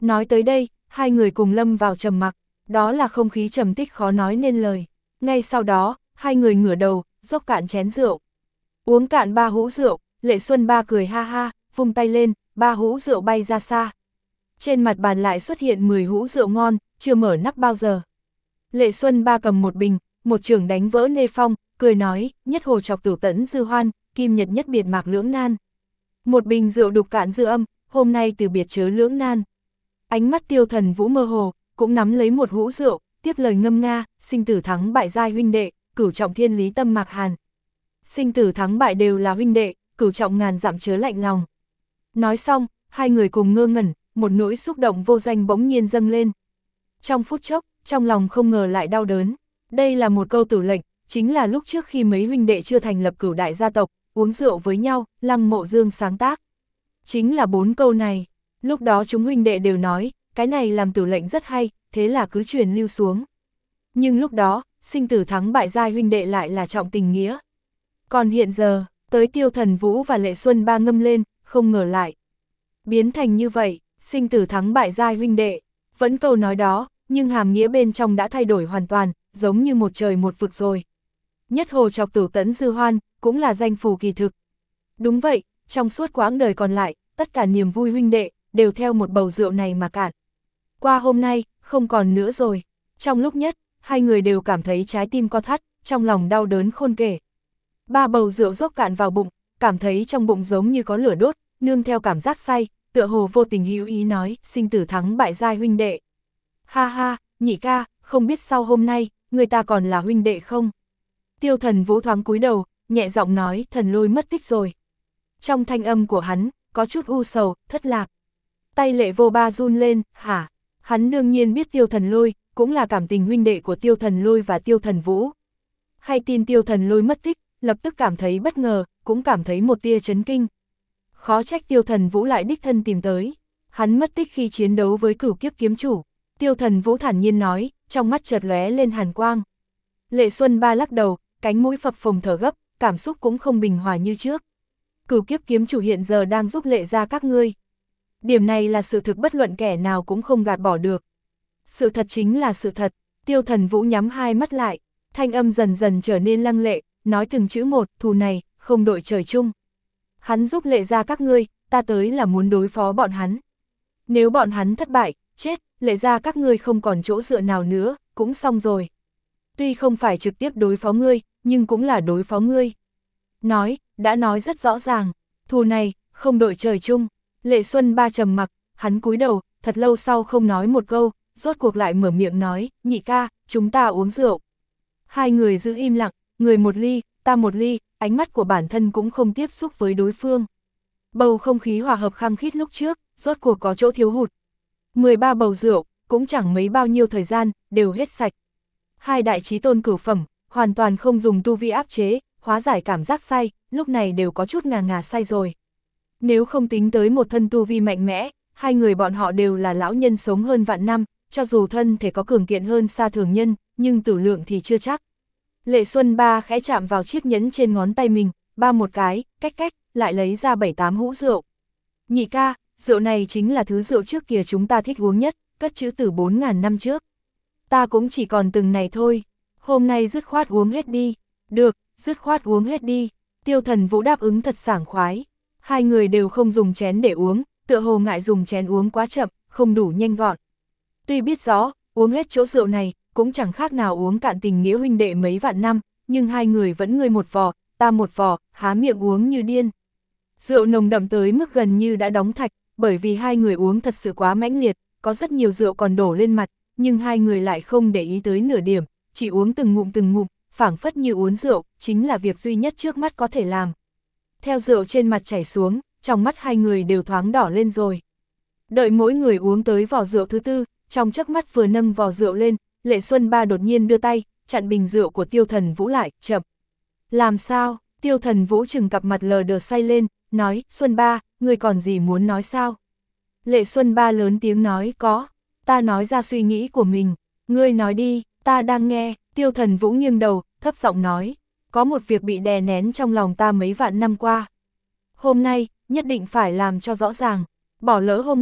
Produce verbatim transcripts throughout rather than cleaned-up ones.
Nói tới đây, hai người cùng lâm vào trầm mặc, đó là không khí trầm tích khó nói nên lời. Ngay sau đó, hai người ngửa đầu, dốc cạn chén rượu. Uống cạn ba hũ rượu, Lệ Xuân Ba cười ha ha, vung tay lên, ba hũ rượu bay ra xa. Trên mặt bàn lại xuất hiện mười hũ rượu ngon, chưa mở nắp bao giờ. Lệ Xuân Ba cầm một bình, một chưởng đánh vỡ nê phong, cười nói, nhất hồ chọc tửu tẫn dư hoan, kim nhật nhất biệt mạc lưỡng nan. Một bình rượu đục cạn dư âm, hôm nay từ biệt chớ lưỡng nan. Ánh mắt Tiêu Thần Vũ mơ hồ, cũng nắm lấy một hũ rượu, tiếp lời ngâm nga, sinh tử thắng bại giai huynh đệ, cửu trọng thiên lý tâm mạc hàn. Sinh tử thắng bại đều là huynh đệ, cửu trọng ngàn dặm chớ lạnh lòng. Nói xong, hai người cùng ngơ ngẩn, một nỗi xúc động vô danh bỗng nhiên dâng lên. Trong phút chốc, trong lòng không ngờ lại đau đớn. Đây là một câu tử lệnh, chính là lúc trước khi mấy huynh đệ chưa thành lập cửu đại gia tộc, uống rượu với nhau, Lăng Mộ Dương sáng tác. Chính là bốn câu này. Lúc đó chúng huynh đệ đều nói, cái này làm tử lệnh rất hay, thế là cứ truyền lưu xuống. Nhưng lúc đó, sinh tử thắng bại giai huynh đệ lại là trọng tình nghĩa. Còn hiện giờ, tới Tiêu Thần Vũ và Lệ Xuân Ba ngâm lên, không ngờ lại. Biến thành như vậy, sinh tử thắng bại giai huynh đệ. Vẫn câu nói đó, nhưng hàm nghĩa bên trong đã thay đổi hoàn toàn, giống như một trời một vực rồi. Nhất hồ chọc tửu tẫn dư hoan, cũng là danh phù kỳ thực. Đúng vậy, trong suốt quãng đời còn lại, tất cả niềm vui huynh đệ, đều theo một bầu rượu này mà cạn. Qua hôm nay, không còn nữa rồi. Trong lúc nhất, hai người đều cảm thấy trái tim co thắt, trong lòng đau đớn khôn kể. Ba bầu rượu dốc cạn vào bụng, cảm thấy trong bụng giống như có lửa đốt, nương theo cảm giác say, tựa hồ vô tình hữu ý nói, sinh tử thắng bại giai huynh đệ. Ha ha, nhị ca, không biết sau hôm nay, người ta còn là huynh đệ không? Tiêu Thần Vũ thoáng cúi đầu, nhẹ giọng nói, Thần Lôi mất tích rồi. Trong thanh âm của hắn, có chút u sầu, thất lạc. Tay Lệ Vô Ba run lên, hả? Hắn đương nhiên biết Tiêu Thần Lôi, cũng là cảm tình huynh đệ của Tiêu Thần Lôi và Tiêu Thần Vũ. Hay tin Tiêu Thần Lôi mất tích, lập tức cảm thấy bất ngờ, cũng cảm thấy một tia chấn kinh. Khó trách Tiêu Thần Vũ lại đích thân tìm tới. Hắn mất tích khi chiến đấu với Cửu Kiếp kiếm chủ. Tiêu Thần Vũ thản nhiên nói, trong mắt chợt lóe lên hàn quang. Lệ Xuân Ba lắc đầu, cánh mũi phập phồng thở gấp, cảm xúc cũng không bình hòa như trước. Cửu Kiếp kiếm chủ hiện giờ đang giúp Lệ gia các ngươi. Điểm này là sự thực bất luận kẻ nào cũng không gạt bỏ được. Sự thật chính là sự thật. Tiêu Thần Vũ nhắm hai mắt lại, thanh âm dần dần trở nên lăng lệ, nói từng chữ một, thù này, không đội trời chung. Hắn giúp Lệ gia các ngươi, ta tới là muốn đối phó bọn hắn. Nếu bọn hắn thất bại, chết, Lệ gia các ngươi không còn chỗ dựa nào nữa, cũng xong rồi. Tuy không phải trực tiếp đối phó ngươi, nhưng cũng là đối phó ngươi. Nói, đã nói rất rõ ràng, thù này, không đội trời chung. Lệ Xuân Ba trầm mặc, hắn cúi đầu, thật lâu sau không nói một câu, rốt cuộc lại mở miệng nói, nhị ca, chúng ta uống rượu. Hai người giữ im lặng, người một ly, ta một ly, ánh mắt của bản thân cũng không tiếp xúc với đối phương. Bầu không khí hòa hợp khăng khít lúc trước, rốt cuộc có chỗ thiếu hụt. mười ba bầu rượu, cũng chẳng mấy bao nhiêu thời gian, đều hết sạch. Hai đại chí tôn cửu phẩm, hoàn toàn không dùng tu vi áp chế, hóa giải cảm giác say, lúc này đều có chút ngà ngà say rồi. Nếu không tính tới một thân tu vi mạnh mẽ, hai người bọn họ đều là lão nhân sống hơn vạn năm, cho dù thân thể có cường kiện hơn xa thường nhân, nhưng tử lượng thì chưa chắc. Lệ Xuân Ba khẽ chạm vào chiếc nhẫn trên ngón tay mình, ba một cái, cách cách, lại lấy ra bảy tám hũ rượu. Nhị ca, rượu này chính là thứ rượu trước kia chúng ta thích uống nhất, cất trữ từ bốn ngàn năm trước. Ta cũng chỉ còn từng này thôi, hôm nay dứt khoát uống hết đi. Được, dứt khoát uống hết đi. Tiêu Thần Vũ đáp ứng thật sảng khoái. Hai người đều không dùng chén để uống, tựa hồ ngại dùng chén uống quá chậm, không đủ nhanh gọn. Tuy biết rõ, uống hết chỗ rượu này, cũng chẳng khác nào uống cạn tình nghĩa huynh đệ mấy vạn năm, nhưng hai người vẫn ngươi một vò, ta một vò, há miệng uống như điên. Rượu nồng đậm tới mức gần như đã đóng thạch, bởi vì hai người uống thật sự quá mãnh liệt, có rất nhiều rượu còn đổ lên mặt, nhưng hai người lại không để ý tới nửa điểm, chỉ uống từng ngụm từng ngụm, phảng phất như uống rượu, chính là việc duy nhất trước mắt có thể làm. Theo rượu trên mặt chảy xuống, trong mắt hai người đều thoáng đỏ lên rồi. Đợi mỗi người uống tới vò rượu thứ tư, trong chớp mắt vừa nâng vò rượu lên, Lệ Xuân Ba đột nhiên đưa tay, chặn bình rượu của Tiêu Thần Vũ lại, chậm. Làm sao? Tiêu Thần Vũ chừng cặp mặt lờ đờ say lên, nói, Xuân Ba, ngươi còn gì muốn nói sao? Lệ Xuân Ba lớn tiếng nói, có, ta nói ra suy nghĩ của mình, ngươi nói đi, ta đang nghe. Tiêu Thần Vũ nghiêng đầu, thấp giọng nói, có một việc bị đè nén trong lòng ta mấy vạn năm qua. Hôm nay, nhất định phải làm cho rõ ràng, bỏ lỡ hôm nay,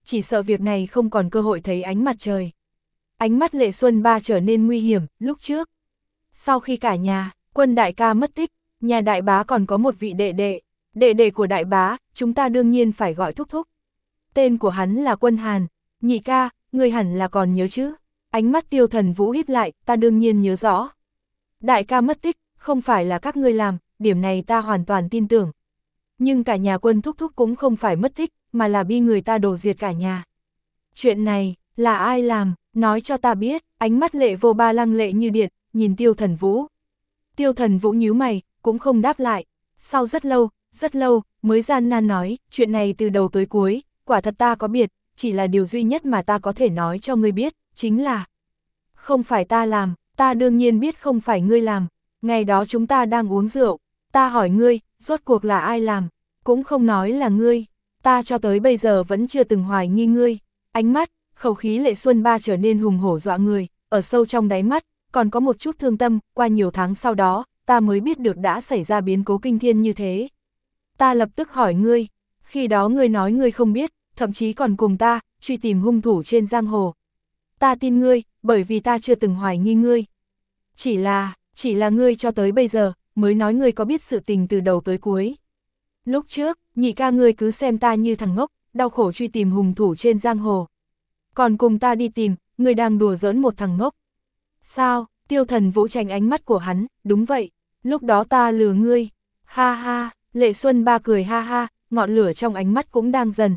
chỉ sợ việc này không còn cơ hội thấy ánh mặt trời. Ánh mắt Lệ Xuân Ba trở nên nguy hiểm, lúc trước. Sau khi cả nhà, Quân đại ca mất tích, nhà đại bá còn có một vị đệ đệ, đệ đệ của đại bá, chúng ta đương nhiên phải gọi thúc thúc. Tên của hắn là Quân Hàn, nhị ca, người hẳn là còn nhớ chứ. Ánh mắt Tiêu Thần Vũ híp lại, ta đương nhiên nhớ rõ. Đại ca mất tích, không phải là các ngươi làm, điểm này ta hoàn toàn tin tưởng. Nhưng cả nhà Quân thúc thúc cũng không phải mất tích, mà là bị người ta đổ diệt cả nhà. Chuyện này, là ai làm, nói cho ta biết. Ánh mắt Lệ Vô Ba lăng lệ như điện, nhìn Tiêu Thần Vũ. Tiêu Thần Vũ nhíu mày, cũng không đáp lại. Sau rất lâu, rất lâu, mới gian nan nói, chuyện này từ đầu tới cuối, quả thật ta có biết, chỉ là điều duy nhất mà ta có thể nói cho ngươi biết, chính là không phải ta làm, ta đương nhiên biết không phải ngươi làm. Ngày đó chúng ta đang uống rượu, ta hỏi ngươi, rốt cuộc là ai làm, cũng không nói là ngươi, ta cho tới bây giờ vẫn chưa từng hoài nghi ngươi. Ánh mắt, khẩu khí Lệ Xuân Ba trở nên hùng hổ dọa người, ở sâu trong đáy mắt, còn có một chút thương tâm, qua nhiều tháng sau đó, ta mới biết được đã xảy ra biến cố kinh thiên như thế. Ta lập tức hỏi ngươi, khi đó ngươi nói ngươi không biết, thậm chí còn cùng ta, truy tìm hung thủ trên giang hồ. Ta tin ngươi, bởi vì ta chưa từng hoài nghi ngươi. Chỉ là, chỉ là ngươi cho tới bây giờ, mới nói ngươi có biết sự tình từ đầu tới cuối. Lúc trước, nhị ca ngươi cứ xem ta như thằng ngốc, đau khổ truy tìm hung thủ trên giang hồ. Còn cùng ta đi tìm, ngươi đang đùa giỡn một thằng ngốc. Sao? Tiêu Thần Vũ tránh ánh mắt của hắn, đúng vậy, lúc đó ta lừa ngươi. Ha ha, Lệ Xuân Ba cười ha ha, ngọn lửa trong ánh mắt cũng đang dần.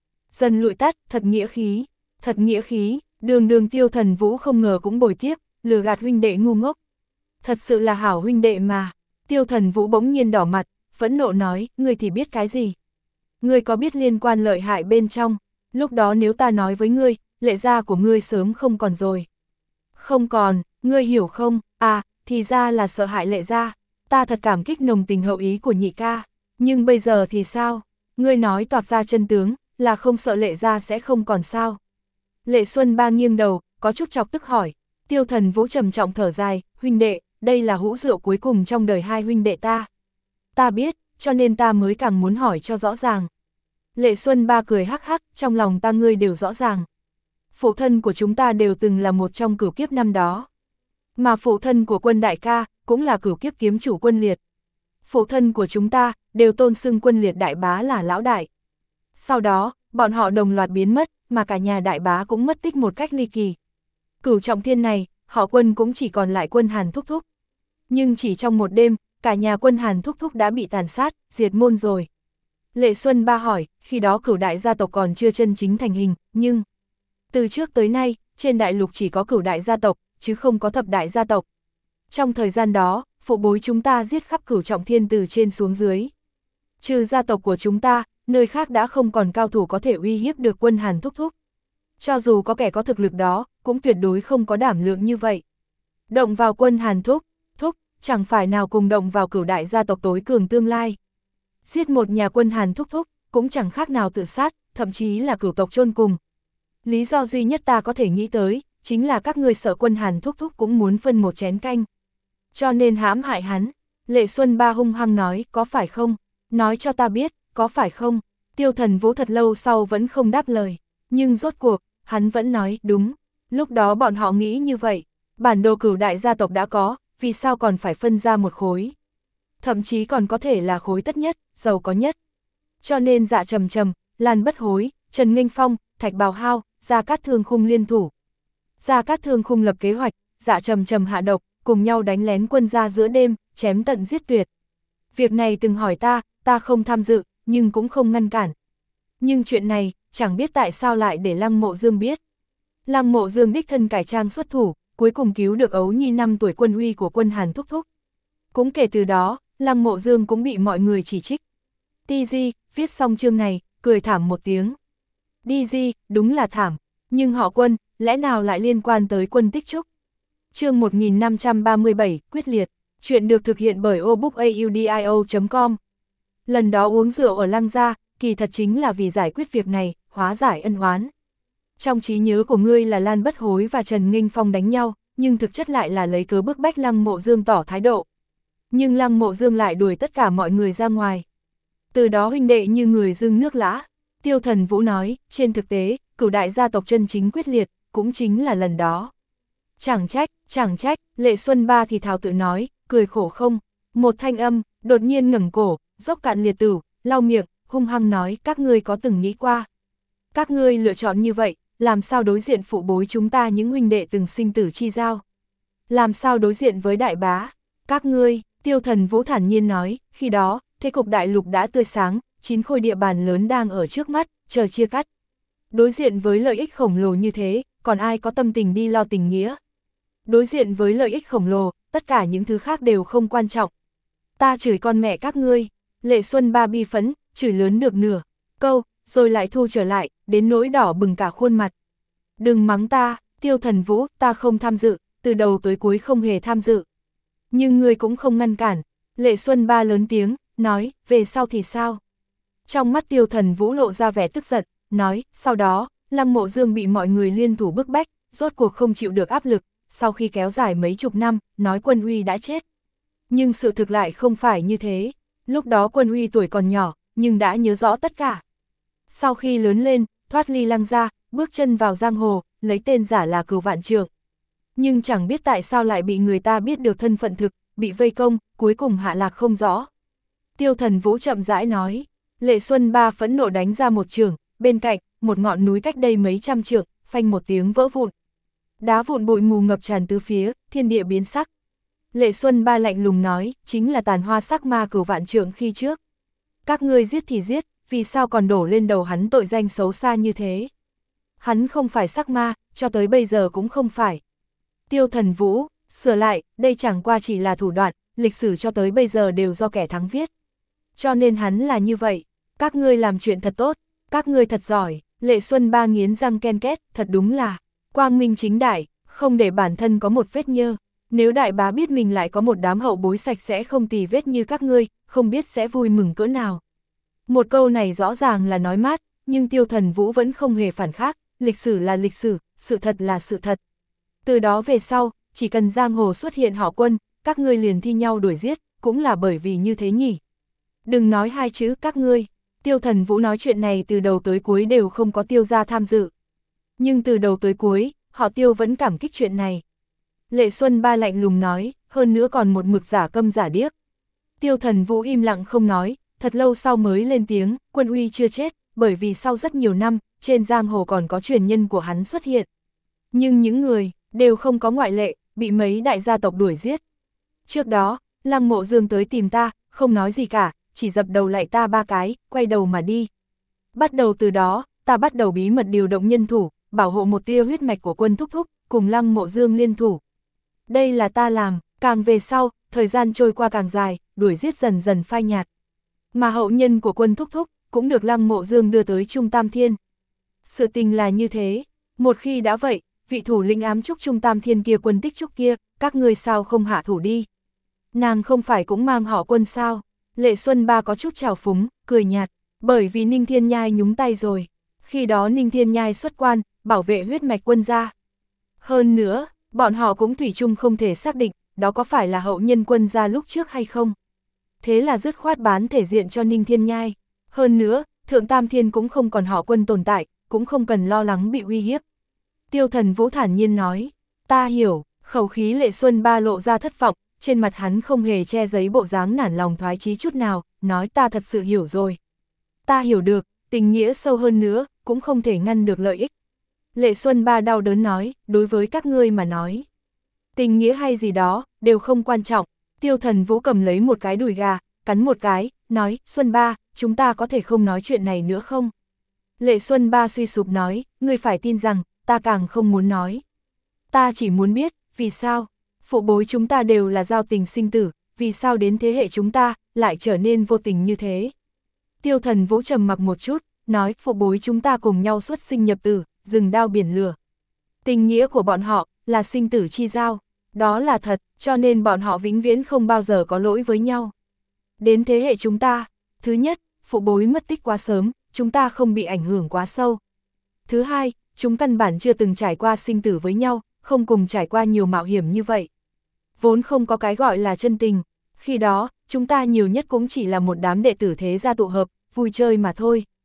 Dần lụi tắt, thật nghĩa khí, thật nghĩa khí, đường đường Tiêu Thần Vũ không ngờ cũng bồi tiếp, lừa gạt huynh đệ ngu ngốc. Thật sự là hảo huynh đệ mà. Tiêu Thần Vũ bỗng nhiên đỏ mặt, phẫn nộ nói, ngươi thì biết cái gì? Ngươi có biết liên quan lợi hại bên trong, lúc đó nếu ta nói với ngươi, Lệ gia của ngươi sớm không còn rồi. Không còn, ngươi hiểu không, à, thì ra là sợ hại Lệ gia, ta thật cảm kích nồng tình hậu ý của nhị ca, nhưng bây giờ thì sao? Ngươi nói toạc ra chân tướng, là không sợ Lệ gia sẽ không còn sao? Lệ Xuân Ba nghiêng đầu, có chút chọc tức hỏi. Tiêu Thần Vũ trầm trọng thở dài, huynh đệ, đây là hũ rượu cuối cùng trong đời hai huynh đệ ta. Ta biết, cho nên ta mới càng muốn hỏi cho rõ ràng. Lệ Xuân Ba cười hắc hắc, trong lòng ta ngươi đều rõ ràng. Phụ thân của chúng ta đều từng là một trong cửu kiếp năm đó. Mà phụ thân của Quân đại ca, cũng là cửu kiếp kiếm chủ Quân Liệt. Phụ thân của chúng ta, đều tôn xưng Quân Liệt đại bá là lão đại. Sau đó, bọn họ đồng loạt biến mất, mà cả nhà đại bá cũng mất tích một cách ly kỳ. Cửu trọng thiên này, họ Quân cũng chỉ còn lại Quân Hàn thúc thúc. Nhưng chỉ trong một đêm, cả nhà Quân Hàn thúc thúc đã bị tàn sát, diệt môn rồi. Lệ Xuân Ba hỏi, khi đó cửu đại gia tộc còn chưa chân chính thành hình, nhưng từ trước tới nay, trên đại lục chỉ có cửu đại gia tộc, chứ không có thập đại gia tộc. Trong thời gian đó, phụ bối chúng ta giết khắp cửu trọng thiên từ trên xuống dưới. Trừ gia tộc của chúng ta, nơi khác đã không còn cao thủ có thể uy hiếp được Quân Hàn thúc thúc. Cho dù có kẻ có thực lực đó, cũng tuyệt đối không có đảm lượng như vậy. Động vào Quân Hàn thúc, thúc, chẳng phải nào cùng động vào cửu đại gia tộc tối cường tương lai. Giết một nhà Quân Hàn thúc thúc, cũng chẳng khác nào tự sát, thậm chí là cửu tộc chôn cùng. Lý do duy nhất ta có thể nghĩ tới, chính là các ngươi sợ Quân Hàn thúc thúc cũng muốn phân một chén canh. Cho nên hãm hại hắn. Lệ Xuân Ba hung hăng nói, có phải không? Nói cho ta biết, có phải không? Tiêu Thần Vũ thật lâu sau vẫn không đáp lời. Nhưng rốt cuộc, hắn vẫn nói, đúng. Lúc đó bọn họ nghĩ như vậy. Bản đồ cửu đại gia tộc đã có, vì sao còn phải phân ra một khối? Thậm chí còn có thể là khối tất nhất, giàu có nhất. Cho nên Dạ Trầm Trầm, Lan Bất Hối, Trần Nghênh Phong, Thạch Bào Hao, Gia Cát Thương Khung liên thủ. Gia Cát Thương Khung lập kế hoạch, Dạ Trầm Trầm hạ độc, cùng nhau đánh lén Quân gia giữa đêm, chém tận giết tuyệt. Việc này từng hỏi ta, ta không tham dự, nhưng cũng không ngăn cản. Nhưng chuyện này, chẳng biết tại sao lại để Lăng Mộ Dương biết. Lăng Mộ Dương đích thân cải trang xuất thủ, cuối cùng cứu được ấu nhi năm tuổi Quân uy của Quân Hàn thúc thúc. Cũng kể từ đó, Lăng Mộ Dương cũng bị mọi người chỉ trích. Ti Di, viết xong chương này, cười thảm một tiếng. Đi Di, đúng là thảm, nhưng họ Quân, lẽ nào lại liên quan tới Quân Tích Trúc? Chương một nghìn năm trăm ba mươi bảy, quyết liệt, chuyện được thực hiện bởi obookaudio chấm com. Lần đó uống rượu ở Lăng gia, kỳ thật chính là vì giải quyết việc này, hóa giải ân oán. Trong trí nhớ của ngươi là Lan Bất Hối và Trần Nghênh Phong đánh nhau, nhưng thực chất lại là lấy cớ bức bách Lăng Mộ Dương tỏ thái độ. Nhưng Lăng Mộ Dương lại đuổi tất cả mọi người ra ngoài. Từ đó huynh đệ như người dưng nước lã. Tiêu Thần Vũ nói, trên thực tế, cửu đại gia tộc chân chính quyết liệt, cũng chính là lần đó. Chẳng trách, chẳng trách, Lệ Xuân Ba thì thào tự nói, cười khổ không. Một thanh âm, đột nhiên ngẩng cổ, dốc cạn liệt tử, lau miệng, hung hăng nói, các ngươi có từng nghĩ qua. Các ngươi lựa chọn như vậy, làm sao đối diện phụ bối chúng ta những huynh đệ từng sinh tử chi giao? Làm sao đối diện với đại bá? Các ngươi, Tiêu Thần Vũ thản nhiên nói, khi đó, thế cục đại lục đã tươi sáng, chín khối địa bàn lớn đang ở trước mắt, chờ chia cắt. Đối diện với lợi ích khổng lồ như thế, còn ai có tâm tình đi lo tình nghĩa? Đối diện với lợi ích khổng lồ, tất cả những thứ khác đều không quan trọng. Ta chửi con mẹ các ngươi, Lệ Xuân Ba bi phẫn, chửi lớn được nửa câu, rồi lại thu trở lại, đến nỗi đỏ bừng cả khuôn mặt. Đừng mắng ta, Tiêu Thần Vũ, ta không tham dự, từ đầu tới cuối không hề tham dự. Nhưng ngươi cũng không ngăn cản. Lệ Xuân Ba lớn tiếng, nói, về sau thì sao? Trong mắt Tiêu Thần Vũ lộ ra vẻ tức giận, nói, sau đó, Lăng Mộ Dương bị mọi người liên thủ bức bách, rốt cuộc không chịu được áp lực, sau khi kéo dài mấy chục năm, nói Quân Uy đã chết. Nhưng sự thực lại không phải như thế, lúc đó Quân Uy tuổi còn nhỏ, nhưng đã nhớ rõ tất cả. Sau khi lớn lên, thoát ly Lăng gia, bước chân vào giang hồ, lấy tên giả là Cửu Vạn Trượng. Nhưng chẳng biết tại sao lại bị người ta biết được thân phận thực, bị vây công, cuối cùng hạ lạc không rõ. Tiêu Thần Vũ chậm rãi nói, Lệ Xuân Ba phẫn nộ đánh ra một trường, bên cạnh, một ngọn núi cách đây mấy trăm trượng, phanh một tiếng vỡ vụn. Đá vụn bụi mù ngập tràn tứ phía, thiên địa biến sắc. Lệ Xuân Ba lạnh lùng nói, chính là tàn hoa sắc ma Cửu Vạn Trượng khi trước. Các ngươi giết thì giết, vì sao còn đổ lên đầu hắn tội danh xấu xa như thế? Hắn không phải sắc ma, cho tới bây giờ cũng không phải. Tiêu Thần Vũ, sửa lại, đây chẳng qua chỉ là thủ đoạn, lịch sử cho tới bây giờ đều do kẻ thắng viết. Cho nên hắn là như vậy, các ngươi làm chuyện thật tốt, các ngươi thật giỏi. Lệ Xuân Ba nghiến răng ken két, thật đúng là quang minh chính đại, không để bản thân có một vết nhơ. Nếu đại bá biết mình lại có một đám hậu bối sạch sẽ không tì vết như các ngươi, không biết sẽ vui mừng cỡ nào. Một câu này rõ ràng là nói mát, nhưng Tiêu Thần Vũ vẫn không hề phản khác, lịch sử là lịch sử, sự thật là sự thật. Từ đó về sau, chỉ cần giang hồ xuất hiện họ Quân, các ngươi liền thi nhau đuổi giết, cũng là bởi vì như thế nhỉ. Đừng nói hai chữ các ngươi, Tiêu Thần Vũ nói chuyện này từ đầu tới cuối đều không có Tiêu gia tham dự. Nhưng từ đầu tới cuối, họ Tiêu vẫn cảm kích chuyện này. Lệ Xuân Ba lạnh lùng nói, hơn nữa còn một mực giả câm giả điếc. Tiêu Thần Vũ im lặng không nói, thật lâu sau mới lên tiếng, Quân Uy chưa chết, bởi vì sau rất nhiều năm, trên giang hồ còn có truyền nhân của hắn xuất hiện. Nhưng những người, đều không có ngoại lệ, bị mấy đại gia tộc đuổi giết. Trước đó, Lăng Mộ Dương tới tìm ta, không nói gì cả, chỉ dập đầu lại ta ba cái, quay đầu mà đi. Bắt đầu từ đó, ta bắt đầu bí mật điều động nhân thủ, bảo hộ một tia huyết mạch của Quân Thúc Thúc, cùng Lăng Mộ Dương liên thủ. Đây là ta làm, càng về sau, thời gian trôi qua càng dài, đuổi giết dần dần phai nhạt. Mà hậu nhân của Quân Thúc Thúc, cũng được Lăng Mộ Dương đưa tới Trung Tam Thiên. Sự tình là như thế, một khi đã vậy, vị thủ lĩnh ám trúc Trung Tam Thiên kia Quân Tích Trúc kia, các ngươi sao không hạ thủ đi? Nàng không phải cũng mang họ Quân sao? Lệ Xuân Ba có chút trào phúng, cười nhạt, bởi vì Ninh Thiên Nhai nhúng tay rồi. Khi đó Ninh Thiên Nhai xuất quan, bảo vệ huyết mạch Quân gia. Hơn nữa, bọn họ cũng thủy chung không thể xác định, đó có phải là hậu nhân Quân gia lúc trước hay không. Thế là dứt khoát bán thể diện cho Ninh Thiên Nhai. Hơn nữa, Thượng Tam Thiên cũng không còn họ Quân tồn tại, cũng không cần lo lắng bị uy hiếp. Tiêu Thần Vũ thản nhiên nói, ta hiểu, khẩu khí Lệ Xuân Ba lộ ra thất vọng, trên mặt hắn không hề che giấy bộ dáng nản lòng thoái chí chút nào, nói ta thật sự hiểu rồi. Ta hiểu được, tình nghĩa sâu hơn nữa, cũng không thể ngăn được lợi ích. Lệ Xuân Ba đau đớn nói, đối với các ngươi mà nói. Tình nghĩa hay gì đó, đều không quan trọng. Tiêu Thần Vũ cầm lấy một cái đùi gà, cắn một cái, nói, Xuân Ba, chúng ta có thể không nói chuyện này nữa không? Lệ Xuân Ba suy sụp nói, ngươi phải tin rằng, ta càng không muốn nói. Ta chỉ muốn biết, vì sao? Phụ bối chúng ta đều là giao tình sinh tử, vì sao đến thế hệ chúng ta, lại trở nên vô tình như thế? Tiêu Thần Vũ trầm mặc một chút, nói, phụ bối chúng ta cùng nhau xuất sinh nhập tử, rừng đao biển lửa. Tình nghĩa của bọn họ, là sinh tử chi giao, đó là thật, cho nên bọn họ vĩnh viễn không bao giờ có lỗi với nhau. Đến thế hệ chúng ta, thứ nhất, phụ bối mất tích quá sớm, chúng ta không bị ảnh hưởng quá sâu. Thứ hai, chúng căn bản chưa từng trải qua sinh tử với nhau, không cùng trải qua nhiều mạo hiểm như vậy. Vốn không có cái gọi là chân tình, khi đó, chúng ta nhiều nhất cũng chỉ là một đám đệ tử thế gia tụ hợp, vui chơi mà thôi.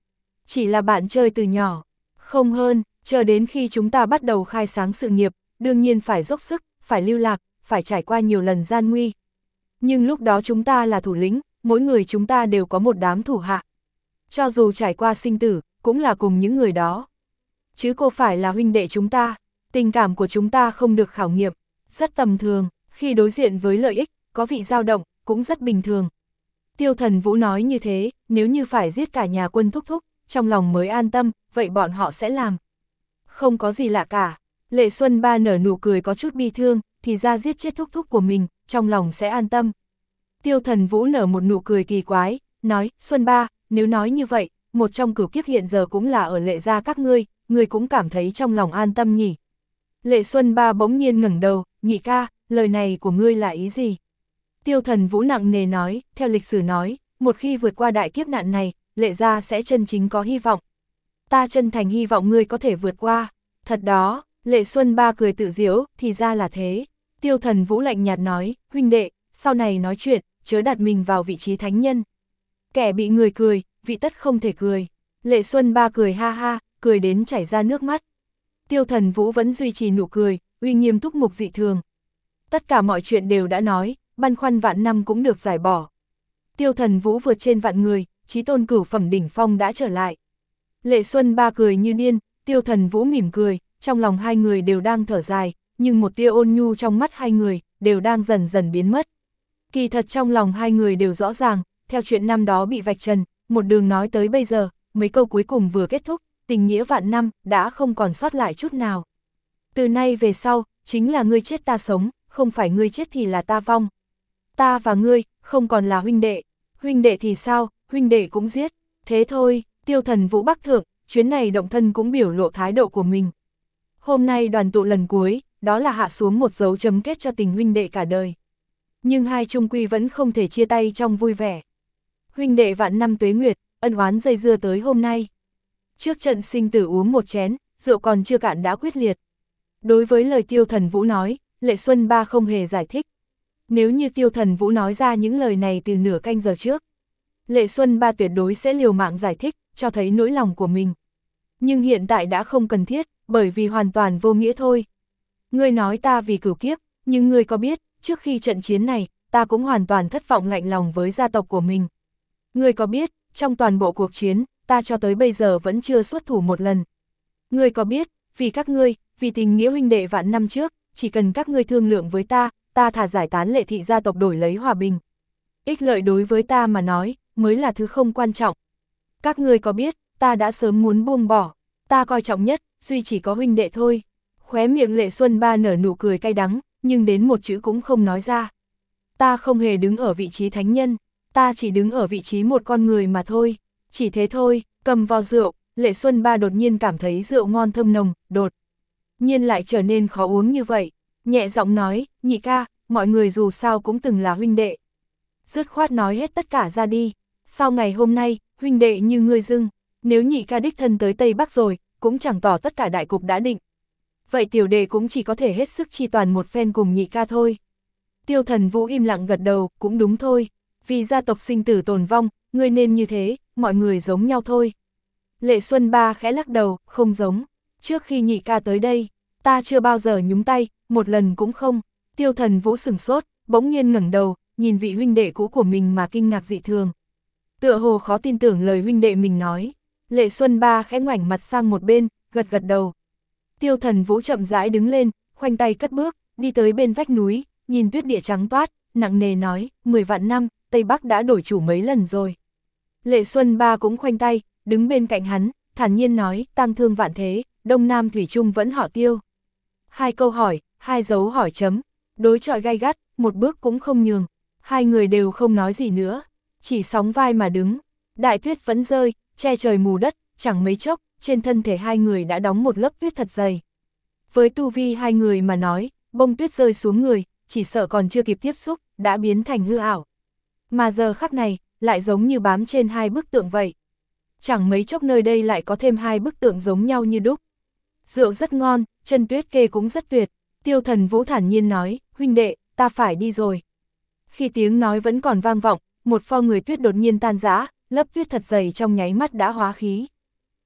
chỉ là bạn chơi từ nhỏ, không hơn, chờ đến khi chúng ta bắt đầu khai sáng sự nghiệp, đương nhiên phải dốc sức, phải lưu lạc, phải trải qua nhiều lần gian nguy. Nhưng lúc đó chúng ta là thủ lĩnh, mỗi người chúng ta đều có một đám thủ hạ. Cho dù trải qua sinh tử, cũng là cùng những người đó. Chứ cô phải là huynh đệ chúng ta, tình cảm của chúng ta không được khảo nghiệm, rất tầm thường, khi đối diện với lợi ích, có vị dao động, cũng rất bình thường. Tiêu Thần Vũ nói như thế, nếu như phải giết cả nhà Quân thúc thúc, trong lòng mới an tâm, vậy bọn họ sẽ làm. Không có gì lạ cả, Lệ Xuân Ba nở nụ cười có chút bi thương, thì ra giết chết thúc thúc của mình, trong lòng sẽ an tâm. Tiêu Thần Vũ nở một nụ cười kỳ quái, nói, Xuân Ba, nếu nói như vậy, một trong cửu kiếp hiện giờ cũng là ở Lệ gia các ngươi, ngươi cũng cảm thấy trong lòng an tâm nhỉ. Lệ Xuân Ba bỗng nhiên ngẩng đầu, nhị ca, lời này của ngươi là ý gì? Tiêu Thần Vũ nặng nề nói, theo lịch sử nói, một khi vượt qua đại kiếp nạn này, Lệ gia sẽ chân chính có hy vọng. Ta chân thành hy vọng ngươi có thể vượt qua. Thật đó, Lệ Xuân Ba cười tự giễu, thì ra là thế. Tiêu Thần Vũ lạnh nhạt nói, huynh đệ, sau này nói chuyện, chớ đặt mình vào vị trí thánh nhân. Kẻ bị người cười, vị tất không thể cười. Lệ Xuân Ba cười ha ha, cười đến chảy ra nước mắt. Tiêu Thần Vũ vẫn duy trì nụ cười, uy nghiêm túc mục dị thường. Tất cả mọi chuyện đều đã nói, băn khoăn vạn năm cũng được giải bỏ. Tiêu Thần Vũ vượt trên vạn người, chí tôn cửu phẩm đỉnh phong đã trở lại. Lệ Xuân Ba cười như điên, Tiêu Thần Vũ mỉm cười, trong lòng hai người đều đang thở dài, nhưng một tia ôn nhu trong mắt hai người, đều đang dần dần biến mất. Kỳ thật trong lòng hai người đều rõ ràng, theo chuyện năm đó bị vạch trần, một đường nói tới bây giờ, mấy câu cuối cùng vừa kết thúc, tình nghĩa vạn năm, đã không còn sót lại chút nào. Từ nay về sau, chính là ngươi chết ta sống, không phải ngươi chết thì là ta vong. Ta và ngươi, không còn là huynh đệ, huynh đệ thì sao, huynh đệ cũng giết, thế thôi. Tiêu Thần Vũ bắc thượng, chuyến này động thân cũng biểu lộ thái độ của mình. Hôm nay đoàn tụ lần cuối, đó là hạ xuống một dấu chấm kết cho tình huynh đệ cả đời. Nhưng hai chung quy vẫn không thể chia tay trong vui vẻ. Huynh đệ vạn năm tuế nguyệt, ân oán dây dưa tới hôm nay. Trước trận sinh tử uống một chén, rượu còn chưa cạn đã quyết liệt. Đối với lời Tiêu Thần Vũ nói, Lệ Xuân Ba không hề giải thích. Nếu như Tiêu Thần Vũ nói ra những lời này từ nửa canh giờ trước, Lệ Xuân Ba tuyệt đối sẽ liều mạng giải thích, cho thấy nỗi lòng của mình. Nhưng hiện tại đã không cần thiết, bởi vì hoàn toàn vô nghĩa thôi. Ngươi nói ta vì cửu kiếp, nhưng ngươi có biết, trước khi trận chiến này, ta cũng hoàn toàn thất vọng lạnh lòng với gia tộc của mình. Ngươi có biết, trong toàn bộ cuộc chiến, ta cho tới bây giờ vẫn chưa xuất thủ một lần. Ngươi có biết, vì các ngươi, vì tình nghĩa huynh đệ vạn năm trước, chỉ cần các ngươi thương lượng với ta, ta thả giải tán Lệ thị gia tộc đổi lấy hòa bình. Ích lợi đối với ta mà nói, mới là thứ không quan trọng. Các ngươi có biết, ta đã sớm muốn buông bỏ, ta coi trọng nhất, duy chỉ có huynh đệ thôi. Khóe miệng Lệ Xuân Ba nở nụ cười cay đắng, nhưng đến một chữ cũng không nói ra. Ta không hề đứng ở vị trí thánh nhân, ta chỉ đứng ở vị trí một con người mà thôi. Chỉ thế thôi, cầm vào rượu, Lệ Xuân Ba đột nhiên cảm thấy rượu ngon thơm nồng, đột nhiên lại trở nên khó uống như vậy. Nhẹ giọng nói, nhị ca, mọi người dù sao cũng từng là huynh đệ. Dứt khoát nói hết tất cả ra đi. Sau ngày hôm nay, huynh đệ như ngươi dưng, nếu nhị ca đích thân tới Tây Bắc rồi, cũng chẳng tỏ tất cả đại cục đã định. Vậy tiểu đệ cũng chỉ có thể hết sức chi toàn một phen cùng nhị ca thôi. Tiêu Thần Vũ im lặng gật đầu, cũng đúng thôi. Vì gia tộc sinh tử tồn vong, ngươi nên như thế, mọi người giống nhau thôi. Lệ Xuân Ba khẽ lắc đầu, không giống. Trước khi nhị ca tới đây, ta chưa bao giờ nhúng tay, một lần cũng không. Tiêu Thần Vũ sửng sốt, bỗng nhiên ngẩng đầu, nhìn vị huynh đệ cũ của mình mà kinh ngạc dị thường. Tựa hồ khó tin tưởng lời huynh đệ mình nói. Lệ Xuân Ba khẽ ngoảnh mặt sang một bên, gật gật đầu. Tiêu Thần Vũ chậm rãi đứng lên, khoanh tay cất bước, đi tới bên vách núi, nhìn tuyết địa trắng toát, nặng nề nói, mười vạn năm, Tây Bắc đã đổi chủ mấy lần rồi. Lệ Xuân Ba cũng khoanh tay, đứng bên cạnh hắn, thản nhiên nói, tang thương vạn thế, Đông Nam Thủy Trung vẫn họ Tiêu. Hai câu hỏi, hai dấu hỏi chấm, đối chọi gay gắt, một bước cũng không nhường. Hai người đều không nói gì nữa, chỉ sóng vai mà đứng. Đại tuyết vẫn rơi, che trời mù đất, chẳng mấy chốc, trên thân thể hai người đã đóng một lớp tuyết thật dày. Với tu vi hai người mà nói, bông tuyết rơi xuống người, chỉ sợ còn chưa kịp tiếp xúc, đã biến thành hư ảo. Mà giờ khắc này, lại giống như bám trên hai bức tượng vậy. Chẳng mấy chốc nơi đây lại có thêm hai bức tượng giống nhau như đúc. Rượu rất ngon, chân tuyết kê cũng rất tuyệt. Tiêu Thần Vũ thản nhiên nói, huynh đệ, ta phải đi rồi. Khi tiếng nói vẫn còn vang vọng, một pho người tuyết đột nhiên tan rã, lớp tuyết thật dày trong nháy mắt đã hóa khí.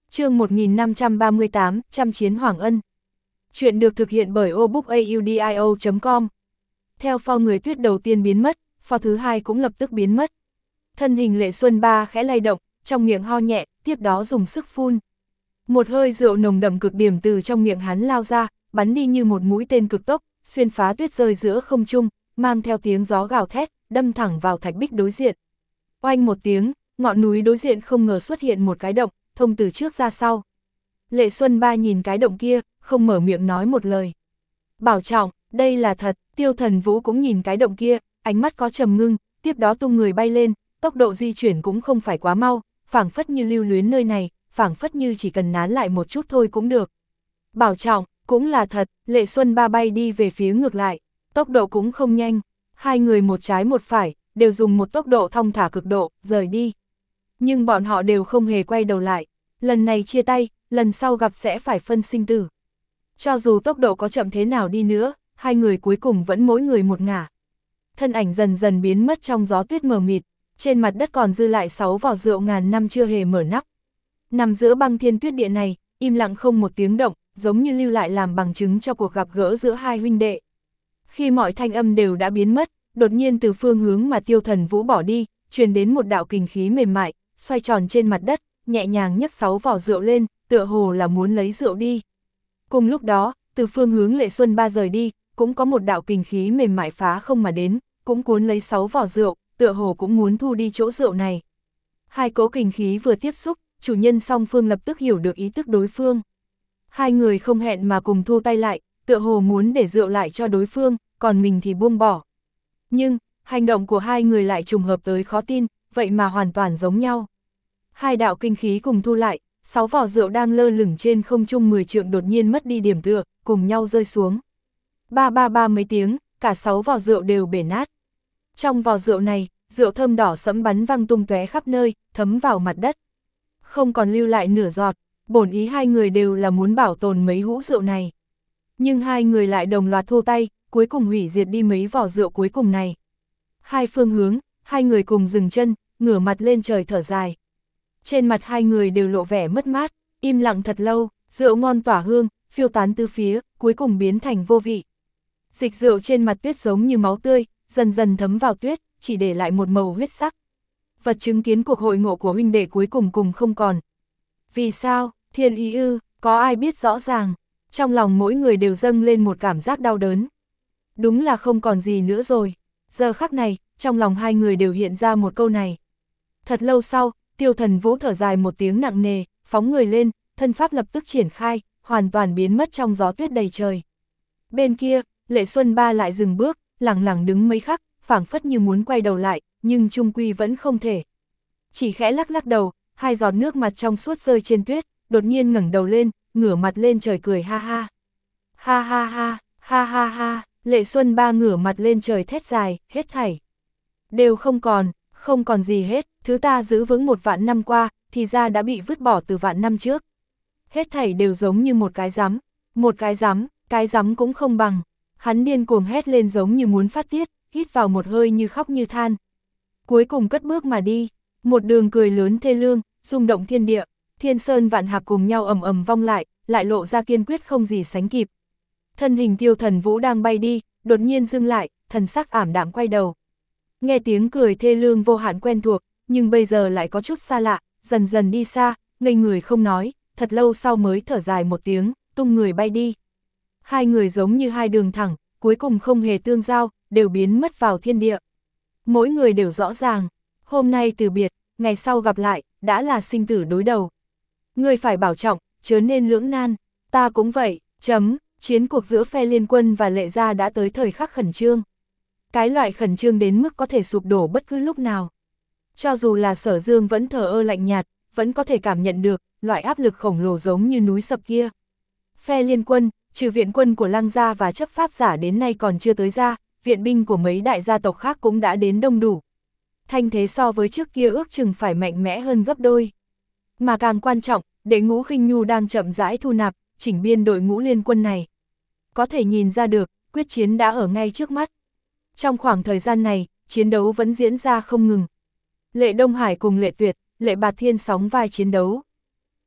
Chương một nghìn năm trăm ba mươi tám, Trăm chiến Hoàng Ân. Chuyện được thực hiện bởi obookaudio chấm com. Theo pho người tuyết đầu tiên biến mất, pho thứ hai cũng lập tức biến mất. Thân hình Lệ Xuân Ba khẽ lay động, trong miệng ho nhẹ, tiếp đó dùng sức phun. Một hơi rượu nồng đậm cực điểm từ trong miệng hắn lao ra, bắn đi như một mũi tên cực tốc, xuyên phá tuyết rơi giữa không trung, mang theo tiếng gió gào thét, đâm thẳng vào thạch bích đối diện. Oanh một tiếng, ngọn núi đối diện không ngờ xuất hiện một cái động, thông từ trước ra sau. Lệ Xuân Ba nhìn cái động kia, không mở miệng nói một lời. Bảo trọng, đây là thật. Tiêu Thần Vũ cũng nhìn cái động kia, ánh mắt có trầm ngưng, tiếp đó tung người bay lên, tốc độ di chuyển cũng không phải quá mau, phảng phất như lưu luyến nơi này, phảng phất như chỉ cần nán lại một chút thôi cũng được. Bảo trọng, cũng là thật. Lệ Xuân Ba bay đi về phía ngược lại, tốc độ cũng không nhanh, hai người một trái một phải, đều dùng một tốc độ thong thả cực độ, rời đi. Nhưng bọn họ đều không hề quay đầu lại, lần này chia tay, lần sau gặp sẽ phải phân sinh tử. Cho dù tốc độ có chậm thế nào đi nữa, hai người cuối cùng vẫn mỗi người một ngả. Thân ảnh dần dần biến mất trong gió tuyết mờ mịt, trên mặt đất còn dư lại sáu vỏ rượu ngàn năm chưa hề mở nắp. Nằm giữa băng thiên tuyết địa này, im lặng không một tiếng động, giống như lưu lại làm bằng chứng cho cuộc gặp gỡ giữa hai huynh đệ. Khi mọi thanh âm đều đã biến mất, đột nhiên từ phương hướng mà Tiêu Thần Vũ bỏ đi, truyền đến một đạo kình khí mềm mại, xoay tròn trên mặt đất, nhẹ nhàng nhấc sáu vỏ rượu lên, tựa hồ là muốn lấy rượu đi. Cùng lúc đó, từ phương hướng Lệ Xuân Ba rời đi, cũng có một đạo kình khí mềm mại phá không mà đến, cũng cuốn lấy sáu vỏ rượu, tựa hồ cũng muốn thu đi chỗ rượu này. Hai cỗ kình khí vừa tiếp xúc, chủ nhân song phương lập tức hiểu được ý tức đối phương. Hai người không hẹn mà cùng thu tay lại, tựa hồ muốn để rượu lại cho đối phương, còn mình thì buông bỏ. Nhưng, hành động của hai người lại trùng hợp tới khó tin, vậy mà hoàn toàn giống nhau. Hai đạo kinh khí cùng thu lại, sáu vỏ rượu đang lơ lửng trên không trung mười trượng đột nhiên mất đi điểm tựa, cùng nhau rơi xuống. Ba ba ba mấy tiếng, cả sáu vỏ rượu đều bể nát. Trong vỏ rượu này, rượu thơm đỏ sẫm bắn văng tung tóe khắp nơi, thấm vào mặt đất. Không còn lưu lại nửa giọt, bổn ý hai người đều là muốn bảo tồn mấy hũ rượu này. Nhưng hai người lại đồng loạt thu tay, cuối cùng hủy diệt đi mấy vỏ rượu cuối cùng này. Hai phương hướng, hai người cùng dừng chân, ngửa mặt lên trời thở dài. Trên mặt hai người đều lộ vẻ mất mát, im lặng thật lâu, rượu ngon tỏa hương, phiêu tán tứ phía, cuối cùng biến thành vô vị. Dịch rượu trên mặt tuyết giống như máu tươi, dần dần thấm vào tuyết, chỉ để lại một màu huyết sắc. Vật chứng kiến cuộc hội ngộ của huynh đệ cuối cùng cùng không còn. Vì sao, thiên ý ư, có ai biết rõ ràng, trong lòng mỗi người đều dâng lên một cảm giác đau đớn. Đúng là không còn gì nữa rồi. Giờ khắc này, trong lòng hai người đều hiện ra một câu này. Thật lâu sau, Tiêu Thần Vũ thở dài một tiếng nặng nề, phóng người lên, thân pháp lập tức triển khai, hoàn toàn biến mất trong gió tuyết đầy trời. Bên kia, Lệ Xuân Ba lại dừng bước, lẳng lặng đứng mấy khắc, phảng phất như muốn quay đầu lại, nhưng chung quy vẫn không thể. Chỉ khẽ lắc lắc đầu, hai giọt nước mặt trong suốt rơi trên tuyết, đột nhiên ngẩng đầu lên, ngửa mặt lên trời cười ha ha. Ha ha ha, ha ha ha, Lệ Xuân Ba ngửa mặt lên trời thét dài, hết thảy. Đều không còn, không còn gì hết, thứ ta giữ vững một vạn năm qua, thì ra đã bị vứt bỏ từ vạn năm trước. Hết thảy đều giống như một cái rắm, một cái rắm, cái rắm cũng không bằng. Hắn điên cuồng hét lên giống như muốn phát tiết, hít vào một hơi như khóc như than. Cuối cùng cất bước mà đi, một đường cười lớn thê lương, rung động thiên địa, thiên sơn vạn hạp cùng nhau ầm ầm vong lại, lại lộ ra kiên quyết không gì sánh kịp. Thân hình Tiêu Thần Vũ đang bay đi, đột nhiên dừng lại, thần sắc ảm đạm quay đầu. Nghe tiếng cười thê lương vô hạn quen thuộc, nhưng bây giờ lại có chút xa lạ, dần dần đi xa, ngây người không nói, thật lâu sau mới thở dài một tiếng, tung người bay đi. Hai người giống như hai đường thẳng, cuối cùng không hề tương giao, đều biến mất vào thiên địa. Mỗi người đều rõ ràng, hôm nay từ biệt, ngày sau gặp lại, đã là sinh tử đối đầu. Người phải bảo trọng, chớ nên lưỡng nan, ta cũng vậy, chấm, chiến cuộc giữa phe Liên Quân và Lệ Gia đã tới thời khắc khẩn trương. Cái loại khẩn trương đến mức có thể sụp đổ bất cứ lúc nào. Cho dù là Sở Dương vẫn thờ ơ lạnh nhạt, vẫn có thể cảm nhận được, loại áp lực khổng lồ giống như núi sập kia. Phe Liên Quân, trừ viện quân của Lăng Gia và chấp pháp giả đến nay còn chưa tới ra, viện binh của mấy đại gia tộc khác cũng đã đến đông đủ. Thanh thế so với trước kia ước chừng phải mạnh mẽ hơn gấp đôi. Mà càng quan trọng, Đệ Ngũ Khinh Nhu đang chậm rãi thu nạp, chỉnh biên đội ngũ Liên Quân này. Có thể nhìn ra được, quyết chiến đã ở ngay trước mắt. Trong khoảng thời gian này, chiến đấu vẫn diễn ra không ngừng. Lệ Đông Hải cùng Lệ Tuyệt, Lệ Bạt Thiên sóng vai chiến đấu.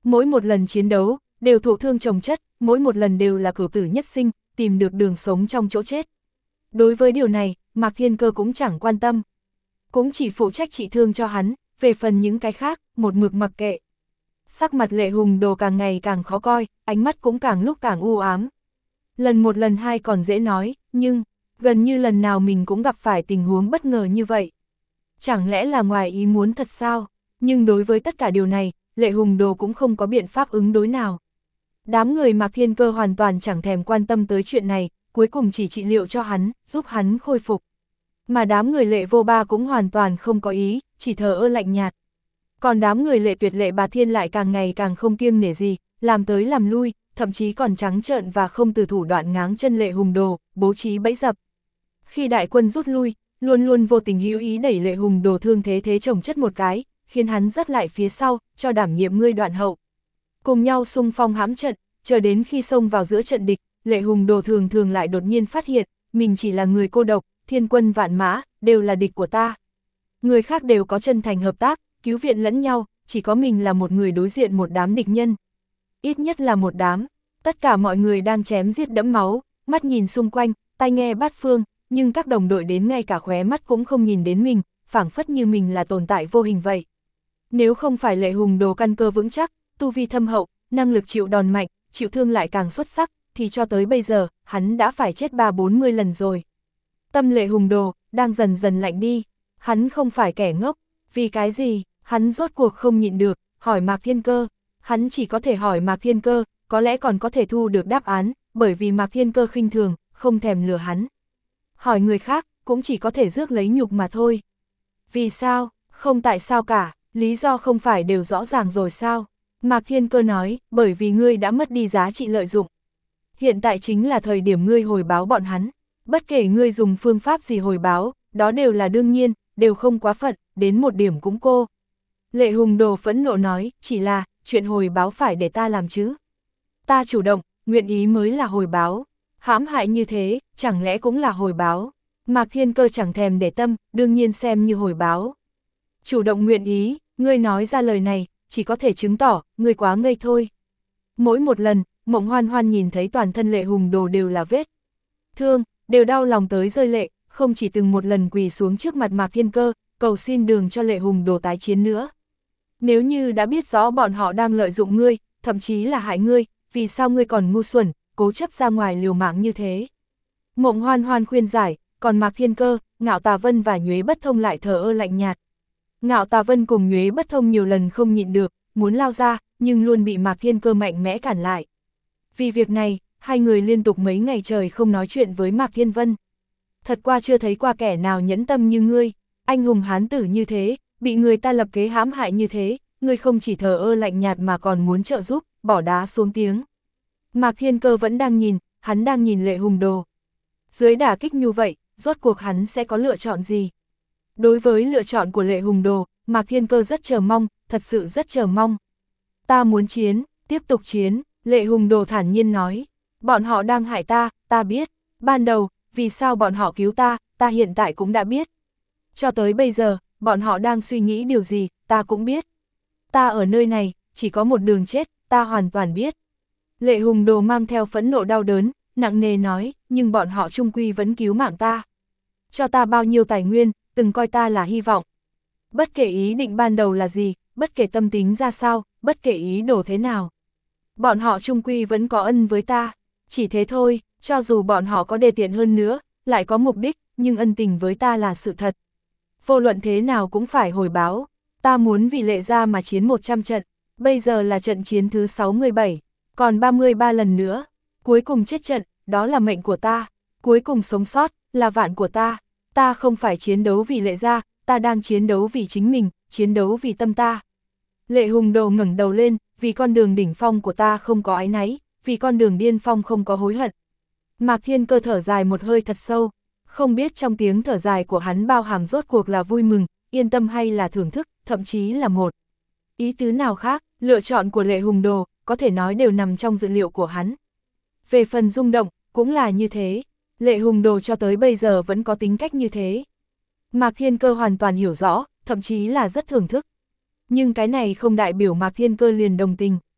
Mỗi một lần chiến đấu, đều thụ thương chồng chất, mỗi một lần đều là cửu tử nhất sinh, tìm được đường sống trong chỗ chết. Đối với điều này, Mạc Thiên Cơ cũng chẳng quan tâm. Cũng chỉ phụ trách trị thương cho hắn, về phần những cái khác, một mực mặc kệ. Sắc mặt Lệ Hùng Đồ càng ngày càng khó coi, ánh mắt cũng càng lúc càng u ám. Lần một lần hai còn dễ nói, nhưng, gần như lần nào mình cũng gặp phải tình huống bất ngờ như vậy. Chẳng lẽ là ngoài ý muốn thật sao? Nhưng đối với tất cả điều này, Lệ Hùng Đồ cũng không có biện pháp ứng đối nào. Đám người Mạc Thiên Cơ hoàn toàn chẳng thèm quan tâm tới chuyện này, cuối cùng chỉ trị liệu cho hắn, giúp hắn khôi phục. Mà đám người Lệ Vô Ba cũng hoàn toàn không có ý, chỉ thờ ơ lạnh nhạt. Còn đám người Lệ Tuyệt Lệ Bà Thiên lại càng ngày càng không kiêng nể gì, làm tới làm lui, thậm chí còn trắng trợn và không từ thủ đoạn ngáng chân Lệ Hùng Đồ, bố trí bẫy dập. Khi đại quân rút lui, luôn luôn vô tình hữu ý đẩy Lệ Hùng Đồ thương thế thế chồng chất một cái, khiến hắn dắt lại phía sau, cho đảm nhiệm ngươi đoạn hậu. Cùng nhau xung phong hãm trận, chờ đến khi xông vào giữa trận địch, Lệ Hùng Đồ thường thường lại đột nhiên phát hiện, mình chỉ là người cô độc, thiên quân vạn mã, đều là địch của ta. Người khác đều có chân thành hợp tác, cứu viện lẫn nhau, chỉ có mình là một người đối diện một đám địch nhân. Ít nhất là một đám, tất cả mọi người đang chém giết đẫm máu, mắt nhìn xung quanh, tai nghe bát phương, nhưng các đồng đội đến ngay cả khóe mắt cũng không nhìn đến mình, phảng phất như mình là tồn tại vô hình vậy. Nếu không phải Lệ Hùng Đồ căn cơ vững chắc, tu vi thâm hậu, năng lực chịu đòn mạnh, chịu thương lại càng xuất sắc, thì cho tới bây giờ, hắn đã phải chết ba bốn mươi lần rồi. Tâm Lệ Hùng Đồ đang dần dần lạnh đi, hắn không phải kẻ ngốc, vì cái gì, hắn rốt cuộc không nhịn được, hỏi Mạc Thiên Cơ, hắn chỉ có thể hỏi Mạc Thiên Cơ, có lẽ còn có thể thu được đáp án, bởi vì Mạc Thiên Cơ khinh thường, không thèm lừa hắn. Hỏi người khác, cũng chỉ có thể rước lấy nhục mà thôi. Vì sao, không tại sao cả, lý do không phải đều rõ ràng rồi sao? Mạc Thiên Cơ nói, bởi vì ngươi đã mất đi giá trị lợi dụng. Hiện tại chính là thời điểm ngươi hồi báo bọn hắn. Bất kể ngươi dùng phương pháp gì hồi báo, đó đều là đương nhiên, đều không quá phận, đến một điểm cũng cô. Lệ Hùng Đồ phẫn nộ nói, chỉ là, chuyện hồi báo phải để ta làm chứ. Ta chủ động, nguyện ý mới là hồi báo. Hãm hại như thế, chẳng lẽ cũng là hồi báo. Mạc Thiên Cơ chẳng thèm để tâm, đương nhiên xem như hồi báo. Chủ động nguyện ý, ngươi nói ra lời này, chỉ có thể chứng tỏ, ngươi quá ngây thôi. Mỗi một lần, Mộng Hoan Hoan nhìn thấy toàn thân Lệ Hùng Đồ đều là vết thương, đều đau lòng tới rơi lệ, không chỉ từng một lần quỳ xuống trước mặt Mạc Thiên Cơ, cầu xin đường cho Lệ Hùng Đồ tái chiến nữa. Nếu như đã biết rõ bọn họ đang lợi dụng ngươi, thậm chí là hại ngươi, vì sao ngươi còn ngu xuẩn, cố chấp ra ngoài liều mạng như thế? Mộng Hoan Hoan khuyên giải, còn Mạc Thiên Cơ, Ngạo Tà Vân và Nhuế Bất Thông lại thờ ơ lạnh nhạt. Ngạo Tà Vân cùng Nhuế Bất Thông nhiều lần không nhịn được, muốn lao ra, nhưng luôn bị Mạc Thiên Cơ mạnh mẽ cản lại. Vì việc này, hai người liên tục mấy ngày trời không nói chuyện với Mạc Thiên Vân. Thật qua chưa thấy qua kẻ nào nhẫn tâm như ngươi, anh hùng hán tử như thế, bị người ta lập kế hãm hại như thế, ngươi không chỉ thờ ơ lạnh nhạt mà còn muốn trợ giúp, bỏ đá xuống tiếng. Mạc Thiên Cơ vẫn đang nhìn, hắn đang nhìn Lệ Hùng Đồ. Dưới đả kích như vậy, rốt cuộc hắn sẽ có lựa chọn gì? Đối với lựa chọn của Lệ Hùng Đồ, Mạc Thiên Cơ rất chờ mong, thật sự rất chờ mong. Ta muốn chiến, tiếp tục chiến, Lệ Hùng Đồ thản nhiên nói. Bọn họ đang hại ta, ta biết. Ban đầu, vì sao bọn họ cứu ta, ta hiện tại cũng đã biết. Cho tới bây giờ, bọn họ đang suy nghĩ điều gì, ta cũng biết. Ta ở nơi này, chỉ có một đường chết, ta hoàn toàn biết. Lệ Hùng Đồ mang theo phẫn nộ đau đớn, nặng nề nói, nhưng bọn họ chung quy vẫn cứu mạng ta. Cho ta bao nhiêu tài nguyên, từng coi ta là hy vọng. Bất kể ý định ban đầu là gì, bất kể tâm tính ra sao, bất kể ý đồ thế nào. Bọn họ chung quy vẫn có ân với ta, chỉ thế thôi, cho dù bọn họ có đề tiện hơn nữa, lại có mục đích, nhưng ân tình với ta là sự thật. Vô luận thế nào cũng phải hồi báo, ta muốn vì Lệ gia mà chiến một trăm trận, bây giờ là trận chiến thứ sáu mươi bảy, còn ba mươi ba lần nữa, cuối cùng chết trận, đó là mệnh của ta, cuối cùng sống sót, là vạn của ta, ta không phải chiến đấu vì Lệ gia, ta đang chiến đấu vì chính mình, chiến đấu vì tâm ta. Lệ Hùng Đồ ngẩng đầu lên, vì con đường đỉnh phong của ta không có áy náy, vì con đường điên phong không có hối hận. Mạc Thiên Cơ thở dài một hơi thật sâu, không biết trong tiếng thở dài của hắn bao hàm rốt cuộc là vui mừng, yên tâm hay là thưởng thức, thậm chí là một ý tứ nào khác, lựa chọn của Lệ Hùng Đồ, có thể nói đều nằm trong dự liệu của hắn. Về phần rung động, cũng là như thế, Lệ Hùng Đồ cho tới bây giờ vẫn có tính cách như thế. Mạc Thiên Cơ hoàn toàn hiểu rõ, thậm chí là rất thưởng thức. Nhưng cái này không đại biểu Mạc Thiên Cơ liền đồng tình,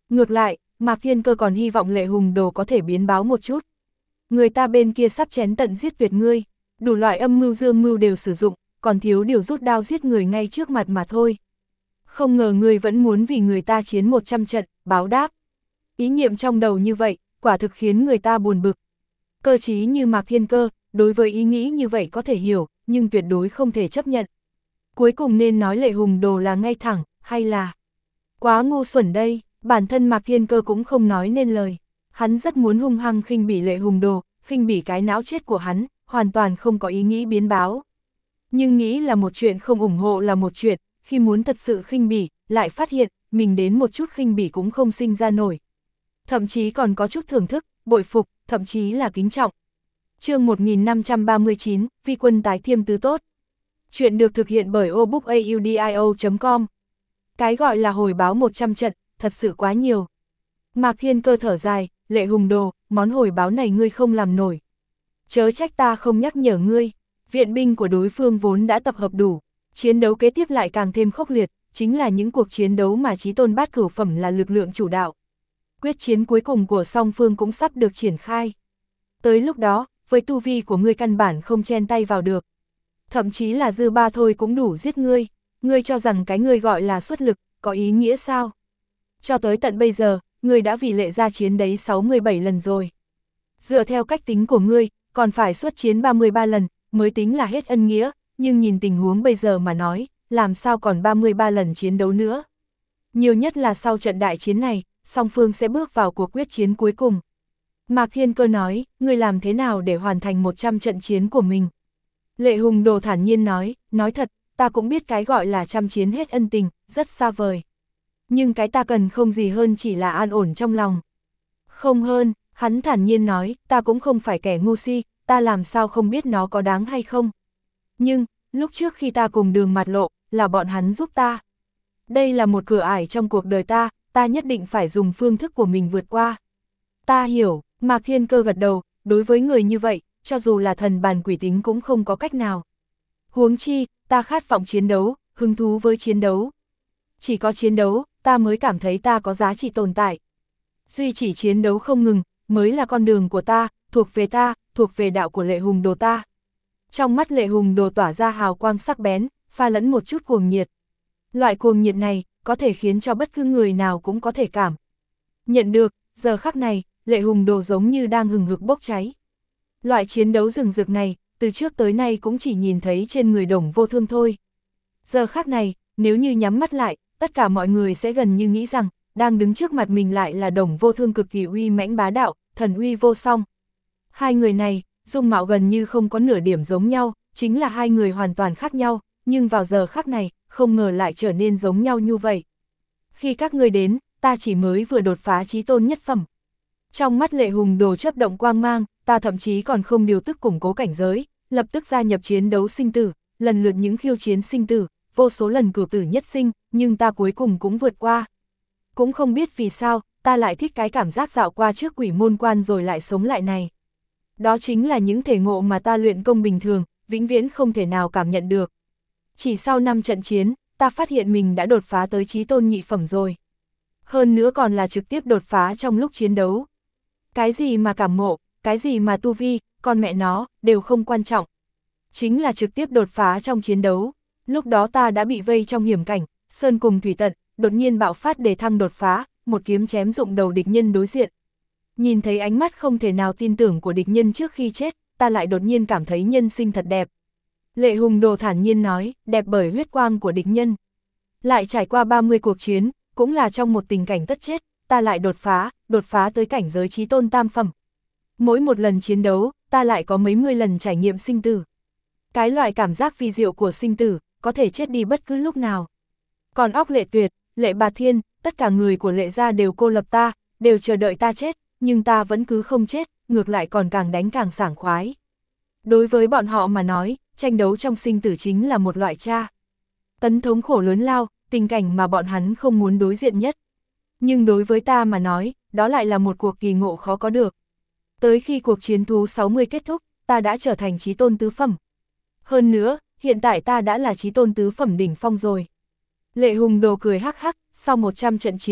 Ngược lại, Mạc Thiên Cơ còn hy vọng Lệ Hùng Đồ có thể biến báo một chút. Người ta bên kia sắp chén tận giết tuyệt ngươi, đủ loại âm mưu dương mưu đều sử dụng, còn thiếu điều rút đao giết người ngay trước mặt mà thôi. Không ngờ ngươi vẫn muốn vì người ta chiến một trăm trận, báo đáp. Ý niệm trong đầu như vậy, quả thực khiến người ta buồn bực. Cơ trí như Mạc Thiên Cơ, đối với ý nghĩ như vậy có thể hiểu, nhưng tuyệt đối không thể chấp nhận. Cuối cùng nên nói Lệ Hùng Đồ là ngay thẳng, hay là quá ngu xuẩn đây, bản thân Mạc Thiên Cơ cũng không nói nên lời. Hắn rất muốn hung hăng khinh bỉ Lệ Hùng Đồ, khinh bỉ cái não chết của hắn, hoàn toàn không có ý nghĩ biến báo. Nhưng nghĩ là một chuyện, không ủng hộ là một chuyện, khi muốn thật sự khinh bỉ, lại phát hiện, mình đến một chút khinh bỉ cũng không sinh ra nổi. Thậm chí còn có chút thưởng thức, bội phục, thậm chí là kính trọng. Chương một nghìn năm trăm ba mươi chín, Vi quân tái thiêm tứ tốt. Chuyện được thực hiện bởi obookaudio chấm com. Cái gọi là hồi báo một trăm trận, thật sự quá nhiều. Mạc Thiên Cơ thở dài, Lệ Hùng Đồ, món hồi báo này ngươi không làm nổi. Chớ trách ta không nhắc nhở ngươi, viện binh của đối phương vốn đã tập hợp đủ, chiến đấu kế tiếp lại càng thêm khốc liệt, chính là những cuộc chiến đấu mà chí tôn bát cửu phẩm là lực lượng chủ đạo. Quyết chiến cuối cùng của song phương cũng sắp được triển khai. Tới lúc đó, với tu vi của ngươi căn bản không chen tay vào được. Thậm chí là dư ba thôi cũng đủ giết ngươi, ngươi cho rằng cái ngươi gọi là xuất lực, có ý nghĩa sao? Cho tới tận bây giờ, ngươi đã vì Lệ gia chiến đấy sáu mươi bảy lần rồi. Dựa theo cách tính của ngươi, còn phải xuất chiến ba mươi ba lần, mới tính là hết ân nghĩa, nhưng nhìn tình huống bây giờ mà nói, làm sao còn ba mươi ba lần chiến đấu nữa. Nhiều nhất là sau trận đại chiến này, song phương sẽ bước vào cuộc quyết chiến cuối cùng. Mạc Thiên Cơ nói, ngươi làm thế nào để hoàn thành một trăm trận chiến của mình? Lệ Hùng Đồ thản nhiên nói, nói thật, ta cũng biết cái gọi là trăm chiến hết ân tình, rất xa vời. Nhưng cái ta cần không gì hơn chỉ là an ổn trong lòng. Không hơn, hắn thản nhiên nói, ta cũng không phải kẻ ngu si, ta làm sao không biết nó có đáng hay không. Nhưng, lúc trước khi ta cùng đường mặt lộ, là bọn hắn giúp ta. Đây là một cửa ải trong cuộc đời ta, ta nhất định phải dùng phương thức của mình vượt qua. Ta hiểu, Mạc Thiên Cơ gật đầu, đối với người như vậy, cho dù là thần bàn quỷ tính cũng không có cách nào. Huống chi, ta khát vọng chiến đấu, hứng thú với chiến đấu. Chỉ có chiến đấu, ta mới cảm thấy ta có giá trị tồn tại. Duy chỉ chiến đấu không ngừng, mới là con đường của ta, thuộc về ta, thuộc về đạo của Lệ Hùng Đồ ta. Trong mắt Lệ Hùng Đồ tỏa ra hào quang sắc bén, pha lẫn một chút cuồng nhiệt. Loại cuồng nhiệt này, có thể khiến cho bất cứ người nào cũng có thể cảm nhận được, giờ khắc này, Lệ Hùng Đồ giống như đang hừng hực bốc cháy. Loại chiến đấu rừng rực này, từ trước tới nay cũng chỉ nhìn thấy trên người Đồng Vô Thương thôi. Giờ khắc này, nếu như nhắm mắt lại, tất cả mọi người sẽ gần như nghĩ rằng, đang đứng trước mặt mình lại là Đồng Vô Thương cực kỳ uy mãnh bá đạo, thần uy vô song. Hai người này, dung mạo gần như không có nửa điểm giống nhau, chính là hai người hoàn toàn khác nhau, nhưng vào giờ khắc này, không ngờ lại trở nên giống nhau như vậy. Khi các ngươi đến, ta chỉ mới vừa đột phá chí tôn nhất phẩm. Trong mắt Lệ Hùng Đồ chớp động quang mang, ta thậm chí còn không điều tức củng cố cảnh giới, lập tức gia nhập chiến đấu sinh tử, lần lượt những khiêu chiến sinh tử, vô số lần cửu tử nhất sinh, nhưng ta cuối cùng cũng vượt qua. Cũng không biết vì sao, ta lại thích cái cảm giác dạo qua trước quỷ môn quan rồi lại sống lại này. Đó chính là những thể ngộ mà ta luyện công bình thường, vĩnh viễn không thể nào cảm nhận được. Chỉ sau năm trận chiến, ta phát hiện mình đã đột phá tới chí tôn nhị phẩm rồi. Hơn nữa còn là trực tiếp đột phá trong lúc chiến đấu. Cái gì mà cảm ngộ, cái gì mà tu vi, con mẹ nó, đều không quan trọng. Chính là trực tiếp đột phá trong chiến đấu. Lúc đó ta đã bị vây trong hiểm cảnh, sơn cùng thủy tận, đột nhiên bạo phát đề thăng đột phá, một kiếm chém rụng đầu địch nhân đối diện. Nhìn thấy ánh mắt không thể nào tin tưởng của địch nhân trước khi chết, ta lại đột nhiên cảm thấy nhân sinh thật đẹp. Lệ Hùng Đồ thản nhiên nói, đẹp bởi huyết quang của địch nhân. Lại trải qua ba mươi cuộc chiến, cũng là trong một tình cảnh tất chết, ta lại đột phá, đột phá tới cảnh giới chí tôn tam phẩm. Mỗi một lần chiến đấu, ta lại có mấy mươi lần trải nghiệm sinh tử. Cái loại cảm giác vi diệu của sinh tử, có thể chết đi bất cứ lúc nào. Còn óc Lệ Tuyệt, Lệ Bạt Thiên, tất cả người của Lệ gia đều cô lập ta, đều chờ đợi ta chết, nhưng ta vẫn cứ không chết, ngược lại còn càng đánh càng sảng khoái. Đối với bọn họ mà nói, tranh đấu trong sinh tử chính là một loại tra tấn thống khổ lớn lao, tình cảnh mà bọn hắn không muốn đối diện nhất. Nhưng đối với ta mà nói, đó lại là một cuộc kỳ ngộ khó có được. Tới khi cuộc chiến thú sáu mươi kết thúc, ta đã trở thành chí tôn tứ phẩm. Hơn nữa, hiện tại ta đã là chí tôn tứ phẩm đỉnh phong rồi. Lệ Hùng Đồ cười hắc hắc, sau một trăm trận chiến,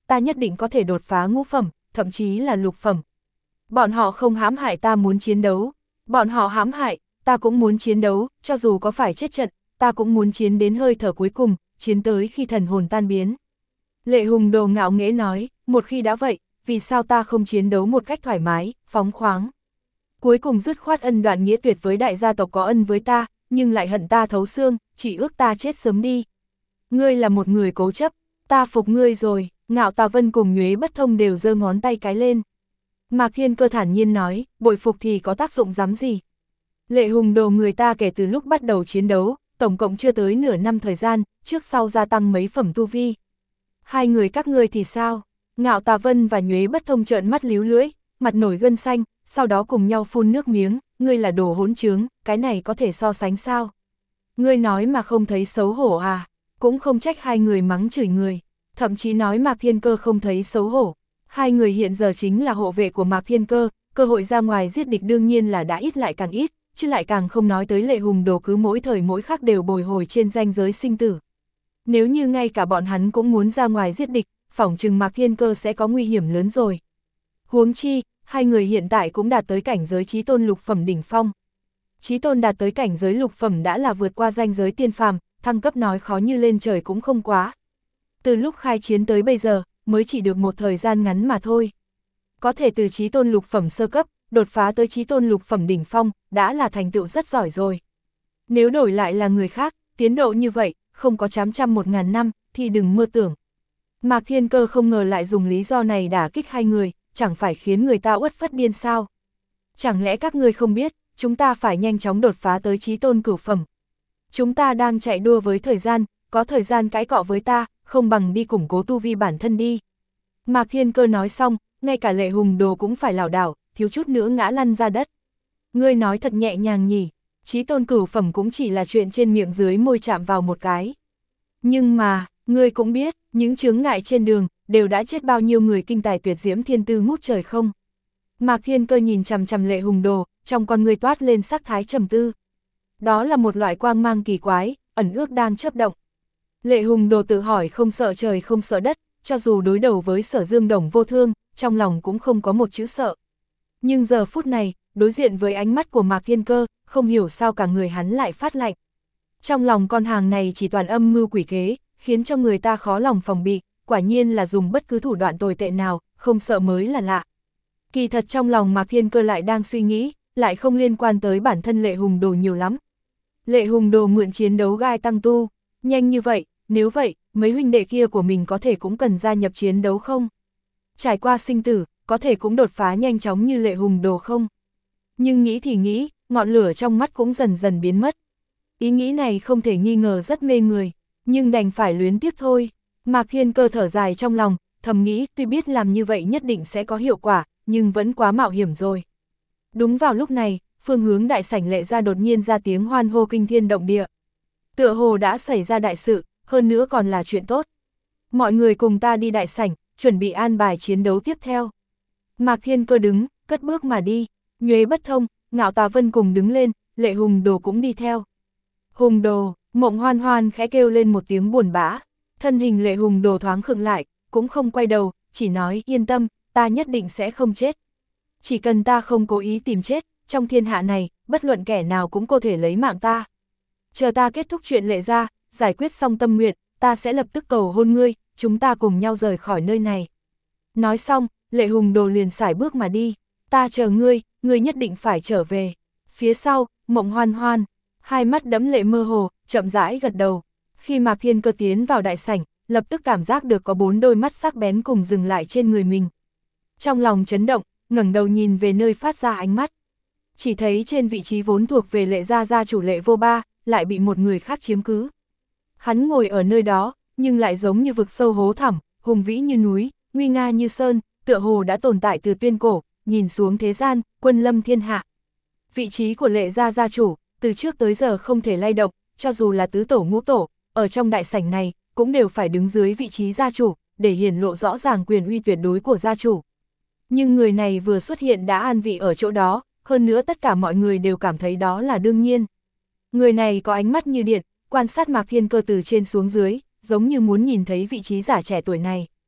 ta nhất định có thể đột phá ngũ phẩm, thậm chí là lục phẩm. Bọn họ không hãm hại ta muốn chiến đấu, bọn họ hãm hại, ta cũng muốn chiến đấu, cho dù có phải chết trận, ta cũng muốn chiến đến hơi thở cuối cùng, chiến tới khi thần hồn tan biến. Lệ Hùng Đồ ngạo nghễ nói, một khi đã vậy, vì sao ta không chiến đấu một cách thoải mái, phóng khoáng. Cuối cùng dứt khoát ân đoạn nghĩa tuyệt với đại gia tộc có ân với ta, nhưng lại hận ta thấu xương, chỉ ước ta chết sớm đi. Ngươi là một người cố chấp, ta phục ngươi rồi, Ngạo Tà Vân cùng Nhuế Bất Thông đều giơ ngón tay cái lên. Mạc Thiên Cơ thản nhiên nói, bội phục thì có tác dụng dám gì. Lệ Hùng Đồ người ta kể từ lúc bắt đầu chiến đấu, tổng cộng chưa tới nửa năm thời gian, trước sau gia tăng mấy phẩm tu vi. Hai người các ngươi thì sao? Ngạo Tà Vân và Nhuế Bất Thông trợn mắt líu lưỡi, mặt nổi gân xanh, sau đó cùng nhau phun nước miếng, ngươi là đồ hỗn trướng, cái này có thể so sánh sao? Ngươi nói mà không thấy xấu hổ à? Cũng không trách hai người mắng chửi người, thậm chí nói Mạc Thiên Cơ không thấy xấu hổ. Hai người hiện giờ chính là hộ vệ của Mạc Thiên Cơ, cơ hội ra ngoài giết địch đương nhiên là đã ít lại càng ít, chứ lại càng không nói tới Lệ Hùng Đồ cứ mỗi thời mỗi khắc đều bồi hồi trên ranh giới sinh tử. Nếu như ngay cả bọn hắn cũng muốn ra ngoài giết địch, phỏng chừng Mạc Thiên Cơ sẽ có nguy hiểm lớn rồi. Huống chi, hai người hiện tại cũng đạt tới cảnh giới chí tôn lục phẩm đỉnh phong. Chí tôn đạt tới cảnh giới lục phẩm đã là vượt qua ranh giới tiên phàm, thăng cấp nói khó như lên trời cũng không quá. Từ lúc khai chiến tới bây giờ, mới chỉ được một thời gian ngắn mà thôi. Có thể từ chí tôn lục phẩm sơ cấp, đột phá tới chí tôn lục phẩm đỉnh phong, đã là thành tựu rất giỏi rồi. Nếu đổi lại là người khác, tiến độ như vậy, không có chám trăm một ngàn năm, thì đừng mơ tưởng. Mạc Thiên Cơ không ngờ lại dùng lý do này đả kích hai người, chẳng phải khiến người ta uất phất điên sao. Chẳng lẽ các ngươi không biết, chúng ta phải nhanh chóng đột phá tới chí tôn cửu phẩm. Chúng ta đang chạy đua với thời gian, có thời gian cãi cọ với ta, không bằng đi củng cố tu vi bản thân đi. Mạc Thiên Cơ nói xong, ngay cả Lệ Hùng Đồ cũng phải lảo đảo, thiếu chút nữa ngã lăn ra đất. Ngươi nói thật nhẹ nhàng nhỉ, chí tôn cửu phẩm cũng chỉ là chuyện trên miệng dưới môi chạm vào một cái. Nhưng mà, ngươi cũng biết, những chướng ngại trên đường, đều đã chết bao nhiêu người kinh tài tuyệt diễm thiên tư ngút trời không? Mạc Thiên Cơ nhìn chằm chằm Lệ Hùng Đồ, trong con người toát lên sắc thái trầm tư. Đó là một loại quang mang kỳ quái, ẩn ước đang chớp động. Lệ Hùng Đồ tự hỏi không sợ trời không sợ đất, cho dù đối đầu với Sở Dương Đồng vô thương, trong lòng cũng không có một chữ sợ. Nhưng giờ phút này, đối diện với ánh mắt của Mạc Thiên Cơ, không hiểu sao cả người hắn lại phát lạnh. Trong lòng con hàng này chỉ toàn âm mưu quỷ kế, khiến cho người ta khó lòng phòng bị, quả nhiên là dùng bất cứ thủ đoạn tồi tệ nào, không sợ mới là lạ. Kỳ thật trong lòng Mạc Thiên Cơ lại đang suy nghĩ, lại không liên quan tới bản thân Lệ Hùng Đồ nhiều lắm. Lệ Hùng Đồ mượn chiến đấu gai tăng tu, nhanh như vậy, nếu vậy, mấy huynh đệ kia của mình có thể cũng cần gia nhập chiến đấu không? Trải qua sinh tử, có thể cũng đột phá nhanh chóng như Lệ Hùng Đồ không? Nhưng nghĩ thì nghĩ, ngọn lửa trong mắt cũng dần dần biến mất. Ý nghĩ này không thể nghi ngờ rất mê người, nhưng đành phải luyến tiếc thôi. Mạc Thiên Cơ thở dài trong lòng, thầm nghĩ tuy biết làm như vậy nhất định sẽ có hiệu quả, nhưng vẫn quá mạo hiểm rồi. Đúng vào lúc này, phương hướng đại sảnh Lệ gia đột nhiên ra tiếng hoan hô kinh thiên động địa. Tựa hồ đã xảy ra đại sự, hơn nữa còn là chuyện tốt. Mọi người cùng ta đi đại sảnh, chuẩn bị an bài chiến đấu tiếp theo. Mạc Thiên Cơ đứng, cất bước mà đi, Nhuế Bất Thông, Ngạo Tà Vân cùng đứng lên, Lệ Hùng Đồ cũng đi theo. Hùng Đồ, Mộng Hoan Hoan khẽ kêu lên một tiếng buồn bã, thân hình Lệ Hùng Đồ thoáng khựng lại, cũng không quay đầu, chỉ nói yên tâm, ta nhất định sẽ không chết. Chỉ cần ta không cố ý tìm chết, trong thiên hạ này, bất luận kẻ nào cũng có thể lấy mạng ta. Chờ ta kết thúc chuyện Lệ gia, giải quyết xong tâm nguyện, ta sẽ lập tức cầu hôn ngươi, chúng ta cùng nhau rời khỏi nơi này. Nói xong, Lệ Hùng Đồ liền sải bước mà đi, ta chờ ngươi, ngươi nhất định phải trở về. Phía sau, Mộng Hoan Hoan, hai mắt đẫm lệ mơ hồ, chậm rãi gật đầu. Khi Mạc Thiên Cơ tiến vào đại sảnh, lập tức cảm giác được có bốn đôi mắt sắc bén cùng dừng lại trên người mình. Trong lòng chấn động, ngẩng đầu nhìn về nơi phát ra ánh mắt. Chỉ thấy trên vị trí vốn thuộc về Lệ gia gia chủ Lệ Vô Ba, lại bị một người khác chiếm cứ. Hắn ngồi ở nơi đó, nhưng lại giống như vực sâu hố thẳm, hùng vĩ như núi, nguy nga như sơn, tựa hồ đã tồn tại từ tuyên cổ, nhìn xuống thế gian, quân lâm thiên hạ. Vị trí của Lệ gia gia chủ, từ trước tới giờ không thể lay động, cho dù là tứ tổ ngũ tổ, ở trong đại sảnh này, cũng đều phải đứng dưới vị trí gia chủ, để hiển lộ rõ ràng quyền uy tuyệt đối của gia chủ. Nhưng người này vừa xuất hiện đã an vị ở chỗ đó, hơn nữa tất cả mọi người đều cảm thấy đó là đương nhiên. Người này có ánh mắt như điện, quan sát Mạc Thiên Cơ từ trên xuống dưới, giống như muốn nhìn thấy vị trí giả trẻ tuổi này.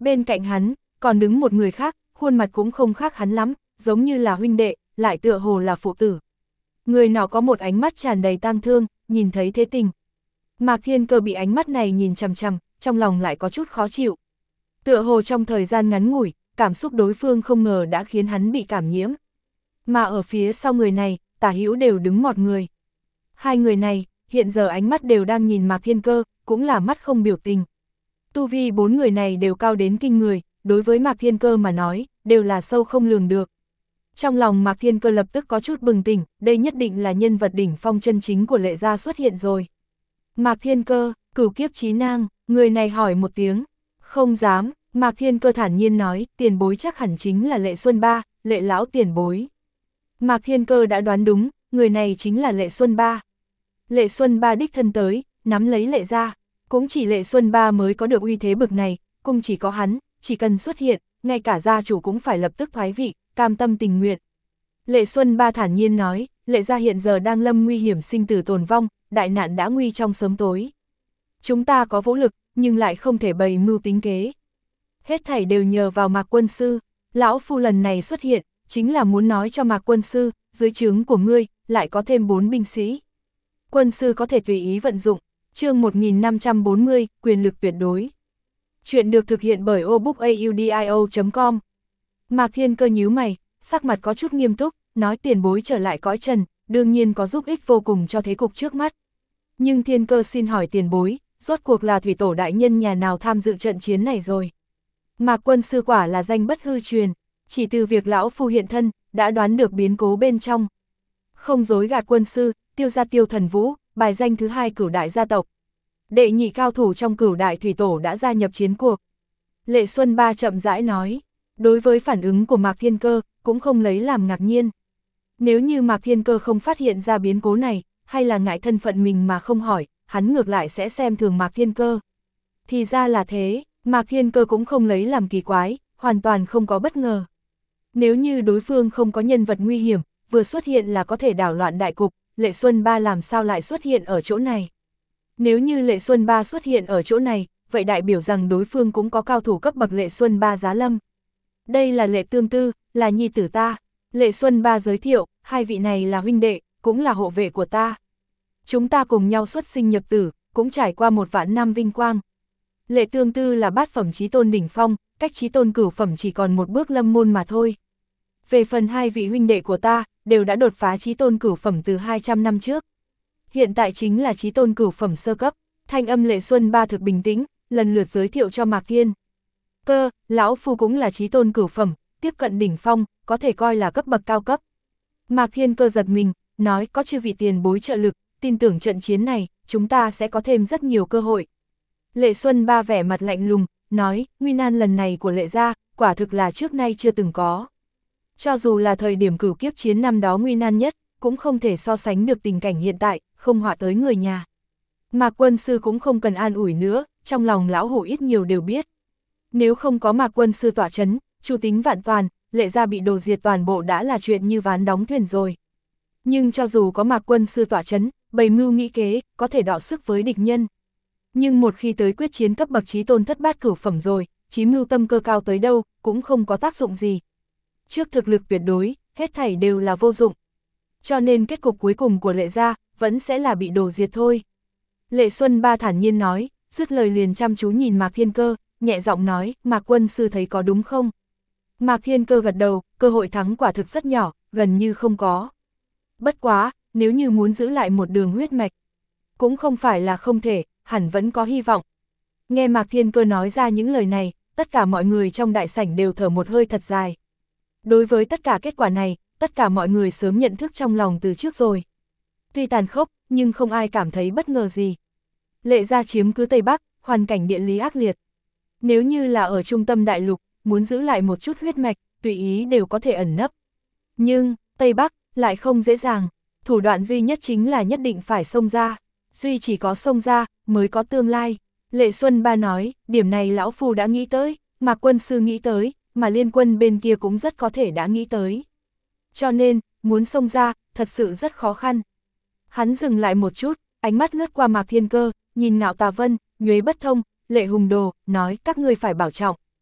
Bên cạnh hắn, còn đứng một người khác, khuôn mặt cũng không khác hắn lắm, giống như là huynh đệ, lại tựa hồ là phụ tử. Người nọ có một ánh mắt tràn đầy tang thương, nhìn thấy thế tình. Mạc Thiên Cơ bị ánh mắt này nhìn chằm chằm, trong lòng lại có chút khó chịu. Tựa hồ trong thời gian ngắn ngủi, cảm xúc đối phương không ngờ đã khiến hắn bị cảm nhiễm. Mà ở phía sau người này, tả hữu đều đứng một người. Hai người này, hiện giờ ánh mắt đều đang nhìn Mạc Thiên Cơ, cũng là mắt không biểu tình. Tu vi bốn người này đều cao đến kinh người, đối với Mạc Thiên Cơ mà nói, đều là sâu không lường được. Trong lòng Mạc Thiên Cơ lập tức có chút bừng tỉnh, đây nhất định là nhân vật đỉnh phong chân chính của Lệ gia xuất hiện rồi. Mạc Thiên Cơ, cửu kiếp chí nang, người này hỏi một tiếng. Không dám, Mạc Thiên Cơ thản nhiên nói, tiền bối chắc hẳn chính là Lệ Xuân Ba, Lệ lão tiền bối. Mạc Thiên Cơ đã đoán đúng, người này chính là Lệ Xuân Ba. Lệ Xuân Ba đích thân tới, nắm lấy Lệ gia, cũng chỉ Lệ Xuân Ba mới có được uy thế bực này, cũng chỉ có hắn, chỉ cần xuất hiện, ngay cả gia chủ cũng phải lập tức thoái vị, cam tâm tình nguyện. Lệ Xuân Ba thản nhiên nói, Lệ gia hiện giờ đang lâm nguy hiểm sinh tử tồn vong, đại nạn đã nguy trong sớm tối. Chúng ta có vũ lực, nhưng lại không thể bày mưu tính kế. Hết thảy đều nhờ vào Mạc quân sư, lão phu lần này xuất hiện, chính là muốn nói cho Mạc quân sư, dưới trướng của ngươi, lại có thêm bốn binh sĩ. Quân sư có thể tùy ý vận dụng, chương một nghìn năm trăm bốn mươi, quyền lực tuyệt đối. Chuyện được thực hiện bởi obookaudio chấm com. Mạc Thiên Cơ nhíu mày, sắc mặt có chút nghiêm túc, nói tiền bối trở lại cõi trần, đương nhiên có giúp ích vô cùng cho thế cục trước mắt. Nhưng Thiên Cơ xin hỏi tiền bối, rốt cuộc là thủy tổ đại nhân nhà nào tham dự trận chiến này rồi? Mạc quân sư quả là danh bất hư truyền, chỉ từ việc lão phu hiện thân, đã đoán được biến cố bên trong. Không dối gạt quân sư, Tiêu gia Tiêu Thần Vũ, bài danh thứ hai cửu đại gia tộc. Đệ nhị cao thủ trong cửu đại thủy tổ đã gia nhập chiến cuộc. Lệ Xuân Ba chậm rãi nói, đối với phản ứng của Mạc Thiên Cơ, cũng không lấy làm ngạc nhiên. Nếu như Mạc Thiên Cơ không phát hiện ra biến cố này, hay là ngại thân phận mình mà không hỏi, hắn ngược lại sẽ xem thường Mạc Thiên Cơ. Thì ra là thế, Mạc Thiên Cơ cũng không lấy làm kỳ quái, hoàn toàn không có bất ngờ. Nếu như đối phương không có nhân vật nguy hiểm, vừa xuất hiện là có thể đảo loạn đại cục, Lệ Xuân Ba làm sao lại xuất hiện ở chỗ này? Nếu như Lệ Xuân Ba xuất hiện ở chỗ này, vậy đại biểu rằng đối phương cũng có cao thủ cấp bậc Lệ Xuân Ba giá lâm. Đây là Lệ Tương Tư, là nhi tử ta. Lệ Xuân Ba giới thiệu, hai vị này là huynh đệ, cũng là hộ vệ của ta. Chúng ta cùng nhau xuất sinh nhập tử, cũng trải qua một vạn năm vinh quang. Lệ Tương Tư là bát phẩm chí tôn đỉnh phong, cách chí tôn cửu phẩm chỉ còn một bước lâm môn mà thôi. Về phần hai vị huynh đệ của ta, đều đã đột phá chí tôn cửu phẩm từ hai trăm năm trước. Hiện tại chính là chí tôn cửu phẩm sơ cấp, thanh âm Lệ Xuân Ba thực bình tĩnh, lần lượt giới thiệu cho Mạc Thiên Cơ, lão phu cũng là chí tôn cửu phẩm, tiếp cận đỉnh phong, có thể coi là cấp bậc cao cấp. Mạc Thiên Cơ giật mình, nói có chư vị tiền bối trợ lực, tin tưởng trận chiến này, chúng ta sẽ có thêm rất nhiều cơ hội. Lệ Xuân Ba vẻ mặt lạnh lùng, nói, nguy nan lần này của Lệ gia, quả thực là trước nay chưa từng có. Cho dù là thời điểm cửu kiếp chiến năm đó nguy nan nhất, cũng không thể so sánh được tình cảnh hiện tại, không họa tới người nhà. Mạc quân sư cũng không cần an ủi nữa, trong lòng lão hủ ít nhiều đều biết. Nếu không có Mạc quân sư tọa chấn, chu tính vạn toàn, Lệ gia bị đồ diệt toàn bộ đã là chuyện như ván đóng thuyền rồi. Nhưng cho dù có Mạc quân sư tọa chấn, bày mưu nghĩ kế, có thể đọ sức với địch nhân. Nhưng một khi tới quyết chiến cấp bậc chí tôn thất bát cửu phẩm rồi, chí mưu tâm cơ cao tới đâu, cũng không có tác dụng gì. Trước thực lực tuyệt đối, hết thảy đều là vô dụng. Cho nên kết cục cuối cùng của Lệ gia, vẫn sẽ là bị đổ diệt thôi. Lệ Xuân Ba thản nhiên nói, dứt lời liền chăm chú nhìn Mạc Thiên Cơ, nhẹ giọng nói, Mạc quân sư thấy có đúng không? Mạc Thiên Cơ gật đầu, cơ hội thắng quả thực rất nhỏ, gần như không có. Bất quá, nếu như muốn giữ lại một đường huyết mạch, cũng không phải là không thể, hẳn vẫn có hy vọng. Nghe Mạc Thiên Cơ nói ra những lời này, tất cả mọi người trong đại sảnh đều thở một hơi thật dài. Đối với tất cả kết quả này, tất cả mọi người sớm nhận thức trong lòng từ trước rồi. Tuy tàn khốc, nhưng không ai cảm thấy bất ngờ gì. Lệ gia chiếm cứ Tây Bắc, hoàn cảnh địa lý ác liệt. Nếu như là ở trung tâm đại lục, muốn giữ lại một chút huyết mạch, tùy ý đều có thể ẩn nấp. Nhưng, Tây Bắc, lại không dễ dàng. Thủ đoạn duy nhất chính là nhất định phải xông ra. Duy chỉ có xông ra, mới có tương lai. Lệ Xuân Ba nói, điểm này lão phu đã nghĩ tới, Mạc quân sư nghĩ tới, mà liên quân bên kia cũng rất có thể đã nghĩ tới. Cho nên, muốn xông ra, thật sự rất khó khăn. Hắn dừng lại một chút, ánh mắt lướt qua Mạc Thiên Cơ, nhìn Ngạo Tà Vân, Nhuế Bất Thông, Lệ Hùng Đồ, nói các ngươi phải bảo trọng.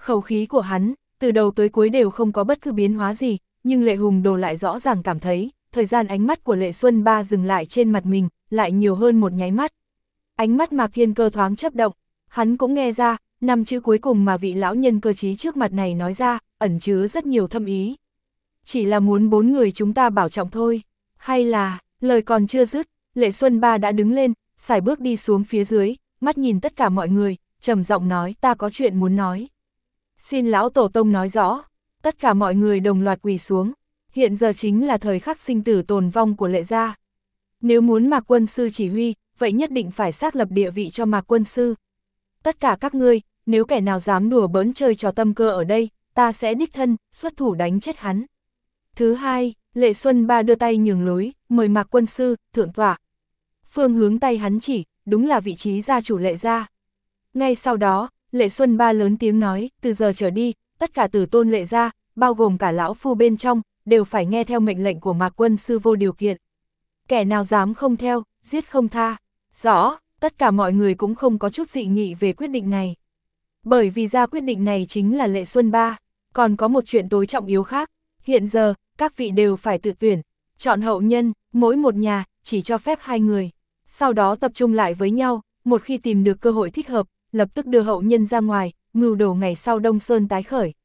Khẩu khí của hắn, từ đầu tới cuối đều không có bất cứ biến hóa gì, nhưng Lệ Hùng Đồ lại rõ ràng cảm thấy, thời gian ánh mắt của Lệ Xuân Ba dừng lại trên mặt mình, lại nhiều hơn một nháy mắt. Ánh mắt Mạc Thiên Cơ thoáng chớp động, hắn cũng nghe ra, năm chữ cuối cùng mà vị lão nhân cơ trí trước mặt này nói ra, ẩn chứa rất nhiều thâm ý. Chỉ là muốn bốn người chúng ta bảo trọng thôi, hay là, lời còn chưa dứt, Lệ Xuân Ba đã đứng lên, sải bước đi xuống phía dưới, mắt nhìn tất cả mọi người, trầm giọng nói ta có chuyện muốn nói. Xin lão tổ tông nói rõ, tất cả mọi người đồng loạt quỳ xuống, hiện giờ chính là thời khắc sinh tử tồn vong của Lệ gia. Nếu muốn Mạc Quân Sư chỉ huy, vậy nhất định phải xác lập địa vị cho Mạc Quân Sư. Tất cả các ngươi, nếu kẻ nào dám đùa bỡn chơi trò tâm cơ ở đây, ta sẽ đích thân, xuất thủ đánh chết hắn. Thứ hai, Lệ Xuân Ba đưa tay nhường lối, mời Mạc Quân Sư, thượng tọa. Phương hướng tay hắn chỉ, đúng là vị trí gia chủ Lệ gia. Ngay sau đó, Lệ Xuân Ba lớn tiếng nói, từ giờ trở đi, tất cả tử tôn Lệ gia, bao gồm cả lão phu bên trong, đều phải nghe theo mệnh lệnh của Mạc Quân Sư vô điều kiện. Kẻ nào dám không theo, giết không tha. Rõ, tất cả mọi người cũng không có chút dị nghị về quyết định này. Bởi vì ra quyết định này chính là Lệ Xuân Ba, còn có một chuyện tối trọng yếu khác, hiện giờ, các vị đều phải tự tuyển, chọn hậu nhân, mỗi một nhà, chỉ cho phép hai người. Sau đó tập trung lại với nhau, một khi tìm được cơ hội thích hợp, lập tức đưa hậu nhân ra ngoài, mưu đồ ngày sau Đông Sơn tái khởi.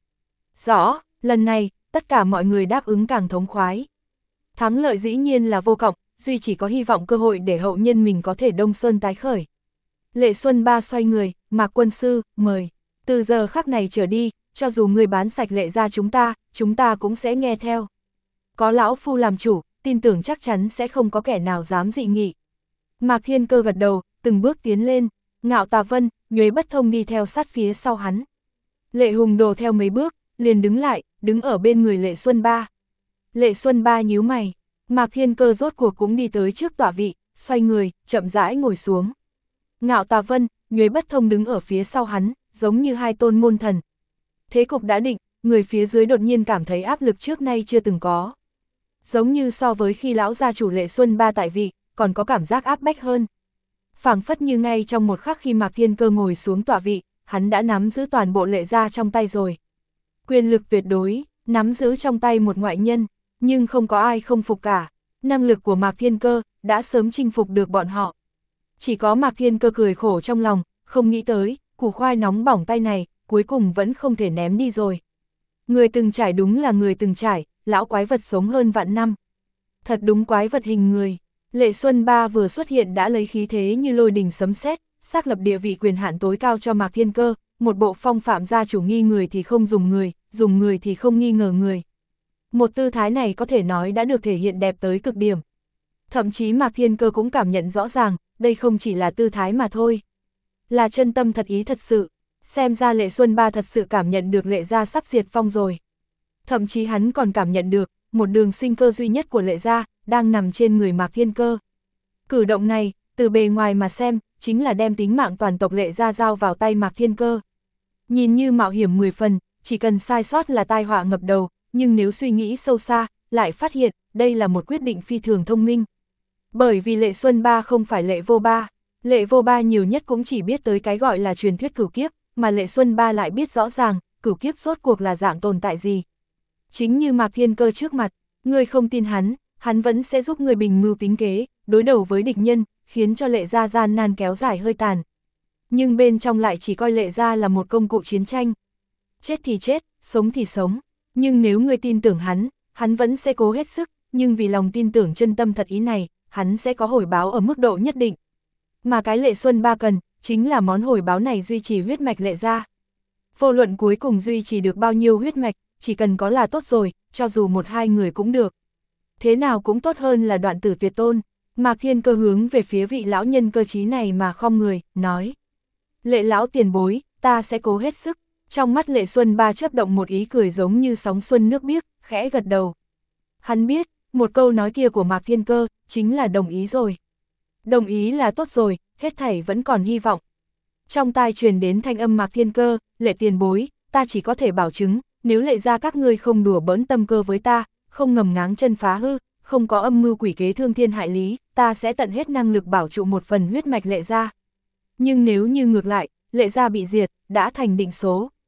Rõ, lần này, tất cả mọi người đáp ứng càng thống khoái. Thắng lợi dĩ nhiên là vô vọng, duy chỉ có hy vọng cơ hội để hậu nhân mình có thể Đông Sơn tái khởi. Lệ Xuân Ba xoay người, Mạc Quân Sư, mời. Từ giờ khắc này trở đi, cho dù người bán sạch Lệ gia chúng ta, chúng ta cũng sẽ nghe theo. Có lão phu làm chủ, tin tưởng chắc chắn sẽ không có kẻ nào dám dị nghị. Mạc Thiên Cơ gật đầu, từng bước tiến lên, Ngạo Tà Vân, Nhuế Bất Thông đi theo sát phía sau hắn. Lệ Hùng Đồ theo mấy bước, liền đứng lại, đứng ở bên người Lệ Xuân Ba. Lệ Xuân Ba nhíu mày, Mạc Thiên Cơ rốt cuộc cũng đi tới trước tọa vị, xoay người, chậm rãi ngồi xuống. Ngạo Tà Vân, Nhuế Bất Thông đứng ở phía sau hắn, giống như hai tôn môn thần. Thế cục đã định, người phía dưới đột nhiên cảm thấy áp lực trước nay chưa từng có. Giống như so với khi lão gia chủ Lệ Xuân Ba tại vị, còn có cảm giác áp bách hơn. Phảng phất như ngay trong một khắc khi Mạc Thiên Cơ ngồi xuống tọa vị, hắn đã nắm giữ toàn bộ Lệ gia trong tay rồi. Quyền lực tuyệt đối, nắm giữ trong tay một ngoại nhân, nhưng không có ai không phục cả. Năng lực của Mạc Thiên Cơ đã sớm chinh phục được bọn họ. Chỉ có Mạc Thiên Cơ cười khổ trong lòng, không nghĩ tới, củ khoai nóng bỏng tay này, cuối cùng vẫn không thể ném đi rồi. Người từng trải đúng là người từng trải, lão quái vật sống hơn vạn năm. Thật đúng quái vật hình người. Lệ Xuân Ba vừa xuất hiện đã lấy khí thế như lôi đình sấm sét, xác lập địa vị quyền hạn tối cao cho Mạc Thiên Cơ, một bộ phong phạm gia chủ nghi người thì không dùng người, dùng người thì không nghi ngờ người. Một tư thái này có thể nói đã được thể hiện đẹp tới cực điểm. Thậm chí Mạc Thiên Cơ cũng cảm nhận rõ ràng, đây không chỉ là tư thái mà thôi. Là chân tâm thật ý thật sự, xem ra Lệ Xuân Ba thật sự cảm nhận được Lệ gia sắp diệt vong rồi. Thậm chí hắn còn cảm nhận được, một đường sinh cơ duy nhất của Lệ gia, đang nằm trên người Mạc Thiên Cơ. Cử động này, từ bề ngoài mà xem, chính là đem tính mạng toàn tộc Lệ gia giao vào tay Mạc Thiên Cơ. Nhìn như mạo hiểm mười phần, chỉ cần sai sót là tai họa ngập đầu, nhưng nếu suy nghĩ sâu xa, lại phát hiện, đây là một quyết định phi thường thông minh. Bởi vì Lệ Xuân Ba không phải Lệ Vô Ba, Lệ Vô Ba nhiều nhất cũng chỉ biết tới cái gọi là truyền thuyết cửu kiếp, mà Lệ Xuân Ba lại biết rõ ràng, cửu kiếp rốt cuộc là dạng tồn tại gì. Chính như Mạc Thiên Cơ trước mặt, người không tin hắn, hắn vẫn sẽ giúp người bình mưu tính kế, đối đầu với địch nhân, khiến cho Lệ gia gian nan kéo dài hơi tàn. Nhưng bên trong lại chỉ coi Lệ gia là một công cụ chiến tranh. Chết thì chết, sống thì sống, nhưng nếu người tin tưởng hắn, hắn vẫn sẽ cố hết sức, nhưng vì lòng tin tưởng chân tâm thật ý này, hắn sẽ có hồi báo ở mức độ nhất định. Mà cái Lệ Xuân Ba cần, chính là món hồi báo này duy trì huyết mạch Lệ gia. Vô luận cuối cùng duy trì được bao nhiêu huyết mạch, chỉ cần có là tốt rồi, cho dù một hai người cũng được. Thế nào cũng tốt hơn là đoạn tử tuyệt tôn. Mạc Thiên Cơ hướng về phía vị lão nhân cơ trí này mà khom người, nói. Lệ lão tiền bối, ta sẽ cố hết sức. Trong mắt Lệ Xuân Ba chớp động một ý cười giống như sóng xuân nước biếc, khẽ gật đầu. Hắn biết, một câu nói kia của Mạc Thiên Cơ, chính là đồng ý rồi. Đồng ý là tốt rồi, hết thảy vẫn còn hy vọng. Trong tai truyền đến thanh âm Mạc Thiên Cơ, Lệ tiền bối, ta chỉ có thể bảo chứng, nếu Lệ gia các ngươi không đùa bỡn tâm cơ với ta, không ngầm ngáng chân phá hư, không có âm mưu quỷ kế thương thiên hại lý, ta sẽ tận hết năng lực bảo trụ một phần huyết mạch Lệ gia. Nhưng nếu như ngược lại, Lệ gia bị diệt, đã thành định số.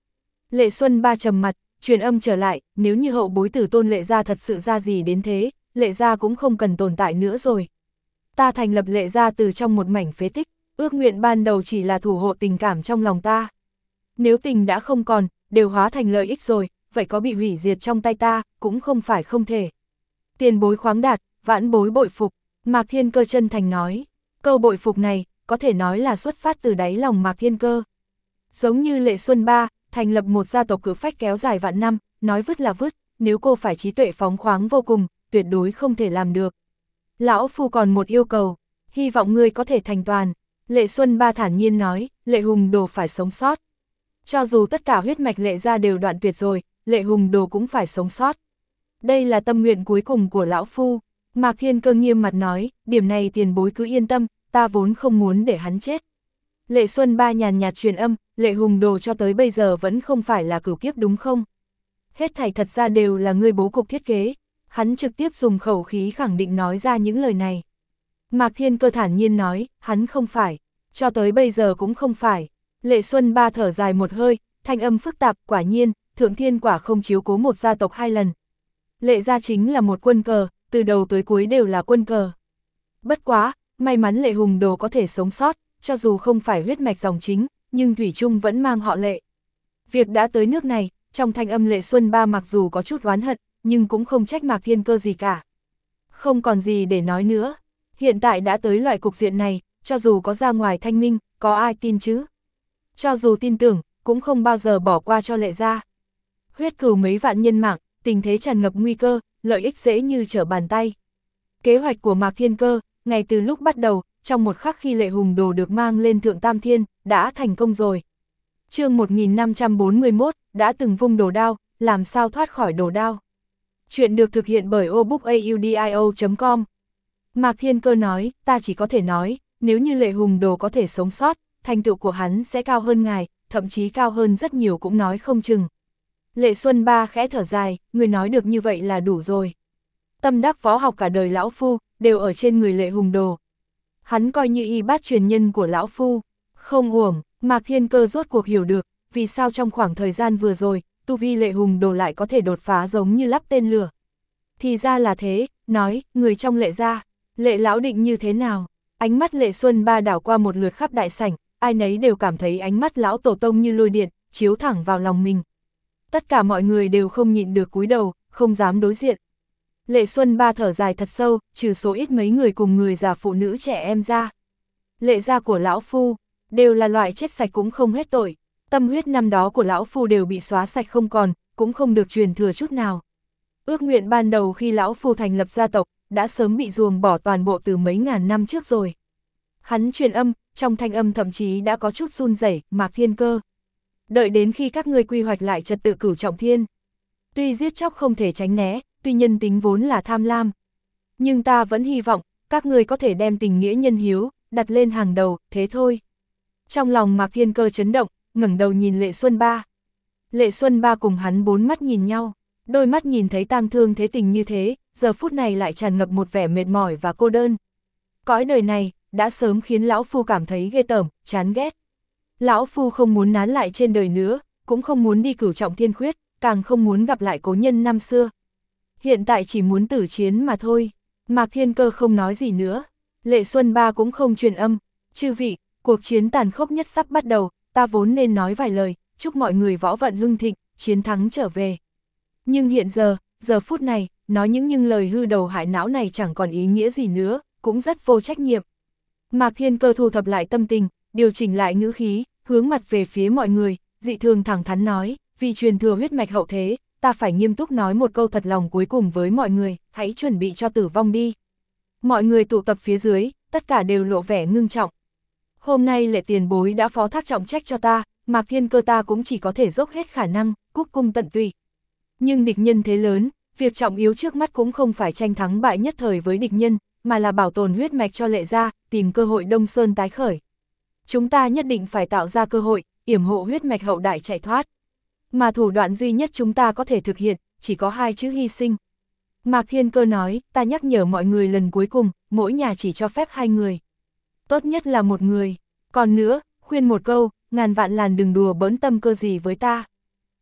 Lệ Xuân Ba trầm mặt, truyền âm trở lại, nếu như hậu bối tử tôn Lệ gia thật sự ra gì đến thế, Lệ gia cũng không cần tồn tại nữa rồi. Ta thành lập Lệ gia từ trong một mảnh phế tích, ước nguyện ban đầu chỉ là thủ hộ tình cảm trong lòng ta. Nếu tình đã không còn, đều hóa thành lợi ích rồi, vậy có bị hủy diệt trong tay ta, cũng không phải không thể. Tiền bối khoáng đạt, vãn bối bội phục, Mạc Thiên Cơ chân thành nói. Câu bội phục này, có thể nói là xuất phát từ đáy lòng Mạc Thiên Cơ. Giống như Lệ Xuân Ba, thành lập một gia tộc cự phách kéo dài vạn năm, nói vứt là vứt, nếu cô phải trí tuệ phóng khoáng vô cùng, tuyệt đối không thể làm được. Lão phu còn một yêu cầu, hy vọng ngươi có thể thành toàn. Lệ Xuân Ba thản nhiên nói, Lệ Hùng Đồ phải sống sót. Cho dù tất cả huyết mạch Lệ gia đều đoạn tuyệt rồi, Lệ Hùng Đồ cũng phải sống sót. Đây là tâm nguyện cuối cùng của lão phu. Mạc Thiên Cơ nghiêm mặt nói, điểm này tiền bối cứ yên tâm, ta vốn không muốn để hắn chết. Lệ Xuân Ba nhàn nhạt truyền âm, Lệ Hùng Đồ cho tới bây giờ vẫn không phải là cửu kiếp đúng không? Hết thảy thật ra đều là ngươi bố cục thiết kế. Hắn trực tiếp dùng khẩu khí khẳng định nói ra những lời này. Mạc Thiên Cơ thản nhiên nói, hắn không phải, cho tới bây giờ cũng không phải. Lệ Xuân Ba thở dài một hơi, thanh âm phức tạp, quả nhiên, Thượng Thiên quả không chiếu cố một gia tộc hai lần. Lệ gia chính là một quân cờ, từ đầu tới cuối đều là quân cờ. Bất quá, may mắn Lệ Hùng Đồ có thể sống sót, cho dù không phải huyết mạch dòng chính, nhưng Thủy Trung vẫn mang họ Lệ. Việc đã tới nước này, trong thanh âm Lệ Xuân Ba mặc dù có chút oán hận, nhưng cũng không trách Mạc Thiên Cơ gì cả. Không còn gì để nói nữa, hiện tại đã tới loại cục diện này, cho dù có ra ngoài thanh minh, có ai tin chứ? Cho dù tin tưởng, cũng không bao giờ bỏ qua cho Lệ gia. Huyết cửu mấy vạn nhân mạng, tình thế tràn ngập nguy cơ, lợi ích dễ như trở bàn tay. Kế hoạch của Mạc Thiên Cơ, ngay từ lúc bắt đầu, trong một khắc khi Lệ Hùng Đồ được mang lên Thượng Tam Thiên, đã thành công rồi. Chương một nghìn năm trăm bốn mươi mốt, đã từng vung đồ đao, làm sao thoát khỏi đồ đao. Chuyện được thực hiện bởi obookaudio chấm com. Mạc Thiên Cơ nói, ta chỉ có thể nói, nếu như Lệ Hùng Đồ có thể sống sót, thành tựu của hắn sẽ cao hơn ngài, thậm chí cao hơn rất nhiều cũng nói không chừng. Lệ Xuân Ba khẽ thở dài, người nói được như vậy là đủ rồi. Tâm đắc võ học cả đời lão phu, đều ở trên người Lệ Hùng Đồ. Hắn coi như y bát truyền nhân của lão phu. Không uổng, Mạc Thiên Cơ rốt cuộc hiểu được, vì sao trong khoảng thời gian vừa rồi, tu vi Lệ Hùng Đồ lại có thể đột phá giống như lắp tên lửa. Thì ra là thế, nói, người trong Lệ gia, Lệ lão định như thế nào? Ánh mắt Lệ Xuân Ba đảo qua một lượt khắp đại sảnh, ai nấy đều cảm thấy ánh mắt lão tổ tông như lôi điện, chiếu thẳng vào lòng mình. Tất cả mọi người đều không nhịn được cúi đầu, không dám đối diện. Lệ Xuân Ba thở dài thật sâu, trừ số ít mấy người cùng người già phụ nữ trẻ em ra. Lệ gia của lão phu, đều là loại chết sạch cũng không hết tội. Tâm huyết năm đó của lão phu đều bị xóa sạch không còn, cũng không được truyền thừa chút nào. Ước nguyện ban đầu khi lão phu thành lập gia tộc, đã sớm bị ruồng bỏ toàn bộ từ mấy ngàn năm trước rồi. Hắn truyền âm, trong thanh âm thậm chí đã có chút run rẩy, Mạc Thiên Cơ. Đợi đến khi các ngươi quy hoạch lại trật tự Cửu Trọng Thiên. Tuy giết chóc không thể tránh né, tuy nhân tính vốn là tham lam. Nhưng ta vẫn hy vọng, các ngươi có thể đem tình nghĩa nhân hiếu, đặt lên hàng đầu, thế thôi. Trong lòng Mạc Thiên Cơ chấn động, ngẩng đầu nhìn Lệ Xuân Ba. Lệ Xuân Ba cùng hắn bốn mắt nhìn nhau, đôi mắt nhìn thấy tang thương thế tình như thế, giờ phút này lại tràn ngập một vẻ mệt mỏi và cô đơn. Cõi đời này, đã sớm khiến lão phu cảm thấy ghê tởm, chán ghét. Lão phu không muốn nán lại trên đời nữa, cũng không muốn đi Cửu Trọng Thiên khuyết, càng không muốn gặp lại cố nhân năm xưa. Hiện tại chỉ muốn tử chiến mà thôi. Mạc Thiên Cơ không nói gì nữa. Lệ Xuân Ba cũng không truyền âm. Chư vị, cuộc chiến tàn khốc nhất sắp bắt đầu, ta vốn nên nói vài lời, chúc mọi người võ vận hưng thịnh, chiến thắng trở về. Nhưng hiện giờ, giờ phút này, nói những những lời hư đầu hại não này chẳng còn ý nghĩa gì nữa, cũng rất vô trách nhiệm. Mạc Thiên Cơ thu thập lại tâm tình, điều chỉnh lại ngữ khí, hướng mặt về phía mọi người, dị thường thẳng thắn nói, vì truyền thừa huyết mạch hậu thế, ta phải nghiêm túc nói một câu thật lòng cuối cùng với mọi người, hãy chuẩn bị cho tử vong đi. Mọi người tụ tập phía dưới, tất cả đều lộ vẻ ngưng trọng. Hôm nay Lệ tiền bối đã phó thác trọng trách cho ta, Mạc Thiên Cơ ta cũng chỉ có thể dốc hết khả năng, cúc cung tận tụy. Nhưng địch nhân thế lớn, việc trọng yếu trước mắt cũng không phải tranh thắng bại nhất thời với địch nhân, mà là bảo tồn huyết mạch cho Lệ gia, tìm cơ hội Đông Sơn tái khởi. Chúng ta nhất định phải tạo ra cơ hội, yểm hộ huyết mạch hậu đại chạy thoát. Mà thủ đoạn duy nhất chúng ta có thể thực hiện, chỉ có hai chữ hy sinh. Mạc Thiên Cơ nói, ta nhắc nhở mọi người lần cuối cùng, mỗi nhà chỉ cho phép hai người. Tốt nhất là một người. Còn nữa, khuyên một câu, ngàn vạn làn đừng đùa bỡn tâm cơ gì với ta.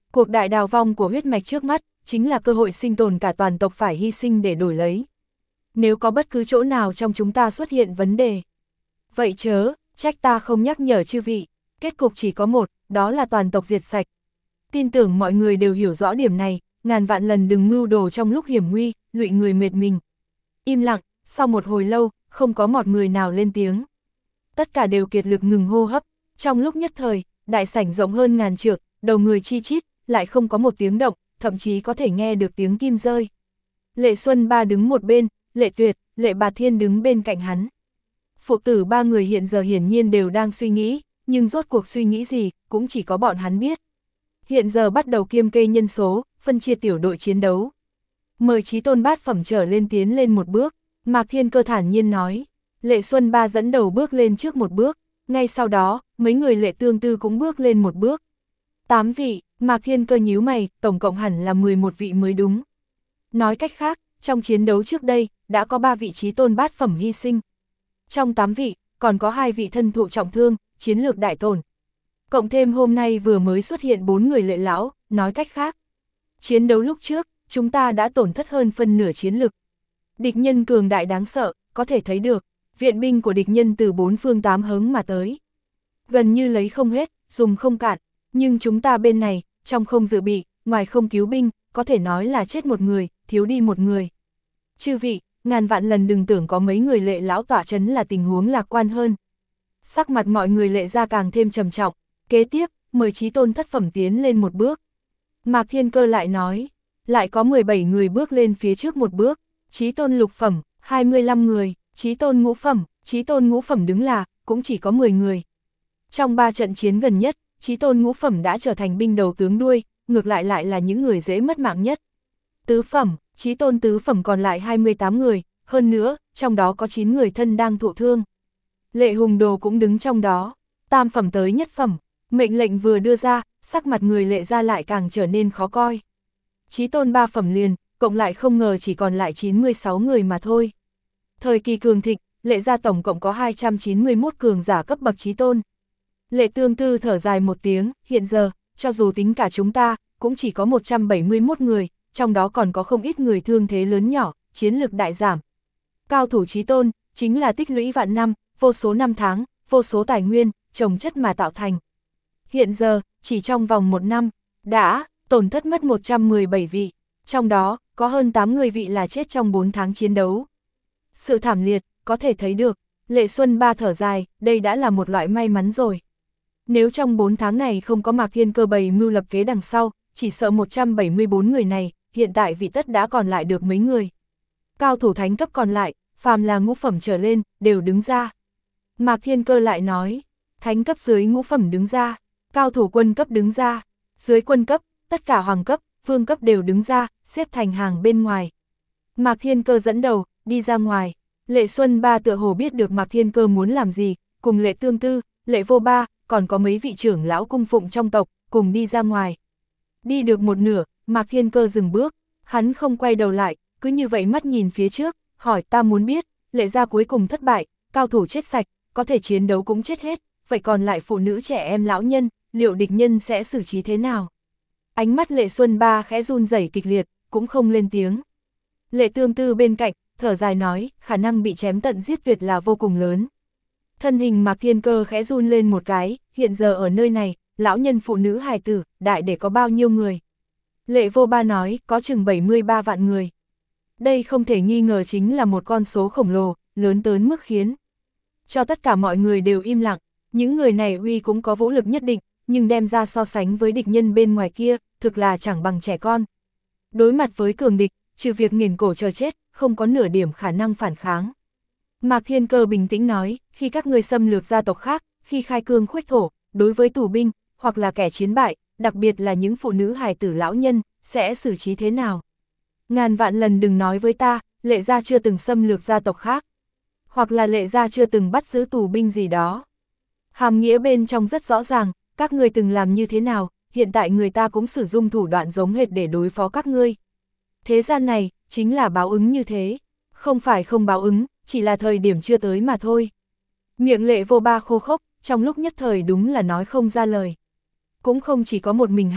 Cuộc đại đào vong của huyết mạch trước mắt, chính là cơ hội sinh tồn cả toàn tộc phải hy sinh để đổi lấy. Nếu có bất cứ chỗ nào trong chúng ta xuất hiện vấn đề, vậy chớ, trách ta không nhắc nhở chư vị, kết cục chỉ có một, đó là toàn tộc diệt sạch. Tin tưởng mọi người đều hiểu rõ điểm này, ngàn vạn lần đừng mưu đồ trong lúc hiểm nguy, lụy người mệt mình. Im lặng, sau một hồi lâu, không có một người nào lên tiếng. Tất cả đều kiệt lực ngừng hô hấp, trong lúc nhất thời, đại sảnh rộng hơn ngàn trượng, đầu người chi chít, lại không có một tiếng động, thậm chí có thể nghe được tiếng kim rơi. Lệ Xuân Ba đứng một bên, Lệ Tuyệt, Lệ Bà Thiên đứng bên cạnh hắn. Phụ tử ba người hiện giờ hiển nhiên đều đang suy nghĩ, nhưng rốt cuộc suy nghĩ gì, cũng chỉ có bọn hắn biết. Hiện giờ bắt đầu kiêm kê nhân số, phân chia tiểu đội chiến đấu. Mời chí tôn bát phẩm trở lên tiến lên một bước, Mạc Thiên Cơ thản nhiên nói. Lệ Xuân Ba dẫn đầu bước lên trước một bước, ngay sau đó, mấy người Lệ Tương Tư cũng bước lên một bước. Tám vị, Mạc Thiên Cơ nhíu mày, tổng cộng hẳn là mười một vị mới đúng. Nói cách khác, trong chiến đấu trước đây, đã có ba vị chí tôn bát phẩm hy sinh. Trong tám vị, còn có hai vị thân thụ trọng thương, chiến lược đại tổn. Cộng thêm hôm nay vừa mới xuất hiện bốn người Lệ lão, nói cách khác. Chiến đấu lúc trước, chúng ta đã tổn thất hơn phân nửa chiến lực. Địch nhân cường đại đáng sợ, có thể thấy được, viện binh của địch nhân từ bốn phương tám hướng mà tới. Gần như lấy không hết, dùng không cạn, nhưng chúng ta bên này, trong không dự bị, ngoài không cứu binh, có thể nói là chết một người, thiếu đi một người. Chư vị, ngàn vạn lần đừng tưởng có mấy người Lệ lão tỏa chấn là tình huống lạc quan hơn. Sắc mặt mọi người Lệ ra càng thêm trầm trọng, kế tiếp, mời chí tôn thất phẩm tiến lên một bước. Mạc Thiên Cơ lại nói, lại có mười bảy người bước lên phía trước một bước, chí tôn lục phẩm, hai mươi lăm người, chí tôn ngũ phẩm, chí tôn ngũ phẩm đứng là, cũng chỉ có mười người. Trong ba trận chiến gần nhất, chí tôn ngũ phẩm đã trở thành binh đầu tướng đuôi, ngược lại lại là những người dễ mất mạng nhất. Tứ phẩm, chí tôn tứ phẩm còn lại hai mươi tám người, hơn nữa, trong đó có chín người thân đang thụ thương. Lệ Hùng Đồ cũng đứng trong đó, tam phẩm tới nhất phẩm, mệnh lệnh vừa đưa ra, sắc mặt người Lệ ra lại càng trở nên khó coi. Chí tôn ba phẩm liền, cộng lại không ngờ chỉ còn lại chín mươi sáu người mà thôi. Thời kỳ cường thịnh, Lệ gia tổng cộng có hai trăm chín mươi mốt cường giả cấp bậc chí tôn. Lệ Tương Tư thở dài một tiếng, hiện giờ, cho dù tính cả chúng ta, cũng chỉ có một trăm bảy mươi mốt người, trong đó còn có không ít người thương thế lớn nhỏ, chiến lực đại giảm. Cao thủ chí tôn, chính là tích lũy vạn năm, vô số năm tháng, vô số tài nguyên, trồng chất mà tạo thành. Hiện giờ, chỉ trong vòng một năm, đã tổn thất mất một trăm mười bảy vị, trong đó, có hơn tám mươi vị là chết trong bốn tháng chiến đấu. Sự thảm liệt, có thể thấy được, Lệ Xuân Ba thở dài, đây đã là một loại may mắn rồi. Nếu trong bốn tháng này không có Mạc Thiên Cơ bày mưu lập kế đằng sau, chỉ sợ một trăm bảy mươi bốn người này, hiện tại vị tất đã còn lại được mấy người. Cao thủ thánh cấp còn lại, phàm là ngũ phẩm trở lên, đều đứng ra. Mạc Thiên Cơ lại nói, thánh cấp dưới ngũ phẩm đứng ra, cao thủ quân cấp đứng ra, dưới quân cấp, tất cả hoàng cấp, vương cấp đều đứng ra, xếp thành hàng bên ngoài. Mạc Thiên Cơ dẫn đầu, đi ra ngoài. Lệ Xuân Ba tựa hồ biết được Mạc Thiên Cơ muốn làm gì, cùng Lệ Tương Tư, Lệ Vô Ba, còn có mấy vị trưởng lão cung phụng trong tộc, cùng đi ra ngoài. Đi được một nửa, Mạc Thiên Cơ dừng bước, hắn không quay đầu lại, cứ như vậy mắt nhìn phía trước, hỏi ta muốn biết, Lệ gia cuối cùng thất bại, cao thủ chết sạch, có thể chiến đấu cũng chết hết, vậy còn lại phụ nữ trẻ em lão nhân, liệu địch nhân sẽ xử trí thế nào? Ánh mắt Lệ Xuân Ba khẽ run rẩy kịch liệt, cũng không lên tiếng. Lệ Tương Tư bên cạnh, thở dài nói, khả năng bị chém tận giết tuyệt là vô cùng lớn. Thân hình Mạc Thiên Cơ khẽ run lên một cái, hiện giờ ở nơi này, lão nhân phụ nữ hài tử, đại để có bao nhiêu người? Lệ Vô Ba nói, có chừng bảy mươi ba vạn người. Đây không thể nghi ngờ chính là một con số khổng lồ, lớn tới mức khiến cho tất cả mọi người đều im lặng. Những người này uy cũng có vũ lực nhất định, nhưng đem ra so sánh với địch nhân bên ngoài kia, thực là chẳng bằng trẻ con. Đối mặt với cường địch, trừ việc nghiền cổ chờ chết, không có nửa điểm khả năng phản kháng. Mạc Thiên Cơ bình tĩnh nói, khi các ngươi xâm lược gia tộc khác, khi khai cương khuếch thổ, đối với tù binh, hoặc là kẻ chiến bại, đặc biệt là những phụ nữ hài tử lão nhân, sẽ xử trí thế nào? Ngàn vạn lần đừng nói với ta, Lệ gia chưa từng xâm lược gia tộc khác, hoặc là Lệ gia chưa từng bắt giữ tù binh gì đó. Hàm nghĩa bên trong rất rõ ràng, các ngươi từng làm như thế nào, hiện tại người ta cũng sử dụng thủ đoạn giống hệt để đối phó các ngươi. Thế gian này, chính là báo ứng như thế, không phải không báo ứng, chỉ là thời điểm chưa tới mà thôi. Miệng Lệ Vô Ba khô khốc, trong lúc nhất thời đúng là nói không ra lời. Cũng không chỉ có một mình hắn,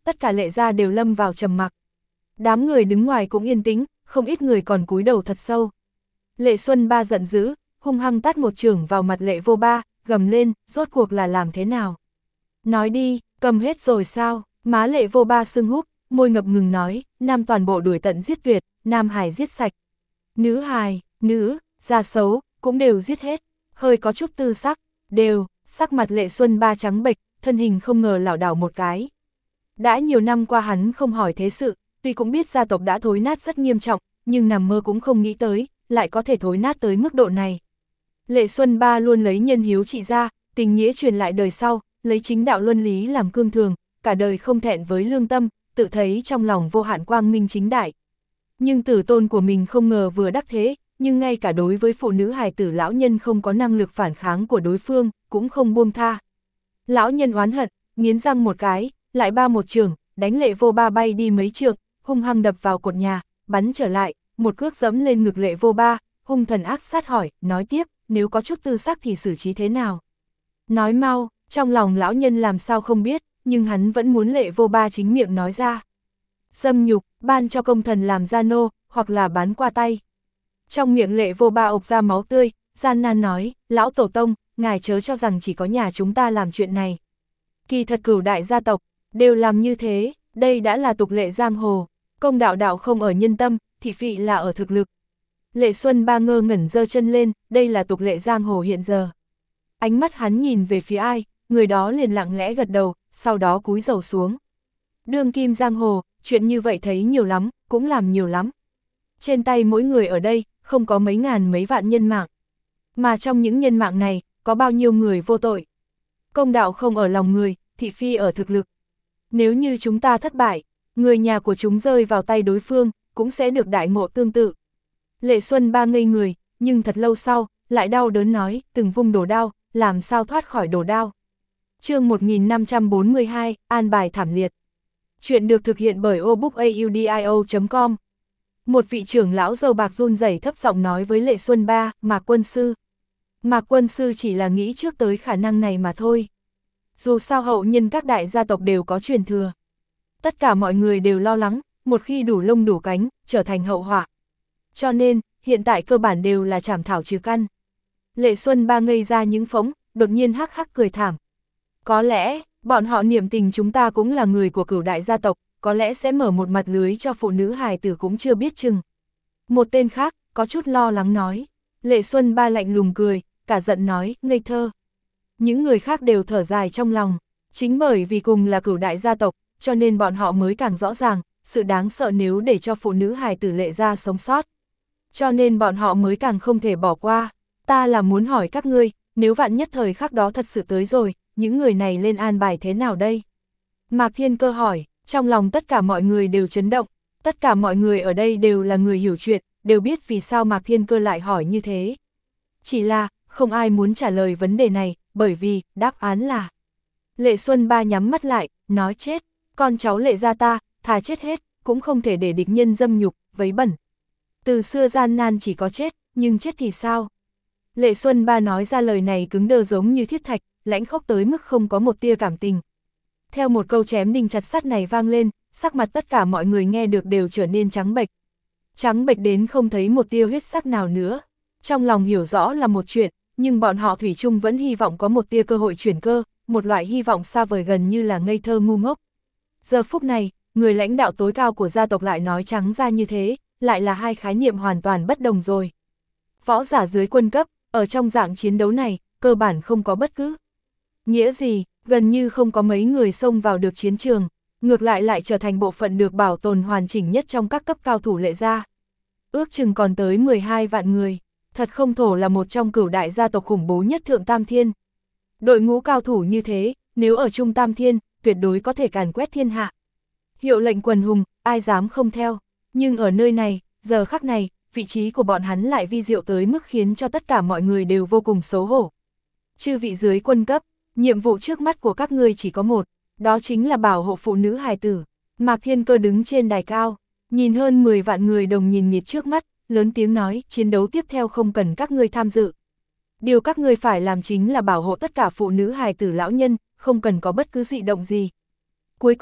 tất cả Lệ gia đều lâm vào trầm mặc. Đám người đứng ngoài cũng yên tĩnh, không ít người còn cúi đầu thật sâu. Lệ Xuân Ba giận dữ, hung hăng tát một chưởng vào mặt Lệ Vô Ba, gầm lên, rốt cuộc là làm thế nào? Nói đi, cầm hết rồi sao? Má Lệ Vô Ba sưng húp, môi ngập ngừng nói, nam toàn bộ đuổi tận giết tuyệt, nam hài giết sạch. Nữ hài, nữ, già xấu, cũng đều giết hết, hơi có chút tư sắc, đều, sắc mặt Lệ Xuân Ba trắng bệch, thân hình không ngờ lảo đảo một cái. Đã nhiều năm qua hắn không hỏi thế sự, tuy cũng biết gia tộc đã thối nát rất nghiêm trọng, nhưng nằm mơ cũng không nghĩ tới, lại có thể thối nát tới mức độ này. Lệ Xuân Ba luôn lấy nhân hiếu trị ra, tình nghĩa truyền lại đời sau, lấy chính đạo luân lý làm cương thường, cả đời không thẹn với lương tâm, tự thấy trong lòng vô hạn quang minh chính đại. Nhưng tử tôn của mình không ngờ vừa đắc thế, nhưng ngay cả đối với phụ nữ hài tử lão nhân không có năng lực phản kháng của đối phương, cũng không buông tha. Lão nhân oán hận, nghiến răng một cái, lại ba một trường, đánh Lệ Vô Ba bay đi mấy trượng, hung hăng đập vào cột nhà, bắn trở lại, một cước dẫm lên ngực Lệ Vô Ba, hung thần ác sát hỏi, nói tiếp, nếu có chút tư sắc thì xử trí thế nào? Nói mau, trong lòng lão nhân làm sao không biết, nhưng hắn vẫn muốn Lệ Vô Ba chính miệng nói ra. Dâm nhục, ban cho công thần làm gia nô, hoặc là bán qua tay. Trong miệng Lệ Vô Ba ộc ra máu tươi, gian nan nói, lão tổ tông, ngài chớ cho rằng chỉ có nhà chúng ta làm chuyện này. Kỳ thật cửu đại gia tộc, đều làm như thế, đây đã là tục lệ giang hồ, công đạo đạo không ở nhân tâm, thị phị là ở thực lực. Lệ Xuân Ba ngơ ngẩn giơ chân lên, đây là tục lệ giang hồ hiện giờ. Ánh mắt hắn nhìn về phía ai, người đó liền lặng lẽ gật đầu, sau đó cúi đầu xuống. Đương kim giang hồ, chuyện như vậy thấy nhiều lắm, cũng làm nhiều lắm. Trên tay mỗi người ở đây, không có mấy ngàn mấy vạn nhân mạng. Mà trong những nhân mạng này, có bao nhiêu người vô tội. Công đạo không ở lòng người, thị phi ở thực lực. Nếu như chúng ta thất bại, người nhà của chúng rơi vào tay đối phương, cũng sẽ được đại ngộ tương tự. Lệ Xuân Ba ngây người, nhưng thật lâu sau, lại đau đớn nói, từng vung đồ đao, làm sao thoát khỏi đồ đao. Chương một nghìn năm trăm bốn mươi hai, an bài thảm liệt. Chuyện được thực hiện bởi obookaudio chấm com. Một vị trưởng lão râu bạc run rẩy thấp giọng nói với Lệ Xuân Ba, Mạc quân sư. Mạc quân sư chỉ là nghĩ trước tới khả năng này mà thôi. Dù sao hậu nhân các đại gia tộc đều có truyền thừa. Tất cả mọi người đều lo lắng, một khi đủ lông đủ cánh, trở thành hậu họa. Cho nên, hiện tại cơ bản đều là trảm thảo trừ căn. Lệ Xuân Ba ngây ra những phóng, đột nhiên hắc hắc cười thảm. Có lẽ, bọn họ niệm tình chúng ta cũng là người của cửu đại gia tộc, có lẽ sẽ mở một mặt lưới cho phụ nữ hài tử cũng chưa biết chừng. Một tên khác, có chút lo lắng nói. Lệ Xuân Ba lạnh lùng cười, cả giận nói, ngây thơ. Những người khác đều thở dài trong lòng, chính bởi vì cùng là cửu đại gia tộc, cho nên bọn họ mới càng rõ ràng, sự đáng sợ nếu để cho phụ nữ hài tử Lệ gia sống sót. Cho nên bọn họ mới càng không thể bỏ qua. Ta là muốn hỏi các ngươi, nếu vạn nhất thời khắc đó thật sự tới rồi, những người này lên an bài thế nào đây? Mạc Thiên Cơ hỏi, trong lòng tất cả mọi người đều chấn động, tất cả mọi người ở đây đều là người hiểu chuyện, đều biết vì sao Mạc Thiên Cơ lại hỏi như thế. Chỉ là, không ai muốn trả lời vấn đề này, bởi vì, đáp án là... Lệ Xuân Ba nhắm mắt lại, nói chết, con cháu Lệ gia ta, thà chết hết, cũng không thể để địch nhân dâm nhục, vấy bẩn. Từ xưa gian nan chỉ có chết, nhưng chết thì sao? Lệ Xuân Ba nói ra lời này cứng đơ giống như thiết thạch, lãnh khốc tới mức không có một tia cảm tình. Theo một câu chém đinh chặt sắt này vang lên, sắc mặt tất cả mọi người nghe được đều trở nên trắng bệch. Trắng bệch đến không thấy một tia huyết sắc nào nữa. Trong lòng hiểu rõ là một chuyện, nhưng bọn họ thủy chung vẫn hy vọng có một tia cơ hội chuyển cơ, một loại hy vọng xa vời gần như là ngây thơ ngu ngốc. Giờ phút này, người lãnh đạo tối cao của gia tộc lại nói trắng ra như thế, lại là hai khái niệm hoàn toàn bất đồng rồi. Võ giả dưới quân cấp, ở trong dạng chiến đấu này, cơ bản không có bất cứ nghĩa gì, gần như không có mấy người xông vào được chiến trường, ngược lại lại trở thành bộ phận được bảo tồn hoàn chỉnh nhất trong các cấp cao thủ Lệ gia. Ước chừng còn tới mười hai vạn người, thật không thổ là một trong cửu đại gia tộc khủng bố nhất Thượng Tam Thiên. Đội ngũ cao thủ như thế, nếu ở Trung Tam Thiên, tuyệt đối có thể càn quét thiên hạ. Hiệu lệnh quần hùng, ai dám không theo, nhưng ở nơi này, giờ khắc này, vị trí của bọn hắn lại vi diệu tới mức khiến cho tất cả mọi người đều vô cùng xấu hổ. Chư vị dưới quân cấp, nhiệm vụ trước mắt của các ngươi chỉ có một, đó chính là bảo hộ phụ nữ hài tử. Mạc Thiên Cơ đứng trên đài cao, nhìn hơn mười vạn người đồng nhìn nhịp trước mắt, lớn tiếng nói, chiến đấu tiếp theo không cần các ngươi tham dự. Điều các ngươi phải làm chính là bảo hộ tất cả phụ nữ hài tử lão nhân, không cần có bất cứ dị động gì. Cuối cùng,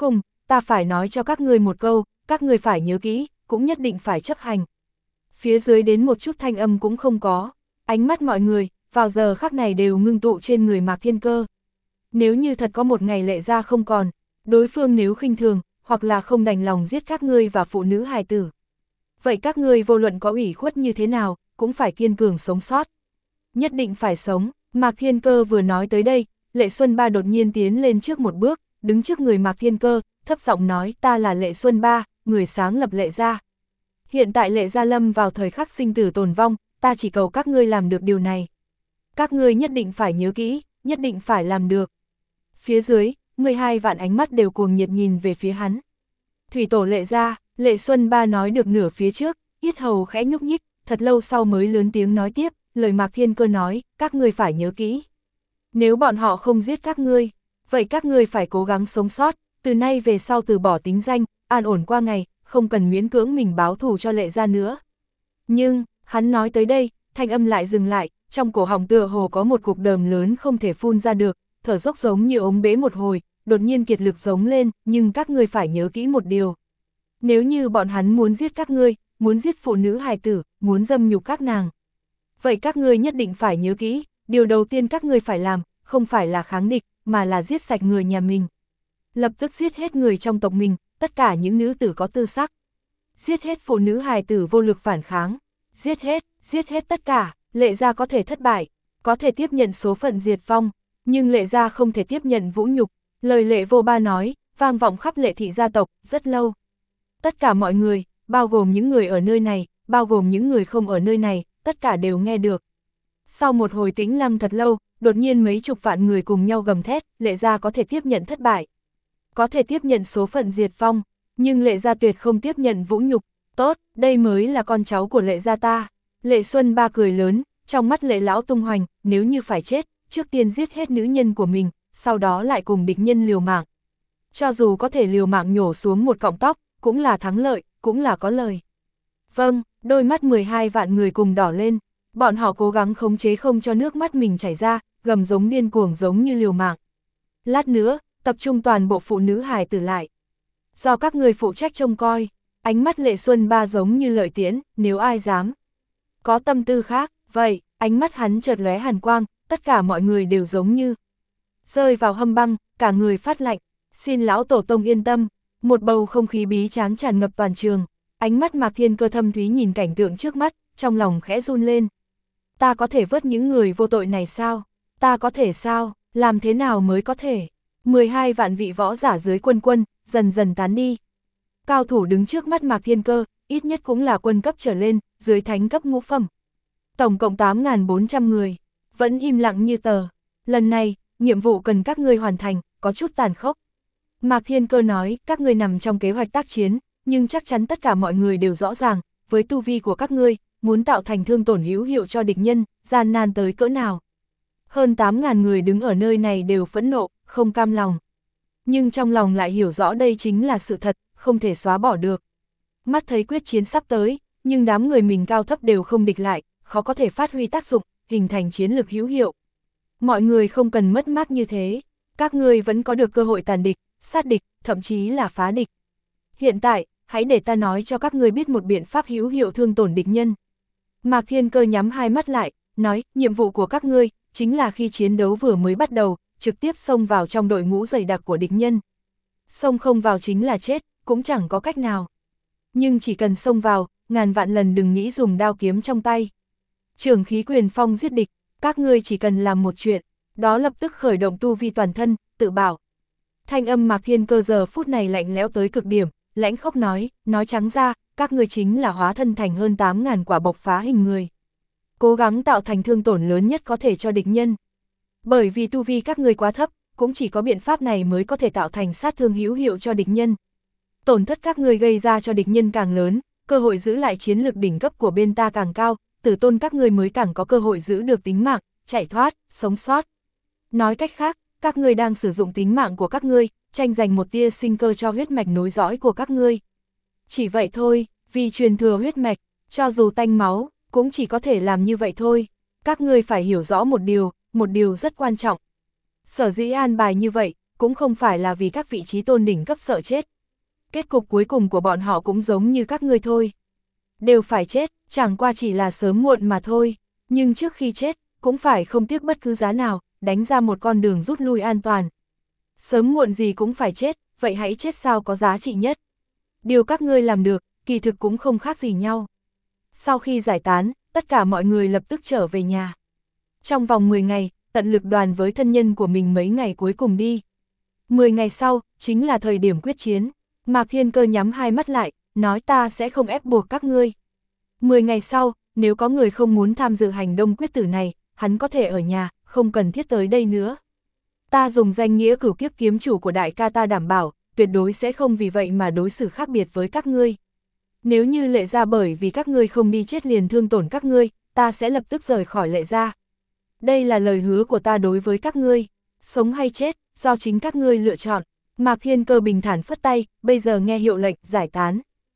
ta phải nói cho các ngươi một câu, các ngươi phải nhớ kỹ, cũng nhất định phải chấp hành. Phía dưới đến một chút thanh âm cũng không có, ánh mắt mọi người, vào giờ khắc này đều ngưng tụ trên người Mạc Thiên Cơ. Nếu như thật có một ngày Lệ gia không còn, đối phương nếu khinh thường, hoặc là không đành lòng giết các ngươi và phụ nữ hài tử. Vậy các ngươi vô luận có ủy khuất như thế nào, cũng phải kiên cường sống sót. Nhất định phải sống. Mạc Thiên Cơ vừa nói tới đây, Lệ Xuân Ba đột nhiên tiến lên trước một bước, đứng trước người Mạc Thiên Cơ, thấp giọng nói, ta là Lệ Xuân Ba, người sáng lập Lệ gia. Hiện tại Lệ gia lâm vào thời khắc sinh tử tồn vong, ta chỉ cầu các ngươi làm được điều này. Các ngươi nhất định phải nhớ kỹ, nhất định phải làm được. Phía dưới, mười hai vạn ánh mắt đều cuồng nhiệt nhìn về phía hắn. Thủy tổ Lệ gia, Lệ Xuân Ba nói được nửa phía trước, yết hầu khẽ nhúc nhích, thật lâu sau mới lớn tiếng nói tiếp, lời Mạc Thiên Cơ nói, các ngươi phải nhớ kỹ. Nếu bọn họ không giết các ngươi, vậy các ngươi phải cố gắng sống sót, từ nay về sau từ bỏ tính danh, an ổn qua ngày, không cần miễn cưỡng mình báo thù cho Lệ gia nữa. Nhưng, hắn nói tới đây, thanh âm lại dừng lại, trong cổ họng tựa hồ có một cục đờm lớn không thể phun ra được, thở dốc giống như ống bế một hồi, đột nhiên kiệt lực giống lên, nhưng các ngươi phải nhớ kỹ một điều. Nếu như bọn hắn muốn giết các ngươi, muốn giết phụ nữ hài tử, muốn dâm nhục các nàng, vậy các ngươi nhất định phải nhớ kỹ, điều đầu tiên các ngươi phải làm, không phải là kháng địch, mà là giết sạch người nhà mình. Lập tức giết hết người trong tộc mình, tất cả những nữ tử có tư sắc. Giết hết phụ nữ hài tử vô lực phản kháng. Giết hết, giết hết tất cả, Lệ gia có thể thất bại, có thể tiếp nhận số phận diệt vong, nhưng Lệ gia không thể tiếp nhận vũ nhục. Lời Lệ Vô Ba nói, vang vọng khắp Lệ thị gia tộc, rất lâu. Tất cả mọi người, bao gồm những người ở nơi này, bao gồm những người không ở nơi này, tất cả đều nghe được. Sau một hồi tĩnh lặng thật lâu, đột nhiên mấy chục vạn người cùng nhau gầm thét, Lệ gia có thể tiếp nhận thất bại, có thể tiếp nhận số phận diệt vong, nhưng Lệ gia tuyệt không tiếp nhận vũ nhục. Tốt, đây mới là con cháu của Lệ gia ta. Lệ Xuân Ba cười lớn, trong mắt Lệ lão tung hoành, nếu như phải chết, trước tiên giết hết nữ nhân của mình, sau đó lại cùng địch nhân liều mạng. Cho dù có thể liều mạng nhổ xuống một cọng tóc, cũng là thắng lợi, cũng là có lời. Vâng, đôi mắt mười hai vạn người cùng đỏ lên, bọn họ cố gắng khống chế không cho nước mắt mình chảy ra, gầm giống điên cuồng giống như liều mạng. Lát nữa, tập trung toàn bộ phụ nữ hài tử lại. Do các người phụ trách trông coi, ánh mắt Lệ Xuân Ba giống như lợi tiễn, nếu ai dám có tâm tư khác, vậy, ánh mắt hắn chợt lóe hàn quang, tất cả mọi người đều giống như rơi vào hầm băng, cả người phát lạnh. Xin lão tổ tông yên tâm. Một bầu không khí bí tráng tràn ngập toàn trường, ánh mắt Mạc Thiên Cơ thâm thúy nhìn cảnh tượng trước mắt, trong lòng khẽ run lên. Ta có thể vớt những người vô tội này sao? Ta có thể sao? Làm thế nào mới có thể? mười hai vạn vị võ giả dưới quân quân, dần dần tán đi. Cao thủ đứng trước mắt Mạc Thiên Cơ, ít nhất cũng là quân cấp trở lên, dưới thánh cấp ngũ phẩm. Tổng cộng tám nghìn bốn trăm người, vẫn im lặng như tờ. Lần này, nhiệm vụ cần các ngươi hoàn thành, có chút tàn khốc. Mạc Thiên Cơ nói, các ngươi nằm trong kế hoạch tác chiến, nhưng chắc chắn tất cả mọi người đều rõ ràng, với tu vi của các ngươi, muốn tạo thành thương tổn hữu hiệu cho địch nhân, gian nan tới cỡ nào. Hơn tám nghìn người đứng ở nơi này đều phẫn nộ, không cam lòng. Nhưng trong lòng lại hiểu rõ đây chính là sự thật, không thể xóa bỏ được. Mắt thấy quyết chiến sắp tới, nhưng đám người mình cao thấp đều không địch lại, khó có thể phát huy tác dụng, hình thành chiến lược hữu hiệu. Mọi người không cần mất mát như thế, các ngươi vẫn có được cơ hội tàn địch, sát địch, thậm chí là phá địch. Hiện tại, hãy để ta nói cho các ngươi biết một biện pháp hữu hiệu thương tổn địch nhân. Mạc Thiên Cơ nhắm hai mắt lại, nói, nhiệm vụ của các ngươi, chính là khi chiến đấu vừa mới bắt đầu, trực tiếp xông vào trong đội ngũ dày đặc của địch nhân. Xông không vào chính là chết, cũng chẳng có cách nào. Nhưng chỉ cần xông vào, ngàn vạn lần đừng nghĩ dùng đao kiếm trong tay. Trường khí quyền phong giết địch, các ngươi chỉ cần làm một chuyện, đó lập tức khởi động tu vi toàn thân, tự bảo. Thanh âm Mạc Thiên Cơ giờ phút này lạnh lẽo tới cực điểm, lãnh khốc nói, nói trắng ra, các ngươi chính là hóa thân thành hơn tám nghìn quả bộc phá hình người. Cố gắng tạo thành thương tổn lớn nhất có thể cho địch nhân. Bởi vì tu vi các ngươi quá thấp, cũng chỉ có biện pháp này mới có thể tạo thành sát thương hữu hiệu cho địch nhân. Tổn thất các ngươi gây ra cho địch nhân càng lớn, cơ hội giữ lại chiến lược đỉnh cấp của bên ta càng cao, tử tôn các ngươi mới càng có cơ hội giữ được tính mạng, chạy thoát, sống sót. Nói cách khác, các ngươi đang sử dụng tính mạng của các ngươi, tranh giành một tia sinh cơ cho huyết mạch nối dõi của các ngươi. Chỉ vậy thôi, vì truyền thừa huyết mạch, cho dù tanh máu, cũng chỉ có thể làm như vậy thôi. Các ngươi phải hiểu rõ một điều, một điều rất quan trọng. Sở dĩ an bài như vậy, cũng không phải là vì các vị trí tôn đỉnh cấp sợ chết, Kết cục cuối cùng của bọn họ cũng giống như các ngươi thôi. Đều phải chết, chẳng qua chỉ là sớm muộn mà thôi. Nhưng trước khi chết, cũng phải không tiếc bất cứ giá nào, đánh ra một con đường rút lui an toàn. Sớm muộn gì cũng phải chết, vậy hãy chết sao có giá trị nhất. Điều các ngươi làm được, kỳ thực cũng không khác gì nhau. Sau khi giải tán, tất cả mọi người lập tức trở về nhà. Trong vòng mười ngày, tận lực đoàn với thân nhân của mình mấy ngày cuối cùng đi. mười ngày sau, chính là thời điểm quyết chiến. Mạc Thiên Cơ nhắm hai mắt lại, nói ta sẽ không ép buộc các ngươi. mười ngày sau, nếu có người không muốn tham dự hành động quyết tử này, hắn có thể ở nhà, không cần thiết tới đây nữa. Ta dùng danh nghĩa cửu kiếp kiếm chủ của đại ca ta đảm bảo, tuyệt đối sẽ không vì vậy mà đối xử khác biệt với các ngươi. Nếu như Lệ Gia bởi vì các ngươi không đi chết liền thương tổn các ngươi, ta sẽ lập tức rời khỏi Lệ Gia. Đây là lời hứa của ta đối với các ngươi, sống hay chết, do chính các ngươi lựa chọn. Mạc Thiên Cơ bình thản phất tay, bây giờ nghe hiệu lệnh, giải tán.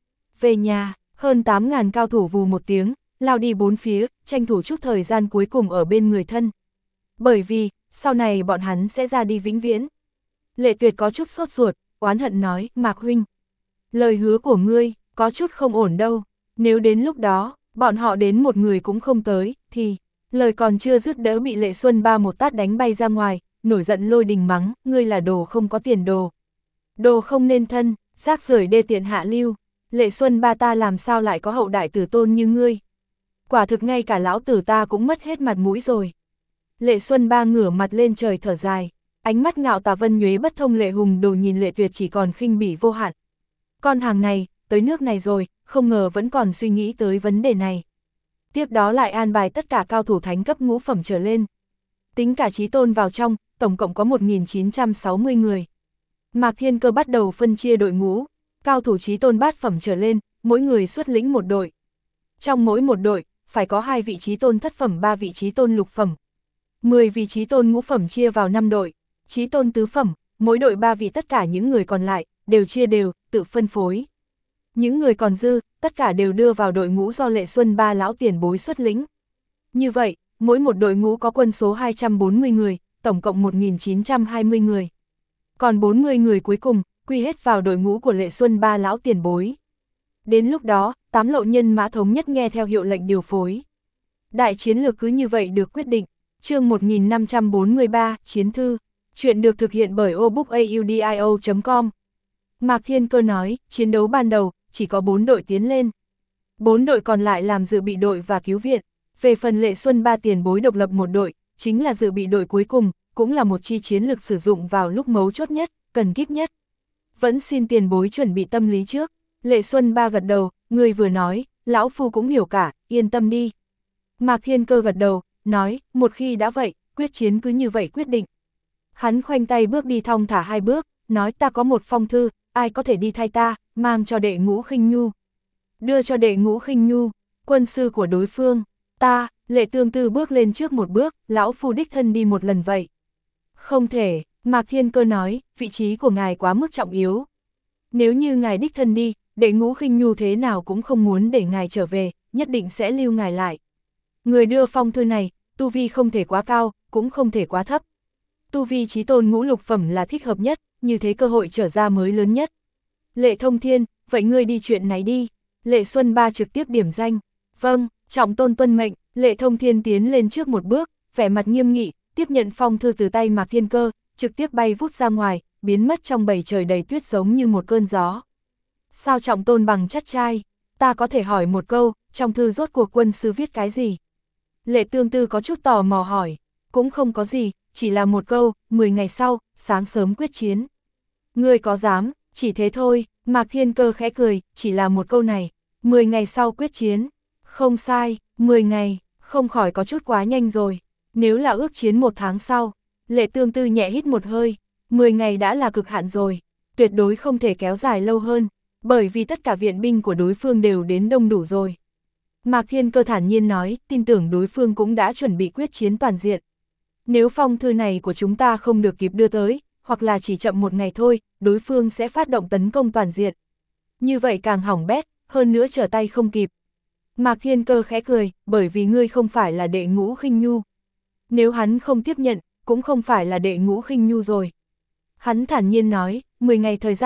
Về nhà, hơn tám nghìn cao thủ vù một tiếng, lao đi bốn phía, tranh thủ chút thời gian cuối cùng ở bên người thân. Bởi vì, sau này bọn hắn sẽ ra đi vĩnh viễn. Lệ Tuyệt có chút sốt ruột, oán hận nói, Mạc huynh. Lời hứa của ngươi, có chút không ổn đâu. Nếu đến lúc đó, bọn họ đến một người cũng không tới, thì... Lời còn chưa dứt đỡ bị Lệ Xuân Ba một tát đánh bay ra ngoài, nổi giận lôi đình mắng, ngươi là đồ không có tiền đồ. Đồ không nên thân, rác rưởi đê tiện hạ lưu. Lệ Xuân Ba ta làm sao lại có hậu đại tử tôn như ngươi. Quả thực ngay cả lão tử ta cũng mất hết mặt mũi rồi. Lệ Xuân Ba ngửa mặt lên trời thở dài, ánh mắt ngạo tà vân nhuế bất thông Lệ Hùng Đồ nhìn Lệ Tuyệt chỉ còn khinh bỉ vô hạn. Con hàng này, tới nước này rồi, không ngờ vẫn còn suy nghĩ tới vấn đề này. Tiếp đó lại an bài tất cả cao thủ thánh cấp ngũ phẩm trở lên. Tính cả Chí Tôn vào trong, tổng cộng có một nghìn chín trăm sáu mươi người. Mạc Thiên Cơ bắt đầu phân chia đội ngũ, cao thủ Chí Tôn bát phẩm trở lên, mỗi người xuất lĩnh một đội. Trong mỗi một đội, phải có hai vị Chí Tôn thất phẩm, ba vị Chí Tôn lục phẩm. mười vị Chí Tôn ngũ phẩm chia vào năm đội, Chí Tôn tứ phẩm, mỗi đội ba vị, tất cả những người còn lại, đều chia đều, tự phân phối. Những người còn dư, tất cả đều đưa vào đội ngũ do Lệ Xuân Ba lão tiền bối xuất lĩnh. Như vậy, mỗi một đội ngũ có quân số hai trăm bốn mươi người, tổng cộng một nghìn chín trăm hai mươi người. Còn bốn mươi người cuối cùng, quy hết vào đội ngũ của Lệ Xuân Ba lão tiền bối. Đến lúc đó, tám lộ nhân mã thống nhất nghe theo hiệu lệnh điều phối. Đại chiến lược cứ như vậy được quyết định. Chương một nghìn năm trăm bốn mươi ba, Chiến thư. Chuyện được thực hiện bởi obookaudio chấm com. Mạc Thiên Cơ nói, chiến đấu ban đầu, chỉ có bốn đội tiến lên. Bốn đội còn lại làm dự bị đội và cứu viện. Về phần Lệ Xuân Ba tiền bối độc lập một đội, chính là dự bị đội cuối cùng, cũng là một chi chiến lược sử dụng vào lúc mấu chốt nhất, cần kíp nhất. Vẫn xin tiền bối chuẩn bị tâm lý trước. Lệ Xuân Ba gật đầu, người vừa nói, lão phu cũng hiểu cả, yên tâm đi. Mạc Thiên Cơ gật đầu, nói, một khi đã vậy, quyết chiến cứ như vậy quyết định. Hắn khoanh tay bước đi thong thả hai bước, nói ta có một phong thư, ai có thể đi thay ta, mang cho đệ Ngũ Khinh Nhu. Đưa cho đệ Ngũ Khinh Nhu, quân sư của đối phương, ta, Lệ Tương Tư bước lên trước một bước, lão phu đích thân đi một lần vậy. Không thể, Mạc Thiên Cơ nói, vị trí của ngài quá mức trọng yếu. Nếu như ngài đích thân đi, đệ Ngũ Khinh Nhu thế nào cũng không muốn để ngài trở về, nhất định sẽ lưu ngài lại. Người đưa phong thư này, tu vi không thể quá cao, cũng không thể quá thấp. Tu vi Chí Tôn ngũ lục phẩm là thích hợp nhất, như thế cơ hội trở ra mới lớn nhất. Lệ Thông Thiên, vậy ngươi đi chuyện này đi. Lệ Xuân Ba trực tiếp điểm danh. Vâng, trọng tôn tuân mệnh. Lệ Thông Thiên tiến lên trước một bước, vẻ mặt nghiêm nghị, tiếp nhận phong thư từ tay Mạc Thiên Cơ, trực tiếp bay vút ra ngoài, biến mất trong bầy trời đầy tuyết giống như một cơn gió. Sao trọng tôn bằng chắc trai? Ta có thể hỏi một câu, trong thư rốt cuộc quân sư viết cái gì? Lệ Tương Tư có chút tò mò hỏi. Cũng không có gì, chỉ là một câu, mười ngày sau, sáng sớm quyết chiến. Ngươi có dám, chỉ thế thôi. Mạc Thiên Cơ khẽ cười, chỉ là một câu này. mười ngày sau quyết chiến. Không sai, mười ngày, không khỏi có chút quá nhanh rồi. Nếu là ước chiến một tháng sau, Lệ Tương Tư nhẹ hít một hơi. mười ngày đã là cực hạn rồi, tuyệt đối không thể kéo dài lâu hơn, bởi vì tất cả viện binh của đối phương đều đến đông đủ rồi. Mạc Thiên Cơ thản nhiên nói, tin tưởng đối phương cũng đã chuẩn bị quyết chiến toàn diện. Nếu phong thư này của chúng ta không được kịp đưa tới, hoặc là chỉ chậm một ngày thôi, đối phương sẽ phát động tấn công toàn diện. Như vậy càng hỏng bét, hơn nữa trở tay không kịp. Mạc Thiên Cơ khẽ cười, bởi vì ngươi không phải là đệ Ngũ Khinh Nhu. Nếu hắn không tiếp nhận, cũng không phải là đệ Ngũ Khinh Nhu rồi. Hắn thản nhiên nói, mười ngày thời gian này,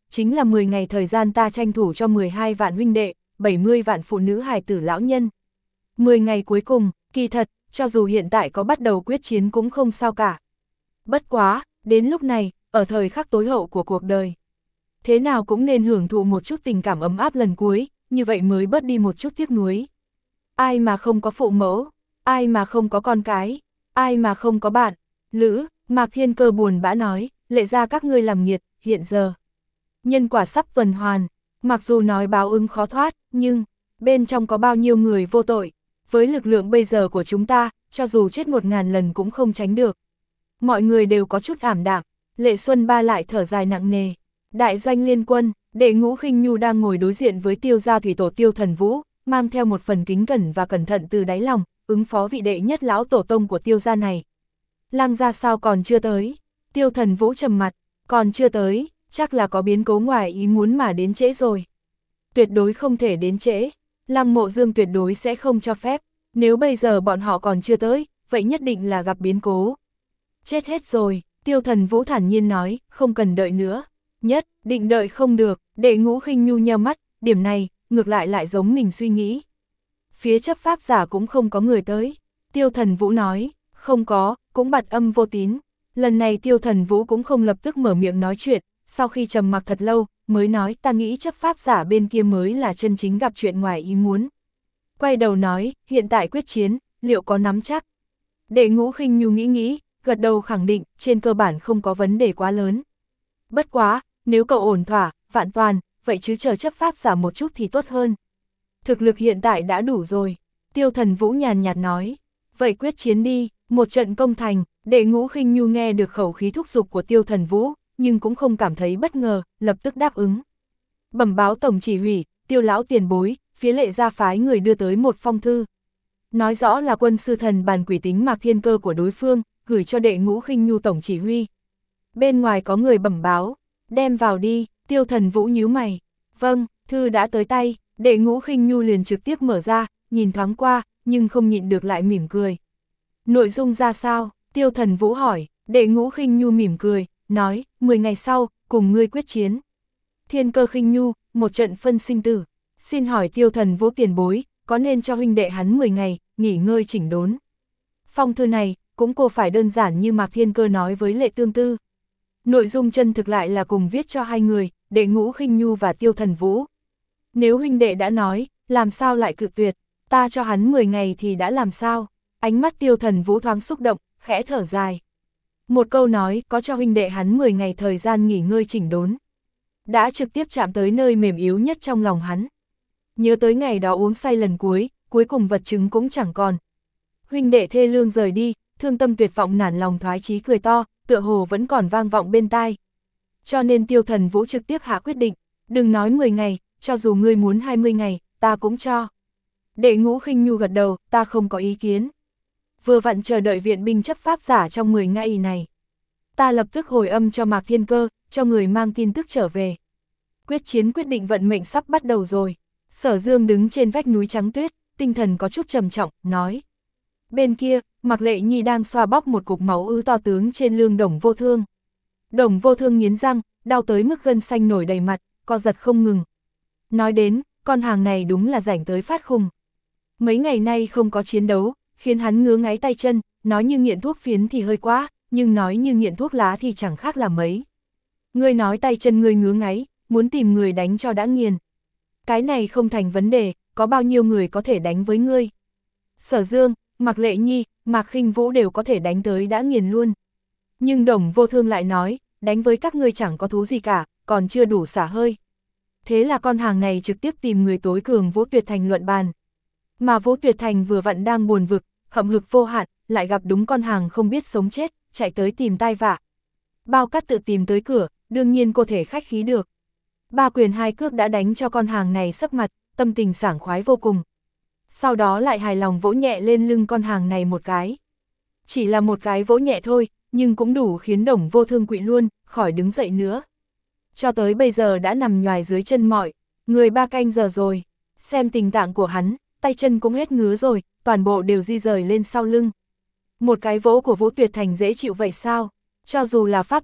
chính là mười ngày thời gian ta tranh thủ cho mười hai vạn huynh đệ, bảy mươi vạn phụ nữ hài tử lão nhân. mười ngày cuối cùng, kỳ thật, cho dù hiện tại có bắt đầu quyết chiến cũng không sao cả. Bất quá, đến lúc này, ở thời khắc tối hậu của cuộc đời, thế nào cũng nên hưởng thụ một chút tình cảm ấm áp lần cuối, như vậy mới bớt đi một chút tiếc nuối. Ai mà không có phụ mẫu, ai mà không có con cái, ai mà không có bạn. Lữ, Mạc Thiên Cơ buồn bã nói, lệ ra các ngươi làm nghiệt, hiện giờ. Nhân quả sắp tuần hoàn, mặc dù nói báo ứng khó thoát, nhưng, bên trong có bao nhiêu người vô tội. Với lực lượng bây giờ của chúng ta, cho dù chết một ngàn lần cũng không tránh được. Mọi người đều có chút ảm đạm, Lệ Xuân Ba lại thở dài nặng nề. Đại doanh liên quân, Đệ Ngũ Khinh Nhu đang ngồi đối diện với Tiêu gia thủy tổ Tiêu Thần Vũ, mang theo một phần kính cẩn và cẩn thận từ đáy lòng, ứng phó vị đệ nhất lão tổ tông của Tiêu gia này. Lăng gia sao còn chưa tới? Tiêu Thần Vũ trầm mặt, còn chưa tới, chắc là có biến cố ngoài ý muốn mà đến trễ rồi. Tuyệt đối không thể đến trễ, Lăng Mộ Dương tuyệt đối sẽ không cho phép, nếu bây giờ bọn họ còn chưa tới, vậy nhất định là gặp biến cố. Chết hết rồi, Tiêu Thần Vũ thản nhiên nói, không cần đợi nữa. Nhất định đợi không được, Đệ Ngũ Khinh Nhu nheo mắt, điểm này, ngược lại lại giống mình suy nghĩ. Phía chấp pháp giả cũng không có người tới. Tiêu Thần Vũ nói, không có, cũng bặt âm vô tín. Lần này Tiêu Thần Vũ cũng không lập tức mở miệng nói chuyện, sau khi trầm mặc thật lâu, mới nói ta nghĩ chấp pháp giả bên kia mới là chân chính gặp chuyện ngoài ý muốn. Quay đầu nói, hiện tại quyết chiến, liệu có nắm chắc? Đệ Ngũ Khinh Nhu nghĩ nghĩ, gật đầu khẳng định, trên cơ bản không có vấn đề quá lớn. Bất quá, nếu cậu ổn thỏa, vạn toàn, vậy chứ chờ chấp pháp giả một chút thì tốt hơn. Thực lực hiện tại đã đủ rồi, Tiêu Thần Vũ nhàn nhạt nói. Vậy quyết chiến đi, một trận công thành. Đệ Ngũ Khinh Nhu nghe được khẩu khí thúc giục của Tiêu Thần Vũ, nhưng cũng không cảm thấy bất ngờ, lập tức đáp ứng. Bẩm báo tổng chỉ huy, Tiêu lão tiền bối, phía Lệ gia phái người đưa tới một phong thư. Nói rõ là quân sư thần bàn quỷ tính Mạc Thiên Cơ của đối phương, gửi cho Đệ Ngũ Khinh Nhu tổng chỉ huy. Bên ngoài có người bẩm báo, đem vào đi. Tiêu Thần Vũ nhíu mày. Vâng, thư đã tới tay. Đệ Ngũ Khinh Nhu liền trực tiếp mở ra, nhìn thoáng qua, nhưng không nhịn được lại mỉm cười. Nội dung ra sao? Tiêu Thần Vũ hỏi. Đệ Ngũ Khinh Nhu mỉm cười, nói, mười ngày sau, cùng ngươi quyết chiến. Thiên Cơ Khinh Nhu, một trận phân sinh tử. Xin hỏi Tiêu Thần Vũ tiền bối, có nên cho huynh đệ hắn mười ngày, nghỉ ngơi chỉnh đốn? Phong thư này, cũng cô phải đơn giản như Mạc Thiên Cơ nói với Lệ Tương Tư. Nội dung chân thực lại là cùng viết cho hai người, Đệ Ngũ Khinh Nhu và Tiêu Thần Vũ. Nếu huynh đệ đã nói, làm sao lại cự tuyệt, ta cho hắn mười ngày thì đã làm sao? Ánh mắt Tiêu Thần Vũ thoáng xúc động, khẽ thở dài. Một câu nói, có cho huynh đệ hắn mười ngày thời gian nghỉ ngơi chỉnh đốn. Đã trực tiếp chạm tới nơi mềm yếu nhất trong lòng hắn. Nhớ tới ngày đó uống say lần cuối, cuối cùng vật chứng cũng chẳng còn. Huynh đệ thê lương rời đi, thương tâm tuyệt vọng nản lòng thoái chí cười to, tựa hồ vẫn còn vang vọng bên tai. Cho nên Tiêu Thần Vũ trực tiếp hạ quyết định, đừng nói mười ngày, cho dù ngươi muốn hai mươi ngày, ta cũng cho. Đệ Ngũ Khinh Nhu gật đầu, ta không có ý kiến. Vừa vặn chờ đợi viện binh chấp pháp giả trong mười ngày này. Ta lập tức hồi âm cho Mạc Thiên Cơ, cho người mang tin tức trở về. Quyết chiến quyết định vận mệnh sắp bắt đầu rồi. Sở Dương đứng trên vách núi trắng tuyết, tinh thần có chút trầm trọng, nói. Bên kia, Mạc Lệ Nhi đang xoa bóp một cục máu ứ to tướng trên lưng Đồng Vô Thương. Đồng Vô Thương nghiến răng, đau tới mức gân xanh nổi đầy mặt, co giật không ngừng. Nói đến, con hàng này đúng là rảnh tới phát khùng. Mấy ngày nay không có chiến đấu, khiến hắn ngứa ngáy tay chân, nói như nghiện thuốc phiến thì hơi quá, nhưng nói như nghiện thuốc lá thì chẳng khác là mấy. Ngươi nói tay chân ngươi ngứa ngáy, muốn tìm người đánh cho đã nghiền. Cái này không thành vấn đề, có bao nhiêu người có thể đánh với ngươi. Sở Dương, Mạc Lệ Nhi, Mạc Khinh Vũ đều có thể đánh tới đã nghiền luôn. Nhưng Đồng Vô Thương lại nói, đánh với các ngươi chẳng có thú gì cả, còn chưa đủ xả hơi. Thế là con hàng này trực tiếp tìm người tối cường Vũ Tuyệt Thành luận bàn. Mà Vũ Tuyệt Thành vừa vặn đang buồn vực, hậm hực vô hạn, lại gặp đúng con hàng không biết sống chết, chạy tới tìm tai vạ. Bao Cát tự tìm tới cửa, đương nhiên cô thể khách khí được. Ba quyền hai cước đã đánh cho con hàng này sấp mặt, tâm tình sảng khoái vô cùng. Sau đó lại hài lòng vỗ nhẹ lên lưng con hàng này một cái. Chỉ là một cái vỗ nhẹ thôi, nhưng cũng đủ khiến Đồng Vô Thương quỵ luôn, khỏi đứng dậy nữa. Cho tới bây giờ đã nằm nhoài dưới chân mọi người ba canh giờ rồi. Xem tình trạng của hắn, tay chân cũng hết ngứa rồi, toàn bộ đều di rời lên sau lưng. Một cái vỗ của Vũ Tuyệt Thành dễ chịu vậy sao? Cho dù là pháp tôn,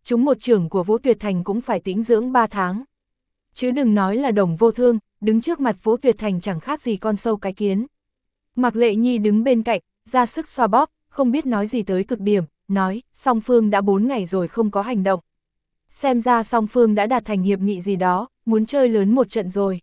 chúng một trưởng của Vũ Tuyệt Thành cũng phải tĩnh dưỡng ba tháng. Chứ đừng nói là Đồng Vô Thương, đứng trước mặt Vũ Tuyệt Thành chẳng khác gì con sâu cái kiến. Mạc Lệ Nhi đứng bên cạnh, ra sức xoa bóp, không biết nói gì tới cực điểm, nói, song phương đã bốn ngày rồi không có hành động. Xem ra song phương đã đạt thành hiệp nghị gì đó, muốn chơi lớn một trận rồi.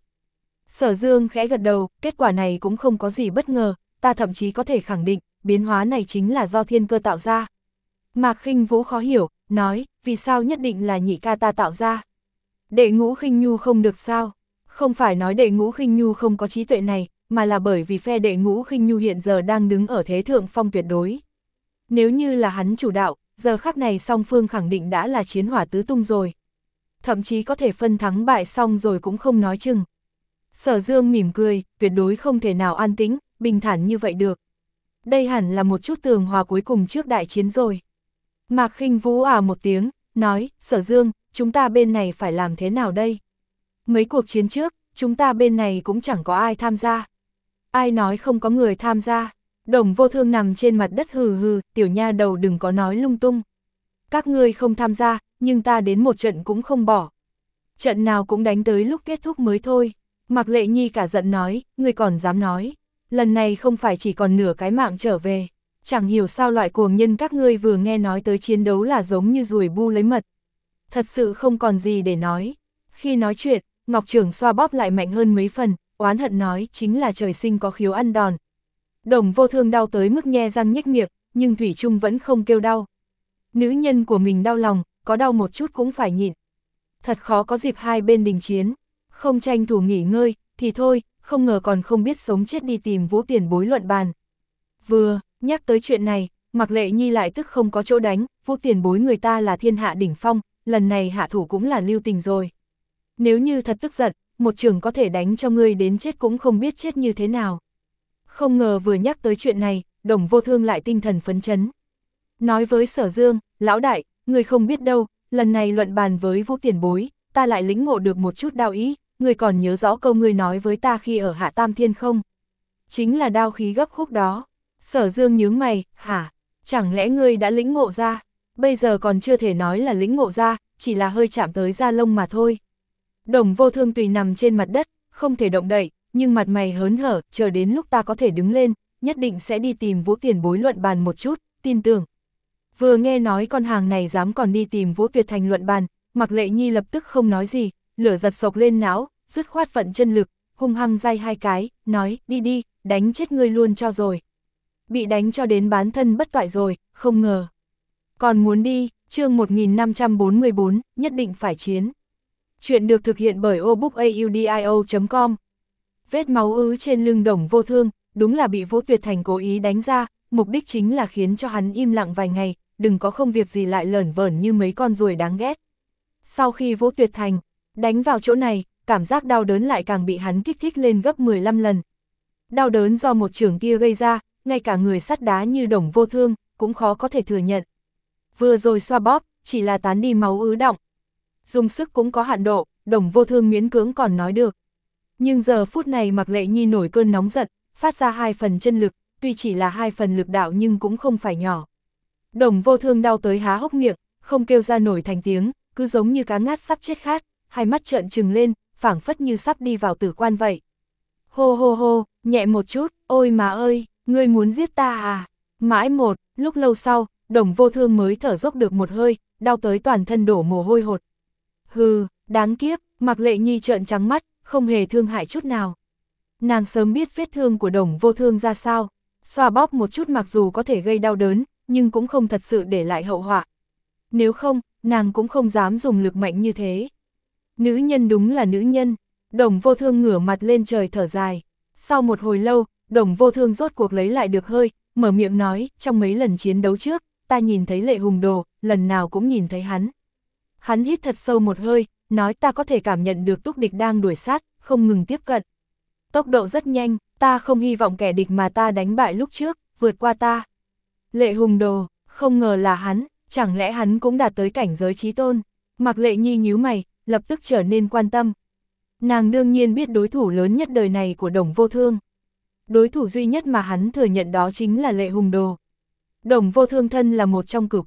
Sở Dương khẽ gật đầu, kết quả này cũng không có gì bất ngờ, ta thậm chí có thể khẳng định, biến hóa này chính là do thiên cơ tạo ra. Mạc Khinh Vũ khó hiểu, nói, vì sao nhất định là nhị ca ta tạo ra? Đệ Ngũ Khinh Nhu không được sao? Không phải nói Đệ Ngũ Khinh Nhu không có trí tuệ này, mà là bởi vì phe Đệ Ngũ Khinh Nhu hiện giờ đang đứng ở thế thượng phong tuyệt đối. Nếu như là hắn chủ đạo, giờ khắc này song phương khẳng định đã là chiến hỏa tứ tung rồi. Thậm chí có thể phân thắng bại xong rồi cũng không nói chừng. Sở Dương mỉm cười, tuyệt đối không thể nào an tĩnh, bình thản như vậy được. Đây hẳn là một chút tường hòa cuối cùng trước đại chiến rồi. Mạc Khinh Vũ à một tiếng, nói, Sở Dương, chúng ta bên này phải làm thế nào đây? Mấy cuộc chiến trước, chúng ta bên này cũng chẳng có ai tham gia. Ai nói không có người tham gia? Đồng Vô Thương nằm trên mặt đất hừ hừ, tiểu nha đầu đừng có nói lung tung. Các ngươi không tham gia, nhưng ta đến một trận cũng không bỏ. Trận nào cũng đánh tới lúc kết thúc mới thôi. Mạc Lệ Nhi cả giận nói, ngươi còn dám nói. Lần này không phải chỉ còn nửa cái mạng trở về. Chẳng hiểu sao loại cuồng nhân các ngươi vừa nghe nói tới chiến đấu là giống như ruồi bu lấy mật. Thật sự không còn gì để nói. Khi nói chuyện, Ngọc Trưởng xoa bóp lại mạnh hơn mấy phần, oán hận nói chính là trời sinh có khiếu ăn đòn. Đồng Vô Thương đau tới mức nhe răng nhếch miệng, nhưng Thủy Trung vẫn không kêu đau. Nữ nhân của mình đau lòng, có đau một chút cũng phải nhịn. Thật khó có dịp hai bên đình chiến, không tranh thủ nghỉ ngơi, thì thôi, không ngờ còn không biết sống chết đi tìm Vũ Tiền Bối luận bàn. Vừa nhắc tới chuyện này, Mạc Lệ Nhi lại tức không có chỗ đánh, Vũ Tiền Bối người ta là thiên hạ đỉnh phong, lần này hạ thủ cũng là lưu tình rồi. Nếu như thật tức giận, một trường có thể đánh cho ngươi đến chết cũng không biết chết như thế nào. Không ngờ vừa nhắc tới chuyện này, Đồng Vô Thương lại tinh thần phấn chấn. Nói với Sở Dương, lão đại, người không biết đâu, lần này luận bàn với Vũ Tiền Bối, ta lại lĩnh ngộ được một chút đao ý, người còn nhớ rõ câu ngươi nói với ta khi ở Hạ Tam Thiên không? Chính là đao khí gấp khúc đó. Sở Dương nhướng mày, hả? Chẳng lẽ ngươi đã lĩnh ngộ ra? Bây giờ còn chưa thể nói là lĩnh ngộ ra, chỉ là hơi chạm tới da lông mà thôi. Đồng Vô Thương tùy nằm trên mặt đất, không thể động đậy, nhưng mặt mày hớn hở, chờ đến lúc ta có thể đứng lên, nhất định sẽ đi tìm Vũ Tiền Bối luận bàn một chút, tin tưởng. Vừa nghe nói con hàng này dám còn đi tìm Vũ Tuyệt Thành luận bàn, Mạc Lệ Nhi lập tức không nói gì, lửa giật sộc lên não, dứt khoát vận chân lực, hung hăng day hai cái, nói, đi đi, đánh chết ngươi luôn cho rồi. Bị đánh cho đến bán thân bất toại rồi, không ngờ. Còn muốn đi, chương một nghìn năm trăm bốn mươi bốn, nhất định phải chiến. Chuyện được thực hiện bởi obookaudio chấm com. Vết máu ứ trên lưng Đồng Vô Thương, đúng là bị Vũ Tuyệt Thành cố ý đánh ra, mục đích chính là khiến cho hắn im lặng vài ngày, đừng có không việc gì lại lởn vởn như mấy con ruồi đáng ghét. Sau khi Vũ Tuyệt Thành đánh vào chỗ này, cảm giác đau đớn lại càng bị hắn kích thích lên gấp mười lăm lần. Đau đớn do một chưởng kia gây ra, ngay cả người sắt đá như Đồng Vô Thương, cũng khó có thể thừa nhận. Vừa rồi xoa bóp, chỉ là tán đi máu ứ đọng. Dùng sức cũng có hạn độ, Đồng Vô Thương miễn cưỡng còn nói được. Nhưng giờ phút này Mạc Lệ Nhi nổi cơn nóng giận, phát ra hai phần chân lực, tuy chỉ là hai phần lực đạo nhưng cũng không phải nhỏ. Đồng Vô Thương đau tới há hốc miệng, không kêu ra nổi thành tiếng, cứ giống như cá ngát sắp chết khát, hai mắt trợn trừng lên, phảng phất như sắp đi vào tử quan vậy. Hô hô hô, nhẹ một chút, ôi mà ơi, ngươi muốn giết ta à? Mãi một, lúc lâu sau, Đồng Vô Thương mới thở dốc được một hơi, đau tới toàn thân đổ mồ hôi hột. Hừ, đáng kiếp, Mạc Lệ Nhi trợn trắng mắt, không hề thương hại chút nào. Nàng sớm biết vết thương của Đồng Vô Thương ra sao, xoa bóp một chút mặc dù có thể gây đau đớn, nhưng cũng không thật sự để lại hậu họa. Nếu không, nàng cũng không dám dùng lực mạnh như thế. Nữ nhân đúng là nữ nhân. Đồng Vô Thương ngửa mặt lên trời thở dài. Sau một hồi lâu, Đồng Vô Thương rốt cuộc lấy lại được hơi, mở miệng nói, trong mấy lần chiến đấu trước, ta nhìn thấy Lệ Hùng Đồ, lần nào cũng nhìn thấy hắn. Hắn hít thật sâu một hơi, nói ta có thể cảm nhận được túc địch đang đuổi sát, không ngừng tiếp cận. Tốc độ rất nhanh, ta không hy vọng kẻ địch mà ta đánh bại lúc trước, vượt qua ta. Lệ Hùng Đồ, không ngờ là hắn, chẳng lẽ hắn cũng đạt tới cảnh giới chí tôn. Mạc Lệ Nhi nhíu mày, lập tức trở nên quan tâm. Nàng đương nhiên biết đối thủ lớn nhất đời này của Đồng Vô Thương. Đối thủ duy nhất mà hắn thừa nhận đó chính là Lệ Hùng Đồ. Đồng Vô Thương thân là một trong cửu kiếp,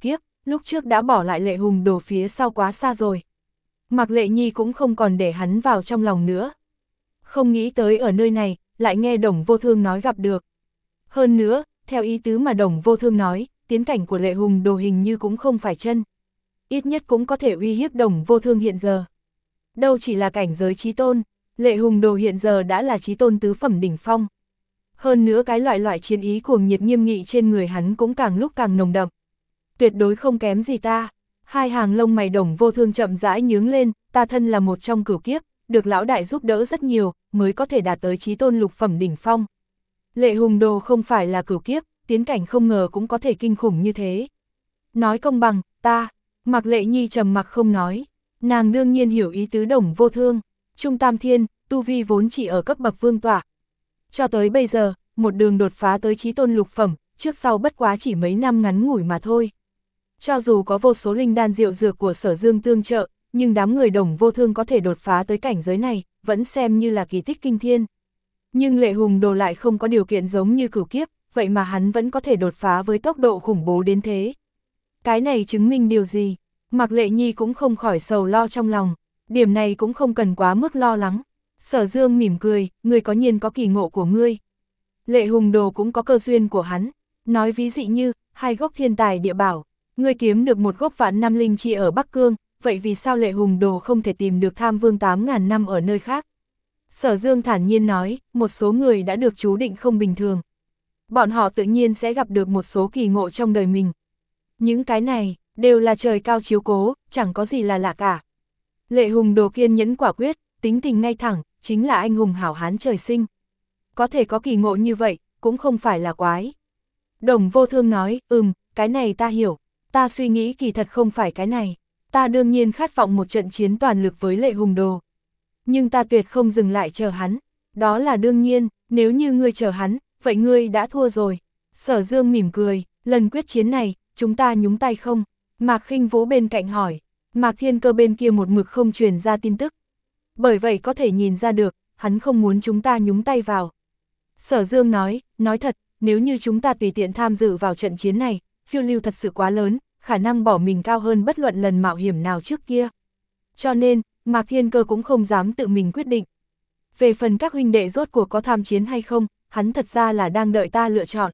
lúc trước đã bỏ lại Lệ Hùng Đồ phía sau quá xa rồi. Mạc Lệ Nhi cũng không còn để hắn vào trong lòng nữa. Không nghĩ tới ở nơi này, lại nghe Đồng Vô Thương nói gặp được. Hơn nữa, theo ý tứ mà Đồng Vô Thương nói, tiến cảnh của Lệ Hùng Đồ hình như cũng không phải chân. Ít nhất cũng có thể uy hiếp Đồng Vô Thương hiện giờ. Đâu chỉ là cảnh giới chí tôn, Lệ Hùng Đồ hiện giờ đã là chí tôn tứ phẩm đỉnh phong. Hơn nữa cái loại loại chiến ý cuồng nhiệt nghiêm nghị trên người hắn cũng càng lúc càng nồng đậm. Tuyệt đối không kém gì ta. Hai hàng lông mày Đồng Vô Thương chậm rãi nhướng lên, ta thân là một trong cửu kiếp, được lão đại giúp đỡ rất nhiều, mới có thể đạt tới chí tôn lục phẩm đỉnh phong. Lệ Hùng Đồ không phải là cửu kiếp, tiến cảnh không ngờ cũng có thể kinh khủng như thế. Nói công bằng, ta, Mạc Lệ Nhi trầm mặc không nói, nàng đương nhiên hiểu ý tứ Đồng Vô Thương, Trung Tam Thiên, tu vi vốn chỉ ở cấp bậc vương tọa. Cho tới bây giờ, một đường đột phá tới chí tôn lục phẩm, trước sau bất quá chỉ mấy năm ngắn ngủi mà thôi. Cho dù có vô số linh đan diệu dược của Sở Dương tương trợ, nhưng đám người Đồng Vô Thương có thể đột phá tới cảnh giới này, vẫn xem như là kỳ tích kinh thiên. Nhưng Lệ Hùng Đồ lại không có điều kiện giống như cửu kiếp, vậy mà hắn vẫn có thể đột phá với tốc độ khủng bố đến thế. Cái này chứng minh điều gì? Mạc Lệ Nhi cũng không khỏi sầu lo trong lòng, điểm này cũng không cần quá mức lo lắng. Sở Dương mỉm cười, ngươi có nhiên có kỳ ngộ của ngươi. Lệ Hùng Đồ cũng có cơ duyên của hắn, nói ví dụ như, hai gốc thiên tài địa bảo, ngươi kiếm được một gốc vạn năm linh chi ở Bắc Cương, vậy vì sao Lệ Hùng Đồ không thể tìm được Tham Vương tám ngàn năm ở nơi khác? Sở Dương thản nhiên nói, một số người đã được chú định không bình thường. Bọn họ tự nhiên sẽ gặp được một số kỳ ngộ trong đời mình. Những cái này, đều là trời cao chiếu cố, chẳng có gì là lạ cả. Lệ Hùng Đồ kiên nhẫn quả quyết, tính tình ngay thẳng, chính là anh hùng hảo hán trời sinh. Có thể có kỳ ngộ như vậy, cũng không phải là quái. Đồng Vô Thương nói, ừm, cái này ta hiểu, ta suy nghĩ kỳ thật không phải cái này. Ta đương nhiên khát vọng một trận chiến toàn lực với Lệ Hùng Đồ. Nhưng ta tuyệt không dừng lại chờ hắn, đó là đương nhiên, nếu như ngươi chờ hắn, vậy ngươi đã thua rồi. Sở Dương mỉm cười, lần quyết chiến này, chúng ta nhúng tay không? Mạc Khinh Vũ bên cạnh hỏi, Mạc Thiên Cơ bên kia một mực không truyền ra tin tức. Bởi vậy có thể nhìn ra được, hắn không muốn chúng ta nhúng tay vào. Sở Dương nói, nói thật, nếu như chúng ta tùy tiện tham dự vào trận chiến này, phiêu lưu thật sự quá lớn, khả năng bỏ mình cao hơn bất luận lần mạo hiểm nào trước kia. Cho nên, Mạc Thiên Cơ cũng không dám tự mình quyết định. Về phần các huynh đệ rốt cuộc có tham chiến hay không, hắn thật ra là đang đợi ta lựa chọn.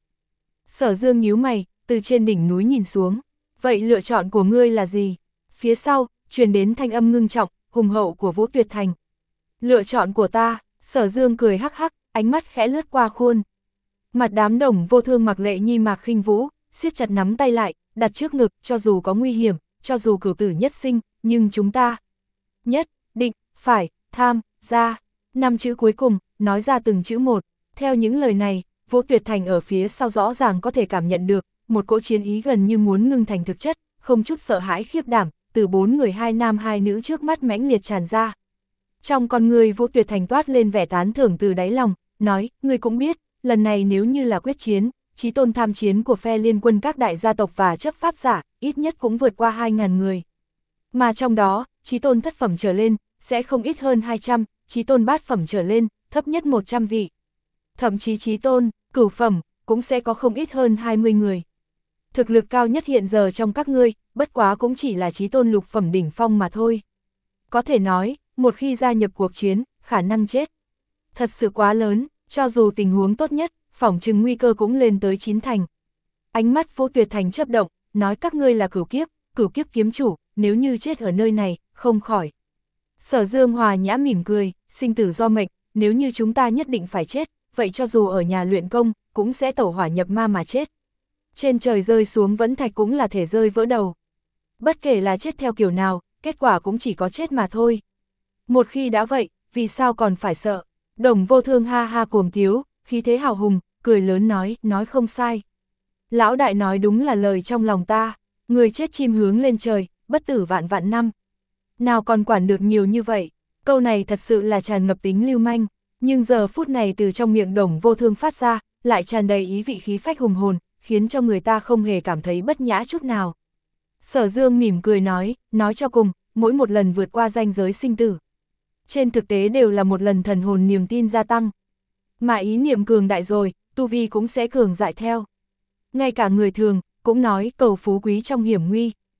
Sở Dương nhíu mày, từ trên đỉnh núi nhìn xuống. Vậy lựa chọn của ngươi là gì? Phía sau, truyền đến thanh âm ngưng trọng, hùng hậu của Vũ Tuyệt Thành. Lựa chọn của ta, Sở Dương cười hắc hắc, ánh mắt khẽ lướt qua khuôn. Mặt đám Đồng Vô Thương, Mạc Lệ Nhi, Mạc Khinh Vũ, siết chặt nắm tay lại, đặt trước ngực, cho dù có nguy hiểm, cho dù cửu tử nhất sinh, nhưng chúng ta nhất định phải tham gia. Năm chữ cuối cùng, nói ra từng chữ một. Theo những lời này, Vũ Tuyệt Thành ở phía sau rõ ràng có thể cảm nhận được, một cỗ chiến ý gần như muốn ngưng thành thực chất, không chút sợ hãi khiếp đảm, từ bốn người hai nam hai nữ trước mắt mãnh liệt tràn ra. Trong con người Vũ Tuyệt Thành toát lên vẻ tán thưởng từ đáy lòng, nói, ngươi cũng biết, lần này nếu như là quyết chiến, chí tôn tham chiến của phe liên quân các đại gia tộc và chấp pháp giả, ít nhất cũng vượt qua hai ngàn người. Mà trong đó, chí tôn thất phẩm trở lên, sẽ không ít hơn hai trăm, chí tôn bát phẩm trở lên, thấp nhất một trăm vị. Thậm chí chí tôn, cửu phẩm, cũng sẽ có không ít hơn hai mươi người. Thực lực cao nhất hiện giờ trong các ngươi, bất quá cũng chỉ là chí tôn lục phẩm đỉnh phong mà thôi. Có thể nói, một khi gia nhập cuộc chiến, khả năng chết thật sự quá lớn, cho dù tình huống tốt nhất, phỏng chừng nguy cơ cũng lên tới chín thành. Ánh mắt Vũ Tuyệt Thành chớp động, nói các ngươi là cửu kiếp, cửu kiếp kiếm chủ, nếu như chết ở nơi này, không khỏi. Sở Dương hòa nhã mỉm cười, sinh tử do mệnh, nếu như chúng ta nhất định phải chết, vậy cho dù ở nhà luyện công, cũng sẽ tẩu hỏa nhập ma mà chết. Trên trời rơi xuống vẫn thạch cũng là thể rơi vỡ đầu. Bất kể là chết theo kiểu nào, kết quả cũng chỉ có chết mà thôi. Một khi đã vậy, vì sao còn phải sợ? Đồng Vô Thương ha ha cuồng tiếu, khí thế hào hùng, cười lớn nói, nói không sai. Lão đại nói đúng là lời trong lòng ta, người chết chim hướng lên trời, bất tử vạn vạn năm. Nào còn quản được nhiều như vậy, câu này thật sự là tràn ngập tính lưu manh, nhưng giờ phút này từ trong miệng Đồng Vô Thương phát ra, lại tràn đầy ý vị khí phách hùng hồn, khiến cho người ta không hề cảm thấy bất nhã chút nào. Sở Dương mỉm cười nói, nói cho cùng, mỗi một lần vượt qua ranh giới sinh tử, trên thực tế đều là một lần thần hồn niềm tin gia tăng. Mà ý niệm cường đại rồi, tu vi cũng sẽ cường dại theo. Ngay cả người thường, cũng nói cầu phú quý trong hiểm nguy,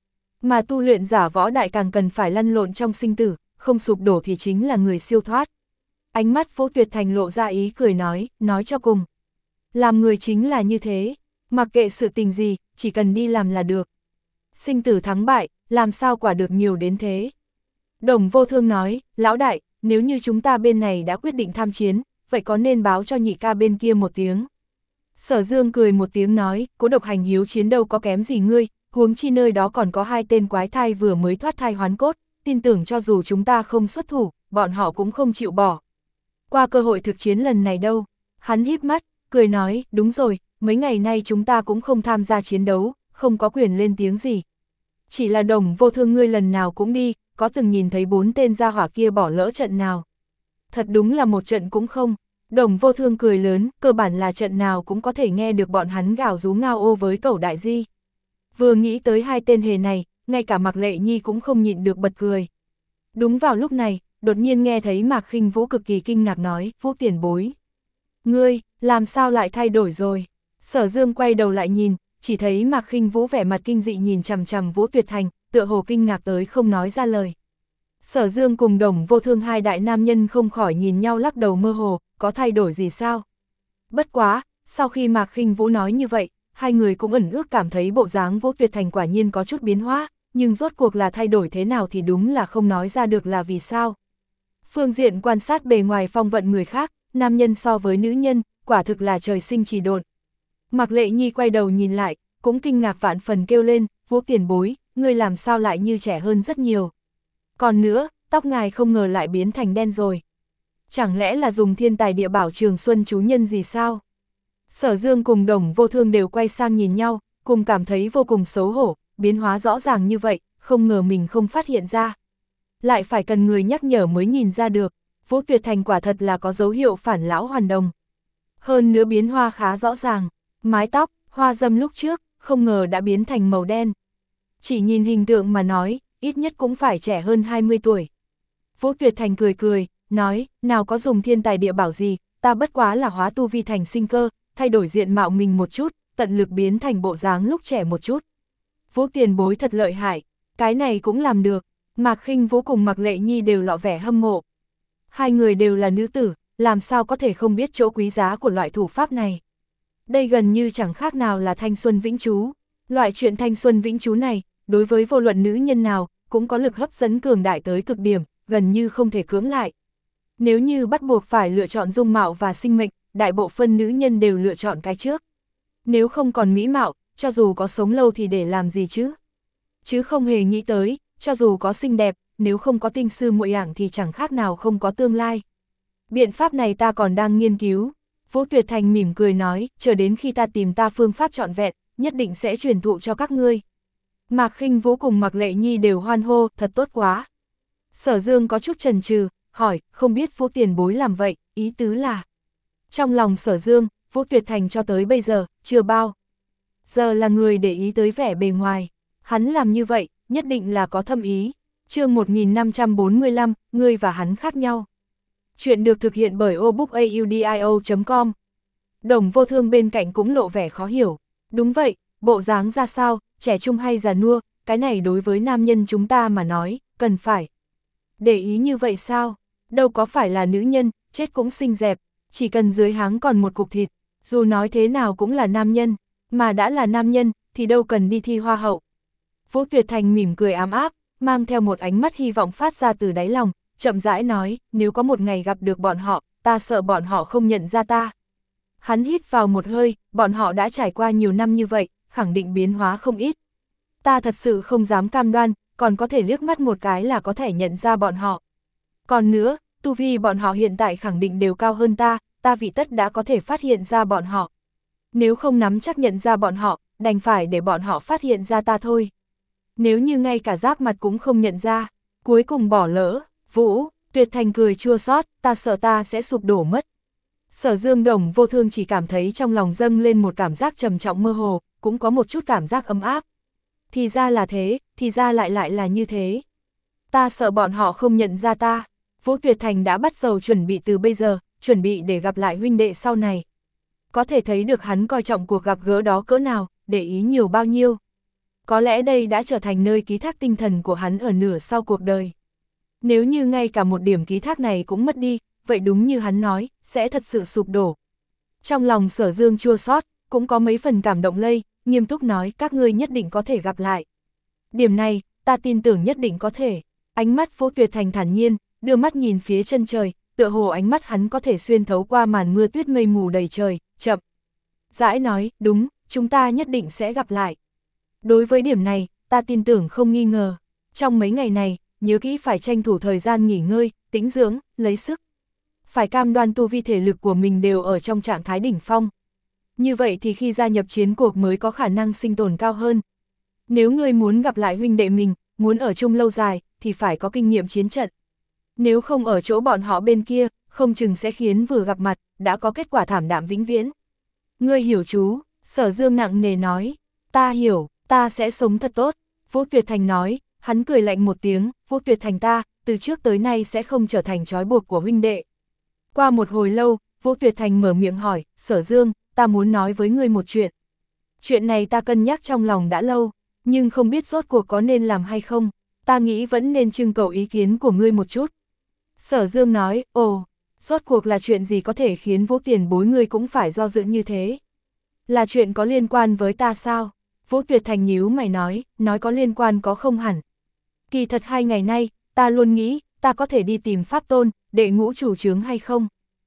Mà tu luyện giả võ đại càng cần phải lăn lộn trong sinh tử, không sụp đổ thì chính là người siêu thoát. Ánh mắt Vũ Tuyệt Thành lộ ra ý cười nói, nói cho cùng. Làm người chính là như thế, mặc kệ sự tình gì, chỉ cần đi làm là được. Sinh tử thắng bại, làm sao quả được nhiều đến thế. Đồng Vô Thương nói, lão đại, nếu như chúng ta bên này đã quyết định tham chiến, vậy có nên báo cho nhị ca bên kia một tiếng. Sở Dương cười một tiếng nói, Cố Độc Hành hiếu chiến đâu có kém gì ngươi, huống chi nơi đó còn có hai tên quái thai vừa mới thoát thai hoán cốt, tin tưởng cho dù chúng ta không xuất thủ, bọn họ cũng không chịu bỏ. Qua cơ hội thực chiến lần này đâu, hắn híp mắt, cười nói, đúng rồi, mấy ngày nay chúng ta cũng không tham gia chiến đấu, không có quyền lên tiếng gì. Chỉ là Đồng Vô Thương ngươi lần nào cũng đi, có từng nhìn thấy bốn tên gia hỏa kia bỏ lỡ trận nào. Thật đúng là một trận cũng không. Đồng Vô Thương cười lớn, cơ bản là trận nào cũng có thể nghe được bọn hắn gào rú ngao ô với Cẩu Đại Di. Vừa nghĩ tới hai tên hề này, ngay cả Mạc Lệ Nhi cũng không nhịn được bật cười. Đúng vào lúc này, đột nhiên nghe thấy Mạc Khinh Vũ cực kỳ kinh ngạc nói, Vũ tiền bối. Ngươi, làm sao lại thay đổi rồi? Sở Dương quay đầu lại nhìn, chỉ thấy Mạc Khinh Vũ vẻ mặt kinh dị nhìn chằm chằm Vũ Tuyệt Thành, tựa hồ kinh ngạc tới không nói ra lời. Sở Dương cùng Đồng Vô Thương hai đại nam nhân không khỏi nhìn nhau lắc đầu mơ hồ, có thay đổi gì sao? Bất quá, sau khi Mạc Khinh Vũ nói như vậy, hai người cũng ẩn ước cảm thấy bộ dáng Vũ Tuyệt Thành quả nhiên có chút biến hóa, nhưng rốt cuộc là thay đổi thế nào thì đúng là không nói ra được là vì sao. Phương diện quan sát bề ngoài phong vận người khác, nam nhân so với nữ nhân, quả thực là trời sinh trì độn. Mạc Lệ Nhi quay đầu nhìn lại, cũng kinh ngạc vạn phần kêu lên, Vũ tiền bối, ngươi làm sao lại như trẻ hơn rất nhiều. Còn nữa, tóc ngài không ngờ lại biến thành đen rồi. Chẳng lẽ là dùng thiên tài địa bảo Trường Xuân chú nhân gì sao? Sở Dương cùng Đồng Vô Thương đều quay sang nhìn nhau, cùng cảm thấy vô cùng xấu hổ, biến hóa rõ ràng như vậy, không ngờ mình không phát hiện ra. Lại phải cần người nhắc nhở mới nhìn ra được, Vũ Tuyệt Thành quả thật là có dấu hiệu phản lão hoàn đồng. Hơn nữa biến hoa khá rõ ràng, mái tóc, hoa dâm lúc trước, không ngờ đã biến thành màu đen. Chỉ nhìn hình tượng mà nói, ít nhất cũng phải trẻ hơn hai mươi tuổi. Vũ Tuyệt Thành cười cười, nói, nào có dùng thiên tài địa bảo gì, ta bất quá là hóa tu vi thành sinh cơ, thay đổi diện mạo mình một chút, tận lực biến thành bộ dáng lúc trẻ một chút. Vũ tiền bối thật lợi hại, cái này cũng làm được. Mạc Khinh Vũ cùng Mạc Lệ Nhi đều lọ vẻ hâm mộ. Hai người đều là nữ tử, làm sao có thể không biết chỗ quý giá của loại thủ pháp này. Đây gần như chẳng khác nào là thanh xuân vĩnh trú. Loại chuyện thanh xuân vĩnh trú này, đối với vô luận nữ nhân nào, cũng có lực hấp dẫn cường đại tới cực điểm, gần như không thể cưỡng lại. Nếu như bắt buộc phải lựa chọn dung mạo và sinh mệnh, đại bộ phân nữ nhân đều lựa chọn cái trước. Nếu không còn mỹ mạo, cho dù có sống lâu thì để làm gì chứ? Chứ không hề nghĩ tới, cho dù có xinh đẹp, nếu không có tinh sư muội ảng thì chẳng khác nào không có tương lai. Biện pháp này ta còn đang nghiên cứu. Vũ Tuyệt Thành mỉm cười nói, chờ đến khi ta tìm ta phương pháp trọn vẹn, nhất định sẽ truyền thụ cho các ngươi. Mạc Khinh Vũ cùng Mạc Lệ Nhi đều hoan hô, thật tốt quá. Sở Dương có chút chần chừ, hỏi, không biết Vũ tiền bối làm vậy, ý tứ là. Trong lòng Sở Dương, Vũ Tuyệt Thành cho tới bây giờ, chưa bao giờ là người để ý tới vẻ bề ngoài. Hắn làm như vậy, nhất định là có thâm ý. Chương một nghìn năm trăm bốn mươi lăm, ngươi và hắn khác nhau. Chuyện được thực hiện bởi obookaudio chấm com. Đồng Vô Thương bên cạnh cũng lộ vẻ khó hiểu. Đúng vậy, bộ dáng ra sao, trẻ trung hay già nua, cái này đối với nam nhân chúng ta mà nói, cần phải để ý như vậy sao? Đâu có phải là nữ nhân, chết cũng xinh đẹp, chỉ cần dưới háng còn một cục thịt, dù nói thế nào cũng là nam nhân, mà đã là nam nhân, thì đâu cần đi thi hoa hậu. Vũ Tuyệt Thành mỉm cười ám áp, mang theo một ánh mắt hy vọng phát ra từ đáy lòng, chậm rãi nói, nếu có một ngày gặp được bọn họ, ta sợ bọn họ không nhận ra ta. Hắn hít vào một hơi, bọn họ đã trải qua nhiều năm như vậy, khẳng định biến hóa không ít. Ta thật sự không dám cam đoan, còn có thể liếc mắt một cái là có thể nhận ra bọn họ. Còn nữa, tu vi bọn họ hiện tại khẳng định đều cao hơn ta, ta vị tất đã có thể phát hiện ra bọn họ. Nếu không nắm chắc nhận ra bọn họ, đành phải để bọn họ phát hiện ra ta thôi. Nếu như ngay cả giáp mặt cũng không nhận ra, cuối cùng bỏ lỡ, Vũ, Tuyệt Thành cười chua xót, ta sợ ta sẽ sụp đổ mất. Sở Dương Đồng Vô Thương chỉ cảm thấy trong lòng dâng lên một cảm giác trầm trọng mơ hồ, cũng có một chút cảm giác ấm áp. Thì ra là thế, thì ra lại lại là như thế. Ta sợ bọn họ không nhận ra ta. Vũ Tuyệt Thành đã bắt đầu chuẩn bị từ bây giờ, chuẩn bị để gặp lại huynh đệ sau này. Có thể thấy được hắn coi trọng cuộc gặp gỡ đó cỡ nào, để ý nhiều bao nhiêu. có lẽ đây đã trở thành nơi ký thác tinh thần của hắn ở nửa sau cuộc đời. Nếu như ngay cả một điểm ký thác này cũng mất đi, vậy đúng như hắn nói, sẽ thật sự sụp đổ. Trong lòng Sở Dương chua xót, cũng có mấy phần cảm động lây, nghiêm túc nói các ngươi nhất định có thể gặp lại. Điểm này, ta tin tưởng nhất định có thể. Ánh mắt Vũ Tuyệt Thành thản nhiên, đưa mắt nhìn phía chân trời, tựa hồ ánh mắt hắn có thể xuyên thấu qua màn mưa tuyết mây mù đầy trời, chậm. Rãi nói, đúng, chúng ta nhất định sẽ gặp lại. Đối với điểm này, ta tin tưởng không nghi ngờ. Trong mấy ngày này, nhớ kỹ phải tranh thủ thời gian nghỉ ngơi, tĩnh dưỡng, lấy sức. Phải cam đoan tu vi thể lực của mình đều ở trong trạng thái đỉnh phong. Như vậy thì khi gia nhập chiến cuộc mới có khả năng sinh tồn cao hơn. Nếu ngươi muốn gặp lại huynh đệ mình, muốn ở chung lâu dài, thì phải có kinh nghiệm chiến trận. Nếu không ở chỗ bọn họ bên kia, không chừng sẽ khiến vừa gặp mặt, đã có kết quả thảm đạm vĩnh viễn. Ngươi hiểu chú, Sở Dương nặng nề nói, ta hiểu, ta sẽ sống thật tốt. Vũ Tuyệt Thành nói, hắn cười lạnh một tiếng, Vũ Tuyệt Thành ta, từ trước tới nay sẽ không trở thành trói buộc của huynh đệ. Qua một hồi lâu, Vũ Tuyệt Thành mở miệng hỏi, Sở Dương, ta muốn nói với ngươi một chuyện. Chuyện này ta cân nhắc trong lòng đã lâu, nhưng không biết rốt cuộc có nên làm hay không, ta nghĩ vẫn nên trưng cầu ý kiến của ngươi một chút. Sở Dương nói, ồ, rốt cuộc là chuyện gì có thể khiến Vũ tiền bối ngươi cũng phải do dự như thế? Là chuyện có liên quan với ta sao? Vũ Tuyệt Thành nhíu mày nói, nói có liên quan có không hẳn. Kỳ thật hai ngày nay, ta luôn nghĩ, ta có thể đi tìm Pháp Tôn, đệ ngũ chủ chướng hay không?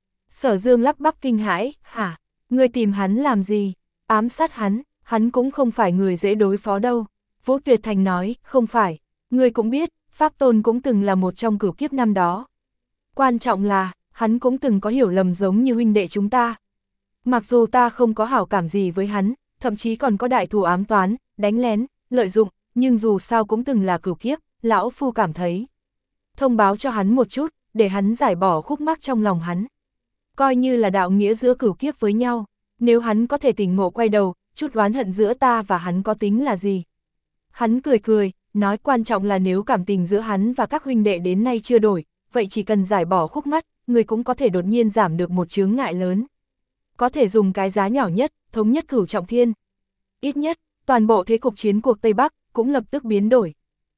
Sở Dương lắp bắp kinh hãi, hả? Ngươi tìm hắn làm gì? Ám sát hắn, hắn cũng không phải người dễ đối phó đâu. Vũ Tuyệt Thành nói, không phải. Ngươi cũng biết, Pháp Tôn cũng từng là một trong cửu kiếp năm đó. Quan trọng là, hắn cũng từng có hiểu lầm giống như huynh đệ chúng ta. Mặc dù ta không có hảo cảm gì với hắn, thậm chí còn có đại thù ám toán, đánh lén, lợi dụng, nhưng dù sao cũng từng là cửu kiếp, lão phu cảm thấy. Thông báo cho hắn một chút, để hắn giải bỏ khúc mắc trong lòng hắn. Coi như là đạo nghĩa giữa cửu kiếp với nhau, nếu hắn có thể tỉnh ngộ quay đầu, chút oán hận giữa ta và hắn có tính là gì? Hắn cười cười, nói quan trọng là nếu cảm tình giữa hắn và các huynh đệ đến nay chưa đổi, vậy chỉ cần giải bỏ khúc mắc, người cũng có thể đột nhiên giảm được một chướng ngại lớn. Có thể dùng cái giá nhỏ nhất, thống nhất cửu trọng thiên. Ít nhất, toàn bộ thế cục chiến cuộc Tây Bắc cũng lập tức biến đổi.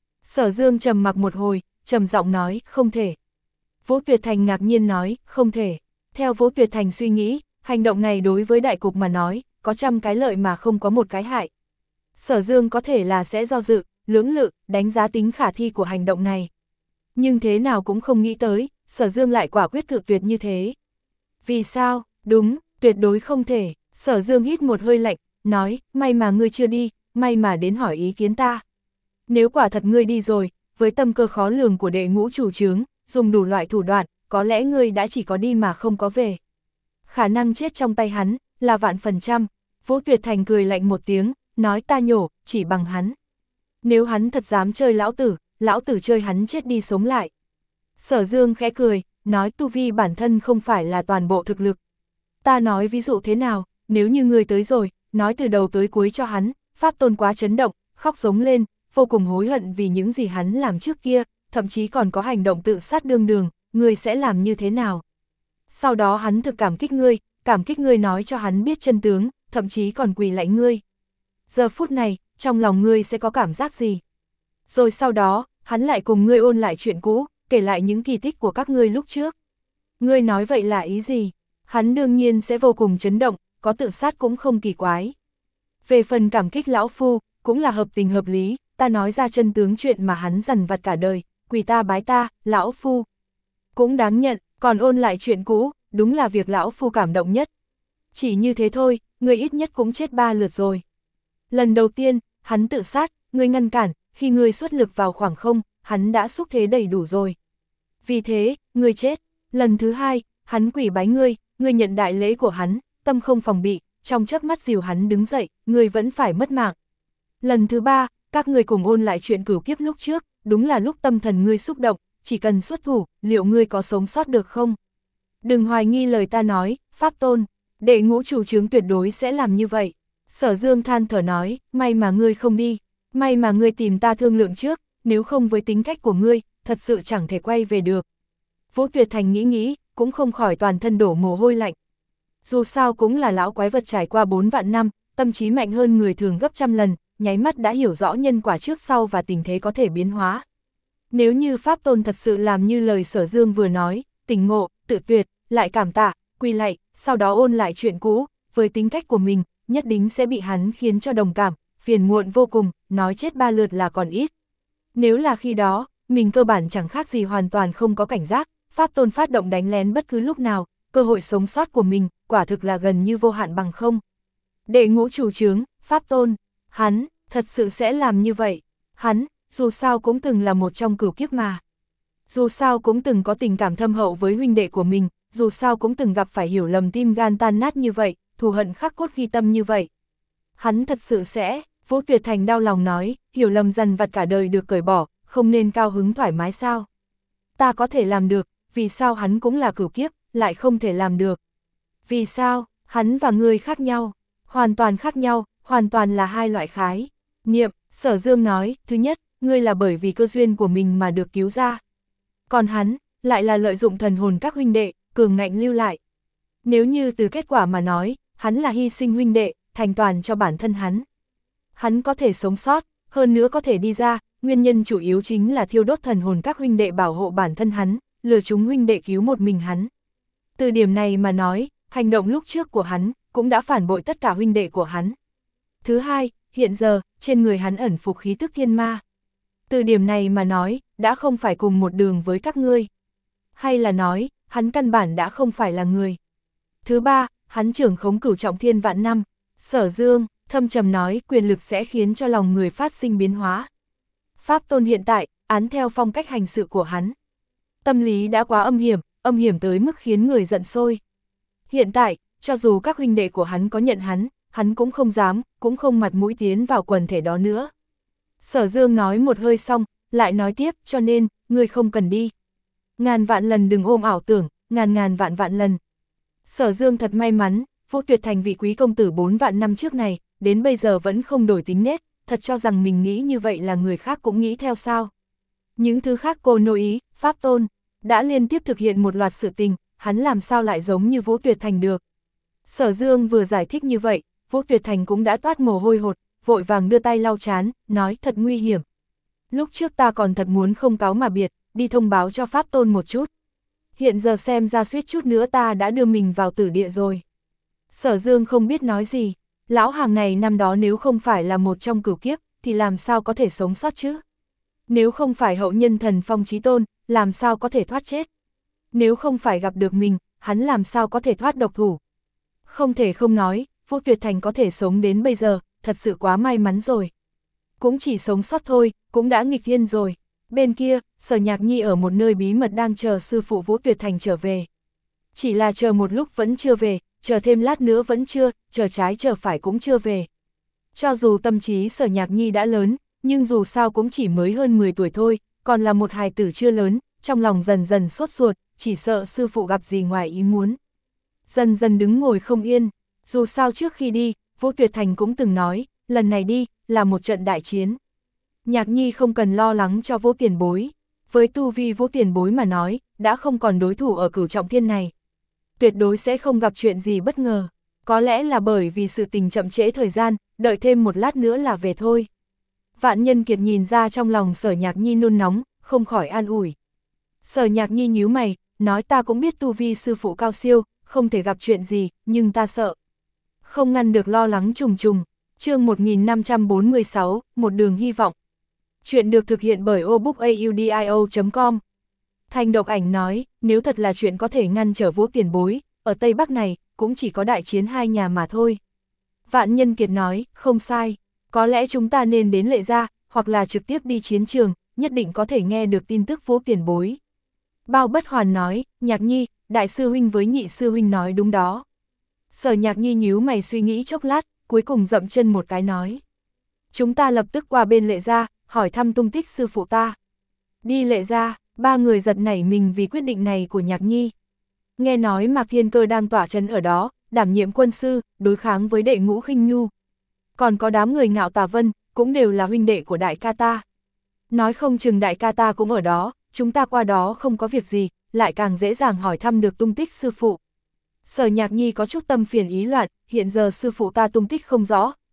Sở Dương trầm mặc một hồi, trầm giọng nói, không thể. Vũ Tuyệt Thành ngạc nhiên nói, không thể. Theo Vũ Tuyệt Thành suy nghĩ, hành động này đối với đại cục mà nói, có trăm cái lợi mà không có một cái hại. Sở Dương có thể là sẽ do dự, lưỡng lự, đánh giá tính khả thi của hành động này. Nhưng thế nào cũng không nghĩ tới, Sở Dương lại quả quyết cự tuyệt như thế. Vì sao? Đúng, tuyệt đối không thể. Sở Dương hít một hơi lạnh, nói, may mà ngươi chưa đi, may mà đến hỏi ý kiến ta. Nếu quả thật ngươi đi rồi, với tâm cơ khó lường của đệ ngũ chủ chướng, dùng đủ loại thủ đoạn, có lẽ ngươi đã chỉ có đi mà không có về. Khả năng chết trong tay hắn, là vạn phần trăm. Vũ Tuyệt Thành cười lạnh một tiếng, nói ta nhổ, chỉ bằng hắn. Nếu hắn thật dám chơi lão tử, lão tử chơi hắn chết đi sống lại. Sở Dương khẽ cười, nói tu vi bản thân không phải là toàn bộ thực lực. Ta nói ví dụ thế nào, nếu như ngươi tới rồi, nói từ đầu tới cuối cho hắn, Pháp Tôn quá chấn động, khóc giống lên, vô cùng hối hận vì những gì hắn làm trước kia, thậm chí còn có hành động tự sát đương đường, ngươi sẽ làm như thế nào? Sau đó hắn thực cảm kích ngươi, cảm kích ngươi nói cho hắn biết chân tướng, thậm chí còn quỳ lạy ngươi. Giờ phút này, trong lòng ngươi sẽ có cảm giác gì? Rồi sau đó, hắn lại cùng ngươi ôn lại chuyện cũ, kể lại những kỳ tích của các ngươi lúc trước. Ngươi nói vậy là ý gì? Hắn đương nhiên sẽ vô cùng chấn động, có tự sát cũng không kỳ quái. Về phần cảm kích lão phu, cũng là hợp tình hợp lý, ta nói ra chân tướng chuyện mà hắn dằn vặt cả đời, quỳ ta bái ta, lão phu. Cũng đáng nhận, còn ôn lại chuyện cũ, đúng là việc lão phu cảm động nhất. Chỉ như thế thôi, ngươi ít nhất cũng chết ba lượt rồi. Lần đầu tiên, hắn tự sát, ngươi ngăn cản, khi ngươi xuất lực vào khoảng không, hắn đã xúc thế đầy đủ rồi. Vì thế, ngươi chết. Lần thứ hai, hắn quỳ bái ngươi, ngươi nhận đại lễ của hắn, tâm không phòng bị, trong chớp mắt dìu hắn đứng dậy, ngươi vẫn phải mất mạng. Lần thứ ba, các ngươi cùng ôn lại chuyện cửu kiếp lúc trước, đúng là lúc tâm thần ngươi xúc động, chỉ cần xuất thủ, liệu ngươi có sống sót được không? Đừng hoài nghi lời ta nói, Pháp Tôn, đệ ngũ chủ chướng tuyệt đối sẽ làm như vậy. Sở Dương than thở nói, may mà ngươi không đi, may mà ngươi tìm ta thương lượng trước, nếu không với tính cách của ngươi, thật sự chẳng thể quay về được. Vũ Tuyệt Thành nghĩ nghĩ, cũng không khỏi toàn thân đổ mồ hôi lạnh. Dù sao cũng là lão quái vật trải qua bốn vạn năm, tâm trí mạnh hơn người thường gấp trăm lần, nháy mắt đã hiểu rõ nhân quả trước sau và tình thế có thể biến hóa. Nếu như Pháp Tôn thật sự làm như lời Sở Dương vừa nói, tỉnh ngộ, tự tuyệt, lại cảm tạ, quỳ lạy, sau đó ôn lại chuyện cũ, với tính cách của mình, nhất định sẽ bị hắn khiến cho đồng cảm, phiền muộn vô cùng, nói chết ba lượt là còn ít. Nếu là khi đó, mình cơ bản chẳng khác gì hoàn toàn không có cảnh giác, Pháp Tôn phát động đánh lén bất cứ lúc nào, cơ hội sống sót của mình, quả thực là gần như vô hạn bằng không. Đệ ngũ chủ chướng, Pháp Tôn, hắn, thật sự sẽ làm như vậy. Hắn, dù sao cũng từng là một trong cửu kiếp mà. Dù sao cũng từng có tình cảm thâm hậu với huynh đệ của mình, dù sao cũng từng gặp phải hiểu lầm tim gan tan nát như vậy, thù hận khắc cốt ghi tâm như vậy. Hắn thật sự sẽ, Vũ Tuyệt Thành đau lòng nói, hiểu lầm dằn vặt cả đời được cởi bỏ, không nên cao hứng thoải mái sao? Ta có thể làm được, vì sao hắn cũng là cửu kiếp, lại không thể làm được? Vì sao, hắn và ngươi khác nhau, hoàn toàn khác nhau, hoàn toàn là hai loại khái niệm. Sở Dương nói, thứ nhất, ngươi là bởi vì cơ duyên của mình mà được cứu ra. Còn hắn, lại là lợi dụng thần hồn các huynh đệ, cường ngạnh lưu lại. Nếu như từ kết quả mà nói, hắn là hy sinh huynh đệ, thành toàn cho bản thân hắn. Hắn có thể sống sót, hơn nữa có thể đi ra, nguyên nhân chủ yếu chính là thiêu đốt thần hồn các huynh đệ bảo hộ bản thân hắn, lừa chúng huynh đệ cứu một mình hắn. Từ điểm này mà nói, hành động lúc trước của hắn, cũng đã phản bội tất cả huynh đệ của hắn. Thứ hai, hiện giờ, trên người hắn ẩn phục khí tức thiên ma. Từ điểm này mà nói, đã không phải cùng một đường với các ngươi. Hay là nói, hắn căn bản đã không phải là người. Thứ ba, hắn trưởng khống cửu trọng thiên vạn năm. Sở Dương, thâm trầm nói, quyền lực sẽ khiến cho lòng người phát sinh biến hóa. Pháp Tôn hiện tại, án theo phong cách hành sự của hắn. Tâm lý đã quá âm hiểm, âm hiểm tới mức khiến người giận sôi. Hiện tại, cho dù các huynh đệ của hắn có nhận hắn, hắn cũng không dám, cũng không mặt mũi tiến vào quần thể đó nữa. Sở Dương nói một hơi xong, lại nói tiếp, cho nên, ngươi không cần đi. Ngàn vạn lần đừng ôm ảo tưởng, ngàn ngàn vạn vạn lần. Sở Dương thật may mắn, Vũ Tuyệt Thành vị quý công tử bốn vạn năm trước này, đến bây giờ vẫn không đổi tính nết, thật cho rằng mình nghĩ như vậy là người khác cũng nghĩ theo sao. Những thứ khác cô nội ý, Pháp Tôn, đã liên tiếp thực hiện một loạt sự tình, hắn làm sao lại giống như Vũ Tuyệt Thành được. Sở Dương vừa giải thích như vậy, Vũ Tuyệt Thành cũng đã toát mồ hôi hột, vội vàng đưa tay lau chán, nói thật nguy hiểm. Lúc trước ta còn thật muốn không cáo mà biệt, đi thông báo cho Pháp Tôn một chút. Hiện giờ xem ra suýt chút nữa ta đã đưa mình vào tử địa rồi. Sở Dương không biết nói gì, lão hàng này năm đó nếu không phải là một trong cửu kiếp, thì làm sao có thể sống sót chứ? Nếu không phải hậu nhân thần phong chí tôn, làm sao có thể thoát chết? Nếu không phải gặp được mình, hắn làm sao có thể thoát độc thủ? Không thể không nói, Vũ Tuyệt Thành có thể sống đến bây giờ, thật sự quá may mắn rồi. Cũng chỉ sống sót thôi, cũng đã nghịch thiên rồi. Bên kia, Sở Nhạc Nhi ở một nơi bí mật đang chờ sư phụ Vũ Tuyệt Thành trở về. Chỉ là chờ một lúc vẫn chưa về, chờ thêm lát nữa vẫn chưa, chờ trái chờ phải cũng chưa về. Cho dù tâm trí Sở Nhạc Nhi đã lớn, nhưng dù sao cũng chỉ mới hơn mười tuổi thôi, còn là một hài tử chưa lớn, trong lòng dần dần sốt ruột, chỉ sợ sư phụ gặp gì ngoài ý muốn. Dần dần đứng ngồi không yên, dù sao trước khi đi, Vũ Tuyệt Thành cũng từng nói, lần này đi, là một trận đại chiến. Nhạc Nhi không cần lo lắng cho Vũ tiền bối. Với tu vi Vũ tiền bối mà nói, đã không còn đối thủ ở cửu trọng thiên này. Tuyệt đối sẽ không gặp chuyện gì bất ngờ. Có lẽ là bởi vì sự tình chậm trễ thời gian, đợi thêm một lát nữa là về thôi. Vạn Nhân Kiệt nhìn ra trong lòng Sở Nhạc Nhi nôn nóng, không khỏi an ủi. Sở Nhạc Nhi nhíu mày, nói ta cũng biết tu vi sư phụ cao siêu, không thể gặp chuyện gì, nhưng ta sợ. Không ngăn được lo lắng trùng trùng. Chương một nghìn năm trăm bốn mươi sáu, một đường hy vọng. Chuyện được thực hiện bởi obookaudio chấm com. Thanh Độc Ảnh nói, nếu thật là chuyện có thể ngăn trở Vũ tiền bối, ở Tây Bắc này, cũng chỉ có đại chiến hai nhà mà thôi. Vạn Nhân Kiệt nói, không sai, có lẽ chúng ta nên đến Lệ Gia, hoặc là trực tiếp đi chiến trường, nhất định có thể nghe được tin tức Vũ tiền bối. Bao Bất Hoàn nói, Nhạc Nhi, đại sư huynh với nhị sư huynh nói đúng đó. Sở Nhạc Nhi nhíu mày suy nghĩ chốc lát, cuối cùng dậm chân một cái nói. Chúng ta lập tức qua bên Lệ Gia, hỏi thăm tung tích sư phụ ta. Đi Lệ Gia, ba người giật nảy mình vì quyết định này của Nhạc Nhi. Nghe nói Mạc Thiên Cơ đang tỏa trấn ở đó, đảm nhiệm quân sư, đối kháng với đệ ngũ Khinh Nhu. Còn có đám người Ngạo Tà Vân, cũng đều là huynh đệ của đại ca ta. Nói không chừng đại ca ta cũng ở đó, chúng ta qua đó không có việc gì, lại càng dễ dàng hỏi thăm được tung tích sư phụ. Sở Nhạc Nhi có chút tâm phiền ý loạn, hiện giờ sư phụ ta tung tích không rõ,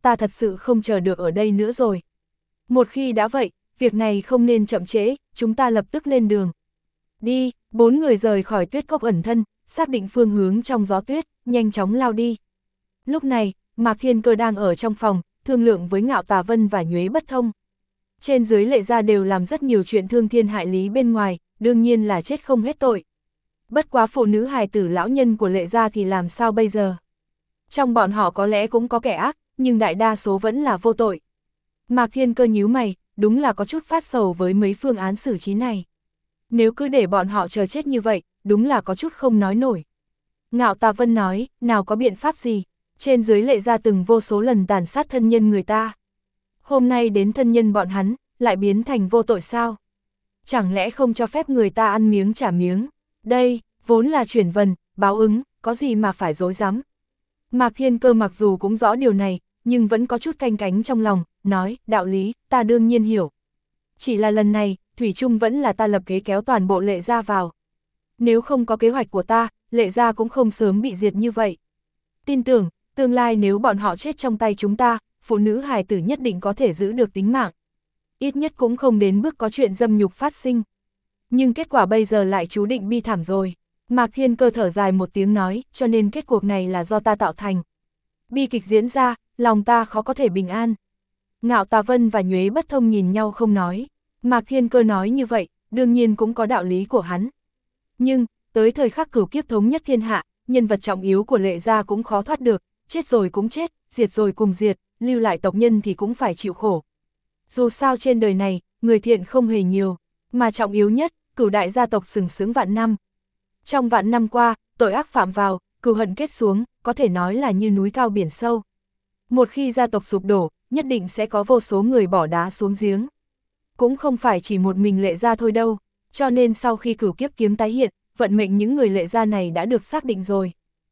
ta thật sự không chờ được ở đây nữa rồi. Một khi đã vậy, việc này không nên chậm trễ, chúng ta lập tức lên đường. Đi, bốn người rời khỏi tuyết cốc ẩn thân, xác định phương hướng trong gió tuyết, nhanh chóng lao đi. Lúc này, Mạc Thiên Cơ đang ở trong phòng, thương lượng với Ngạo Tà Vân và Nhuế Bất Thông. Trên dưới Lệ gia đều làm rất nhiều chuyện thương thiên hại lý bên ngoài, đương nhiên là chết không hết tội. Bất quá phụ nữ hài tử lão nhân của Lệ gia thì làm sao bây giờ? Trong bọn họ có lẽ cũng có kẻ ác, nhưng đại đa số vẫn là vô tội. Mạc Thiên Cơ nhíu mày, đúng là có chút phát sầu với mấy phương án xử trí này. Nếu cứ để bọn họ chờ chết như vậy, đúng là có chút không nói nổi. Ngạo Tà Vân nói, nào có biện pháp gì, trên dưới Lệ gia từng vô số lần tàn sát thân nhân người ta. Hôm nay đến thân nhân bọn hắn, lại biến thành vô tội sao? Chẳng lẽ không cho phép người ta ăn miếng trả miếng? Đây, vốn là chuyển vần, báo ứng, có gì mà phải dối rắm. Mạc Thiên Cơ mặc dù cũng rõ điều này, nhưng vẫn có chút canh cánh trong lòng, nói, đạo lý, ta đương nhiên hiểu. Chỉ là lần này, Thủy chung vẫn là ta lập kế kéo toàn bộ Lệ gia vào. Nếu không có kế hoạch của ta, Lệ gia cũng không sớm bị diệt như vậy. Tin tưởng, tương lai nếu bọn họ chết trong tay chúng ta, phụ nữ hài tử nhất định có thể giữ được tính mạng. Ít nhất cũng không đến bước có chuyện dâm nhục phát sinh. Nhưng kết quả bây giờ lại chú định bi thảm rồi. Mạc Thiên Cơ thở dài một tiếng nói, cho nên kết cuộc này là do ta tạo thành. Bi kịch diễn ra, lòng ta khó có thể bình an. Ngạo Tà Vân và Nhuế Bất Thông nhìn nhau không nói. Mạc Thiên Cơ nói như vậy, đương nhiên cũng có đạo lý của hắn. Nhưng, tới thời khắc cửu kiếp thống nhất thiên hạ, nhân vật trọng yếu của Lệ gia cũng khó thoát được, chết rồi cũng chết, diệt rồi cùng diệt, lưu lại tộc nhân thì cũng phải chịu khổ. Dù sao trên đời này, người thiện không hề nhiều, mà trọng yếu nhất, cửu đại gia tộc sừng sững vạn năm. Trong vạn năm qua, tội ác phạm vào, cừu hận kết xuống, có thể nói là như núi cao biển sâu. Một khi gia tộc sụp đổ, nhất định sẽ có vô số người bỏ đá xuống giếng. Cũng không phải chỉ một mình Lệ gia thôi đâu, cho nên sau khi cửu kiếp kiếm tái hiện, vận mệnh những người Lệ gia này đã được xác định rồi.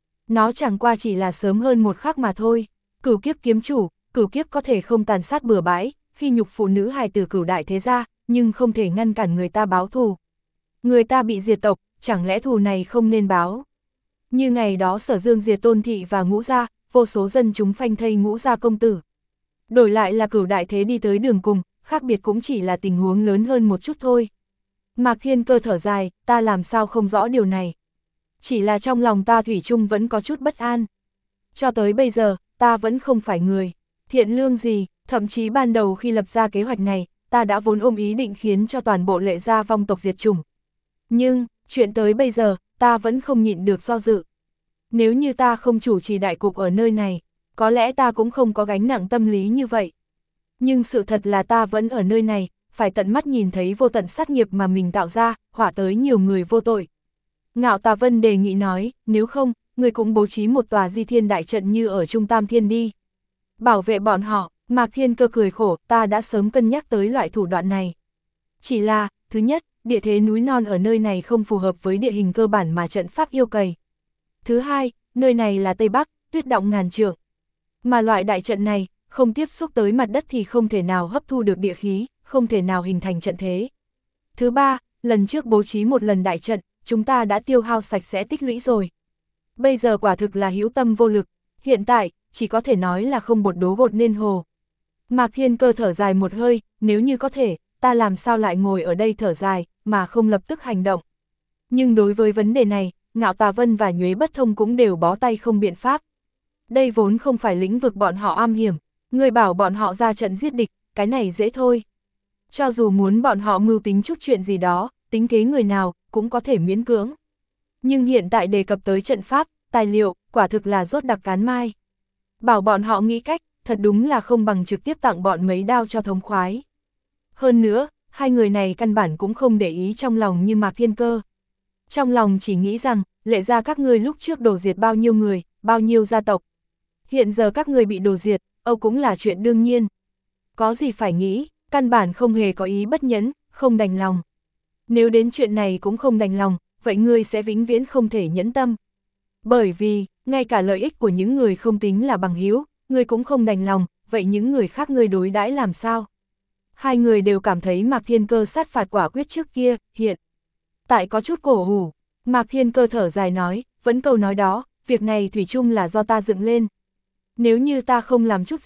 Nó chẳng qua chỉ là sớm hơn một khắc mà thôi. Cửu kiếp kiếm chủ, cửu kiếp có thể không tàn sát bừa bãi, khi nhục phụ nữ hài tử cửu đại thế gia, nhưng không thể ngăn cản người ta báo thù. Người ta bị diệt tộc, chẳng lẽ thù này không nên báo? Như ngày đó Sở Dương diệt Tôn thị và Ngũ gia, vô số dân chúng phanh thây Ngũ gia công tử. Đổi lại là cửu đại thế đi tới đường cùng, khác biệt cũng chỉ là tình huống lớn hơn một chút thôi. Mạc Thiên Cơ thở dài, ta làm sao không rõ điều này. Chỉ là trong lòng ta thủy chung vẫn có chút bất an. Cho tới bây giờ, ta vẫn không phải người thiện lương gì, thậm chí ban đầu khi lập ra kế hoạch này, ta đã vốn ôm ý định khiến cho toàn bộ Lệ gia vong tộc diệt chủng. Nhưng, chuyện tới bây giờ, ta vẫn không nhịn được do dự. Nếu như ta không chủ trì đại cục ở nơi này, có lẽ ta cũng không có gánh nặng tâm lý như vậy. Nhưng sự thật là ta vẫn ở nơi này, phải tận mắt nhìn thấy vô tận sát nghiệp mà mình tạo ra, hỏa tới nhiều người vô tội. Ngạo Tà Vân đề nghị nói, nếu không, người cũng bố trí một tòa di thiên đại trận như ở Trung Tam Thiên đi. Bảo vệ bọn họ. Mạc Thiên Cơ cười khổ, ta đã sớm cân nhắc tới loại thủ đoạn này. Chỉ là, thứ nhất, địa thế núi non ở nơi này không phù hợp với địa hình cơ bản mà trận pháp yêu cầu. Thứ hai, nơi này là Tây Bắc, tuyết động ngàn trượng. Mà loại đại trận này, không tiếp xúc tới mặt đất thì không thể nào hấp thu được địa khí, không thể nào hình thành trận thế. Thứ ba, lần trước bố trí một lần đại trận, chúng ta đã tiêu hao sạch sẽ tích lũy rồi. Bây giờ quả thực là hữu tâm vô lực, hiện tại, chỉ có thể nói là không bột đố gột nên hồ. Mạc Thiên Cơ thở dài một hơi, nếu như có thể, ta làm sao lại ngồi ở đây thở dài, mà không lập tức hành động. Nhưng đối với vấn đề này, Ngạo Tà Vân và Nhuế Bất Thông cũng đều bó tay không biện pháp. Đây vốn không phải lĩnh vực bọn họ am hiểm, người bảo bọn họ ra trận giết địch, cái này dễ thôi. Cho dù muốn bọn họ mưu tính chút chuyện gì đó, tính kế người nào, cũng có thể miễn cưỡng. Nhưng hiện tại đề cập tới trận pháp, tài liệu, quả thực là rốt đặc cán mai. Bảo bọn họ nghĩ cách, thật đúng là không bằng trực tiếp tặng bọn mấy đao cho thống khoái. Hơn nữa, hai người này căn bản cũng không để ý trong lòng như Mạc Thiên Cơ. Trong lòng chỉ nghĩ rằng, Lệ gia các ngươi lúc trước đổ diệt bao nhiêu người, bao nhiêu gia tộc. Hiện giờ các người bị đổ diệt, âu cũng là chuyện đương nhiên. Có gì phải nghĩ, căn bản không hề có ý bất nhẫn, không đành lòng. Nếu đến chuyện này cũng không đành lòng, vậy ngươi sẽ vĩnh viễn không thể nhẫn tâm. Bởi vì, ngay cả lợi ích của những người không tính là bằng hữu, ngươi cũng không đành lòng, vậy những người khác ngươi đối đãi làm sao? Hai người đều cảm thấy Mạc Thiên Cơ sát phạt quả quyết trước kia, hiện tại có chút cổ hủ. Mạc Thiên Cơ thở dài nói, vẫn câu nói đó, việc này thủy chung là do ta dựng lên. Nếu như ta không làm chút gì,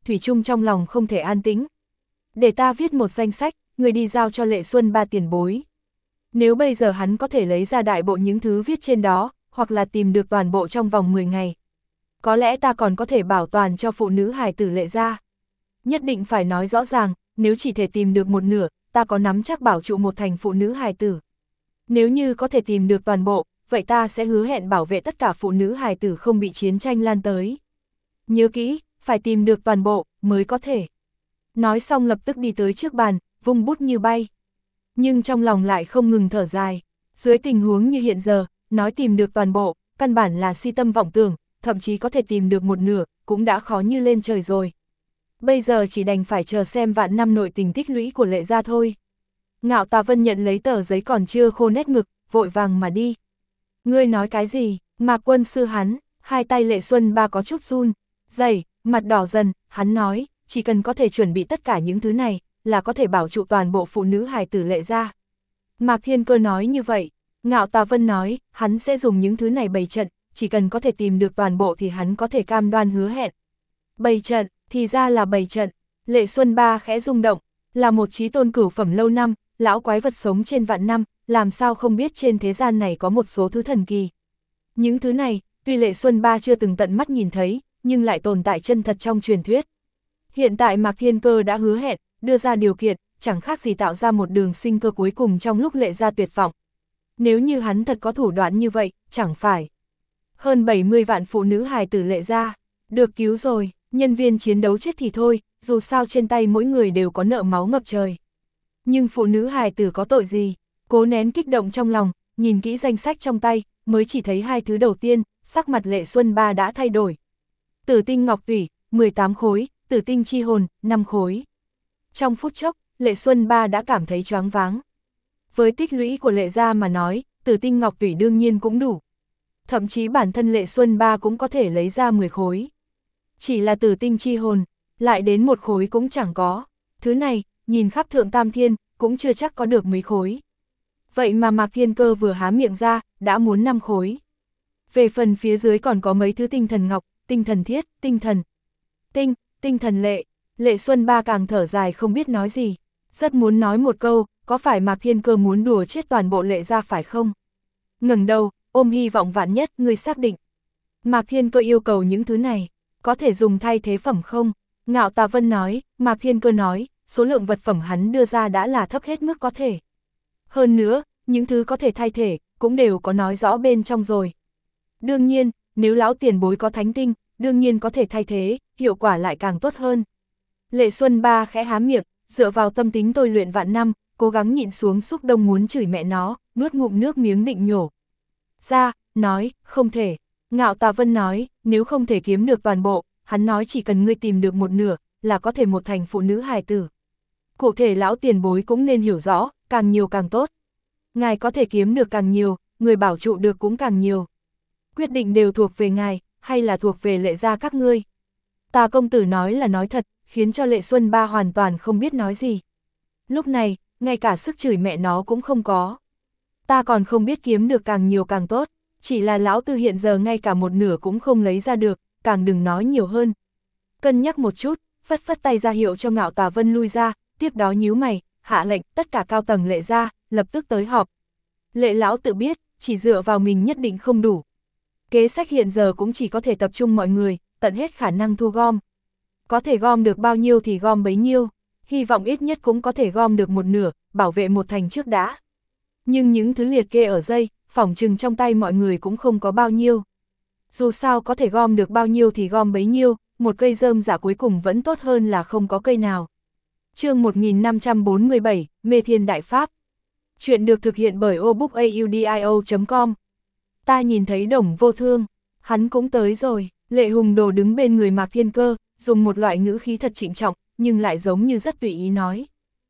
thủy chung trong lòng không thể an tĩnh. Để ta viết một danh sách, người đi giao cho Lệ Xuân Ba tiền bối. Nếu bây giờ hắn có thể lấy ra đại bộ những thứ viết trên đó, hoặc là tìm được toàn bộ trong vòng mười ngày. Có lẽ ta còn có thể bảo toàn cho phụ nữ hài tử Lệ gia. Nhất định phải nói rõ ràng, nếu chỉ thể tìm được một nửa, ta có nắm chắc bảo trụ một thành phụ nữ hài tử. Nếu như có thể tìm được toàn bộ, vậy ta sẽ hứa hẹn bảo vệ tất cả phụ nữ hài tử không bị chiến tranh lan tới. Nhớ kỹ, phải tìm được toàn bộ, mới có thể. Nói xong lập tức đi tới trước bàn, vung bút như bay. Nhưng trong lòng lại không ngừng thở dài. Dưới tình huống như hiện giờ, nói tìm được toàn bộ, căn bản là si tâm vọng tưởng, thậm chí có thể tìm được một nửa, cũng đã khó như lên trời rồi. Bây giờ chỉ đành phải chờ xem vạn năm nội tình tích lũy của Lệ gia thôi. Ngạo Tà Vân nhận lấy tờ giấy còn chưa khô nét mực, vội vàng mà đi. Ngươi nói cái gì? Mạc Quân sư hắn, hai tay Lệ Xuân Ba có chút run, dày, mặt đỏ dần, hắn nói, chỉ cần có thể chuẩn bị tất cả những thứ này, là có thể bảo trụ toàn bộ phụ nữ hài tử Lệ gia. Mạc Thiên Cơ nói như vậy, Ngạo Tà Vân nói, hắn sẽ dùng những thứ này bày trận, chỉ cần có thể tìm được toàn bộ thì hắn có thể cam đoan hứa hẹn. Bày trận, thì ra là bày trận. Lệ Xuân Ba khẽ rung động, là một chí tôn cửu phẩm lâu năm, lão quái vật sống trên vạn năm, làm sao không biết trên thế gian này có một số thứ thần kỳ. Những thứ này, tuy Lệ Xuân Ba chưa từng tận mắt nhìn thấy, nhưng lại tồn tại chân thật trong truyền thuyết. Hiện tại Mạc Thiên Cơ đã hứa hẹn, đưa ra điều kiện, chẳng khác gì tạo ra một đường sinh cơ cuối cùng trong lúc Lệ gia tuyệt vọng. Nếu như hắn thật có thủ đoạn như vậy, chẳng phải. Hơn bảy mươi vạn phụ nữ hài tử Lệ gia, được cứu rồi, nhân viên chiến đấu chết thì thôi, dù sao trên tay mỗi người đều có nợ máu ngập trời. Nhưng phụ nữ hài tử có tội gì? Cố nén kích động trong lòng, nhìn kỹ danh sách trong tay, mới chỉ thấy hai thứ đầu tiên, sắc mặt Lệ Xuân Ba đã thay đổi. Tử tinh ngọc tủy, mười tám khối, tử tinh chi hồn, năm khối. Trong phút chốc, Lệ Xuân Ba đã cảm thấy choáng váng. Với tích lũy của Lệ gia mà nói, tử tinh ngọc tủy đương nhiên cũng đủ. Thậm chí bản thân Lệ Xuân Ba cũng có thể lấy ra mười khối. Chỉ là tử tinh chi hồn, lại đến một khối cũng chẳng có. Thứ này, nhìn khắp thượng tam thiên, cũng chưa chắc có được mấy khối. Vậy mà Mạc Thiên Cơ vừa há miệng ra, đã muốn năm khối. Về phần phía dưới còn có mấy thứ tinh thần ngọc, tinh thần thiết, tinh thần tinh, tinh thần lệ. Lệ Xuân Ba càng thở dài không biết nói gì. Rất muốn nói một câu, có phải Mạc Thiên Cơ muốn đùa chết toàn bộ Lệ gia phải không? Ngẩng đầu, ôm hy vọng vạn nhất, ngươi xác định. Mạc Thiên Cơ yêu cầu những thứ này, có thể dùng thay thế phẩm không? Ngạo Tà Vân nói, Mạc Thiên Cơ nói, số lượng vật phẩm hắn đưa ra đã là thấp hết mức có thể. Hơn nữa, những thứ có thể thay thế, cũng đều có nói rõ bên trong rồi. Đương nhiên, nếu lão tiền bối có thánh tinh, đương nhiên có thể thay thế, hiệu quả lại càng tốt hơn. Lệ Xuân Ba khẽ há miệng, dựa vào tâm tính tôi luyện vạn năm, cố gắng nhịn xuống xúc động muốn chửi mẹ nó, nuốt ngụm nước miếng định nhổ ra, nói, không thể. Ngạo Tà Vân nói, nếu không thể kiếm được toàn bộ, hắn nói chỉ cần ngươi tìm được một nửa, là có thể một thành phụ nữ hài tử. Cụ thể lão tiền bối cũng nên hiểu rõ, càng nhiều càng tốt. Ngài có thể kiếm được càng nhiều, người bảo trụ được cũng càng nhiều. Quyết định đều thuộc về ngài, hay là thuộc về Lệ gia các ngươi. Tà công tử nói là nói thật, khiến cho Lệ Xuân Ba hoàn toàn không biết nói gì. Lúc này, ngay cả sức chửi mẹ nó cũng không có. Ta còn không biết kiếm được càng nhiều càng tốt, chỉ là lão tư hiện giờ ngay cả một nửa cũng không lấy ra được, càng đừng nói nhiều hơn. Cân nhắc một chút, phất phất tay ra hiệu cho Ngạo Tà Vân lui ra, tiếp đó nhíu mày, hạ lệnh tất cả cao tầng Lệ gia, lập tức tới họp. Lệ lão tự biết, chỉ dựa vào mình nhất định không đủ. Kế sách hiện giờ cũng chỉ có thể tập trung mọi người, tận hết khả năng thu gom. Có thể gom được bao nhiêu thì gom bấy nhiêu, hy vọng ít nhất cũng có thể gom được một nửa, bảo vệ một thành trước đã. Nhưng những thứ liệt kê ở dây, phỏng chừng trong tay mọi người cũng không có bao nhiêu. Dù sao có thể gom được bao nhiêu thì gom bấy nhiêu, một cây rơm rạ cuối cùng vẫn tốt hơn là không có cây nào. Chương một nghìn năm trăm bốn mươi bảy, Mê Thiên Đại Pháp. Chuyện được thực hiện bởi obookaudio chấm com. Ta nhìn thấy Đồng Vô Thương, hắn cũng tới rồi. Lệ Hùng Đồ đứng bên người Mạc Thiên Cơ, dùng một loại ngữ khí thật trịnh trọng, nhưng lại giống như rất tùy ý nói.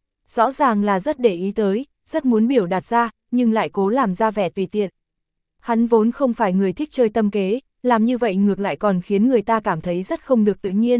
Rõ ràng là rất để ý tới, rất muốn biểu đạt ra, nhưng lại cố làm ra vẻ tùy tiện. Hắn vốn không phải người thích chơi tâm kế, làm như vậy ngược lại còn khiến người ta cảm thấy rất không được tự nhiên.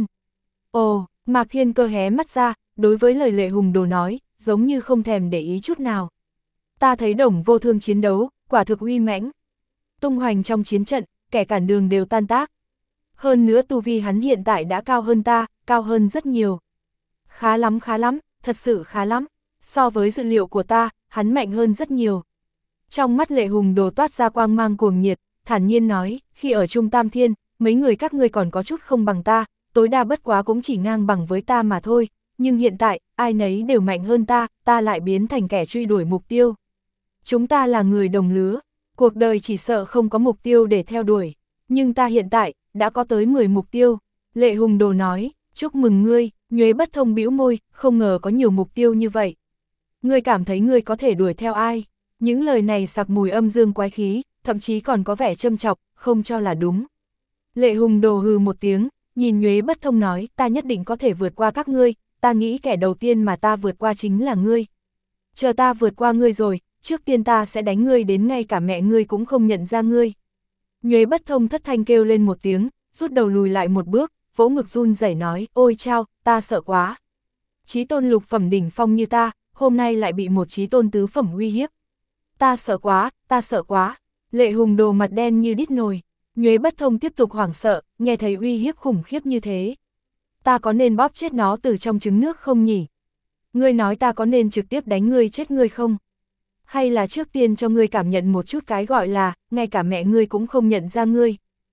Ồ, Mạc Thiên Cơ hé mắt ra, đối với lời Lệ Hùng Đồ nói, giống như không thèm để ý chút nào. Ta thấy Đồng Vô Thương chiến đấu, quả thực uy mãnh. Tung hoành trong chiến trận, kẻ cản đường đều tan tác. Hơn nữa tu vi hắn hiện tại đã cao hơn ta, cao hơn rất nhiều. Khá lắm khá lắm, thật sự khá lắm, so với dự liệu của ta, hắn mạnh hơn rất nhiều. Trong mắt Lệ Hùng Đồ toát ra quang mang cuồng nhiệt, thản nhiên nói, khi ở Trung Tam Thiên, mấy người các ngươi còn có chút không bằng ta, tối đa bất quá cũng chỉ ngang bằng với ta mà thôi, nhưng hiện tại, ai nấy đều mạnh hơn ta, ta lại biến thành kẻ truy đuổi mục tiêu. Chúng ta là người đồng lứa, cuộc đời chỉ sợ không có mục tiêu để theo đuổi, nhưng ta hiện tại, đã có tới mười mục tiêu. Lệ Hùng Đồ nói, chúc mừng ngươi, Nhuế Bất Thông bĩu môi, không ngờ có nhiều mục tiêu như vậy. Ngươi cảm thấy ngươi có thể đuổi theo ai? Những lời này sặc mùi âm dương quái khí, thậm chí còn có vẻ châm chọc, không cho là đúng. Lệ Hùng Đồ hừ một tiếng, nhìn Nhuế Bất Thông nói, ta nhất định có thể vượt qua các ngươi, ta nghĩ kẻ đầu tiên mà ta vượt qua chính là ngươi. Chờ ta vượt qua ngươi rồi, trước tiên ta sẽ đánh ngươi đến ngay cả mẹ ngươi cũng không nhận ra ngươi. Nhuế Bất Thông thất thanh kêu lên một tiếng, rút đầu lùi lại một bước, vỗ ngực run rẩy nói, ôi chao, ta sợ quá. Chí tôn lục phẩm đỉnh phong như ta, hôm nay lại bị một chí tôn tứ phẩm uy hiếp. Ta sợ quá, ta sợ quá. Lệ Hùng Đồ mặt đen như đít nồi. Nhuế Bất Thông tiếp tục hoảng sợ, nghe thấy uy hiếp khủng khiếp như thế. Ta có nên bóp chết nó từ trong trứng nước không nhỉ? Ngươi nói ta có nên trực tiếp đánh ngươi chết ngươi không? Hay là trước tiên cho ngươi cảm nhận một chút cái gọi là, ngay cả mẹ ngươi cũng không nhận ra ngươi.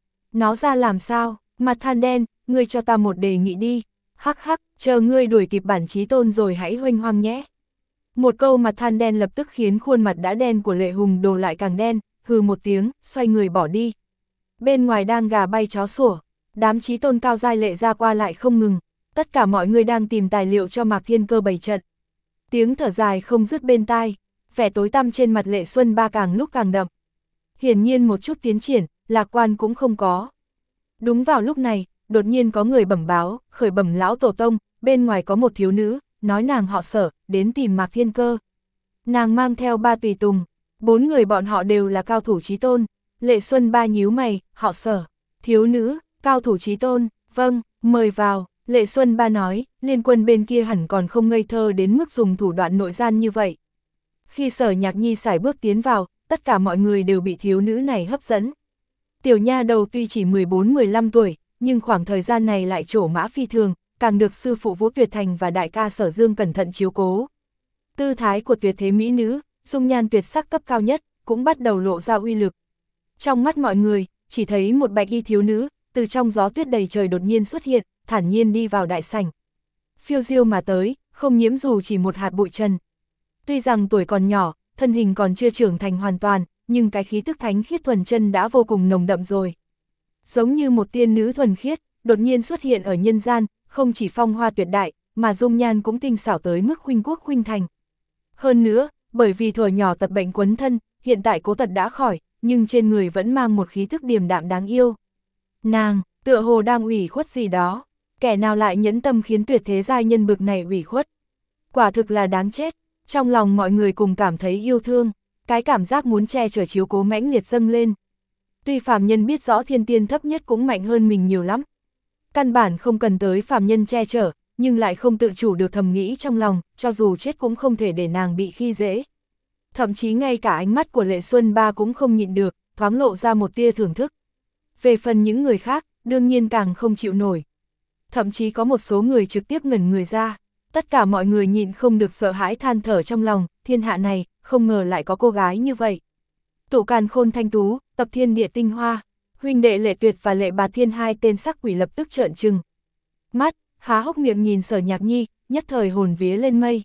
Nó ra làm sao? Mặt than đen, ngươi cho ta một đề nghị đi. Hắc hắc, chờ ngươi đuổi kịp bản chí tôn rồi hãy huênh hoang nhé. Một câu mặt than đen lập tức khiến khuôn mặt đã đen của Lệ Hùng Đồ lại càng đen, hừ một tiếng, xoay người bỏ đi. Bên ngoài đang gà bay chó sủa, đám chí tôn cao giai Lệ ra qua lại không ngừng, tất cả mọi người đang tìm tài liệu cho Mạc Thiên Cơ bày trận. Tiếng thở dài không dứt bên tai, vẻ tối tăm trên mặt Lệ Xuân Ba càng lúc càng đậm. Hiển nhiên một chút tiến triển, lạc quan cũng không có. Đúng vào lúc này, đột nhiên có người bẩm báo, khởi bẩm lão tổ tông, bên ngoài có một thiếu nữ, nói nàng họ Sở, đến tìm Mạc Thiên Cơ. Nàng mang theo ba tùy tùng, bốn người bọn họ đều là cao thủ chí tôn. Lệ Xuân Ba nhíu mày, họ Sở, thiếu nữ, cao thủ chí tôn, vâng, mời vào. Lệ Xuân Ba nói, liên quân bên kia hẳn còn không ngây thơ đến mức dùng thủ đoạn nội gian như vậy. Khi Sở Nhạc Nhi sải bước tiến vào, tất cả mọi người đều bị thiếu nữ này hấp dẫn. Tiểu nha đầu tuy chỉ mười bốn mười lăm tuổi, nhưng khoảng thời gian này lại trổ mã phi thường, càng được sư phụ Vũ Tuyệt Thành và đại ca Sở Dương cẩn thận chiếu cố. Tư thái của tuyệt thế mỹ nữ, dung nhan tuyệt sắc cấp cao nhất, cũng bắt đầu lộ ra uy lực. Trong mắt mọi người, chỉ thấy một bạch y thiếu nữ, từ trong gió tuyết đầy trời đột nhiên xuất hiện, thản nhiên đi vào đại sảnh. Phiêu diêu mà tới, không nhiễm dù chỉ một hạt bụi trần. Tuy rằng tuổi còn nhỏ, thân hình còn chưa trưởng thành hoàn toàn, nhưng cái khí tức thánh khiết thuần chân đã vô cùng nồng đậm rồi. Giống như một tiên nữ thuần khiết, đột nhiên xuất hiện ở nhân gian, không chỉ phong hoa tuyệt đại, mà dung nhan cũng tinh xảo tới mức khuynh quốc khuynh thành. Hơn nữa, bởi vì thuở nhỏ tật bệnh quấn thân, hiện tại cố tật đã khỏi, nhưng trên người vẫn mang một khí thức điềm đạm đáng yêu. Nàng, tựa hồ đang ủy khuất gì đó, kẻ nào lại nhẫn tâm khiến tuyệt thế giai nhân bực này ủy khuất. Quả thực là đáng chết, trong lòng mọi người cùng cảm thấy yêu thương, cái cảm giác muốn che chở chiếu cố mãnh liệt dâng lên. Tuy phàm nhân biết rõ thiên tiên thấp nhất cũng mạnh hơn mình nhiều lắm. Căn bản không cần tới phàm nhân che chở, nhưng lại không tự chủ được thầm nghĩ trong lòng, cho dù chết cũng không thể để nàng bị khi dễ. Thậm chí ngay cả ánh mắt của Lệ Xuân Ba cũng không nhịn được, thoáng lộ ra một tia thưởng thức. Về phần những người khác, đương nhiên càng không chịu nổi. Thậm chí có một số người trực tiếp ngẩn người ra. Tất cả mọi người nhịn không được sợ hãi than thở trong lòng, thiên hạ này, không ngờ lại có cô gái như vậy. Tụ Càn Khôn thanh tú, tập thiên địa tinh hoa, huynh đệ Lệ Tuyệt và Lệ Bạt Thiên hai tên sắc quỷ lập tức trợn trừng mắt, há hốc miệng nhìn Sở Nhạc Nhi, nhất thời hồn vía lên mây.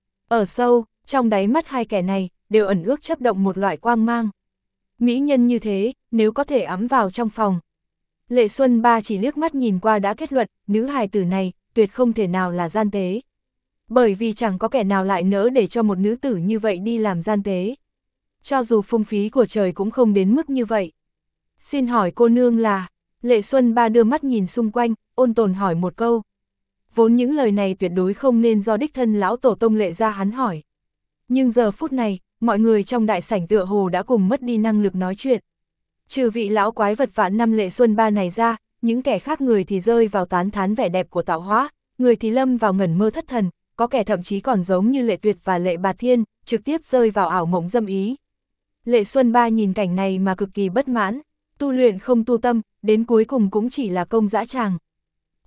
Ở sâu, trong đáy mắt hai kẻ này, đều ẩn ước chấp động một loại quang mang. Mỹ nhân như thế, nếu có thể ấm vào trong phòng. Lệ Xuân Ba chỉ liếc mắt nhìn qua đã kết luận, nữ hài tử này, tuyệt không thể nào là gian tế. Bởi vì chẳng có kẻ nào lại nỡ để cho một nữ tử như vậy đi làm gian tế. Cho dù phung phí của trời cũng không đến mức như vậy. Xin hỏi cô nương là, Lệ Xuân Ba đưa mắt nhìn xung quanh, ôn tồn hỏi một câu. Vốn những lời này tuyệt đối không nên do đích thân lão tổ tông Lệ ra hắn hỏi. Nhưng giờ phút này, mọi người trong đại sảnh tựa hồ đã cùng mất đi năng lực nói chuyện. Trừ vị lão quái vật vạn năm Lệ Xuân Ba này ra, những kẻ khác người thì rơi vào tán thán vẻ đẹp của tạo hóa, người thì lâm vào ngẩn mơ thất thần, có kẻ thậm chí còn giống như Lệ Tuyệt và Lệ Bạt Thiên, trực tiếp rơi vào ảo mộng dâm ý. Lệ Xuân Ba nhìn cảnh này mà cực kỳ bất mãn, tu luyện không tu tâm, đến cuối cùng cũng chỉ là công dã tràng.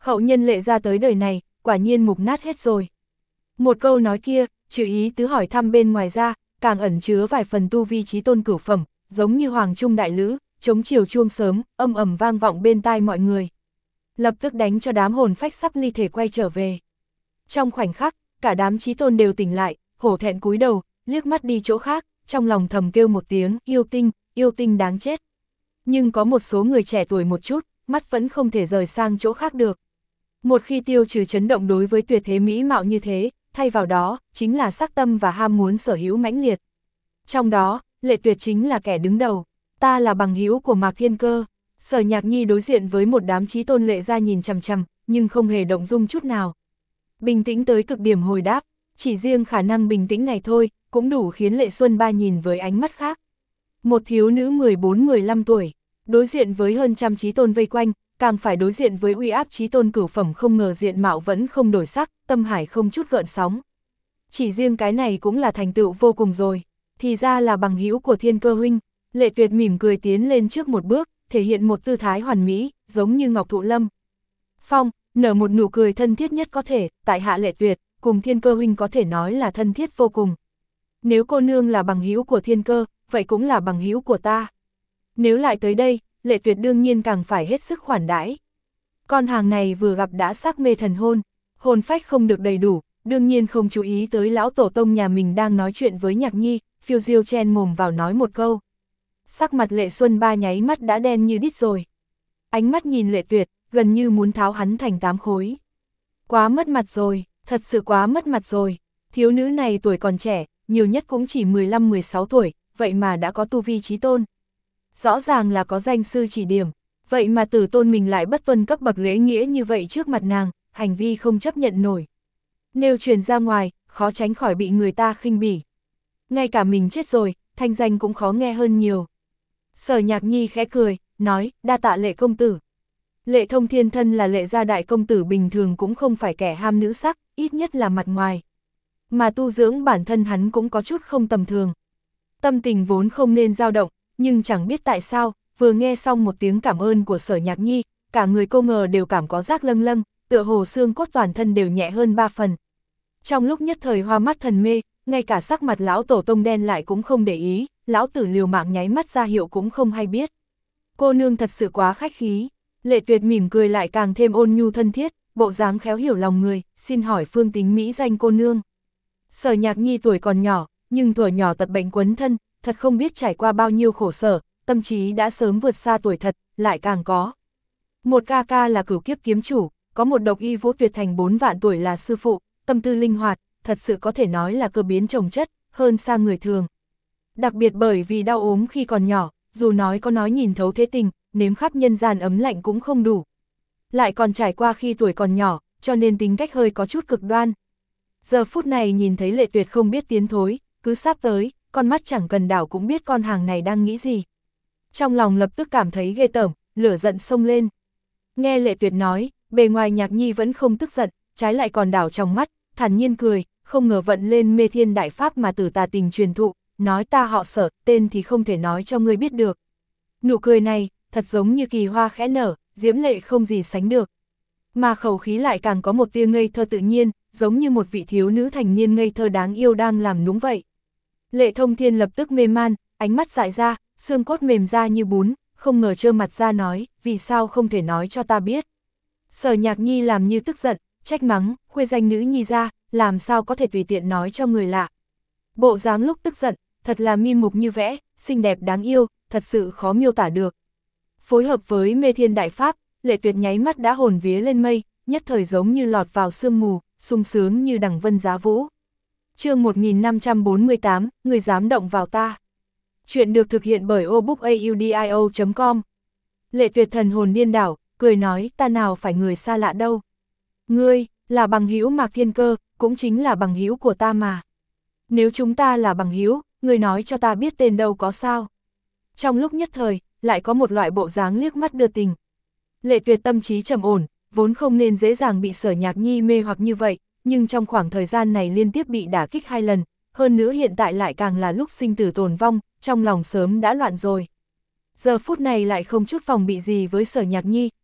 Hậu nhân Lệ gia tới đời này, quả nhiên mục nát hết rồi. Một câu nói kia, trừ ý tứ hỏi thăm bên ngoài ra, càng ẩn chứa vài phần tu vi chí tôn cửu phẩm, giống như hoàng trung đại lữ, chống chiều chuông sớm, âm ầm vang vọng bên tai mọi người. Lập tức đánh cho đám hồn phách sắp ly thể quay trở về. Trong khoảnh khắc, cả đám chí tôn đều tỉnh lại, hổ thẹn cúi đầu, liếc mắt đi chỗ khác, trong lòng thầm kêu một tiếng, yêu tinh, yêu tinh đáng chết. Nhưng có một số người trẻ tuổi một chút, mắt vẫn không thể rời sang chỗ khác được. Một khi tiêu trừ chấn động đối với tuyệt thế mỹ mạo như thế, thay vào đó, chính là sắc tâm và ham muốn sở hữu mãnh liệt. Trong đó, Lệ Tuyệt chính là kẻ đứng đầu. Ta là bằng hữu của Mạc Thiên Cơ. Sở Nhạc Nhi đối diện với một đám chí tôn Lệ gia nhìn chằm chằm, nhưng không hề động dung chút nào. Bình tĩnh tới cực điểm hồi đáp, chỉ riêng khả năng bình tĩnh này thôi, cũng đủ khiến Lệ Xuân Ba nhìn với ánh mắt khác. Một thiếu nữ mười bốn mười lăm tuổi, đối diện với hơn trăm chí tôn vây quanh, càng phải đối diện với uy áp chí tôn cửu phẩm, không ngờ diện mạo vẫn không đổi sắc, tâm hải không chút gợn sóng. Chỉ riêng cái này cũng là thành tựu vô cùng rồi, thì ra là bằng hữu của Thiên Cơ huynh. Lệ Tuyệt mỉm cười tiến lên trước một bước, thể hiện một tư thái hoàn mỹ, giống như Ngọc Thụ Lâm. Phong, nở một nụ cười thân thiết nhất có thể, tại hạ Lệ Tuyệt, cùng Thiên Cơ huynh có thể nói là thân thiết vô cùng. Nếu cô nương là bằng hữu của Thiên Cơ, vậy cũng là bằng hữu của ta. Nếu lại tới đây, Lệ Tuyệt đương nhiên càng phải hết sức khoản đãi. Con hàng này vừa gặp đã sắc mê thần hôn, hồn phách không được đầy đủ, đương nhiên không chú ý tới lão tổ tông nhà mình đang nói chuyện với Nhạc Nhi, phiêu diêu chen mồm vào nói một câu. Sắc mặt Lệ Xuân Ba nháy mắt đã đen như đít rồi. Ánh mắt nhìn Lệ Tuyệt, gần như muốn tháo hắn thành tám khối. Quá mất mặt rồi, thật sự quá mất mặt rồi. Thiếu nữ này tuổi còn trẻ, nhiều nhất cũng chỉ mười lăm mười sáu tuổi, vậy mà đã có tu vi chí tôn. Rõ ràng là có danh sư chỉ điểm, vậy mà tử tôn mình lại bất tuân cấp bậc lễ nghĩa như vậy trước mặt nàng, hành vi không chấp nhận nổi. Nếu truyền ra ngoài, khó tránh khỏi bị người ta khinh bỉ. Ngay cả mình chết rồi, thanh danh cũng khó nghe hơn nhiều. Sở Nhạc Nhi khẽ cười, nói, đa tạ Lệ công tử. Lệ Thông Thiên thân là Lệ gia đại công tử, bình thường cũng không phải kẻ ham nữ sắc, ít nhất là mặt ngoài. Mà tu dưỡng bản thân hắn cũng có chút không tầm thường. Tâm tình vốn không nên dao động, nhưng chẳng biết tại sao, vừa nghe xong một tiếng cảm ơn của Sở Nhạc Nhi, cả người cô ngờ đều cảm có giác lâng lâng, tựa hồ xương cốt toàn thân đều nhẹ hơn ba phần. Trong lúc nhất thời hoa mắt thần mê, ngay cả sắc mặt lão tổ tông đen lại cũng không để ý, lão tử liều mạng nháy mắt ra hiệu cũng không hay biết. Cô nương thật sự quá khách khí. Lệ Tuyệt mỉm cười lại càng thêm ôn nhu thân thiết, bộ dáng khéo hiểu lòng người, xin hỏi phương tính mỹ danh cô nương. Sở Nhạc Nhi tuổi còn nhỏ, nhưng tuổi nhỏ tật bệnh quấn thân, thật không biết trải qua bao nhiêu khổ sở, tâm trí đã sớm vượt xa tuổi thật, lại càng có. Một ca ca là cửu kiếp kiếm chủ, có một độc y vũ tuyệt thành bốn vạn tuổi là sư phụ, tâm tư linh hoạt, thật sự có thể nói là cơ biến chồng chất, hơn xa người thường. Đặc biệt bởi vì đau ốm khi còn nhỏ, dù nói có nói nhìn thấu thế tình, nếm khắp nhân gian ấm lạnh cũng không đủ. Lại còn trải qua khi tuổi còn nhỏ, cho nên tính cách hơi có chút cực đoan. Giờ phút này nhìn thấy Lệ Tuyệt không biết tiến thối, cứ sắp tới, con mắt chẳng cần đảo cũng biết con hàng này đang nghĩ gì. Trong lòng lập tức cảm thấy ghê tởm, lửa giận xông lên. Nghe Lệ Tuyệt nói, bề ngoài Nhạc Nhi vẫn không tức giận, trái lại còn đảo trong mắt, thản nhiên cười, không ngờ vận lên mê thiên đại pháp mà Tử Tà Tình truyền thụ, nói ta họ Sở, tên thì không thể nói cho ngươi biết được. Nụ cười này, thật giống như kỳ hoa khẽ nở, diễm lệ không gì sánh được. Mà khẩu khí lại càng có một tia ngây thơ tự nhiên, giống như một vị thiếu nữ thành niên ngây thơ đáng yêu đang làm nũng vậy. Lệ Thông Thiên lập tức mê man, ánh mắt dại ra, xương cốt mềm ra như bún, không ngờ trơ mặt ra nói, vì sao không thể nói cho ta biết. Sở Nhạc Nhi làm như tức giận, trách mắng, khuê danh nữ nhi ra, làm sao có thể tùy tiện nói cho người lạ. Bộ dáng lúc tức giận, thật là mi mục như vẽ, xinh đẹp đáng yêu, thật sự khó miêu tả được. Phối hợp với mê thiên đại pháp, Lệ Tuyệt nháy mắt đã hồn vía lên mây, nhất thời giống như lọt vào sương mù, sung sướng như đằng vân giá vũ. Chương một nghìn năm trăm bốn mươi tám, người dám động vào ta. Chuyện được thực hiện bởi obookaudio chấm com. Lệ Tuyệt thần hồn điên đảo, cười nói, ta nào phải người xa lạ đâu. Ngươi, là bằng hữu Mạc Thiên Cơ, cũng chính là bằng hữu của ta mà. Nếu chúng ta là bằng hữu, ngươi nói cho ta biết tên đâu có sao. Trong lúc nhất thời, lại có một loại bộ dáng liếc mắt đưa tình. Lệ Tuyệt tâm trí trầm ổn, vốn không nên dễ dàng bị Sở Nhạc Nhi mê hoặc như vậy, nhưng trong khoảng thời gian này liên tiếp bị đả kích hai lần, hơn nữa hiện tại lại càng là lúc sinh tử tồn vong, trong lòng sớm đã loạn rồi. Giờ phút này lại không chút phòng bị gì với Sở Nhạc Nhi,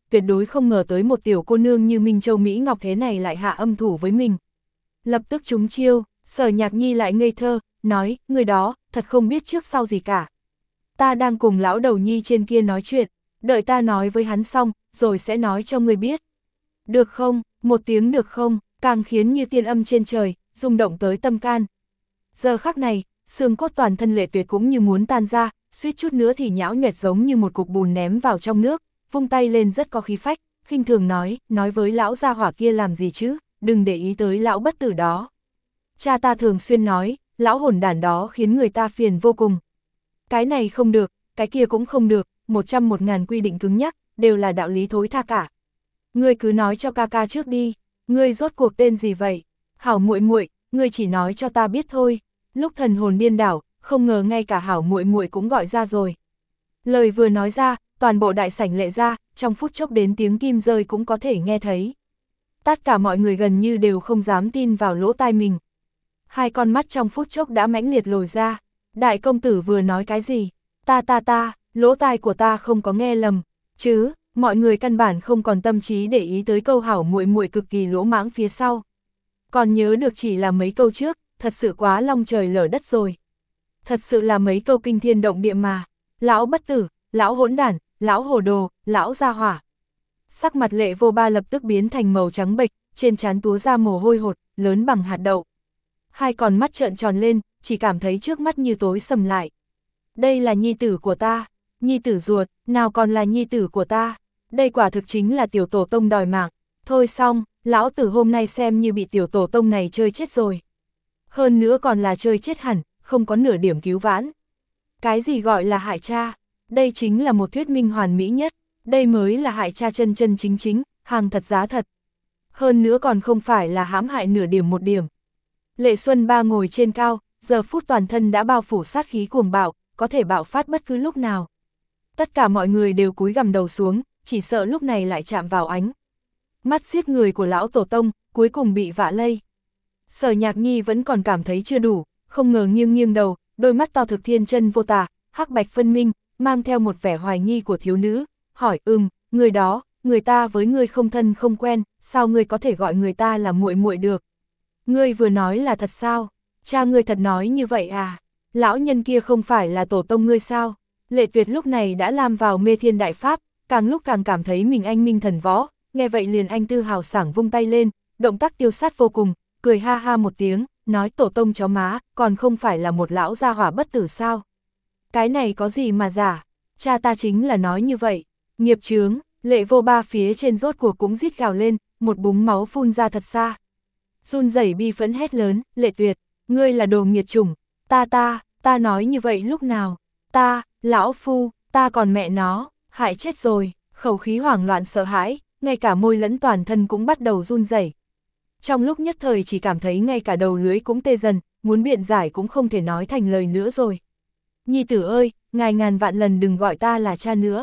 tuyệt đối không ngờ tới một tiểu cô nương như Minh Châu Mỹ Ngọc thế này lại hạ âm thủ với mình. Lập tức trúng chiêu, Sở Nhạc Nhi lại ngây thơ, nói, người đó, thật không biết trước sau gì cả. Ta đang cùng lão đầu nhi trên kia nói chuyện, đợi ta nói với hắn xong, rồi sẽ nói cho người biết. Được không, một tiếng được không, càng khiến như tiên âm trên trời, rung động tới tâm can. Giờ khắc này, xương cốt toàn thân Lệ Tuyệt cũng như muốn tan ra, suýt chút nữa thì nhão nhoẹt giống như một cục bùn ném vào trong nước, vung tay lên rất có khí phách, khinh thường nói, nói với lão gia hỏa kia làm gì chứ, đừng để ý tới lão bất tử đó. Cha ta thường xuyên nói, lão hỗn đản đó khiến người ta phiền vô cùng. Cái này không được, cái kia cũng không được, một trăm một ngàn quy định cứng nhắc, đều là đạo lý thối tha cả. Ngươi cứ nói cho ca ca trước đi, ngươi rốt cuộc tên gì vậy? Hảo muội muội, ngươi chỉ nói cho ta biết thôi. Lúc thần hồn điên đảo, không ngờ ngay cả hảo muội muội cũng gọi ra rồi. Lời vừa nói ra, toàn bộ đại sảnh Lệ gia, trong phút chốc đến tiếng kim rơi cũng có thể nghe thấy. Tất cả mọi người gần như đều không dám tin vào lỗ tai mình. Hai con mắt trong phút chốc đã mãnh liệt lồi ra. Đại công tử vừa nói cái gì? Ta ta ta, lỗ tai của ta không có nghe lầm, chứ, mọi người căn bản không còn tâm trí để ý tới câu hảo muội muội cực kỳ lỗ mãng phía sau. Còn nhớ được chỉ là mấy câu trước, thật sự quá long trời lở đất rồi. Thật sự là mấy câu kinh thiên động địa mà. Lão bất tử, lão hỗn đản, lão hồ đồ, lão gia hỏa. Sắc mặt Lệ Vô Ba lập tức biến thành màu trắng bệch, trên trán túa ra mồ hôi hột, lớn bằng hạt đậu. Hai con mắt trợn tròn lên, chỉ cảm thấy trước mắt như tối sầm lại. Đây là nhi tử của ta, nhi tử ruột, nào còn là nhi tử của ta. Đây quả thực chính là tiểu tổ tông đòi mạng. Thôi xong, lão tử hôm nay xem như bị tiểu tổ tông này chơi chết rồi. Hơn nữa còn là chơi chết hẳn, không có nửa điểm cứu vãn. Cái gì gọi là hại cha? Đây chính là một thuyết minh hoàn mỹ nhất. Đây mới là hại cha chân chân chính chính, hàng thật giá thật. Hơn nữa còn không phải là hãm hại nửa điểm một điểm. Lệ Xuân Ba ngồi trên cao, giờ phút toàn thân đã bao phủ sát khí cuồng bạo, có thể bạo phát bất cứ lúc nào. Tất cả mọi người đều cúi gằm đầu xuống, chỉ sợ lúc này lại chạm vào ánh mắt giết người của lão tổ tông, cuối cùng bị vạ lây. Sở Nhạc Nhi vẫn còn cảm thấy chưa đủ, không ngờ nghiêng nghiêng đầu, đôi mắt to thực thiên chân vô tà, hắc bạch phân minh, mang theo một vẻ hoài nghi của thiếu nữ, hỏi ừm, người đó, người ta với ngươi không thân không quen, sao ngươi có thể gọi người ta là muội muội được? Ngươi vừa nói là thật sao? Cha ngươi thật nói như vậy à? Lão nhân kia không phải là tổ tông ngươi sao? Lệ Tuyệt lúc này đã lam vào mê thiên đại pháp, càng lúc càng cảm thấy mình anh minh thần võ, nghe vậy liền anh tư hào sảng vung tay lên, động tác tiêu sát vô cùng, cười ha ha một tiếng, nói tổ tông chó má, còn không phải là một lão gia hỏa bất tử sao? Cái này có gì mà giả? Cha ta chính là nói như vậy. Nghiệp chướng, Lệ Vô Ba phía trên rốt cuộc cũng rít gào lên, một búng máu phun ra thật xa. Run rẩy bi phẫn hét lớn, Lệ Tuyệt, ngươi là đồ nghiệt chủng, ta ta, ta nói như vậy lúc nào? Ta, lão phu, ta còn mẹ nó, hại chết rồi, khẩu khí hoảng loạn sợ hãi, ngay cả môi lẫn toàn thân cũng bắt đầu run rẩy. Trong lúc nhất thời chỉ cảm thấy ngay cả đầu lưỡi cũng tê dần, muốn biện giải cũng không thể nói thành lời nữa rồi. Nhi tử ơi, ngài ngàn vạn lần đừng gọi ta là cha nữa.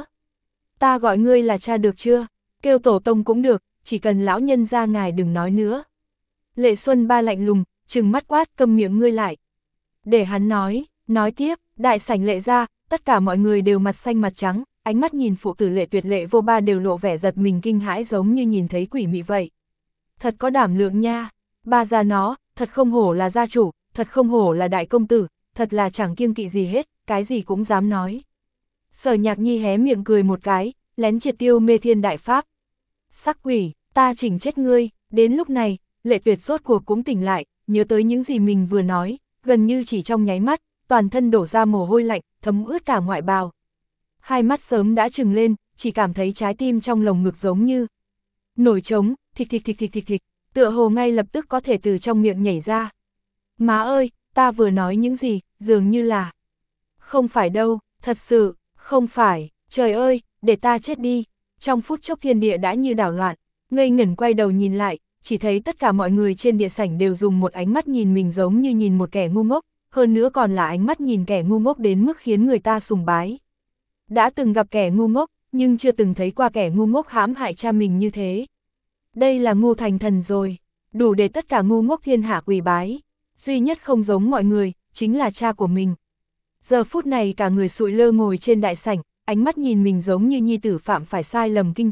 Ta gọi ngươi là cha được chưa? Kêu tổ tông cũng được, chỉ cần lão nhân ra ngài đừng nói nữa. Lệ Xuân Ba lạnh lùng, trừng mắt quát câm miệng ngươi lại. Để hắn nói, nói tiếp, đại sảnh Lệ gia, tất cả mọi người đều mặt xanh mặt trắng, ánh mắt nhìn phụ tử Lệ Tuyệt Lệ Vô Ba đều lộ vẻ giật mình kinh hãi giống như nhìn thấy quỷ mị vậy. Thật có đảm lượng nha, ba già nó, thật không hổ là gia chủ, thật không hổ là đại công tử, thật là chẳng kiêng kỵ gì hết, cái gì cũng dám nói. Sở Nhạc Nhi hé miệng cười một cái, lén triệt tiêu mê thiên đại pháp. Sắc quỷ, ta chỉnh chết ngươi, đến lúc này, Lệ Tuyệt rốt cuộc cũng tỉnh lại, nhớ tới những gì mình vừa nói, gần như chỉ trong nháy mắt, toàn thân đổ ra mồ hôi lạnh, thấm ướt cả ngoại bào. Hai mắt sớm đã trừng lên, chỉ cảm thấy trái tim trong lồng ngực giống như nổi trống, thịch thịch thịch thịch thịch thịch, tựa hồ ngay lập tức có thể từ trong miệng nhảy ra. Má ơi, ta vừa nói những gì, dường như là... Không phải đâu, thật sự, không phải, trời ơi, để ta chết đi. Trong phút chốc thiên địa đã như đảo loạn, ngây ngẩn quay đầu nhìn lại, chỉ thấy tất cả mọi người trên địa sảnh đều dùng một ánh mắt nhìn mình giống như nhìn một kẻ ngu ngốc, hơn nữa còn là ánh mắt nhìn kẻ ngu ngốc đến mức khiến người ta sùng bái. Đã từng gặp kẻ ngu ngốc, nhưng chưa từng thấy qua kẻ ngu ngốc hãm hại cha mình như thế. Đây là ngu thành thần rồi, đủ để tất cả ngu ngốc thiên hạ quỳ bái. Duy nhất không giống mọi người, chính là cha của mình. Giờ phút này cả người sụi lơ ngồi trên đại sảnh, ánh mắt nhìn mình giống như nhi tử phạm phải sai lầm kinh thiên,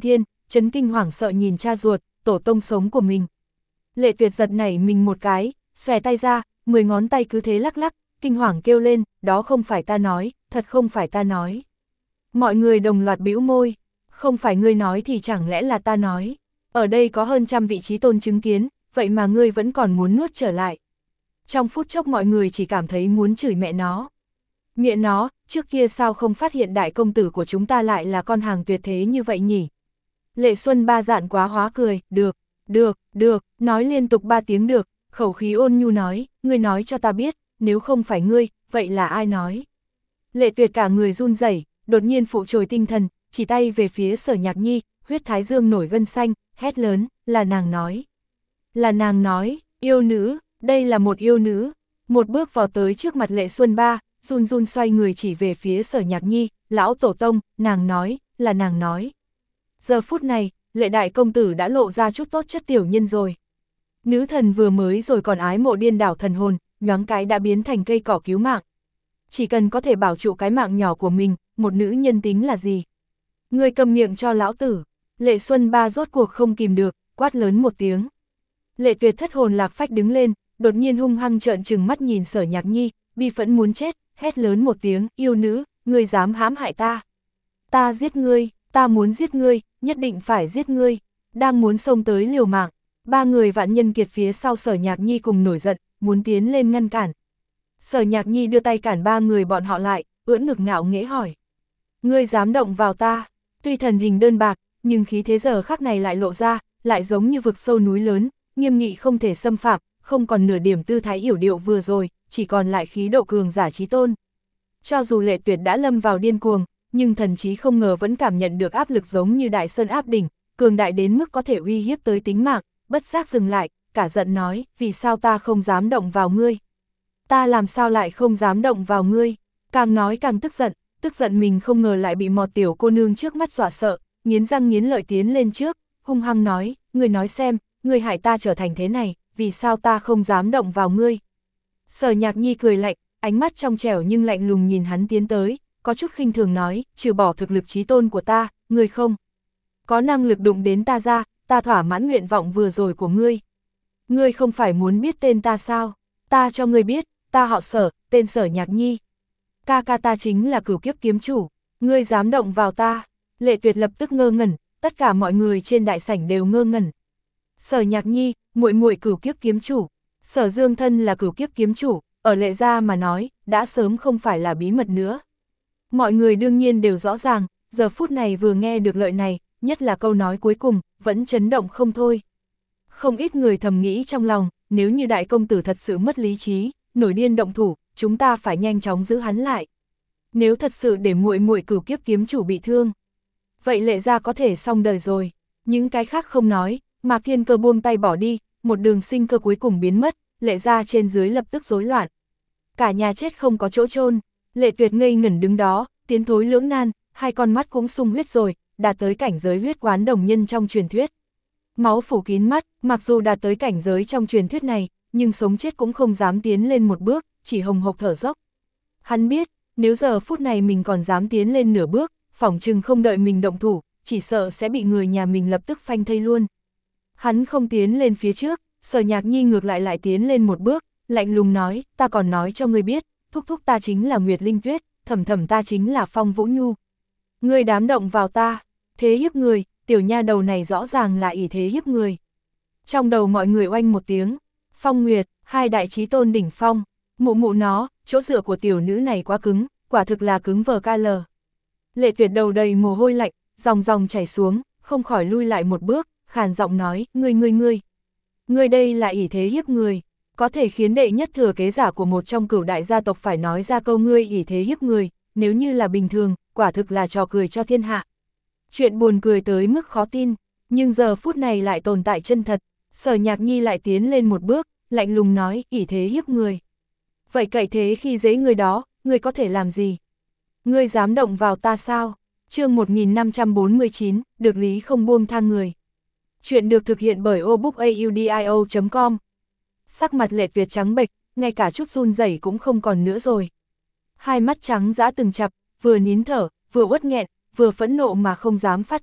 chấn kinh hoảng sợ nhìn cha ruột, tổ tông sống của mình. Lệ Tuyệt giật nảy mình một cái, xòe tay ra, mười ngón tay cứ thế lắc lắc, kinh hoàng kêu lên, đó không phải ta nói, thật không phải ta nói. Mọi người đồng loạt bĩu môi, không phải ngươi nói thì chẳng lẽ là ta nói. Ở đây có hơn trăm vị trí tôn chứng kiến, vậy mà ngươi vẫn còn muốn nuốt trở lại. Trong phút chốc mọi người chỉ cảm thấy muốn chửi mẹ nó. Mẹ nó, trước kia sao không phát hiện đại công tử của chúng ta lại là con hàng tuyệt thế như vậy nhỉ? Lệ Xuân Ba dạn quá hóa cười, được, được, được, nói liên tục ba tiếng được, khẩu khí ôn nhu nói, ngươi nói cho ta biết, nếu không phải ngươi, vậy là ai nói? Lệ Tuyệt cả người run rẩy, đột nhiên phụ trồi tinh thần, chỉ tay về phía Sở Nhạc Nhi, huyết thái dương nổi gân xanh, hét lớn, là nàng nói. Là nàng nói, yêu nữ, đây là một yêu nữ. Một bước vào tới trước mặt Lệ Xuân Ba, run run xoay người chỉ về phía Sở Nhạc Nhi, lão tổ tông, nàng nói, là nàng nói. Giờ phút này, Lệ đại công tử đã lộ ra chút tốt chất tiểu nhân rồi. Nữ thần vừa mới rồi còn ái mộ điên đảo thần hồn, nhoáng cái đã biến thành cây cỏ cứu mạng. Chỉ cần có thể bảo trụ cái mạng nhỏ của mình, một nữ nhân tính là gì? Ngươi cầm miệng cho lão tử. Lệ Xuân Ba rốt cuộc không kìm được, quát lớn một tiếng. Lệ Tuyệt thất hồn lạc phách đứng lên, đột nhiên hung hăng trợn trừng mắt nhìn Sở Nhạc Nhi, bi phẫn muốn chết, hét lớn một tiếng, yêu nữ, ngươi dám hãm hại ta. Ta giết ngươi, ta muốn giết ngươi, nhất định phải giết ngươi. Đang muốn xông tới liều mạng, ba người vạn nhân kiệt phía sau Sở Nhạc Nhi cùng nổi giận, muốn tiến lên ngăn cản. Sở Nhạc Nhi đưa tay cản ba người bọn họ lại, ưỡn ngực ngạo nghễ hỏi. Ngươi dám động vào ta, tuy thần hình đơn bạc, nhưng khí thế giờ khắc này lại lộ ra, lại giống như vực sâu núi lớn, nghiêm nghị không thể xâm phạm, không còn nửa điểm tư thái yểu điệu vừa rồi, chỉ còn lại khí độ cường giả trí tôn. Cho dù Lệ Tuyệt đã lâm vào điên cuồng, nhưng thần trí không ngờ vẫn cảm nhận được áp lực giống như đại sơn áp đỉnh, cường đại đến mức có thể uy hiếp tới tính mạng, bất giác dừng lại, cả giận nói, vì sao ta không dám động vào ngươi? Ta làm sao lại không dám động vào ngươi? Càng nói càng tức giận, tức giận mình không ngờ lại bị một tiểu cô nương trước mắt dọa sợ, nghiến răng nghiến lợi tiến lên trước, hung hăng nói, ngươi nói xem, ngươi hại ta trở thành thế này, vì sao ta không dám động vào ngươi? Sở Nhạc Nhi cười lạnh, ánh mắt trong trẻo nhưng lạnh lùng nhìn hắn tiến tới, có chút khinh thường nói, trừ bỏ thực lực chí tôn của ta, ngươi không có năng lực đụng đến ta ra, ta thỏa mãn nguyện vọng vừa rồi của ngươi. Ngươi không phải muốn biết tên ta sao? Ta cho ngươi biết, ta họ Sở, tên Sở Nhạc Nhi. Ca ca ta chính là cửu kiếp kiếm chủ, ngươi dám động vào ta? Lệ Tuyệt lập tức ngơ ngẩn, tất cả mọi người trên đại sảnh đều ngơ ngẩn. Sở Nhạc Nhi, muội muội cửu kiếp kiếm chủ, Sở Dương thân là cửu kiếp kiếm chủ, ở Lệ gia mà nói, đã sớm không phải là bí mật nữa. Mọi người đương nhiên đều rõ ràng, giờ phút này vừa nghe được lời này, nhất là câu nói cuối cùng, vẫn chấn động không thôi. Không ít người thầm nghĩ trong lòng, nếu như đại công tử thật sự mất lý trí, nổi điên động thủ, chúng ta phải nhanh chóng giữ hắn lại. Nếu thật sự để muội muội cửu kiếp kiếm chủ bị thương, vậy Lệ gia có thể xong đời rồi. Những cái khác không nói, Mạc Thiên Cơ buông tay bỏ đi, một đường sinh cơ cuối cùng biến mất, Lệ gia trên dưới lập tức rối loạn. Cả nhà chết không có chỗ chôn. Lệ Tuyệt ngây ngẩn đứng đó, tiến thối lưỡng nan, hai con mắt cũng sung huyết rồi, đạt tới cảnh giới huyết quán đồng nhân trong truyền thuyết. Máu phủ kín mắt, mặc dù đạt tới cảnh giới trong truyền thuyết này, nhưng sống chết cũng không dám tiến lên một bước, chỉ hồng hộc thở dốc. Hắn biết, nếu giờ phút này mình còn dám tiến lên nửa bước, phỏng chừng không đợi mình động thủ, chỉ sợ sẽ bị người nhà mình lập tức phanh thây luôn. Hắn không tiến lên phía trước, Sở Nhạc Nhi ngược lại lại tiến lên một bước, lạnh lùng nói, ta còn nói cho ngươi biết, thúc thúc ta chính là Nguyệt Linh Tuyết, thầm thầm ta chính là Phong Vũ Nhu. Ngươi dám động vào ta, thế hiếp người, tiểu nha đầu này rõ ràng là ỷ thế hiếp người. Trong đầu mọi người oanh một tiếng, Phong Nguyệt, hai đại chí tôn đỉnh phong, mụ mụ nó, chỗ dựa của tiểu nữ này quá cứng, quả thực là cứng vờ ca lờ. Lệ Tuyệt đầu đầy mồ hôi lạnh, dòng dòng chảy xuống, không khỏi lui lại một bước, khàn giọng nói, ngươi ngươi ngươi. Ngươi đây là ỷ thế hiếp người, có thể khiến đệ nhất thừa kế giả của một trong cửu đại gia tộc phải nói ra câu ngươi ỷ thế hiếp người, nếu như là bình thường, quả thực là trò cười cho thiên hạ. Chuyện buồn cười tới mức khó tin, nhưng giờ phút này lại tồn tại chân thật. Sở Nhạc Nhi lại tiến lên một bước, lạnh lùng nói, ỷ thế hiếp người. Vậy cậy thế khi dễ người đó, ngươi có thể làm gì? Ngươi dám động vào ta sao? Chương một nghìn năm trăm bốn mươi chín, được lý không buông tha người. Chuyện được thực hiện bởi obookaudio chấm com. Sắc mặt Lệ Tuyệt trắng bệch, ngay cả chút run rẩy cũng không còn nữa rồi. Hai mắt trắng dã từng chặp, vừa nín thở, vừa uất nghẹn, vừa phẫn nộ mà không dám phát tác,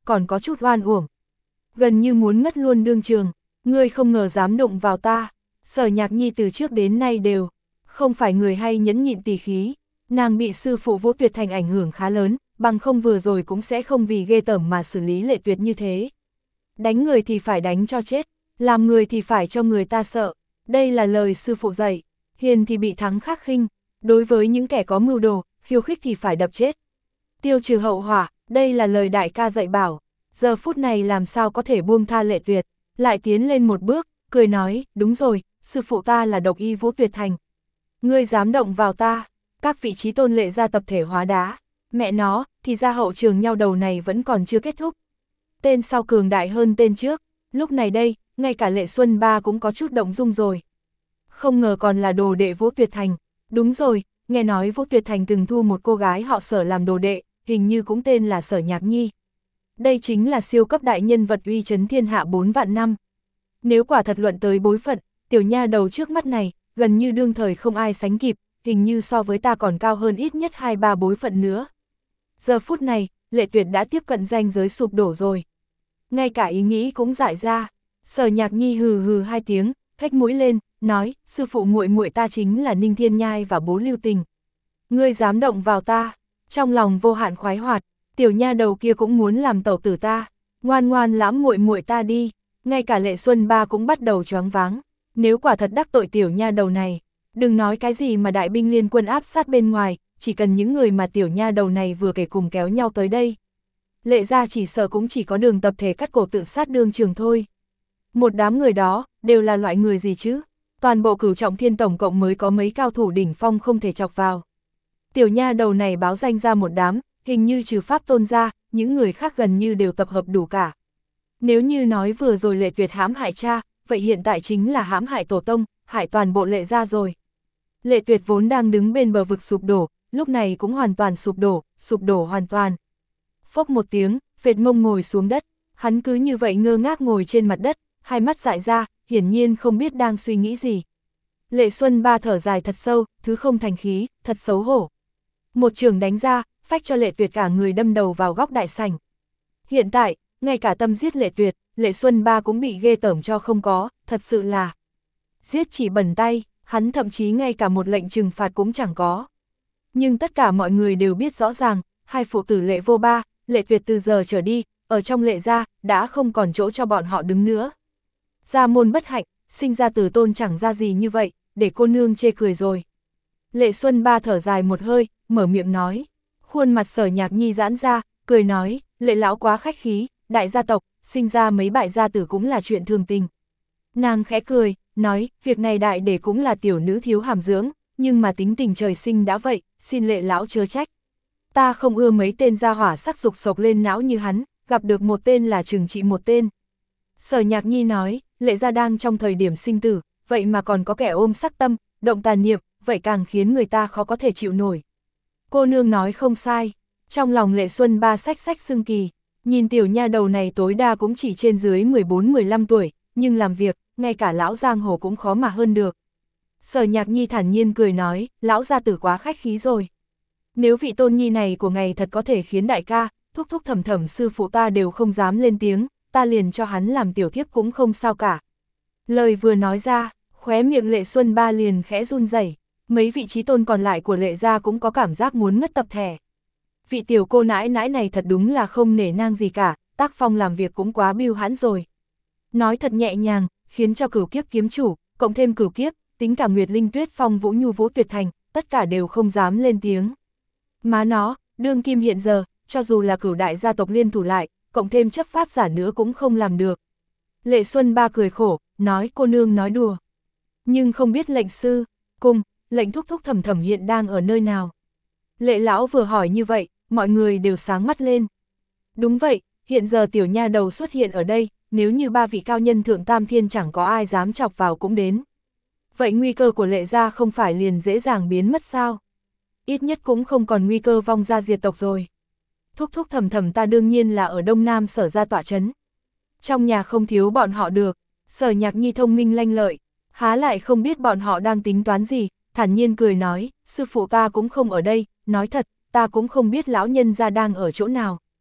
còn có chút oan uổng. Gần như muốn ngất luôn đương trường, ngươi không ngờ dám đụng vào ta. Sở Nhạc Nhi từ trước đến nay đều không phải người hay nhẫn nhịn tỉ khí, nàng bị sư phụ Vũ Tuyệt Thành ảnh hưởng khá lớn, bằng không vừa rồi cũng sẽ không vì ghê tởm mà xử lý Lệ Tuyệt như thế. Đánh người thì phải đánh cho chết, làm người thì phải cho người ta sợ, đây là lời sư phụ dạy, hiền thì bị thắng khắc khinh, đối với những kẻ có mưu đồ, khiêu khích thì phải đập chết. Tiêu trừ hậu họa, đây là lời đại ca dạy bảo, giờ phút này làm sao có thể buông tha Lệ Tuyệt, lại tiến lên một bước, cười nói, đúng rồi, sư phụ ta là độc y Vũ Tuyệt Thành. Ngươi dám động vào ta, các vị trí tôn Lệ gia tập thể hóa đá, mẹ nó, thì ra hậu trường nhau đầu này vẫn còn chưa kết thúc. Tên sau cường đại hơn tên trước, lúc này đây, ngay cả Lệ Xuân Ba cũng có chút động dung rồi. Không ngờ còn là đồ đệ Vũ Tuyệt Thành, đúng rồi, nghe nói Vũ Tuyệt Thành từng thu một cô gái họ Sở làm đồ đệ, hình như cũng tên là Sở Nhạc Nhi. Đây chính là siêu cấp đại nhân vật uy chấn thiên hạ bốn vạn năm. Nếu quả thật luận tới bối phận, tiểu nha đầu trước mắt này, gần như đương thời không ai sánh kịp, hình như so với ta còn cao hơn ít nhất hai ba bối phận nữa. Giờ phút này, Lệ Tuyệt đã tiếp cận ranh giới sụp đổ rồi. Ngay cả ý nghĩ cũng dại ra, Sở Nhạc Nhi hừ hừ hai tiếng, phách mũi lên, nói, sư phụ muội muội ta chính là Ninh Thiên Nhai và bố Lưu Tình. Ngươi dám động vào ta, trong lòng vô hạn khoái hoạt, tiểu nha đầu kia cũng muốn làm tẩu tử ta, ngoan ngoan lãm muội muội ta đi. Ngay cả Lệ Xuân Ba cũng bắt đầu choáng váng, nếu quả thật đắc tội tiểu nha đầu này, đừng nói cái gì mà đại binh liên quân áp sát bên ngoài, chỉ cần những người mà tiểu nha đầu này vừa kể cùng kéo nhau tới đây. Lệ gia chỉ sợ cũng chỉ có đường tập thể cắt cổ tự sát đương trường thôi. Một đám người đó, đều là loại người gì chứ? Toàn bộ Cửu Trọng Thiên tổng cộng mới có mấy cao thủ đỉnh phong không thể chọc vào. Tiểu nha đầu này báo danh ra một đám, hình như trừ Pháp Tôn ra, những người khác gần như đều tập hợp đủ cả. Nếu như nói vừa rồi Lệ Tuyệt hãm hại cha, vậy hiện tại chính là hãm hại tổ tông, hại toàn bộ Lệ gia rồi. Lệ Tuyệt vốn đang đứng bên bờ vực sụp đổ, lúc này cũng hoàn toàn sụp đổ, sụp đổ hoàn toàn. Phốc một tiếng, phệt mông ngồi xuống đất, hắn cứ như vậy ngơ ngác ngồi trên mặt đất, hai mắt dại ra, hiển nhiên không biết đang suy nghĩ gì. Lệ Xuân Ba thở dài thật sâu, thứ không thành khí, thật xấu hổ. Một trường đánh ra, phách cho Lệ Tuyệt cả người đâm đầu vào góc đại sảnh. Hiện tại, ngay cả tâm giết Lệ Tuyệt, Lệ Xuân Ba cũng bị ghê tởm cho không có, thật sự là giết chỉ bẩn tay, hắn thậm chí ngay cả một lệnh trừng phạt cũng chẳng có. Nhưng tất cả mọi người đều biết rõ ràng, hai phụ tử Lệ Vô Ba, Lệ Tuyệt từ giờ trở đi, ở trong Lệ gia, đã không còn chỗ cho bọn họ đứng nữa. Gia môn bất hạnh, sinh ra từ tôn chẳng ra gì như vậy, để cô nương chê cười rồi. Lệ Xuân Ba thở dài một hơi, mở miệng nói. Khuôn mặt Sở Nhạc Nhi giãn ra, cười nói, Lệ lão quá khách khí, đại gia tộc, sinh ra mấy bại gia tử cũng là chuyện thường tình. Nàng khẽ cười, nói, việc này đại để cũng là tiểu nữ thiếu hàm dưỡng, nhưng mà tính tình trời sinh đã vậy, xin Lệ lão chớ trách. Ta không ưa mấy tên gia hỏa sắc dục sộc lên não như hắn, gặp được một tên là trừng trị một tên. Sở Nhạc Nhi nói, Lệ gia đang trong thời điểm sinh tử, vậy mà còn có kẻ ôm sắc tâm, động tà niệm, vậy càng khiến người ta khó có thể chịu nổi. Cô nương nói không sai, trong lòng Lệ Xuân Ba xách xách xưng kỳ, nhìn tiểu nha đầu này tối đa cũng chỉ trên dưới mười bốn mười lăm tuổi, nhưng làm việc, ngay cả lão giang hồ cũng khó mà hơn được. Sở Nhạc Nhi thản nhiên cười nói, lão gia tử quá khách khí rồi. Nếu vị tôn nhi này của ngài thật có thể khiến đại ca, thúc thúc thầm thầm sư phụ ta đều không dám lên tiếng, ta liền cho hắn làm tiểu thiếp cũng không sao cả. Lời vừa nói ra, khóe miệng Lệ Xuân Ba liền khẽ run rẩy, mấy vị trí tôn còn lại của Lệ gia cũng có cảm giác muốn ngất tập thể. Vị tiểu cô nãi nãi này thật đúng là không nể nang gì cả, tác phong làm việc cũng quá bưu hãn rồi. Nói thật nhẹ nhàng, khiến cho Cửu Kiếp kiếm chủ, cộng thêm Cửu Kiếp, tính cả Nguyệt Linh Tuyết Phong Vũ Nhu Vũ Tuyệt Thành, tất cả đều không dám lên tiếng. Má nó, đương kim hiện giờ, cho dù là cửu đại gia tộc liên thủ lại, cộng thêm chấp pháp giả nữa cũng không làm được. Lệ Xuân Ba cười khổ, nói cô nương nói đùa. Nhưng không biết lệnh sư, cùng, lệnh thúc thúc thầm thầm hiện đang ở nơi nào. Lệ lão vừa hỏi như vậy, mọi người đều sáng mắt lên. Đúng vậy, hiện giờ tiểu nha đầu xuất hiện ở đây, nếu như ba vị cao nhân thượng tam thiên chẳng có ai dám chọc vào cũng đến. Vậy nguy cơ của Lệ gia không phải liền dễ dàng biến mất sao? Ít nhất cũng không còn nguy cơ vong gia diệt tộc rồi. Thúc thúc thầm thầm ta đương nhiên là ở Đông Nam Sở gia tọa trấn. Trong nhà không thiếu bọn họ được, Sở Nhạc Nhi thông minh lanh lợi, há lại không biết bọn họ đang tính toán gì, thản nhiên cười nói, sư phụ ta cũng không ở đây, nói thật, ta cũng không biết lão nhân gia đang ở chỗ nào.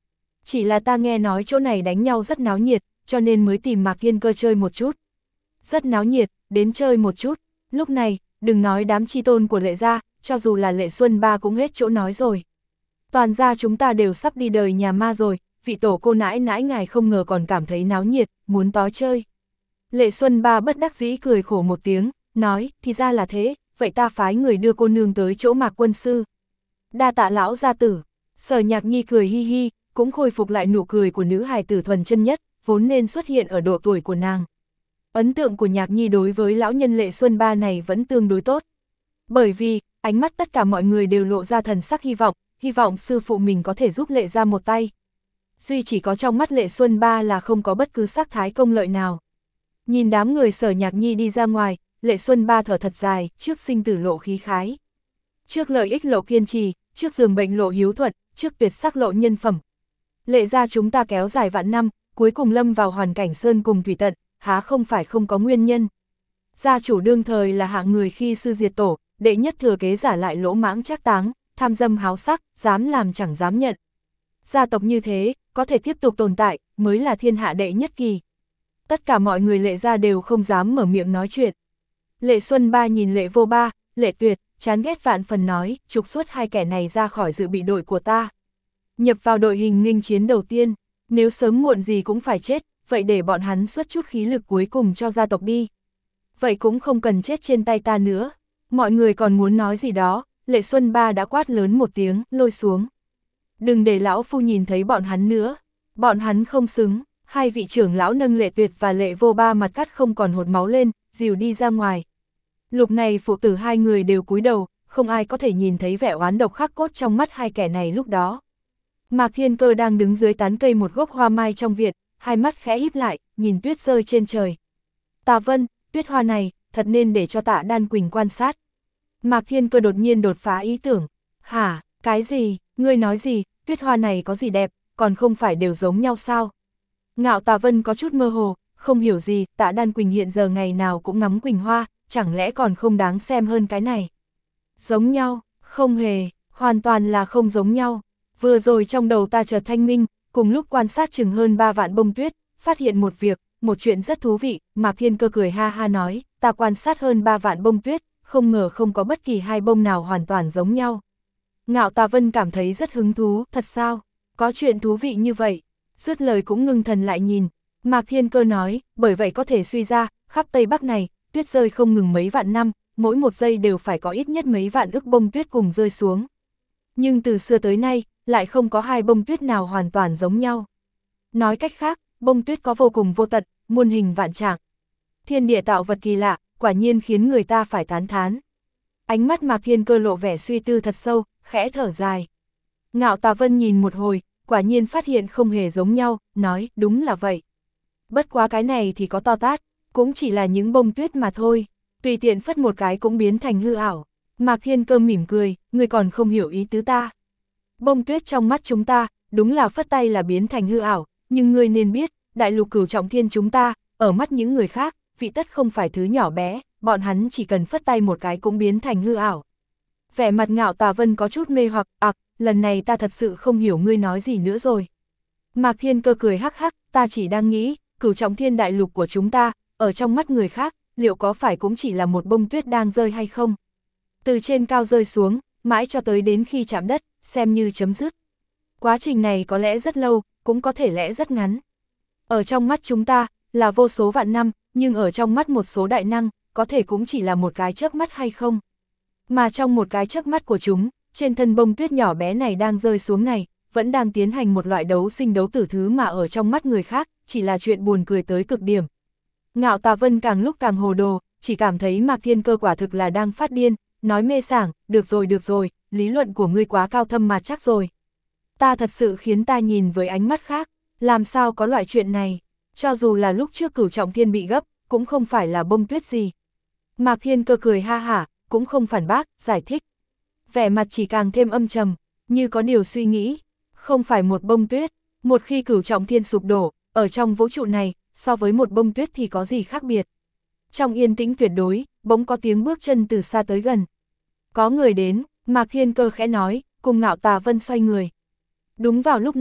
chỉ là ta nghe nói chỗ này đánh nhau rất náo nhiệt, cho nên mới tìm Mạc Thiên Cơ chơi một chút. Rất náo nhiệt, đến chơi một chút, lúc này, đừng nói đám chi tôn của Lệ gia, cho dù là Lệ Xuân Ba cũng hết chỗ nói rồi. Toàn gia chúng ta đều sắp đi đời nhà ma rồi, vị tổ cô nãi nãi ngài không ngờ còn cảm thấy náo nhiệt, muốn tó chơi. Lệ Xuân Ba bất đắc dĩ cười khổ một tiếng, nói, thì ra là thế, vậy ta phái người đưa cô nương tới chỗ Mạc quân sư. Đa tạ lão gia tử. Sở Nhạc Nhi cười hi hi, cũng khôi phục lại nụ cười của nữ hài tử thuần chân nhất, vốn nên xuất hiện ở độ tuổi của nàng. Ấn tượng của Nhạc Nhi đối với lão nhân Lệ Xuân Ba này vẫn tương đối tốt. Bởi vì, ánh mắt tất cả mọi người đều lộ ra thần sắc hy vọng, hy vọng sư phụ mình có thể giúp Lệ ra một tay. Duy chỉ có trong mắt Lệ Xuân Ba là không có bất cứ sắc thái công lợi nào. Nhìn đám người Sở Nhạc Nhi đi ra ngoài, Lệ Xuân Ba thở thật dài, trước sinh tử lộ khí khái. Trước lợi ích lộ kiên trì, trước giường bệnh lộ hiếu thuận, trước tuyệt sắc lộ nhân phẩm. Lệ gia chúng ta kéo dài vạn năm, cuối cùng lâm vào hoàn cảnh sơn cùng thủy tận, há không phải không có nguyên nhân. Gia chủ đương thời là hạng người khi sư diệt tổ, đệ nhất thừa kế giả lại lỗ mãng trác táng, tham dâm háo sắc, dám làm chẳng dám nhận. Gia tộc như thế, có thể tiếp tục tồn tại, mới là thiên hạ đệ nhất kỳ. Tất cả mọi người Lệ gia đều không dám mở miệng nói chuyện. Lệ Xuân Ba nhìn Lệ Vô Ba, Lệ Tuyệt, chán ghét vạn phần nói, trục xuất hai kẻ này ra khỏi dự bị đội của ta. Nhập vào đội hình nghênh chiến đầu tiên, nếu sớm muộn gì cũng phải chết, vậy để bọn hắn xuất chút khí lực cuối cùng cho gia tộc đi. Vậy cũng không cần chết trên tay ta nữa. Mọi người còn muốn nói gì đó, Lệ Xuân Ba đã quát lớn một tiếng, lôi xuống. Đừng để lão phu nhìn thấy bọn hắn nữa. Bọn hắn không xứng. Hai vị trưởng lão nâng Lệ Tuyệt và Lệ Vô Ba mặt cắt không còn hột máu lên, dìu đi ra ngoài. Lúc này phụ tử hai người đều cúi đầu, không ai có thể nhìn thấy vẻ oán độc khắc cốt trong mắt hai kẻ này lúc đó. Mạc Thiên Cơ đang đứng dưới tán cây một gốc hoa mai trong viện, hai mắt khẽ híp lại, nhìn tuyết rơi trên trời. Tạ Vân, tuyết hoa này, thật nên để cho Tạ Đan Quỳnh quan sát. Mạc Thiên Cơ đột nhiên đột phá ý tưởng. Hả, cái gì, ngươi nói gì, tuyết hoa này có gì đẹp, còn không phải đều giống nhau sao? Ngạo Tạ Vân có chút mơ hồ, không hiểu gì, Tạ Đan Quỳnh hiện giờ ngày nào cũng ngắm quỳnh hoa, chẳng lẽ còn không đáng xem hơn cái này? Giống nhau, không hề, hoàn toàn là không giống nhau. Vừa rồi trong đầu ta chợt thanh minh, cùng lúc quan sát chừng hơn ba vạn bông tuyết, phát hiện một việc, một chuyện rất thú vị, Mạc Thiên Cơ cười ha ha nói, ta quan sát hơn ba vạn bông tuyết, không ngờ không có bất kỳ hai bông nào hoàn toàn giống nhau. Ngạo Tạ Vân cảm thấy rất hứng thú, thật sao? Có chuyện thú vị như vậy? Dứt lời cũng ngưng thần lại nhìn. Mạc Thiên Cơ nói, bởi vậy có thể suy ra, khắp Tây Bắc này, tuyết rơi không ngừng mấy vạn năm, mỗi một giây đều phải có ít nhất mấy vạn ức bông tuyết cùng rơi xuống. Nhưng từ xưa tới nay, lại không có hai bông tuyết nào hoàn toàn giống nhau. Nói cách khác, bông tuyết có vô cùng vô tận, muôn hình vạn trạng. Thiên địa tạo vật kỳ lạ, quả nhiên khiến người ta phải tán thán. Ánh mắt Mạc Thiên Cơ lộ vẻ suy tư thật sâu, khẽ thở dài. Ngạo Tạ Vân nhìn một hồi, quả nhiên phát hiện không hề giống nhau, nói, đúng là vậy. Bất quá cái này thì có to tát, cũng chỉ là những bông tuyết mà thôi, tùy tiện phất một cái cũng biến thành hư ảo. Mạc Thiên Cơ mỉm cười, người còn không hiểu ý tứ ta. Bông tuyết trong mắt chúng ta, đúng là phất tay là biến thành hư ảo, nhưng ngươi nên biết, đại lục Cửu Trọng Thiên chúng ta, ở mắt những người khác, vị tất không phải thứ nhỏ bé, bọn hắn chỉ cần phất tay một cái cũng biến thành hư ảo. Vẻ mặt Ngạo Tạ Vân có chút mê hoặc, ặc, lần này ta thật sự không hiểu ngươi nói gì nữa rồi. Mạc Thiên Cơ cười hắc hắc, ta chỉ đang nghĩ, Cửu Trọng Thiên đại lục của chúng ta, ở trong mắt người khác, liệu có phải cũng chỉ là một bông tuyết đang rơi hay không? Từ trên cao rơi xuống, mãi cho tới đến khi chạm đất, xem như chấm dứt. Quá trình này có lẽ rất lâu, cũng có thể lẽ rất ngắn. Ở trong mắt chúng ta, là vô số vạn năm, nhưng ở trong mắt một số đại năng, có thể cũng chỉ là một cái chớp mắt hay không? Mà trong một cái chớp mắt của chúng, trên thân bông tuyết nhỏ bé này đang rơi xuống này, vẫn đang tiến hành một loại đấu sinh đấu tử thứ mà ở trong mắt người khác, chỉ là chuyện buồn cười tới cực điểm. Ngạo Tạ Vân càng lúc càng hồ đồ, chỉ cảm thấy Mạc Thiên Cơ quả thực là đang phát điên, nói mê sảng, được rồi được rồi, lý luận của ngươi quá cao thâm mà chắc rồi. Ta thật sự khiến ta nhìn với ánh mắt khác, làm sao có loại chuyện này, cho dù là lúc trước Cửu Trọng Thiên bị gấp, cũng không phải là bông tuyết gì. Mạc Thiên Cơ cười ha hả, cũng không phản bác, giải thích. Vẻ mặt chỉ càng thêm âm trầm, như có điều suy nghĩ, không phải một bông tuyết, một khi Cửu Trọng Thiên sụp đổ, ở trong vũ trụ này, so với một bông tuyết thì có gì khác biệt. Trong yên tĩnh tuyệt đối, bỗng có tiếng bước chân từ xa tới gần. Có người đến, Mạc Thiên Cơ khẽ nói, cùng Ngạo Tạ Vân xoay người. Đúng vào lúc này,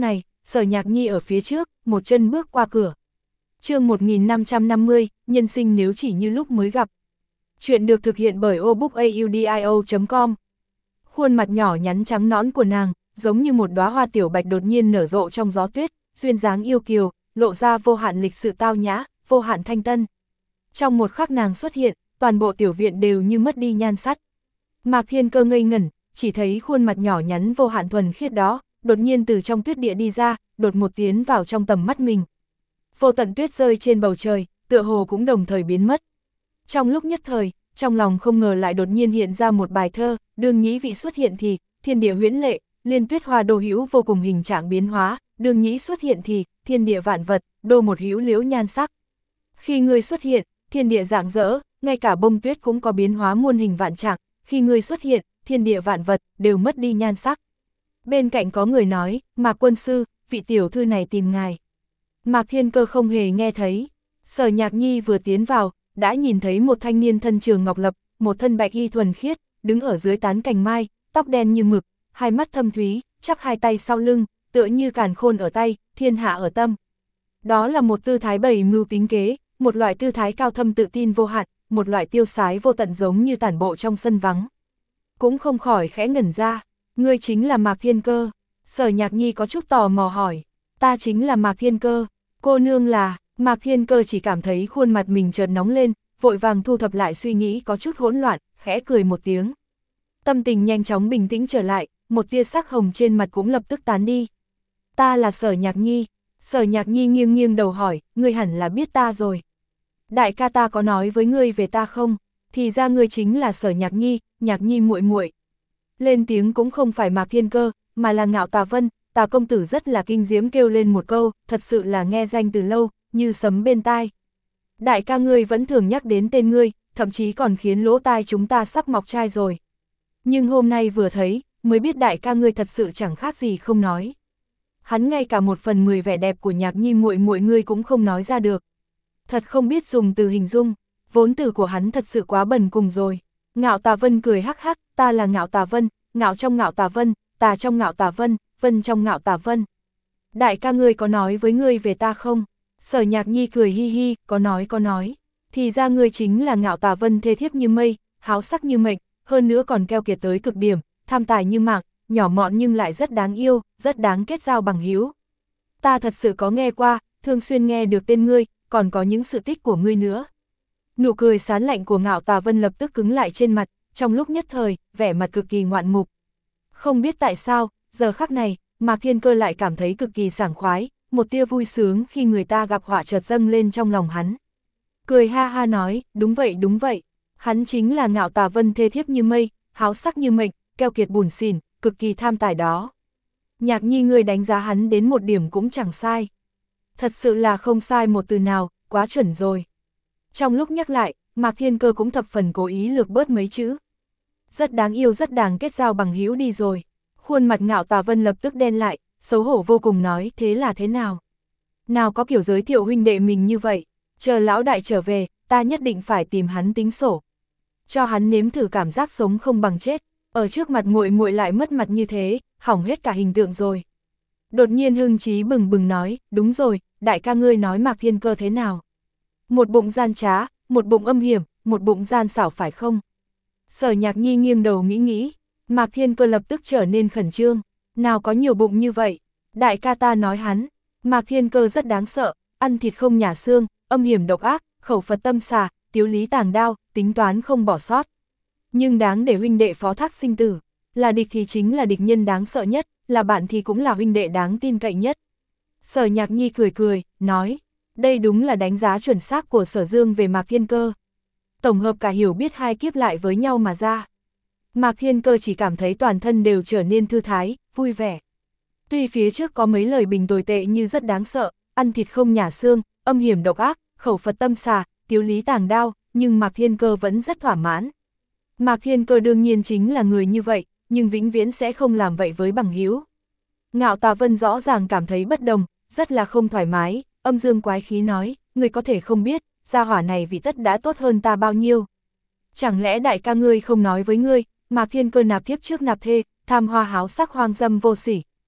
Sở Nhạc Nhi ở phía trước, một chân bước qua cửa. Chương một nghìn năm trăm năm mươi, nhân sinh nếu chỉ như lúc mới gặp. Chuyện được thực hiện bởi obookaudio chấm com. Khuôn mặt nhỏ nhắn trắng nõn của nàng, giống như một đóa hoa tiểu bạch đột nhiên nở rộ trong gió tuyết, duyên dáng yêu kiều, lộ ra vô hạn lịch sự tao nhã, vô hạn thanh tân. Trong một khắc nàng xuất hiện, toàn bộ tiểu viện đều như mất đi nhan sắc. Mạc Thiên Cơ ngây ngẩn, chỉ thấy khuôn mặt nhỏ nhắn vô hạn thuần khiết đó, đột nhiên từ trong tuyết địa đi ra, đột một tiến vào trong tầm mắt mình. Vô tận tuyết rơi trên bầu trời, tựa hồ cũng đồng thời biến mất. Trong lúc nhất thời, trong lòng không ngờ lại đột nhiên hiện ra một bài thơ, đương nhĩ vị xuất hiện thì, thiên địa huyễn lệ, liên tuyết hoa đô hữu vô cùng hình trạng biến hóa, đương nhĩ xuất hiện thì, thiên địa vạn vật, đô một hữu liễu nhan sắc. Khi ngươi xuất hiện, thiên địa rạng rỡ, ngay cả bông tuyết cũng có biến hóa muôn hình vạn trạng, khi ngươi xuất hiện, thiên địa vạn vật, đều mất đi nhan sắc. Bên cạnh có người nói, Mạc quân sư, vị tiểu thư này tìm ngài. Mạc Thiên Cơ không hề nghe thấy. Sở Nhạc Nhi vừa tiến vào, đã nhìn thấy một thanh niên thân trường ngọc lập, một thân bạch y thuần khiết, đứng ở dưới tán cành mai, tóc đen như mực, hai mắt thâm thúy, chắp hai tay sau lưng, tựa như càn khôn ở tay, thiên hạ ở tâm. Đó là một tư thái bày mưu tính kế, một loại tư thái cao thâm tự tin vô hạn, một loại tiêu sái vô tận giống như tản bộ trong sân vắng. Cũng không khỏi khẽ ngẩn ra, ngươi chính là Mạc Thiên Cơ. Sở Nhạc Nhi có chút tò mò hỏi, ta chính là Mạc Thiên Cơ, cô nương là. Mạc Thiên Cơ chỉ cảm thấy khuôn mặt mình chợt nóng lên, vội vàng thu thập lại suy nghĩ có chút hỗn loạn, khẽ cười một tiếng. Tâm tình nhanh chóng bình tĩnh trở lại, một tia sắc hồng trên mặt cũng lập tức tán đi. Ta là Sở Nhạc Nhi. Sở Nhạc Nhi nghiêng nghiêng đầu hỏi, ngươi hẳn là biết ta rồi. Đại ca ta có nói với ngươi về ta không? Thì ra ngươi chính là Sở Nhạc Nhi, Nhạc Nhi muội muội. Lên tiếng cũng không phải Mạc Thiên Cơ, mà là Ngạo Tà Vân. Tà công tử rất là kinh diễm kêu lên một câu, thật sự là nghe danh từ lâu, như sấm bên tai. Đại ca ngươi vẫn thường nhắc đến tên ngươi, thậm chí còn khiến lỗ tai chúng ta sắp mọc trai rồi. Nhưng hôm nay vừa thấy, mới biết đại ca ngươi thật sự chẳng khác gì không nói. Hắn ngay cả một phần mười vẻ đẹp của Nhạc Nhi muội muội ngươi cũng không nói ra được. Thật không biết dùng từ hình dung, vốn từ của hắn thật sự quá bần cùng rồi. Ngạo Tà Vân cười hắc hắc, ta là Ngạo Tà Vân, ngạo trong Ngạo Tà Vân, tà trong Ngạo Tà Vân, vân trong Ngạo Tà Vân. Đại ca ngươi có nói với ngươi về ta không? Sở Nhạc Nhi cười hi hi, có nói có nói. Thì ra ngươi chính là Ngạo Tà Vân thê thiếp như mây, háo sắc như mệnh, hơn nữa còn keo kiệt tới cực điểm, tham tài như mạng, nhỏ mọn nhưng lại rất đáng yêu, rất đáng kết giao bằng hữu. Ta thật sự có nghe qua, thường xuyên nghe được tên ngươi, còn có những sự tích của ngươi nữa. Nụ cười sán lạnh của Ngạo Tà Vân lập tức cứng lại trên mặt, trong lúc nhất thời, vẻ mặt cực kỳ ngoạn mục. Không biết tại sao, giờ khắc này, Mạc Thiên Cơ lại cảm thấy cực kỳ sảng khoái, một tia vui sướng khi người ta gặp họa chợt dâng lên trong lòng hắn. Cười ha ha nói, đúng vậy đúng vậy, hắn chính là Ngạo Tà Vân thê thiếp như mây, háo sắc như mệnh, keo kiệt bủn xỉn, cực kỳ tham tài đó. Nhạc Nhi ngươi đánh giá hắn đến một điểm cũng chẳng sai. Thật sự là không sai một từ nào, quá chuẩn rồi. Trong lúc nhắc lại, Mạc Thiên Cơ cũng thập phần cố ý lược bớt mấy chữ. Rất đáng yêu rất đáng kết giao bằng hữu đi rồi. Khuôn mặt Ngạo Tà Vân lập tức đen lại, xấu hổ vô cùng nói thế là thế nào? Nào có kiểu giới thiệu huynh đệ mình như vậy, chờ lão đại trở về, ta nhất định phải tìm hắn tính sổ. Cho hắn nếm thử cảm giác sống không bằng chết, ở trước mặt muội muội lại mất mặt như thế, hỏng hết cả hình tượng rồi. Đột nhiên hưng trí bừng bừng nói, đúng rồi, đại ca ngươi nói Mạc Thiên Cơ thế nào? Một bụng gian trá, một bụng âm hiểm, một bụng gian xảo phải không? Sở Nhạc Nhi nghiêng đầu nghĩ nghĩ, Mạc Thiên Cơ lập tức trở nên khẩn trương, nào có nhiều bụng như vậy? Đại ca ta nói hắn, Mạc Thiên Cơ rất đáng sợ, ăn thịt không nhả xương, âm hiểm độc ác, khẩu Phật tâm xà, tiếu lý tàng đao, tính toán không bỏ sót. Nhưng đáng để huynh đệ phó thác sinh tử, là địch thì chính là địch nhân đáng sợ nhất, là bạn thì cũng là huynh đệ đáng tin cậy nhất. Sở Nhạc Nhi cười cười, nói, đây đúng là đánh giá chuẩn xác của Sở Dương về Mạc Thiên Cơ. Tổng hợp cả hiểu biết hai kiếp lại với nhau mà ra. Mạc Thiên Cơ chỉ cảm thấy toàn thân đều trở nên thư thái, vui vẻ. Tuy phía trước có mấy lời bình tồi tệ như rất đáng sợ, ăn thịt không nhả xương, âm hiểm độc ác, khẩu Phật tâm xà, tiếu lý tàng đao, nhưng Mạc Thiên Cơ vẫn rất thỏa mãn. Mạc Thiên Cơ đương nhiên chính là người như vậy, nhưng vĩnh viễn sẽ không làm vậy với bằng hữu. Ngạo Tà Vân rõ ràng cảm thấy bất đồng, rất là không thoải mái, âm dương quái khí nói, người có thể không biết, gia hỏa này vị tất đã tốt hơn ta bao nhiêu. Chẳng lẽ đại ca ngươi không nói với ngươi, Mạc Thiên Cơ nạp thiếp trước nạp thê, tham hoa háo sắc hoang dâm vô sỉ.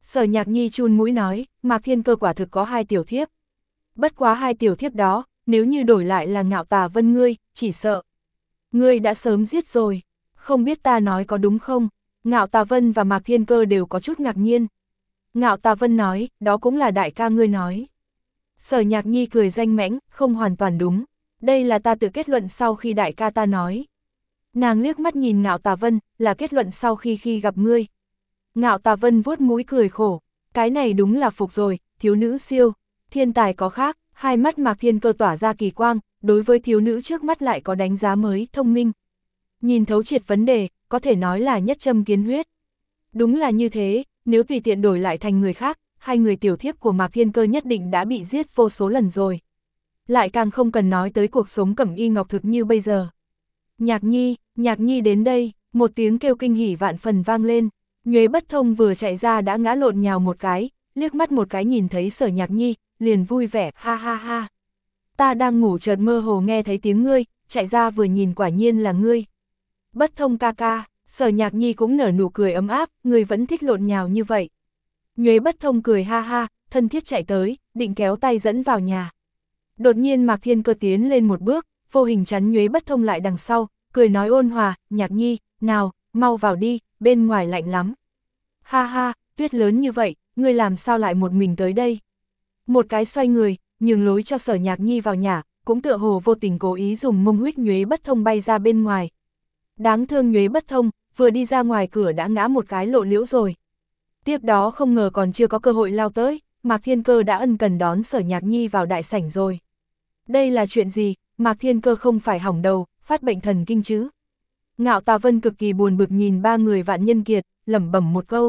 Sở Nhạc Nhi chun mũi nói, Mạc Thiên Cơ quả thực có hai tiểu thiếp. Bất quá hai tiểu thiếp đó, nếu như đổi lại là Ngạo Tà Vân ngươi, chỉ sợ. Ngươi đã sớm giết rồi, không biết ta nói có đúng không? Ngạo Tà Vân và Mạc Thiên Cơ đều có chút ngạc nhiên. Ngạo Tà Vân nói, đó cũng là đại ca ngươi nói. Sở Nhạc Nhi cười danh mãnh, không hoàn toàn đúng. Đây là ta tự kết luận sau khi đại ca ta nói. Nàng liếc mắt nhìn Ngạo Tà Vân, là kết luận sau khi khi gặp ngươi. Ngạo Tà Vân vuốt mũi cười khổ, cái này đúng là phục rồi, thiếu nữ siêu, thiên tài có khác, hai mắt Mạc Thiên Cơ tỏa ra kỳ quang, đối với thiếu nữ trước mắt lại có đánh giá mới, thông minh. Nhìn thấu triệt vấn đề, có thể nói là nhất châm kiến huyết. Đúng là như thế, nếu tùy tiện đổi lại thành người khác, hai người tiểu thiếp của Mạc Thiên Cơ nhất định đã bị giết vô số lần rồi. Lại càng không cần nói tới cuộc sống cẩm y ngọc thực như bây giờ. Nhạc Nhi, Nhạc Nhi đến đây, một tiếng kêu kinh hỉ vạn phần vang lên. Nhuế Bất Thông vừa chạy ra đã ngã lộn nhào một cái, liếc mắt một cái nhìn thấy Sở Nhạc Nhi, liền vui vẻ, ha ha ha. Ta đang ngủ chợt mơ hồ nghe thấy tiếng ngươi, chạy ra vừa nhìn quả nhiên là ngươi. Bất Thông ca ca, Sở Nhạc Nhi cũng nở nụ cười ấm áp, ngươi vẫn thích lộn nhào như vậy. Nhuế Bất Thông cười ha ha, thân thiết chạy tới, định kéo tay dẫn vào nhà. Đột nhiên Mạc Thiên Cơ tiến lên một bước, vô hình chắn Nhuế Bất Thông lại đằng sau, cười nói ôn hòa, Nhạc Nhi, nào, mau vào đi, bên ngoài lạnh lắm. Ha ha, tuyết lớn như vậy, ngươi làm sao lại một mình tới đây? Một cái xoay người, nhường lối cho Sở Nhạc Nhi vào nhà, cũng tựa hồ vô tình cố ý dùng mông huých Nhuế Bất Thông bay ra bên ngoài. Đáng thương Nhuế Bất Thông, vừa đi ra ngoài cửa đã ngã một cái lộ liễu rồi. Tiếp đó không ngờ còn chưa có cơ hội lao tới, Mạc Thiên Cơ đã ân cần đón Sở Nhạc Nhi vào đại sảnh rồi. Đây là chuyện gì, Mạc Thiên Cơ không phải hỏng đầu, phát bệnh thần kinh chứ? Ngạo Tà Vân cực kỳ buồn bực nhìn ba người Vạn Nhân Kiệt, lẩm bẩm một câu.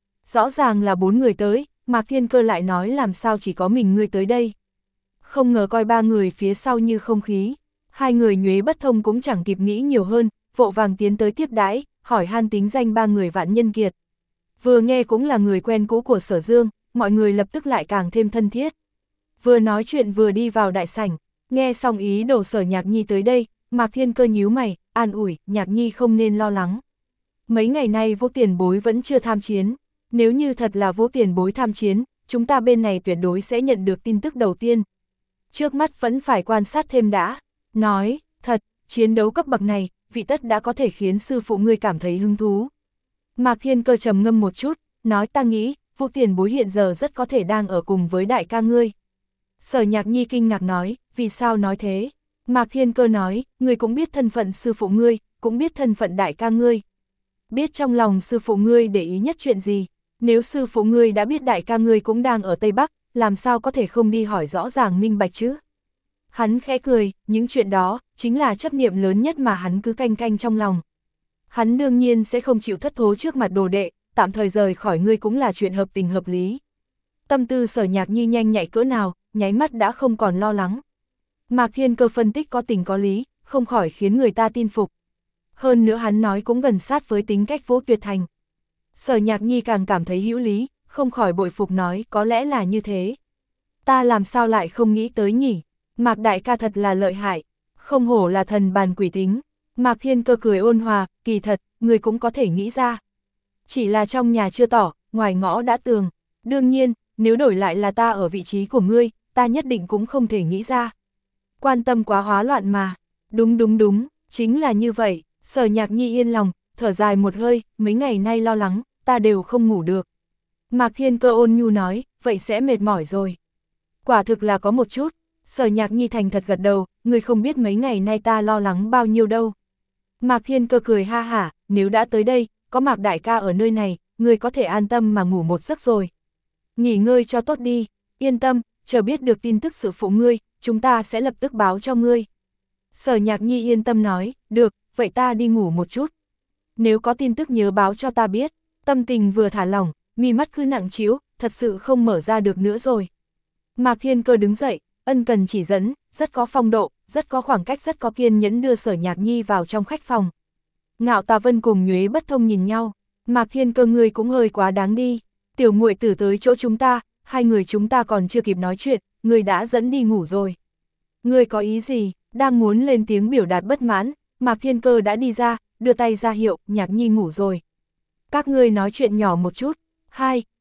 Rõ ràng là bốn người tới, Mạc Thiên Cơ lại nói làm sao chỉ có mình ngươi tới đây. Không ngờ coi ba người phía sau như không khí. Hai người Nhuế Bất Thông cũng chẳng kịp nghĩ nhiều hơn, vội vàng tiến tới tiếp đãi, hỏi han tính danh ba người Vạn Nhân Kiệt. Vừa nghe cũng là người quen cũ của Sở Dương, mọi người lập tức lại càng thêm thân thiết. Vừa nói chuyện vừa đi vào đại sảnh, nghe xong ý đồ Sở Nhạc Nhi tới đây, Mạc Thiên Cơ nhíu mày, an ủi, Nhạc Nhi không nên lo lắng. Mấy ngày nay Vũ Tiền Bối vẫn chưa tham chiến, nếu như thật là Vũ Tiền Bối tham chiến, chúng ta bên này tuyệt đối sẽ nhận được tin tức đầu tiên. Trước mắt vẫn phải quan sát thêm đã, nói, thật, chiến đấu cấp bậc này, vị tất đã có thể khiến sư phụ ngươi cảm thấy hứng thú. Mạc Thiên Cơ trầm ngâm một chút, nói ta nghĩ, Vũ Tiền Bối hiện giờ rất có thể đang ở cùng với đại ca ngươi. Sở Nhạc Nhi kinh ngạc nói, vì sao nói thế? Mạc Thiên Cơ nói, ngươi cũng biết thân phận sư phụ ngươi, cũng biết thân phận đại ca ngươi. Biết trong lòng sư phụ ngươi để ý nhất chuyện gì, nếu sư phụ ngươi đã biết đại ca ngươi cũng đang ở Tây Bắc, làm sao có thể không đi hỏi rõ ràng minh bạch chứ? Hắn khẽ cười, những chuyện đó, chính là chấp niệm lớn nhất mà hắn cứ canh canh trong lòng. Hắn đương nhiên sẽ không chịu thất thố trước mặt đồ đệ, tạm thời rời khỏi ngươi cũng là chuyện hợp tình hợp lý. Tâm tư Sở Nhạc Nhi nhanh nhạy cỡ nào, nháy mắt đã không còn lo lắng. Mạc Thiên Cơ phân tích có tình có lý, không khỏi khiến người ta tin phục. Hơn nữa hắn nói cũng gần sát với tính cách Vũ Tuyệt Thành. Sở Nhạc Nhi càng cảm thấy hữu lý, không khỏi bội phục nói có lẽ là như thế. Ta làm sao lại không nghĩ tới nhỉ? Mạc đại ca thật là lợi hại, không hổ là thần bàn quỷ tính. Mạc Thiên Cơ cười ôn hòa, kỳ thật, người cũng có thể nghĩ ra. Chỉ là trong nhà chưa tỏ, ngoài ngõ đã tường. Đương nhiên, nếu đổi lại là ta ở vị trí của ngươi, ta nhất định cũng không thể nghĩ ra. Quan tâm quá hóa loạn mà. Đúng đúng đúng, chính là như vậy. Sở Nhạc Nhi yên lòng, thở dài một hơi, mấy ngày nay lo lắng, ta đều không ngủ được. Mạc Thiên Cơ ôn nhu nói, vậy sẽ mệt mỏi rồi. Quả thực là có một chút. Sở Nhạc Nhi thành thật gật đầu, người không biết mấy ngày nay ta lo lắng bao nhiêu đâu. Mạc Thiên Cơ cười ha hả, nếu đã tới đây, có Mạc đại ca ở nơi này, người có thể an tâm mà ngủ một giấc rồi. Nghỉ ngơi cho tốt đi, yên tâm, chờ biết được tin tức sự phụ ngươi, chúng ta sẽ lập tức báo cho ngươi. Sở Nhạc Nhi yên tâm nói, được, vậy ta đi ngủ một chút. Nếu có tin tức nhớ báo cho ta biết. Tâm tình vừa thả lỏng, mi mắt cứ nặng trĩu, thật sự không mở ra được nữa rồi. Mạc Thiên Cơ đứng dậy, ân cần chỉ dẫn, rất có phong độ, rất có khoảng cách, rất có kiên nhẫn đưa Sở Nhạc Nhi vào trong khách phòng. Ngạo Tà Vân cùng Nhuế Bất Thông nhìn nhau, Mạc Thiên Cơ ngươi cũng hơi quá đáng đi, tiểu muội tử tới chỗ chúng ta, hai người chúng ta còn chưa kịp nói chuyện, ngươi đã dẫn đi ngủ rồi. Ngươi có ý gì? Đang muốn lên tiếng biểu đạt bất mãn, Mạc Thiên Cơ đã đi ra, đưa tay ra hiệu, Nhạc Nhi ngủ rồi. Các ngươi nói chuyện nhỏ một chút. Hai,